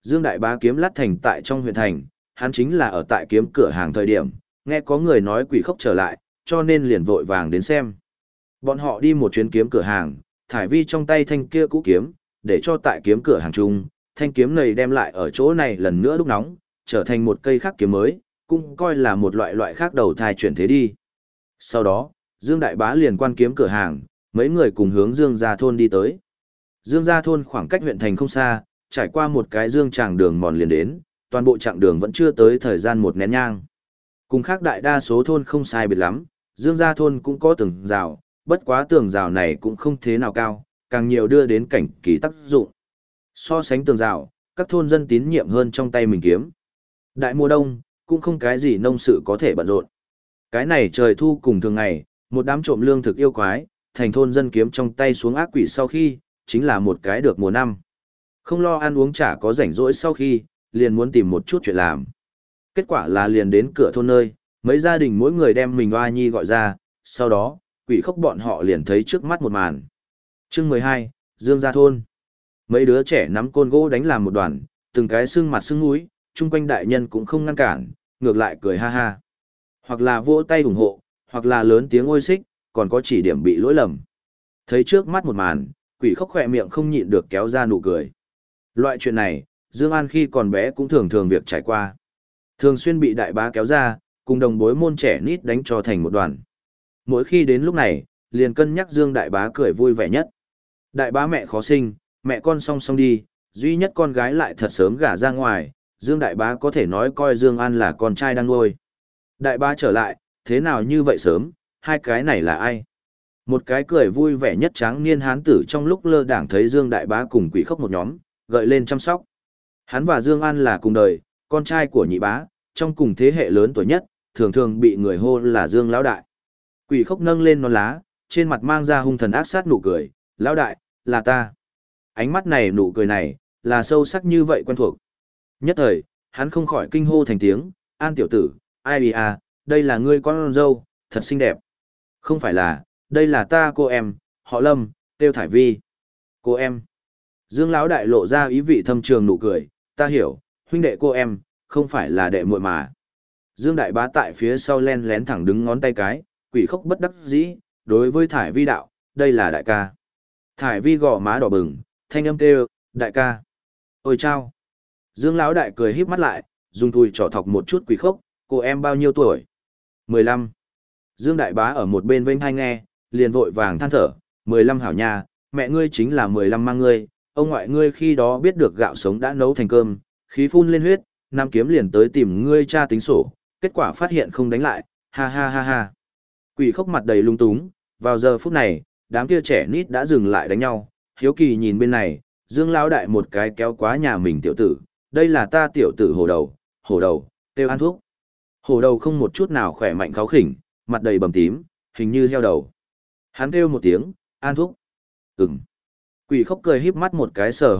Dương Đại Bá kiếm lát thành tại trong huyện thành, hắn chính là ở tại kiếm cửa hàng thời điểm, nghe có người nói quỷ khốc trở lại, cho nên liền vội vàng đến xem. Bọn họ đi một chuyến kiếm cửa hàng, thải vi trong tay thanh kia cũ kiếm, để cho tại kiếm cửa hàng chung, thanh kiếm này đem lại ở chỗ này lần nữa đúc nóng, trở thành một cây khác kiếm mới, cũng coi là một loại khác đầu thai chuyển thế đi. Sau đó, Dương Đại Bá liền quan kiếm cửa hàng, mấy người cùng hướng Dương Gia Thôn đi tới. Dương Gia Thôn khoảng cách huyện thành không xa, trải qua một cái dương tràng đường mòn liền đến, toàn bộ chặng đường vẫn chưa tới thời gian một nén nhang. Cùng khác đại đa số thôn không sai biệt lắm, Dương Gia Thôn cũng có tường rào, bất quá tường rào này cũng không thế nào cao, càng nhiều đưa đến cảnh kỳ tác dụng. So sánh tường rào, các thôn dân tín nhiệm hơn trong tay mình kiếm. Đại mùa đông, cũng không cái gì nông sự có thể bận rộn. Cái này trời thu cùng thường ngày, một đám trộm lương thực yêu quái, thành thôn dân kiếm trong tay xuống ác quỷ sau khi, chính là một cái được mùa năm. Không lo ăn uống chả có rảnh rỗi sau khi, liền muốn tìm một chút chuyện làm. Kết quả là liền đến cửa thôn nơi, mấy gia đình mỗi người đem mình oa nhi gọi ra, sau đó, quỷ khốc bọn họ liền thấy trước mắt một màn. Chương 12, Dương Gia Thôn. Mấy đứa trẻ nắm côn gỗ đánh làm một đoàn, từng cái sưng mặt sưng mũi, chung quanh đại nhân cũng không ngăn cản, ngược lại cười ha ha. Hoặc là vỗ tay ủng hộ, hoặc là lớn tiếng ôi xích, còn có chỉ điểm bị lỗi lầm. Thấy trước mắt một màn, quỷ khốc khỏe miệng không nhịn được kéo ra nụ cười. Loại chuyện này, Dương An khi còn bé cũng thường thường việc trải qua. Thường xuyên bị đại bá kéo ra, cùng đồng bối môn trẻ nít đánh cho thành một đoàn. Mỗi khi đến lúc này, liền cân nhắc Dương đại bá cười vui vẻ nhất. Đại bá mẹ khó sinh, mẹ con song song đi, duy nhất con gái lại thật sớm gả ra ngoài, Dương đại bá có thể nói coi Dương An là con trai đang nuôi. Đại bá trở lại, thế nào như vậy sớm, hai cái này là ai? Một cái cười vui vẻ nhất tráng niên hán tử trong lúc lơ đãng thấy Dương đại bá cùng quỷ khốc một nhóm, gợi lên chăm sóc. Hắn và Dương An là cùng đời, con trai của nhị bá, trong cùng thế hệ lớn tuổi nhất, thường thường bị người hô là Dương lão đại. Quỷ khốc nâng lên nón lá, trên mặt mang ra hung thần ác sát nụ cười, "Lão đại, là ta." Ánh mắt này nụ cười này, là sâu sắc như vậy quen thuộc. Nhất thời, hắn không khỏi kinh hô thành tiếng, "An tiểu tử, ai à, đây là ngươi con dâu, thật xinh đẹp." "Không phải là, đây là ta cô em, họ Lâm, Tiêu Thải Vi." "Cô em?" Dương lão đại lộ ra ý vị thâm trường nụ cười, "Ta hiểu, huynh đệ cô em, không phải là đệ muội mà." Dương đại bá tại phía sau len lén thẳng đứng ngón tay cái, quỷ khốc bất đắc dĩ, đối với Thải Vi đạo, "Đây là đại ca." Thải Vi gò má đỏ bừng, thanh âm kêu, "Đại ca." "Ôi chao." Dương lão đại cười híp mắt lại, dùng thùi trỏ thọc một chút quỷ khốc, "Cô em bao nhiêu tuổi?" 15. Dương đại bá ở một bên vênh hai nghe, liền vội vàng than thở, 15 hảo nha, mẹ ngươi chính là 15 mang ngươi, ông ngoại ngươi khi đó biết được gạo sống đã nấu thành cơm, khí phun lên huyết, nam kiếm liền tới tìm ngươi cha tính sổ, kết quả phát hiện không đánh lại, ha ha ha ha. Quỷ khốc mặt đầy lung túng, vào giờ phút này, đám kia trẻ nít đã dừng lại đánh nhau, hiếu kỳ nhìn bên này, Dương lão đại một cái kéo quá nhà mình tiểu tử, "Đây là ta tiểu tử hổ đầu, tiêu ăn thuốc." Hổ đầu không một chút nào khỏe mạnh kháo khỉnh, mặt đầy bầm tím, hình như heo đầu. Hắn kêu một tiếng, "An thuốc." "Ừm." Quỷ khốc cười híp mắt một cái sờ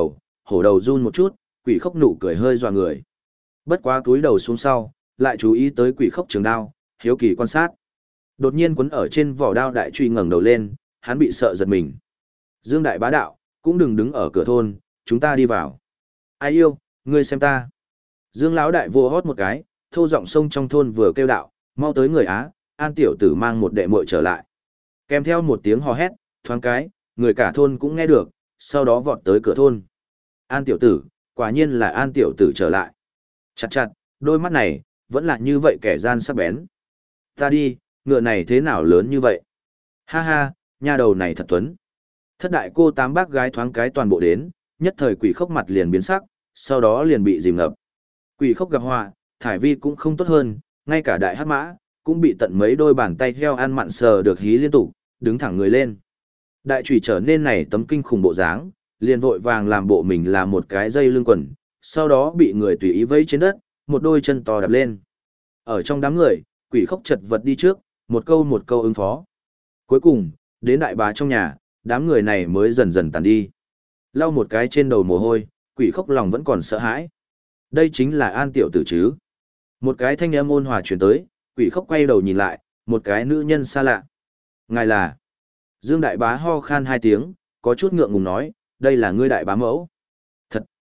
hổ đầu run một chút, quỷ khốc nụ cười hơi dọa người. Bất quá túi đầu xuống sau, lại chú ý tới quỷ khốc trường đao, hiếu kỳ quan sát. Đột nhiên quấn ở trên vỏ đao đại truy ngẩng đầu lên, hắn bị sợ giật mình. Dương đại bá đạo, "Cũng đừng đứng ở cửa thôn, chúng ta đi vào." "Ai yêu, ngươi xem ta." Dương lão đại vô hót một cái, thô giọng sông trong thôn vừa kêu đạo, "Mau tới người Á, An tiểu tử mang một đệ muội trở lại." Kèm theo một tiếng hò hét, thoáng cái, người cả thôn cũng nghe được, sau đó vọt tới cửa thôn. "An tiểu tử, quả nhiên là An tiểu tử trở lại." Chặt chặt, đôi mắt này, vẫn là như vậy kẻ gian sắc bén. "Ta đi, ngựa này thế nào lớn như vậy?" "Ha ha, nha đầu này thật tuấn." Thất đại cô tám bác gái thoáng cái toàn bộ đến, nhất thời quỷ khốc mặt liền biến sắc, sau đó liền bị dìm ngập. Quỷ khốc gặp họa, Thải Vi cũng không tốt hơn, ngay cả đại hắc mã, cũng bị tận mấy đôi bàn tay heo ăn mặn sờ được hí liên tục, đứng thẳng người lên. Đại chủy trở nên này tấm kinh khủng bộ dáng, liền vội vàng làm bộ mình là một cái dây lưng quần, sau đó bị người tùy ý vẫy trên đất, một đôi chân to đạp lên. Ở trong đám người, quỷ khốc chật vật đi trước, một câu ứng phó. Cuối cùng, đến đại bá trong nhà, đám người này mới dần dần tàn đi. Lau một cái trên đầu mồ hôi, quỷ khốc lòng vẫn còn sợ hãi. Đây chính là An tiểu tử chứ. Một cái thanh âm ôn hòa truyền tới, quỷ khốc quay đầu nhìn lại, một cái nữ nhân xa lạ. "Ngài là?" Dương đại bá ho khan hai tiếng, có chút ngượng ngùng nói, "Đây là ngươi đại bá mẫu." "Thật."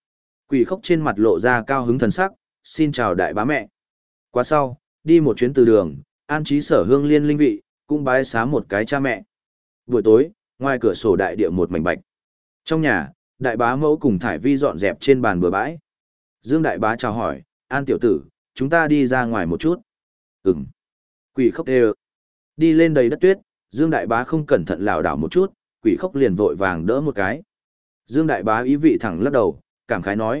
Quỷ khốc trên mặt lộ ra cao hứng thần sắc, xin chào đại bá mẹ. Qua sau, đi một chuyến từ đường, an trí Sở Hương Liên linh vị, cũng bái xá một cái cha mẹ. Buổi tối, ngoài cửa sổ đại địa một mảnh bạch. Trong nhà, đại bá mẫu cùng Thải Vi dọn dẹp trên bàn bừa bãi. Dương đại bá chào hỏi, An tiểu tử, chúng ta đi ra ngoài một chút. Ừm. Quỷ khốc đều. Đi lên đầy đất tuyết, Dương đại bá không cẩn thận lảo đảo một chút, quỷ khốc liền vội vàng đỡ một cái. Dương đại bá ý vị thẳng lắc đầu, cảm khái nói,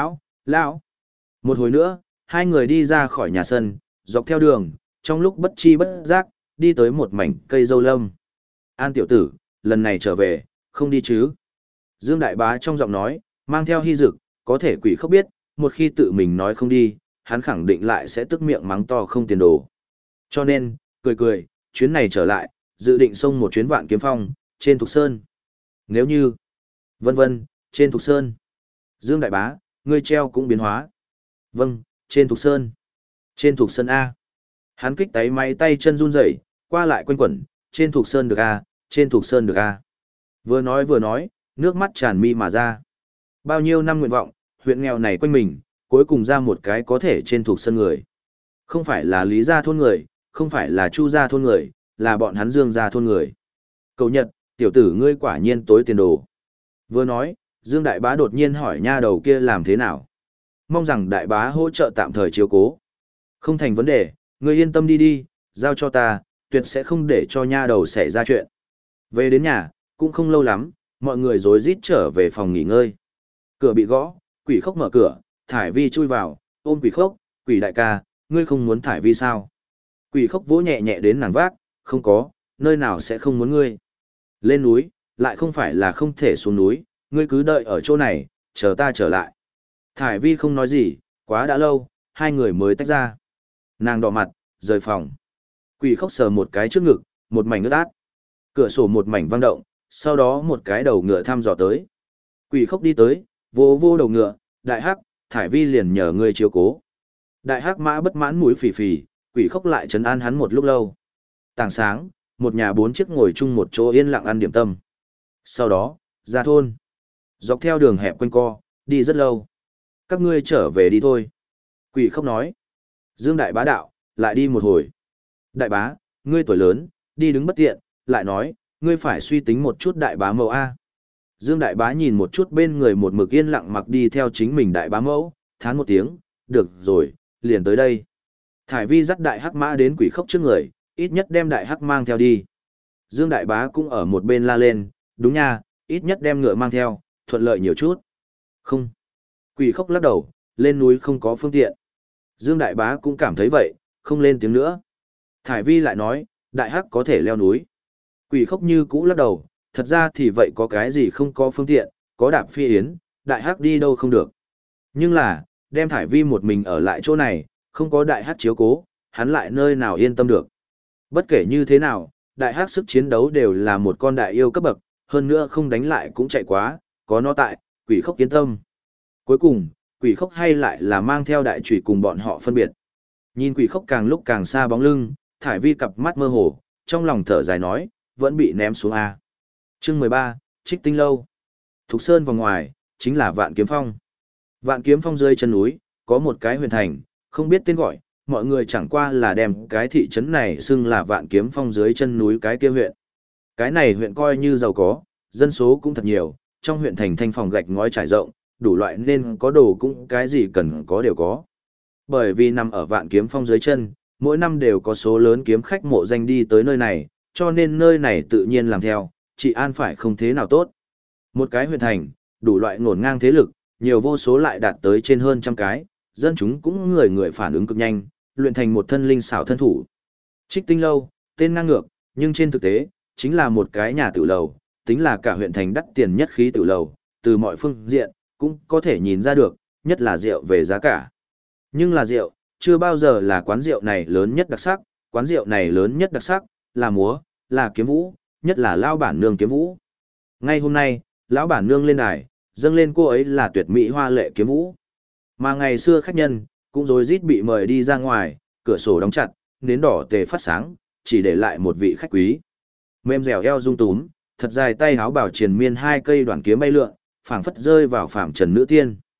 lão. Một hồi nữa, hai người đi ra khỏi nhà sân, dọc theo đường, trong lúc bất chi bất giác, đi tới một mảnh cây dâu lâm. An tiểu tử, lần này trở về, không đi chứ? Dương đại bá trong giọng nói, mang theo hy dực, có thể quỷ khốc biết, một khi tự mình nói không đi, hắn khẳng định lại sẽ tức miệng mắng to không tiền đồ. Cho nên, cười, chuyến này trở lại, dự định xông một chuyến Vạn Kiếm Phong, trên Thục Sơn. Nếu như, vân, trên Thục Sơn. Dương đại bá, ngươi treo cũng biến hóa. Vâng, trên Thục Sơn. Trên Thục Sơn A. Hắn kích tay máy tay chân run rẩy, qua lại quanh quẩn, trên Thục Sơn được A, trên Thục Sơn được A. Vừa nói, nước mắt tràn mi mà ra. Bao nhiêu năm nguyện vọng, huyện nghèo này quanh mình, cuối cùng ra một cái có thể trên Thục Sơn người. Không phải là Lý gia thôn người, không phải là Chu gia thôn người, là bọn hắn Dương gia thôn người. Cầu Nhật, tiểu tử ngươi quả nhiên tối tiền đồ. Vừa nói, Dương đại bá đột nhiên hỏi nha đầu kia làm thế nào. Mong rằng đại bá hỗ trợ tạm thời chiếu cố. Không thành vấn đề, ngươi yên tâm đi, giao cho ta, tuyệt sẽ không để cho nha đầu xảy ra chuyện. Về đến nhà, cũng không lâu lắm, mọi người rối rít trở về phòng nghỉ ngơi. Cửa bị gõ, quỷ khốc mở cửa, Thải Vi chui vào, ôm quỷ khốc, quỷ đại ca, ngươi không muốn Thải Vi sao? Quỷ khốc vỗ nhẹ nhẹ đến nàng vác, không có, nơi nào sẽ không muốn ngươi. Lên núi, lại không phải là không thể xuống núi, ngươi cứ đợi ở chỗ này, chờ ta trở lại. Thải Vi không nói gì, quá đã lâu, hai người mới tách ra. Nàng đỏ mặt, rời phòng. Quỷ khốc sờ một cái trước ngực, một mảnh ướt át. Cửa sổ một mảnh vang động, sau đó một cái đầu ngựa thăm dò tới. Quỷ khốc đi tới, vô đầu ngựa, đại hắc, Thải Vi liền nhờ ngươi chiếu cố. Đại hắc mã bất mãn mũi phì phì, quỷ khốc lại trấn an hắn một lúc lâu. Tảng sáng, một nhà 4 chiếc ngồi chung một chỗ yên lặng ăn điểm tâm. Sau đó, ra thôn. Dọc theo đường hẹp quanh co, đi rất lâu. Các ngươi trở về đi thôi. Quỷ khốc nói. Dương đại bá đạo, lại đi một hồi. Đại bá, ngươi tuổi lớn, đi đứng bất tiện, lại nói, ngươi phải suy tính một chút đại bá mẫu A. Dương đại bá nhìn một chút bên người một mực yên lặng mặc đi theo chính mình đại bá mẫu, thán một tiếng, được rồi, liền tới đây. Thải Vi dắt đại hắc mã đến quỷ khốc trước người, ít nhất đem đại hắc mang theo đi. Dương đại bá cũng ở một bên la lên, đúng nha, ít nhất đem ngựa mang theo, thuận lợi nhiều chút. Không. Quỷ khốc lắc đầu, lên núi không có phương tiện. Dương đại bá cũng cảm thấy vậy, không lên tiếng nữa. Thải Vi lại nói, đại hắc có thể leo núi. Quỷ khốc như cũ lắc đầu, thật ra thì vậy có cái gì không có phương tiện, có đạp phi yến, đại hắc đi đâu không được. Nhưng là, đem Thải Vi một mình ở lại chỗ này, không có đại hắc chiếu cố, hắn lại nơi nào yên tâm được. Bất kể như thế nào, đại hắc sức chiến đấu đều là một con đại yêu cấp bậc, hơn nữa không đánh lại cũng chạy quá, có nó tại, quỷ khốc yên tâm. Cuối cùng, quỷ khốc hay lại là mang theo đại chủy cùng bọn họ phân biệt. Nhìn quỷ khốc càng lúc càng xa bóng lưng, Thải Vi cặp mắt mơ hồ, trong lòng thở dài nói, vẫn bị ném xuống A. Chương 13, Trích Tinh Lâu. Thục Sơn vào ngoài, chính là Vạn Kiếm Phong. Vạn Kiếm Phong dưới chân núi, có một cái huyền thành, không biết tên gọi, mọi người chẳng qua là đem cái thị trấn này xưng là Vạn Kiếm Phong dưới chân núi cái kia huyện. Cái này huyện coi như giàu có, dân số cũng thật nhiều, trong huyện thành thanh phòng gạch ngói trải rộng, đủ loại nên có đồ cũng cái gì cần có đều có. Bởi vì nằm ở Vạn Kiếm Phong dưới chân, mỗi năm đều có số lớn kiếm khách mộ danh đi tới nơi này, cho nên nơi này tự nhiên làm theo, trị an phải không thế nào tốt. Một cái huyện thành, đủ loại ngổn ngang thế lực, nhiều vô số lại đạt tới trên hơn trăm cái, dân chúng cũng người người phản ứng cực nhanh, luyện thành một thân linh xảo thân thủ. Trích Tinh Lâu, tên ngang ngược, nhưng trên thực tế, chính là một cái nhà tiểu lầu, tính là cả huyện thành đắt tiền nhất khí tiểu lầu, từ mọi phương diện, cũng có thể nhìn ra được, nhất là rượu về giá cả. Nhưng là rượu, chưa bao giờ là quán rượu này lớn nhất đặc sắc, quán rượu này lớn nhất đặc sắc, là múa, là kiếm vũ, nhất là lão bản nương kiếm vũ. Ngay hôm nay, lão bản nương lên đài, dâng lên cô ấy là tuyệt mỹ hoa lệ kiếm vũ. Mà ngày xưa khách nhân, cũng rối rít bị mời đi ra ngoài, cửa sổ đóng chặt, nến đỏ tề phát sáng, chỉ để lại một vị khách quý. Mềm dẻo eo rung túm, thật dài tay háo bảo triền miên hai cây đoạn kiếm bay lượn, phảng phất rơi vào phạm trần nữ tiên.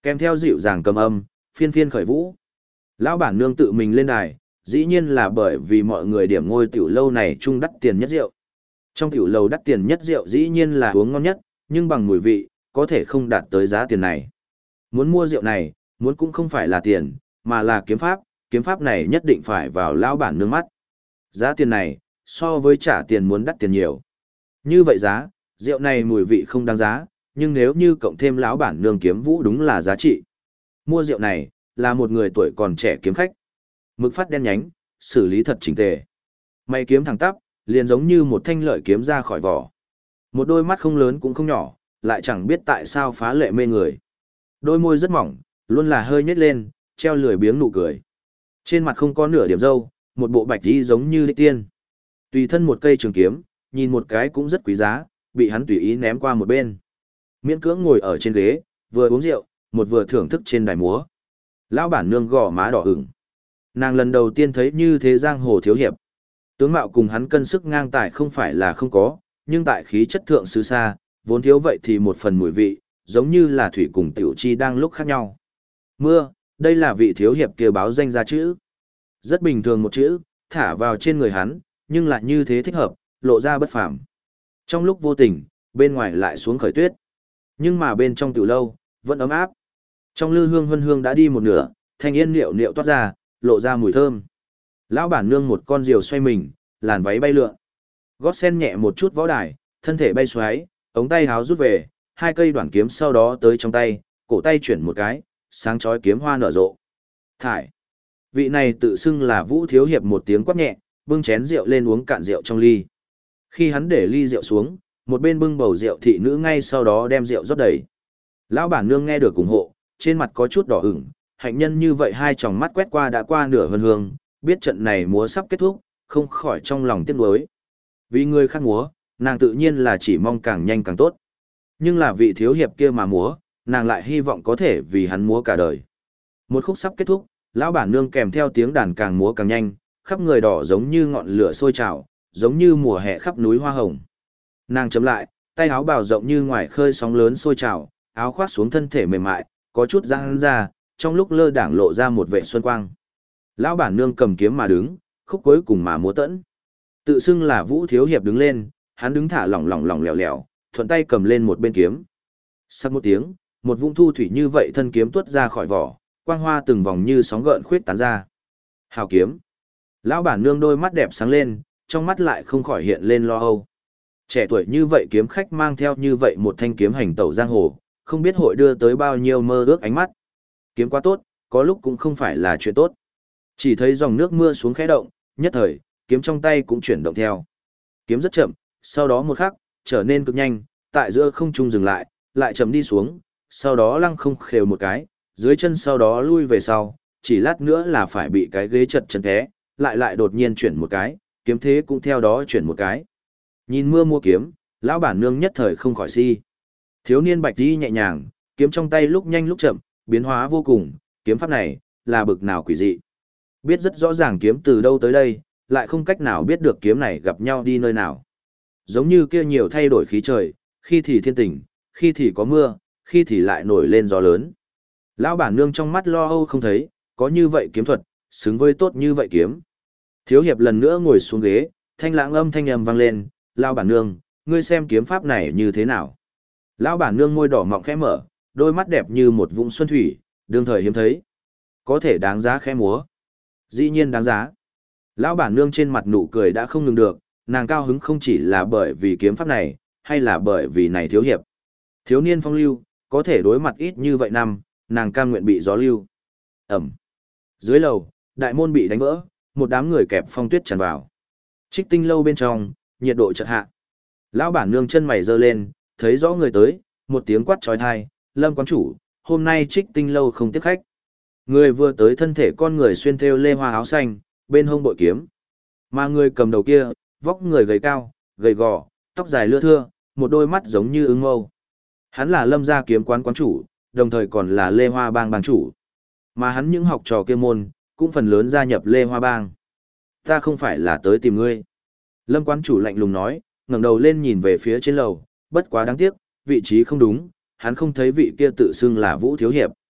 Kèm theo dịu dàng cầm âm, phiên phiên khởi vũ. Lão bản nương tự mình lên đài, dĩ nhiên là bởi vì mọi người điểm ngôi tiểu lâu này chung đắt tiền nhất rượu. Trong tiểu lầu đắt tiền nhất rượu dĩ nhiên là uống ngon nhất, nhưng bằng mùi vị, có thể không đạt tới giá tiền này. Muốn mua rượu này, muốn cũng không phải là tiền, mà là kiếm pháp này nhất định phải vào lão bản nương mắt. Giá tiền này, so với trả tiền muốn đắt tiền nhiều. Như vậy giá, rượu này mùi vị không đáng giá, nhưng nếu như cộng thêm lão bản nương kiếm vũ đúng là giá trị. Mua rượu này, là một người tuổi còn trẻ kiếm khách. Mực phát đen nhánh, xử lý thật chỉnh tề. Mày kiếm thẳng tắp, liền giống như một thanh lợi kiếm ra khỏi vỏ. Một đôi mắt không lớn cũng không nhỏ, lại chẳng biết tại sao phá lệ mê người. Đôi môi rất mỏng, luôn là hơi nhếch lên, treo lười biếng nụ cười. Trên mặt không có nửa điểm râu, một bộ bạch y giống như đích tiên. Tùy thân một cây trường kiếm, nhìn một cái cũng rất quý giá, bị hắn tùy ý ném qua một bên. Miễn cưỡng ngồi ở trên ghế, vừa uống rượu, một vừa thưởng thức trên đài múa. Lão bản nương gò má đỏ ửng. Nàng lần đầu tiên thấy như thế giang hồ thiếu hiệp. Tướng mạo cùng hắn cân sức ngang tài không phải là không có, nhưng tại khí chất thượng xứ xa, vốn thiếu vậy thì một phần mùi vị, giống như là thủy cùng tiểu chi đang lúc khác nhau. Mưa, đây là vị thiếu hiệp kia báo danh ra chữ. Rất bình thường một chữ, thả vào trên người hắn, nhưng lại như thế thích hợp, lộ ra bất phàm. Trong lúc vô tình, bên ngoài lại xuống khởi tuyết. Nhưng mà bên trong tiểu lâu, vẫn ấm áp. Trong lư hương huân hương đã đi một nửa, thanh yên liệu liệu toát ra, lộ ra mùi thơm. Lão bản nương một con diều xoay mình, làn váy bay lượn. Gót sen nhẹ một chút võ đài, thân thể bay xoáy, ống tay háo rút về, hai cây đoạn kiếm sau đó tới trong tay, cổ tay chuyển một cái, sáng chói kiếm hoa nở rộ. Thải. Vị này tự xưng là Vũ thiếu hiệp một tiếng quát nhẹ, bưng chén rượu lên uống cạn rượu trong ly. Khi hắn để ly rượu xuống, một bên bưng bầu rượu thị nữ ngay sau đó đem rượu rót đầy. Lão bản nương nghe được ủng hộ, trên mặt có chút đỏ ửng, hạnh nhân như vậy hai tròng mắt quét qua đã qua nửa hân hương, biết trận này múa sắp kết thúc, không khỏi trong lòng tiếc nuối. Vì người khác múa, nàng tự nhiên là chỉ mong càng nhanh càng tốt. Nhưng là vị thiếu hiệp kia mà múa, nàng lại hy vọng có thể vì hắn múa cả đời. Một khúc sắp kết thúc, lão bản nương kèm theo tiếng đàn càng múa càng nhanh, khắp người đỏ giống như ngọn lửa sôi trào, giống như mùa hè khắp núi hoa hồng. Nàng chấm lại, tay áo bào rộng như ngoài khơi sóng lớn sôi trào, áo khoác xuống thân thể mềm mại, có chút giãn ra, trong lúc lơ đãng lộ ra một vẻ xuân quang. Lão bản nương cầm kiếm mà đứng, khúc cuối cùng mà múa tẫn. Tự xưng là Vũ thiếu hiệp đứng lên, hắn đứng thả lỏng lẻo lẻo, thuận tay cầm lên một bên kiếm. Sắc một tiếng, một vũng thu thủy như vậy thân kiếm tuốt ra khỏi vỏ, quang hoa từng vòng như sóng gợn khuyết tán ra. Hào kiếm. Lão bản nương đôi mắt đẹp sáng lên, trong mắt lại không khỏi hiện lên lo âu. Trẻ tuổi như vậy kiếm khách mang theo như vậy một thanh kiếm hành tẩu giang hồ, không biết hội đưa tới bao nhiêu mơ ước ánh mắt. Kiếm quá tốt, có lúc cũng không phải là chuyện tốt. Chỉ thấy dòng nước mưa xuống khẽ động, nhất thời, kiếm trong tay cũng chuyển động theo. Kiếm rất chậm, sau đó một khắc, trở nên cực nhanh, tại giữa không trung dừng lại, lại chậm đi xuống, sau đó lăng không khều một cái, dưới chân sau đó lui về sau, chỉ lát nữa là phải bị cái ghế chật chân té, lại đột nhiên chuyển một cái, kiếm thế cũng theo đó chuyển một cái. Nhìn mưa mua kiếm, lão bản nương nhất thời không khỏi si. Thiếu niên bạch đi nhẹ nhàng, kiếm trong tay lúc nhanh lúc chậm, biến hóa vô cùng, kiếm pháp này, là bực nào quỷ dị. Biết rất rõ ràng kiếm từ đâu tới đây, lại không cách nào biết được kiếm này gặp nhau đi nơi nào. Giống như kia nhiều thay đổi khí trời, khi thì thiên tình, khi thì có mưa, khi thì lại nổi lên gió lớn. Lão bản nương trong mắt lo âu không thấy, có như vậy kiếm thuật, xứng với tốt như vậy kiếm. Thiếu hiệp lần nữa ngồi xuống ghế, thanh lãng âm thanh âm vang lên, lão bản nương, ngươi xem kiếm pháp này như thế nào. Lão bản nương môi đỏ mọng khẽ mở, đôi mắt đẹp như một vũng xuân thủy, đương thời hiếm thấy. Có thể đáng giá khẽ múa. Dĩ nhiên đáng giá. Lão bản nương trên mặt nụ cười đã không ngừng được, nàng cao hứng không chỉ là bởi vì kiếm pháp này, hay là bởi vì này thiếu hiệp. Thiếu niên phong lưu, có thể đối mặt ít như vậy năm, nàng cam nguyện bị gió lưu. Ẩm. Dưới lầu, đại môn bị đánh vỡ, một đám người kẹp phong tuyết tràn vào. Trích tinh lâu bên trong, nhiệt độ chợt hạ. Lão bản nương chân mày giơ lên, thấy rõ người tới, một tiếng quát trói thai, Lâm quán chủ, hôm nay trích tinh lâu không tiếp khách. Người vừa tới thân thể con người xuyên thêu lê hoa áo xanh, bên hông bội kiếm. Mà người cầm đầu kia, vóc người gầy cao, gầy gò, tóc dài lưa thưa, một đôi mắt giống như ưng mâu. Hắn là Lâm gia kiếm quán quán chủ, đồng thời còn là Lê Hoa Bang bang chủ. Mà hắn những học trò kia môn, cũng phần lớn gia nhập Lê Hoa Bang. Ta không phải là tới tìm ngươi. Lâm quán chủ lạnh lùng nói, ngẩng đầu lên nhìn về phía trên lầu, bất quá đáng tiếc, vị trí không đúng, hắn không thấy vị kia tự xưng là Vũ thiếu hiệp.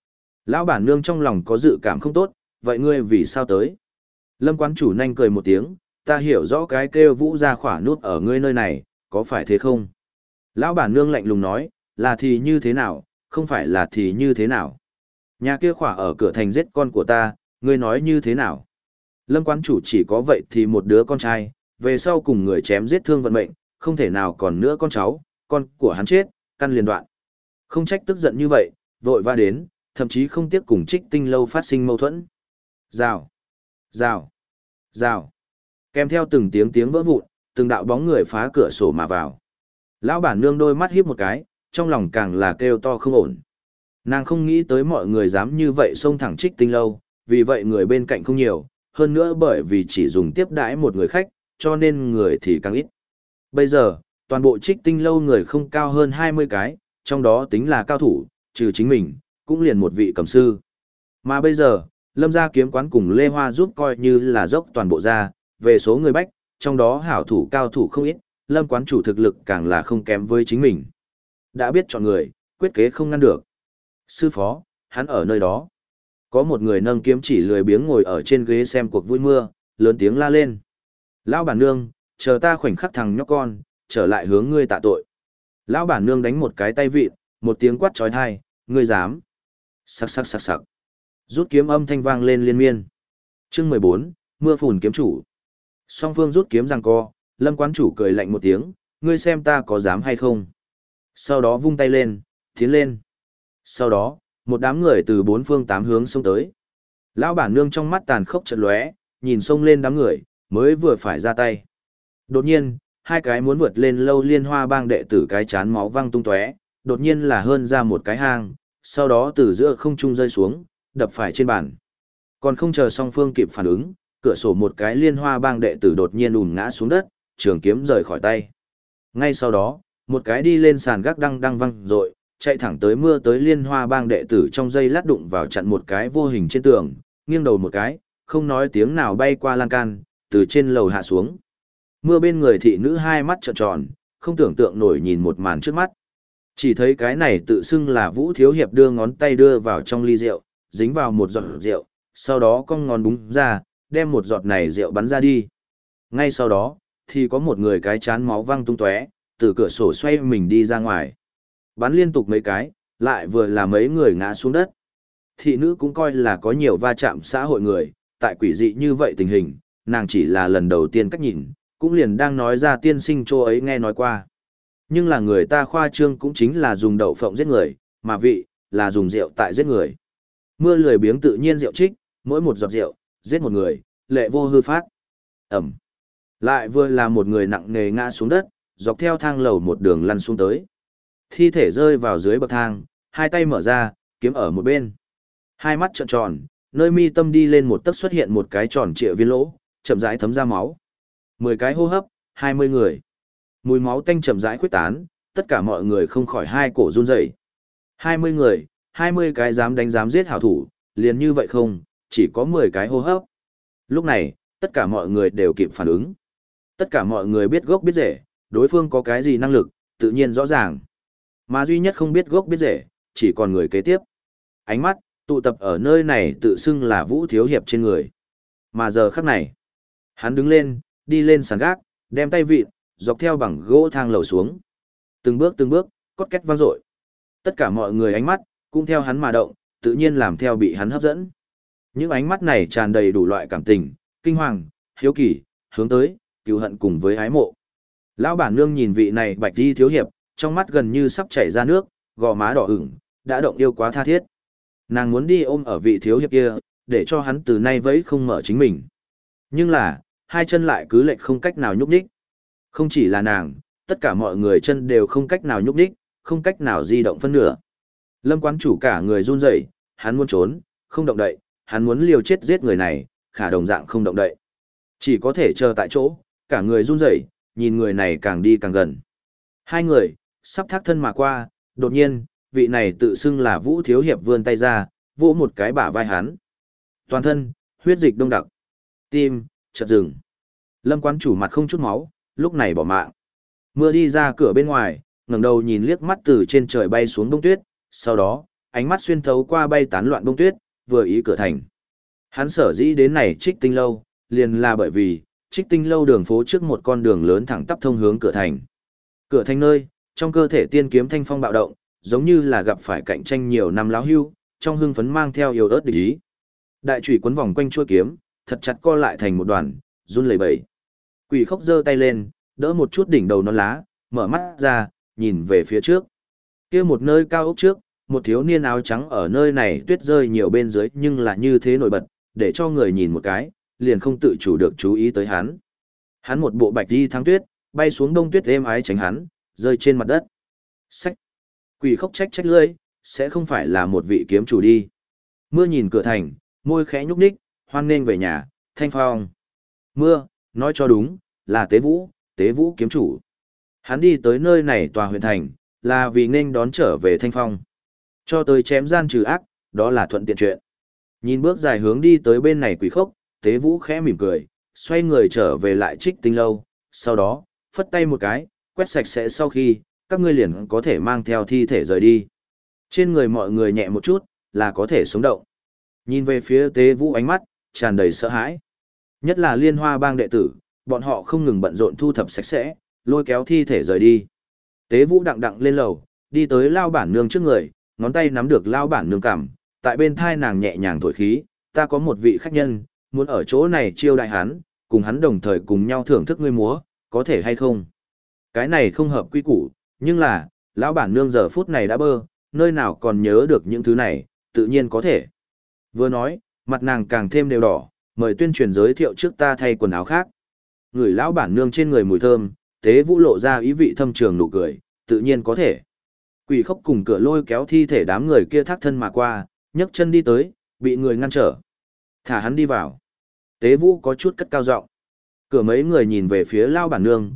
Lão bản nương trong lòng có dự cảm không tốt, vậy ngươi vì sao tới? Lâm quán chủ nhanh cười một tiếng, ta hiểu rõ cái kêu Vũ gia khỏa nút ở ngươi nơi này, có phải thế không? Lão bản nương lạnh lùng nói, là thì như thế nào, không phải là thì như thế nào? Nhà kia khỏa ở cửa thành giết con của ta, ngươi nói như thế nào? Lâm quán chủ chỉ có vậy thì một đứa con trai, về sau cùng người chém giết thương vận mệnh, không thể nào còn nữa con cháu, con của hắn chết, căn liền đoạn. Không trách tức giận như vậy, vội va đến, thậm chí không tiếc cùng Trích Tinh lâu phát sinh mâu thuẫn. Rào, rào, rào. Kèm theo từng tiếng vỡ vụn, từng đạo bóng người phá cửa sổ mà vào. Lão bản nương đôi mắt híp một cái, trong lòng càng là kêu to không ổn. Nàng không nghĩ tới mọi người dám như vậy xông thẳng Trích Tinh lâu, vì vậy người bên cạnh không nhiều, hơn nữa bởi vì chỉ dùng tiếp đãi một người khách, cho nên người thì càng ít. Bây giờ, toàn bộ Trích Tinh lâu người không cao hơn 20 cái, trong đó tính là cao thủ, trừ chính mình, cũng liền một vị cầm sư. Mà bây giờ, Lâm gia kiếm quán cùng Lê Hoa giúp coi như là dốc toàn bộ ra, về số người bách, trong đó hảo thủ cao thủ không ít, Lâm quán chủ thực lực càng là không kém với chính mình. Đã biết chọn người, quyết kế không ngăn được. Sư phó, hắn ở nơi đó. Có một người nâng kiếm chỉ lười biếng ngồi ở trên ghế xem cuộc vui mưa, lớn tiếng la lên. Lão bản nương, chờ ta khoảnh khắc thằng nhóc con, trở lại hướng ngươi tạ tội. Lão bản nương đánh một cái tay vịn, một tiếng quát trói thai, ngươi dám. Sắc sắc sắc sắc. Rút kiếm âm thanh vang lên liên miên. Chương 14, mưa phùn kiếm chủ. Song phương rút kiếm giằng co, Lâm quán chủ cười lạnh một tiếng, ngươi xem ta có dám hay không. Sau đó vung tay lên, tiến lên. Sau đó, một đám người từ bốn phương tám hướng xông tới. Lão bản nương trong mắt tàn khốc chợt lóe, nhìn xông lên đám người, mới vừa phải ra tay. Đột nhiên, hai cái muốn vượt lên lâu liên hoa bang đệ tử cái chán máu văng tung tóe, đột nhiên là hơn ra một cái hang, sau đó từ giữa không trung rơi xuống, đập phải trên bàn. Còn không chờ song phương kịp phản ứng, cửa sổ một cái liên hoa bang đệ tử đột nhiên ùn ngã xuống đất, trường kiếm rời khỏi tay. Ngay sau đó, một cái đi lên sàn gác đang văng rội, chạy thẳng tới mưa tới liên hoa bang đệ tử trong dây lát đụng vào chặn một cái vô hình trên tường, nghiêng đầu một cái, không nói tiếng nào bay qua lan can, từ trên lầu hạ xuống. Mưa bên người thị nữ hai mắt trợn tròn, không tưởng tượng nổi nhìn một màn trước mắt. Chỉ thấy cái này tự xưng là Vũ Thiếu Hiệp đưa ngón tay đưa vào trong ly rượu, dính vào một giọt rượu, sau đó cong ngón búng ra, đem một giọt này rượu bắn ra đi. Ngay sau đó, thì có một người cái chán máu văng tung tóe, từ cửa sổ xoay mình đi ra ngoài. Bắn liên tục mấy cái, lại vừa là mấy người ngã xuống đất. Thị nữ cũng coi là có nhiều va chạm xã hội người, tại quỷ dị như vậy tình hình, nàng chỉ là lần đầu tiên cách nhìn, cũng liền đang nói ra tiên sinh chỗ ấy nghe nói qua. Nhưng là người ta khoa trương cũng chính là dùng đậu phộng giết người, mà vị, là dùng rượu tại giết người. Mưa lười biếng tự nhiên rượu trích, mỗi một giọt rượu, giết một người, lệ vô hư phát. Ẩm. Lại vừa là một người nặng nề ngã xuống đất, dọc theo thang lầu một đường lăn xuống tới. Thi thể rơi vào dưới bậc thang, hai tay mở ra, kiếm ở một bên. Hai mắt trợn tròn, nơi mi tâm đi lên một tấc xuất hiện một cái tròn trịa viên lỗ, chậm rãi thấm ra máu. 10 cái hô hấp, 20 người. Mùi máu tanh chậm rãi khuếch tán, tất cả mọi người không khỏi hai cổ run rẩy. 20 người, 20 cái dám giết hảo thủ, liền như vậy không, chỉ có 10 cái hô hấp. Lúc này, tất cả mọi người đều kịp phản ứng. Tất cả mọi người biết gốc biết rễ, đối phương có cái gì năng lực, tự nhiên rõ ràng. Mà duy nhất không biết gốc biết rễ, chỉ còn người kế tiếp. Ánh mắt, tụ tập ở nơi này tự xưng là Vũ Thiếu Hiệp trên người. Mà giờ khắc này, hắn đứng lên, đi lên sàn gác, đem tay vịn, dọc theo bằng gỗ thang lầu xuống. Từng bước, cốt két vang dội. Tất cả mọi người ánh mắt, cũng theo hắn mà động, tự nhiên làm theo bị hắn hấp dẫn. Những ánh mắt này tràn đầy đủ loại cảm tình, kinh hoàng, hiếu kỳ, hướng tới, cứu hận cùng với ái mộ. Lão bản nương nhìn vị này bạch đi thiếu hiệp, trong mắt gần như sắp chảy ra nước, gò má đỏ ửng, đã động yêu quá tha thiết. Nàng muốn đi ôm ở vị thiếu hiệp kia, để cho hắn từ nay vẫy không mở chính mình. Nhưng là, hai chân lại cứ lệch không cách nào nhúc nhích. Không chỉ là nàng, tất cả mọi người chân đều không cách nào nhúc nhích, không cách nào di động phân nửa. Lâm quán chủ cả người run rẩy, hắn muốn trốn, không động đậy, hắn muốn liều chết giết người này, khả đồng dạng không động đậy. Chỉ có thể chờ tại chỗ, cả người run rẩy, nhìn người này càng đi càng gần. Hai người, sắp thác thân mà qua, đột nhiên, vị này tự xưng là Vũ Thiếu Hiệp vươn tay ra, vỗ một cái bả vai hắn. Toàn thân, huyết dịch đông đặc. Tim, chợt dừng. Lâm quán chủ mặt không chút máu, lúc này bỏ mạng. Mưa đi ra cửa bên ngoài, ngẩng đầu nhìn liếc mắt từ trên trời bay xuống bông tuyết, sau đó, ánh mắt xuyên thấu qua bay tán loạn bông tuyết, vừa ý cửa thành. Hắn sở dĩ đến này Trích Tinh lâu, liền là bởi vì Trích Tinh lâu đường phố trước một con đường lớn thẳng tắp thông hướng cửa thành. Cửa thành nơi, trong cơ thể tiên kiếm thanh phong bạo động, giống như là gặp phải cạnh tranh nhiều năm láo hưu, trong hưng phấn mang theo yêu ớt địch ý. Đại chủy quấn vòng quanh chuôi kiếm, thật chặt co lại thành một đoàn, run lẩy bẩy. Quỷ Khốc giơ tay lên, đỡ một chút đỉnh đầu non lá, mở mắt ra, nhìn về phía trước. Kia một nơi cao ốc trước, một thiếu niên áo trắng ở nơi này tuyết rơi nhiều bên dưới nhưng là như thế nổi bật, để cho người nhìn một cái, liền không tự chủ được chú ý tới hắn. Hắn một bộ bạch y thắng tuyết, bay xuống đông tuyết êm ái tránh hắn, rơi trên mặt đất. Xách. Quỷ Khốc trách trách lưỡi, sẽ không phải là một vị kiếm chủ đi. Mưa nhìn cửa thành, môi khẽ nhúc nhích, hoan nghênh về nhà, Thanh Phong. Mưa, nói cho đúng, là Tế Vũ kiếm chủ. Hắn đi tới nơi này tòa huyện thành, là vì nên đón trở về Thanh Phong. Cho tới chém gian trừ ác, đó là thuận tiện chuyện. Nhìn bước dài hướng đi tới bên này Quỷ Khốc, Tế Vũ khẽ mỉm cười, xoay người trở về lại Trích Tinh lâu, sau đó, phất tay một cái, quét sạch sẽ sau khi, các ngươi liền có thể mang theo thi thể rời đi. Trên người mọi người nhẹ một chút, là có thể sống động. Nhìn về phía Tế Vũ ánh mắt, tràn đầy sợ hãi. Nhất là Liên Hoa bang đệ tử, bọn họ không ngừng bận rộn thu thập sạch sẽ, lôi kéo thi thể rời đi. Tế Vũ đặng đặng lên lầu, đi tới Lao Bản Nương trước người, ngón tay nắm được Lao Bản Nương cằm, tại bên thai nàng nhẹ nhàng thổi khí, ta có một vị khách nhân, muốn ở chỗ này chiêu đại hắn, cùng hắn đồng thời cùng nhau thưởng thức ngươi múa, có thể hay không? Cái này không hợp quy củ, nhưng là, Lão Bản Nương giờ phút này đã bơ, nơi nào còn nhớ được những thứ này, tự nhiên có thể. Vừa nói, mặt nàng càng thêm đều đỏ, mời tuyên truyền giới thiệu trước ta thay quần áo khác. Người Lão Bản Nương trên người mùi thơm, Tế Vũ lộ ra ý vị thâm trường nụ cười, tự nhiên có thể. Quỷ Khốc cùng cửa lôi kéo thi thể đám người kia thác thân mà qua, nhấc chân đi tới, bị người ngăn trở. Thả hắn đi vào. Tế Vũ có chút cất cao giọng. Cửa mấy người nhìn về phía Lão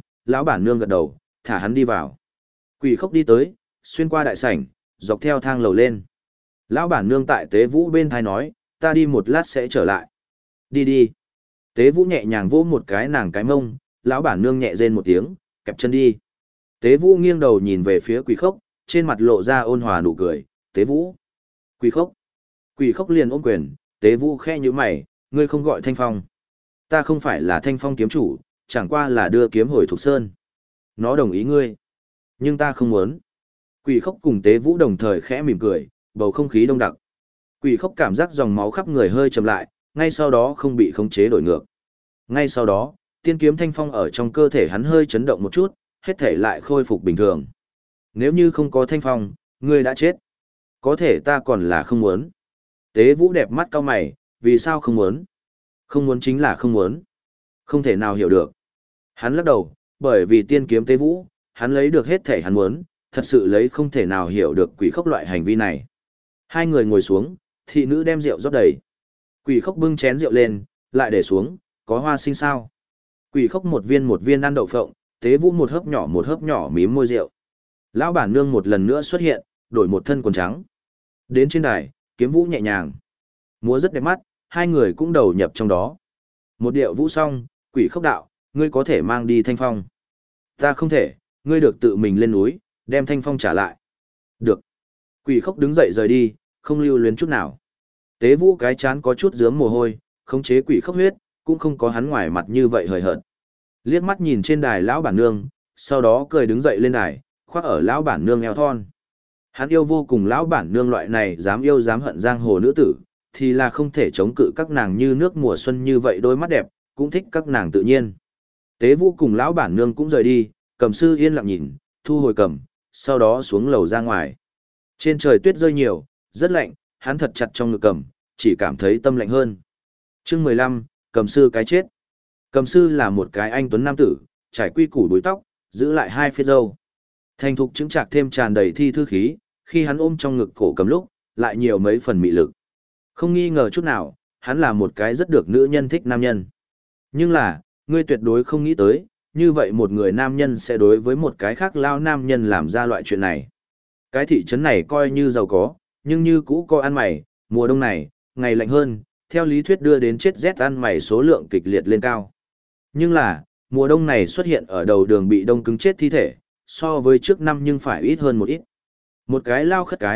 Bản Nương gật đầu, thả hắn đi vào. Quỷ Khốc đi tới, xuyên qua đại sảnh, dọc theo thang lầu lên. Lão Bản Nương tại Tế Vũ bên thai nói, ta đi một lát sẽ trở lại. Đi đi. Tế Vũ nhẹ nhàng vỗ một cái nàng cái mông, Lão Bản Nương nhẹ rên một tiếng, kẹp chân đi. Tế Vũ nghiêng đầu nhìn về phía Quỷ Khốc, trên mặt lộ ra ôn hòa nụ cười, Tế Vũ. Quỷ Khốc. Quỷ Khốc liền ôm quyền, Tế Vũ khẽ nhíu mày, ngươi không gọi Thanh Phong. Ta không phải là Thanh Phong kiếm chủ, chẳng qua là đưa kiếm hồi Thục Sơn. Nó đồng ý ngươi. Nhưng ta không muốn. Quỷ Khốc cùng Tế Vũ đồng thời khẽ mỉm cười, bầu không khí đông đặc. Quỷ Khốc cảm giác dòng máu khắp người hơi chậm lại, ngay sau đó không bị khống chế đổi ngược. Ngay sau đó, tiên kiếm thanh phong ở trong cơ thể hắn hơi chấn động một chút, hết thể lại khôi phục bình thường. Nếu như không có thanh phong, ngươi đã chết. Có thể ta còn là không muốn. Tế Vũ đẹp mắt cau mày, vì sao không muốn? Không muốn chính là không muốn. Không thể nào hiểu được. Hắn lắc đầu, bởi vì tiên kiếm Tế Vũ, hắn lấy được hết thể hắn muốn, thật sự lấy không thể nào hiểu được Quỷ Khốc loại hành vi này. Hai người ngồi xuống, thị nữ đem rượu rót đầy. Quỷ Khốc bưng chén rượu lên, lại để xuống, có hoa sinh sao? Quỷ Khốc một viên ăn đậu phộng, Tế Vũ một hớp nhỏ mím môi rượu. Lão Bản Nương một lần nữa xuất hiện, đổi một thân quần trắng. Đến trên đài, kiếm vũ nhẹ nhàng. Múa rất đẹp mắt, hai người cũng đầu nhập trong đó. Một điệu vũ xong, Quỷ Khốc đạo, ngươi có thể mang đi Thanh Phong. Ta không thể, ngươi được tự mình lên núi, đem Thanh Phong trả lại. Được. Quỷ Khốc đứng dậy rời đi, không lưu luyến chút nào. Tế Vũ cái chán có chút rướm mồ hôi, khống chế Quỷ Khốc huyết, cũng không có hắn ngoài mặt như vậy hời hợt. Liếc mắt nhìn trên đài Lão Bản Nương, sau đó cười đứng dậy lên đài, khoác ở Lão Bản Nương eo thon. Hắn yêu vô cùng Lão Bản Nương loại này dám yêu dám hận giang hồ nữ tử, thì là không thể chống cự các nàng như nước mùa xuân như vậy đôi mắt đẹp, cũng thích các nàng tự nhiên. Tế Vũ cùng Lão Bản Nương cũng rời đi, Cầm sư yên lặng nhìn, thu hồi cầm, sau đó xuống lầu ra ngoài. Trên trời tuyết rơi nhiều, rất lạnh, hắn thật chặt trong ngực cầm, chỉ cảm thấy tâm lạnh hơn. Chương 15, Cầm sư cái chết. Cầm sư là một cái anh tuấn nam tử, trải quy củ búi tóc, giữ lại hai phía râu. Thành thục chứng trạc thêm tràn đầy thi thư khí, khi hắn ôm trong ngực cổ cầm lúc, lại nhiều mấy phần mị lực. Không nghi ngờ chút nào, hắn là một cái rất được nữ nhân thích nam nhân. Nhưng là, ngươi tuyệt đối không nghĩ tới, như vậy một người nam nhân sẽ đối với một cái khác lao nam nhân làm ra loại chuyện này. Cái thị trấn này coi như giàu có, nhưng như cũ có ăn mày, mùa đông này, ngày lạnh hơn, theo lý thuyết đưa đến chết rét ăn mày số lượng kịch liệt lên cao. Nhưng là, mùa đông này xuất hiện ở đầu đường bị đông cứng chết thi thể, so với trước năm nhưng phải ít hơn một ít. Một cái lao khất cái,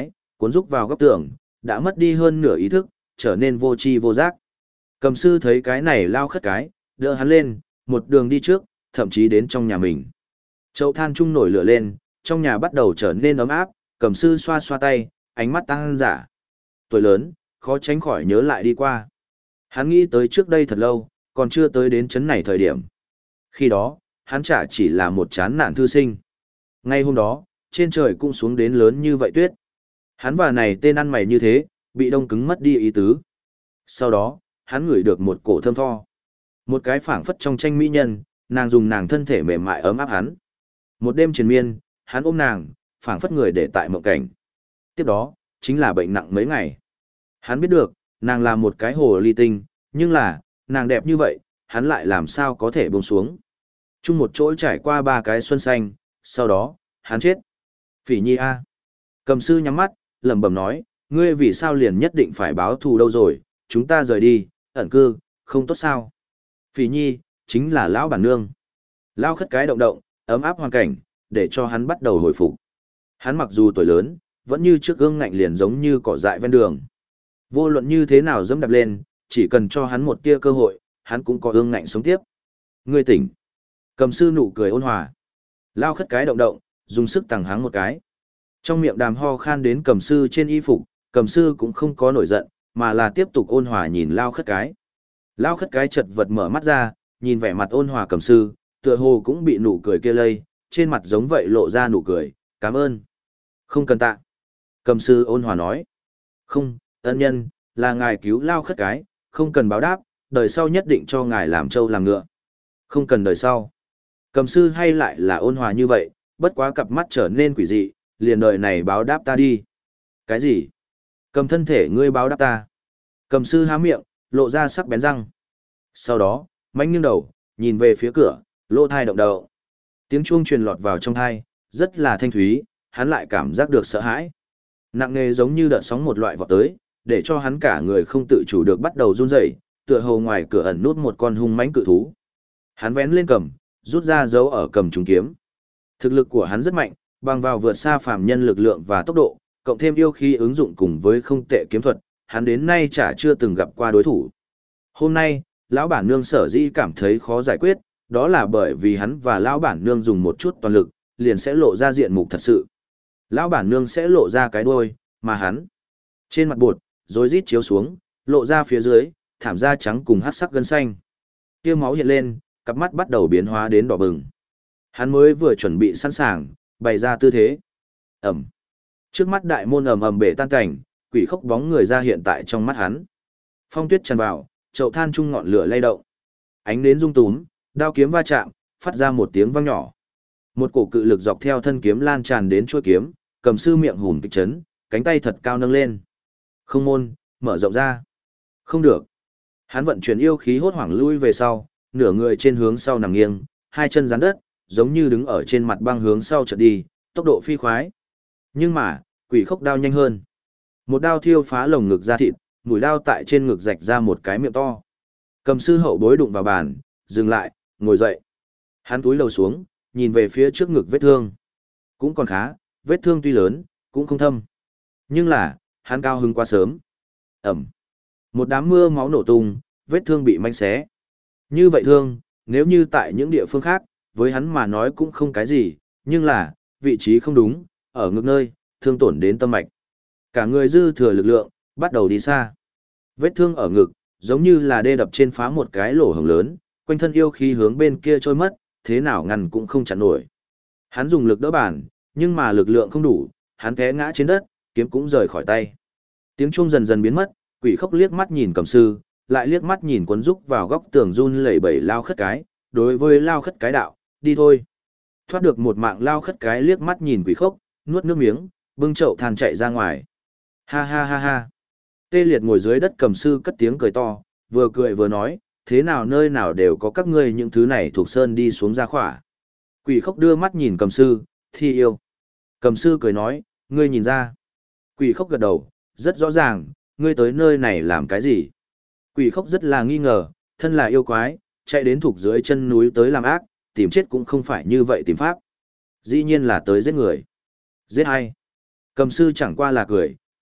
cuốn rúc vào góc tường, đã mất đi hơn nửa ý thức, trở nên vô tri vô giác. Cầm sư thấy cái này lao khất cái, đỡ hắn lên, một đường đi trước, thậm chí đến trong nhà mình. Chậu than chung nổi lửa lên, trong nhà bắt đầu trở nên ấm áp, cầm sư xoa xoa tay, ánh mắt tăng dã. Tuổi lớn, khó tránh khỏi nhớ lại đi qua. Hắn nghĩ tới trước đây thật lâu, còn chưa tới đến chấn này thời điểm. Khi đó, hắn chả chỉ là một chán nản thư sinh. Ngay hôm đó, trên trời cũng xuống đến lớn như vậy tuyết. Hắn và này tên ăn mày như thế, bị đông cứng mất đi ý tứ. Sau đó, hắn ngửi được một cổ thơm tho. Một cái phảng phất trong tranh mỹ nhân, nàng dùng nàng thân thể mềm mại ấm áp hắn. Một đêm triền miên, hắn ôm nàng, phảng phất người để tại mộng cảnh. Tiếp đó, chính là bệnh nặng mấy ngày. Hắn biết được, nàng là một cái hồ ly tinh, nhưng là, nàng đẹp như vậy, hắn lại làm sao có thể buông xuống. Chung một chỗ trải qua 3 cái xuân xanh, sau đó, hắn chết. Phỉ nhi a. Cầm sư nhắm mắt, lẩm bẩm nói, ngươi vì sao liền nhất định phải báo thù đâu rồi, chúng ta rời đi, ẩn cư, không tốt sao. Phỉ nhi, chính là lão bản nương. Lão khất cái động động, ấm áp hoàn cảnh, để cho hắn bắt đầu hồi phục. Hắn mặc dù tuổi lớn, vẫn như trước gương ngạnh liền giống như cỏ dại ven đường. Vô luận như thế nào dẫm đạp lên, chỉ cần cho hắn một tia cơ hội, hắn cũng có ương ngạnh sống tiếp. Ngươi tỉnh. Cầm sư nụ cười ôn hòa. Lao khất cái động động, dùng sức tằng hắng một cái. Trong miệng đàm ho khan đến cầm sư trên y phục, cầm sư cũng không có nổi giận, mà là tiếp tục ôn hòa nhìn Lao khất cái. Lao khất cái chật vật mở mắt ra, nhìn vẻ mặt ôn hòa cầm sư, tựa hồ cũng bị nụ cười kia lây, trên mặt giống vậy lộ ra nụ cười, cảm ơn. Không cần tạ. Cầm sư ôn hòa nói. Không, ân nhân, là ngài cứu Lao khất cái, không cần báo đáp, đời sau nhất định cho ngài làm trâu làm ngựa. Không cần đời sau. Cầm sư hay lại là ôn hòa như vậy, bất quá cặp mắt trở nên quỷ dị, liền đời này báo đáp ta đi. Cái gì? Cầm thân thể ngươi báo đáp ta. Cầm sư há miệng, lộ ra sắc bén răng. Sau đó, mánh nghiêng đầu, nhìn về phía cửa, lỗ thai động đầu. Tiếng chuông truyền lọt vào trong thai, rất là thanh thúy, hắn lại cảm giác được sợ hãi. Nặng nề giống như đợt sóng một loại vọt tới, để cho hắn cả người không tự chủ được bắt đầu run rẩy, tựa hồ ngoài cửa ẩn nút một con hung mãnh cự thú. Hắn vén lên cầm, rút ra dấu ở cầm trùng kiếm. Thực lực của hắn rất mạnh, bằng vào vượt xa phàm nhân lực lượng và tốc độ, cộng thêm yêu khí ứng dụng cùng với không tệ kiếm thuật, hắn đến nay chả chưa từng gặp qua đối thủ. Hôm nay, lão bản nương sở dĩ cảm thấy khó giải quyết, đó là bởi vì hắn và lão bản nương dùng một chút toàn lực, liền sẽ lộ ra diện mục thật sự. Lão bản nương sẽ lộ ra cái đuôi, mà hắn trên mặt bột, rối rít chiếu xuống, lộ ra phía dưới, thảm da trắng cùng hắc sắc gân xanh. Tia máu hiện lên, cặp mắt bắt đầu biến hóa đến đỏ bừng. Hắn mới vừa chuẩn bị sẵn sàng, bày ra tư thế. Ẩm. Trước mắt đại môn ầm ầm bể tan cảnh, quỷ khốc bóng người ra hiện tại trong mắt hắn. Phong tuyết tràn vào, chậu than chung ngọn lửa lay động. Ánh nến rung túm, đao kiếm va chạm, phát ra một tiếng vang nhỏ. Một cổ cự lực dọc theo thân kiếm lan tràn đến chuôi kiếm, cầm sư miệng hùm kịch chấn, cánh tay thật cao nâng lên. Không môn, mở rộng ra. Không được. Hắn vận chuyển yêu khí hốt hoảng lui về sau, nửa người trên hướng sau nằm nghiêng, hai chân gián đất, giống như đứng ở trên mặt băng hướng sau chợt đi, tốc độ phi khoái. Nhưng mà, quỷ khốc đao nhanh hơn. Một đao thiêu phá lồng ngực ra thịt, mũi đao tại trên ngực rạch ra một cái miệng to. Cầm sư hậu bối đụng vào bàn, dừng lại, ngồi dậy. Hắn túi lầu xuống, nhìn về phía trước ngực vết thương. Cũng còn khá, vết thương tuy lớn, cũng không thâm. Nhưng là, hắn cao hứng quá sớm. Ẩm. Một đám mưa máu nổ tung, vết thương bị manh xé. Như vậy thương, nếu như tại những địa phương khác, với hắn mà nói cũng không cái gì, nhưng là, vị trí không đúng, ở ngực nơi, thương tổn đến tâm mạch. Cả người dư thừa lực lượng, bắt đầu đi xa. Vết thương ở ngực, giống như là đê đập trên phá một cái lỗ hổng lớn, quanh thân yêu khí hướng bên kia trôi mất, thế nào ngăn cũng không chặn nổi. Hắn dùng lực đỡ bàn, nhưng mà lực lượng không đủ, hắn té ngã trên đất, kiếm cũng rời khỏi tay. Tiếng chuông dần dần biến mất, quỷ khốc liếc mắt nhìn cầm sư, lại liếc mắt nhìn cuốn rúc vào góc tường run lẩy bẩy lao khất cái, đối với lao khất cái đạo, đi thôi. Thoát được một mạng lao khất cái liếc mắt nhìn quỷ khốc, nuốt nước miếng, bưng chậu than chạy ra ngoài. Ha ha ha ha. Tê liệt ngồi dưới đất cầm sư cất tiếng cười to, vừa cười vừa nói, thế nào nơi nào đều có các ngươi những thứ này thuộc sơn đi xuống ra khỏa. Quỷ khốc đưa mắt nhìn cầm sư, thi yêu. Cầm sư cười nói, ngươi nhìn ra. Quỷ khốc gật đầu, rất rõ ràng, ngươi tới nơi này làm cái gì. Quỷ khốc rất là nghi ngờ, thân là yêu quái, chạy đến thuộc dưới chân núi tới làm ác, tìm chết cũng không phải như vậy tìm pháp. Dĩ nhiên là tới giết người. Giết ai? Cầm sư chẳng qua là cười,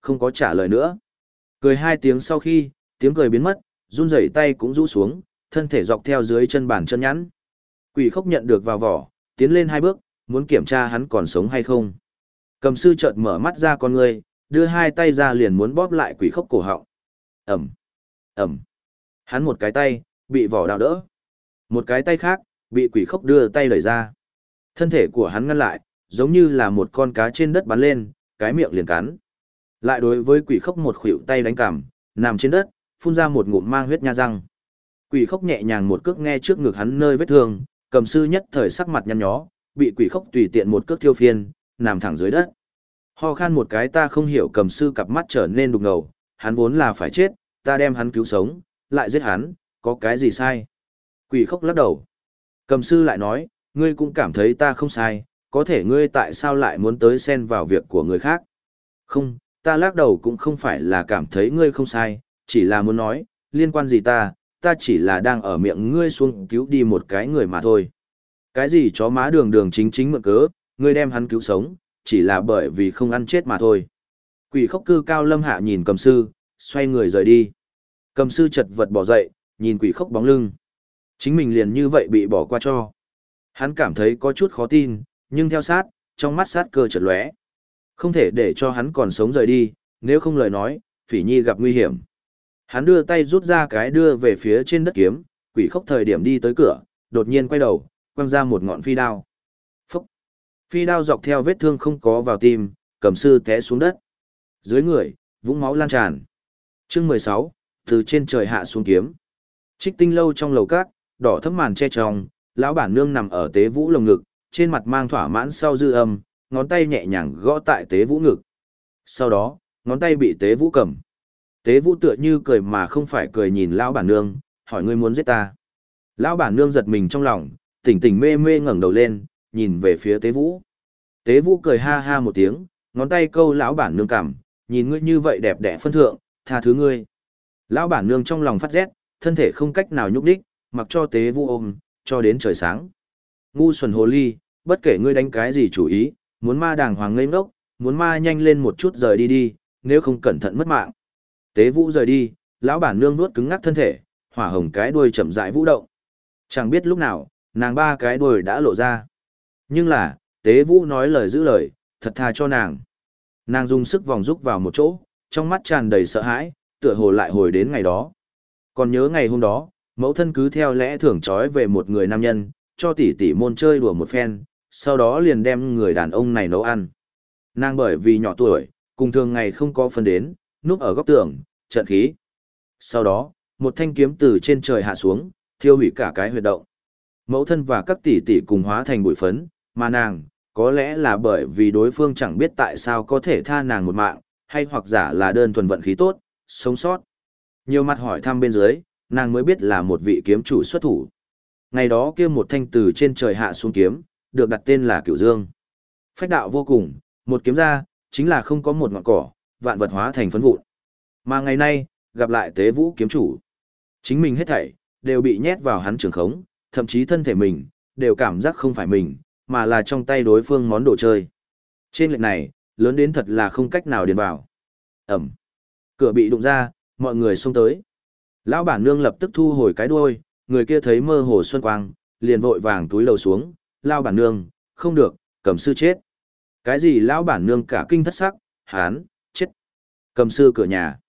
không có trả lời nữa. Cười hai tiếng sau khi, tiếng cười biến mất, run rẩy tay cũng rũ xuống, thân thể dọc theo dưới chân bàn chân nhẵn. Quỷ khốc nhận được vào vỏ, tiến lên hai bước, muốn kiểm tra hắn còn sống hay không. Cầm sư chợt mở mắt ra con người, đưa hai tay ra liền muốn bóp lại quỷ khốc cổ họng. Ẩm, Ẩm. Hắn một cái tay, bị vỏ đào đỡ. Một cái tay khác, bị quỷ khốc đưa tay đẩy ra. Thân thể của hắn ngăn lại, giống như là một con cá trên đất bắn lên, cái miệng liền cắn. Lại đối với quỷ khốc một khuỷu tay đánh cằm, nằm trên đất, phun ra một ngụm mang huyết nha răng. Quỷ khốc nhẹ nhàng một cước nghe trước ngực hắn nơi vết thương, cầm sư nhất thời sắc mặt nhăn nhó, bị quỷ khốc tùy tiện một cước thiêu phiên, nằm thẳng dưới đất. Ho khan một cái ta không hiểu cầm sư cặp mắt trở nên đục ngầu, hắn vốn là phải chết, ta đem hắn cứu sống, lại giết hắn, có cái gì sai? Quỷ khốc lắc đầu. Cầm sư lại nói, ngươi cũng cảm thấy ta không sai, có thể ngươi tại sao lại muốn tới xen vào việc của người khác? Không, ta lắc đầu cũng không phải là cảm thấy ngươi không sai, chỉ là muốn nói, liên quan gì ta chỉ là đang ở miệng ngươi xuống cứu đi một cái người mà thôi. Cái gì chó má đường đường chính chính mượn cớ, ngươi đem hắn cứu sống, chỉ là bởi vì không ăn chết mà thôi. Quỷ khốc cư cao lâm hạ nhìn cầm sư, xoay người rời đi. Cầm sư chật vật bỏ dậy, nhìn quỷ khốc bóng lưng. Chính mình liền như vậy bị bỏ qua cho. Hắn cảm thấy có chút khó tin, nhưng theo sát, trong mắt sát cơ chợt lóe. Không thể để cho hắn còn sống rời đi, nếu không lời nói, Phỉ Nhi gặp nguy hiểm. Hắn đưa tay rút ra cái đưa về phía trên đất kiếm, quỷ khốc thời điểm đi tới cửa, đột nhiên quay đầu, quăng ra một ngọn phi đao. Phúc! Phi đao dọc theo vết thương không có vào tim, cầm sư té xuống đất. Dưới người, vũng máu lan tràn. Chương 16, từ trên trời hạ xuống kiếm. Trích Tinh lâu trong lầu các, đỏ thẫm màn che tròng, lão bản nương nằm ở tế vũ lồng ngực, trên mặt mang thỏa mãn sau dư âm, ngón tay nhẹ nhàng gõ tại tế vũ ngực. Sau đó, ngón tay bị tế vũ cầm. Tế vũ tựa như cười mà không phải cười nhìn lão bản nương, hỏi ngươi muốn giết ta. Lão bản nương giật mình trong lòng, tỉnh tỉnh mê mê ngẩng đầu lên, nhìn về phía tế vũ. Tế vũ cười ha ha một tiếng, ngón tay câu lão bản nương cằm, nhìn ngươi như vậy đẹp đẽ phân thượng, tha thứ ngươi. Lão bản nương trong lòng phát rét, thân thể không cách nào nhúc đích, mặc cho tế vũ ôm, cho đến trời sáng. Ngu xuẩn hồ ly, bất kể ngươi đánh cái gì chủ ý, muốn ma đàng hoàng ngây ngốc, muốn ma nhanh lên một chút rời đi đi, nếu không cẩn thận mất mạng. Tế vũ rời đi, lão bản nương nuốt cứng ngắc thân thể, hỏa hồng cái đuôi chậm rãi vũ động. Chẳng biết lúc nào, nàng ba cái đuôi đã lộ ra. Nhưng là, tế vũ nói lời giữ lời, thật tha cho nàng. Nàng dùng sức vòng rúc vào một chỗ, trong mắt tràn đầy sợ hãi, tựa hồ lại hồi đến ngày đó. Còn nhớ ngày hôm đó, mẫu thân cứ theo lẽ thường trói về một người nam nhân, cho tỷ tỷ môn chơi đùa một phen, sau đó liền đem người đàn ông này nấu ăn. Nàng bởi vì nhỏ tuổi, cùng thường ngày không có phân đến, núp ở góc tường, trận khí. Sau đó, một thanh kiếm từ trên trời hạ xuống, thiêu hủy cả cái huyệt động. Mẫu thân và các tỷ tỷ cùng hóa thành bụi phấn, mà nàng, có lẽ là bởi vì đối phương chẳng biết tại sao có thể tha nàng một mạng, hay hoặc giả là đơn thuần vận khí tốt, sống sót. Nhiều mặt hỏi thăm bên dưới, nàng mới biết là một vị kiếm chủ xuất thủ. Ngày đó kia một thanh từ trên trời hạ xuống kiếm, được đặt tên là Cửu Dương. Phách đạo vô cùng, một kiếm ra, chính là không có một ngọn cỏ, vạn vật hóa thành phấn vụn. Mà ngày nay, gặp lại tế vũ kiếm chủ. Chính mình hết thảy, đều bị nhét vào hắn trường khống, thậm chí thân thể mình, đều cảm giác không phải mình, mà là trong tay đối phương món đồ chơi. Trên lệnh này, lớn đến thật là không cách nào điền vào. Ẩm. Cửa bị đụng ra, mọi người xông tới. Lão bản nương lập tức thu hồi cái đuôi, người kia thấy mơ hồ xuân quang, liền vội vàng túi lầu xuống. Lão bản nương, không được, cầm sư chết. Cái gì lão bản nương cả kinh thất sắc, hán, chết. Cầm sư cửa nhà.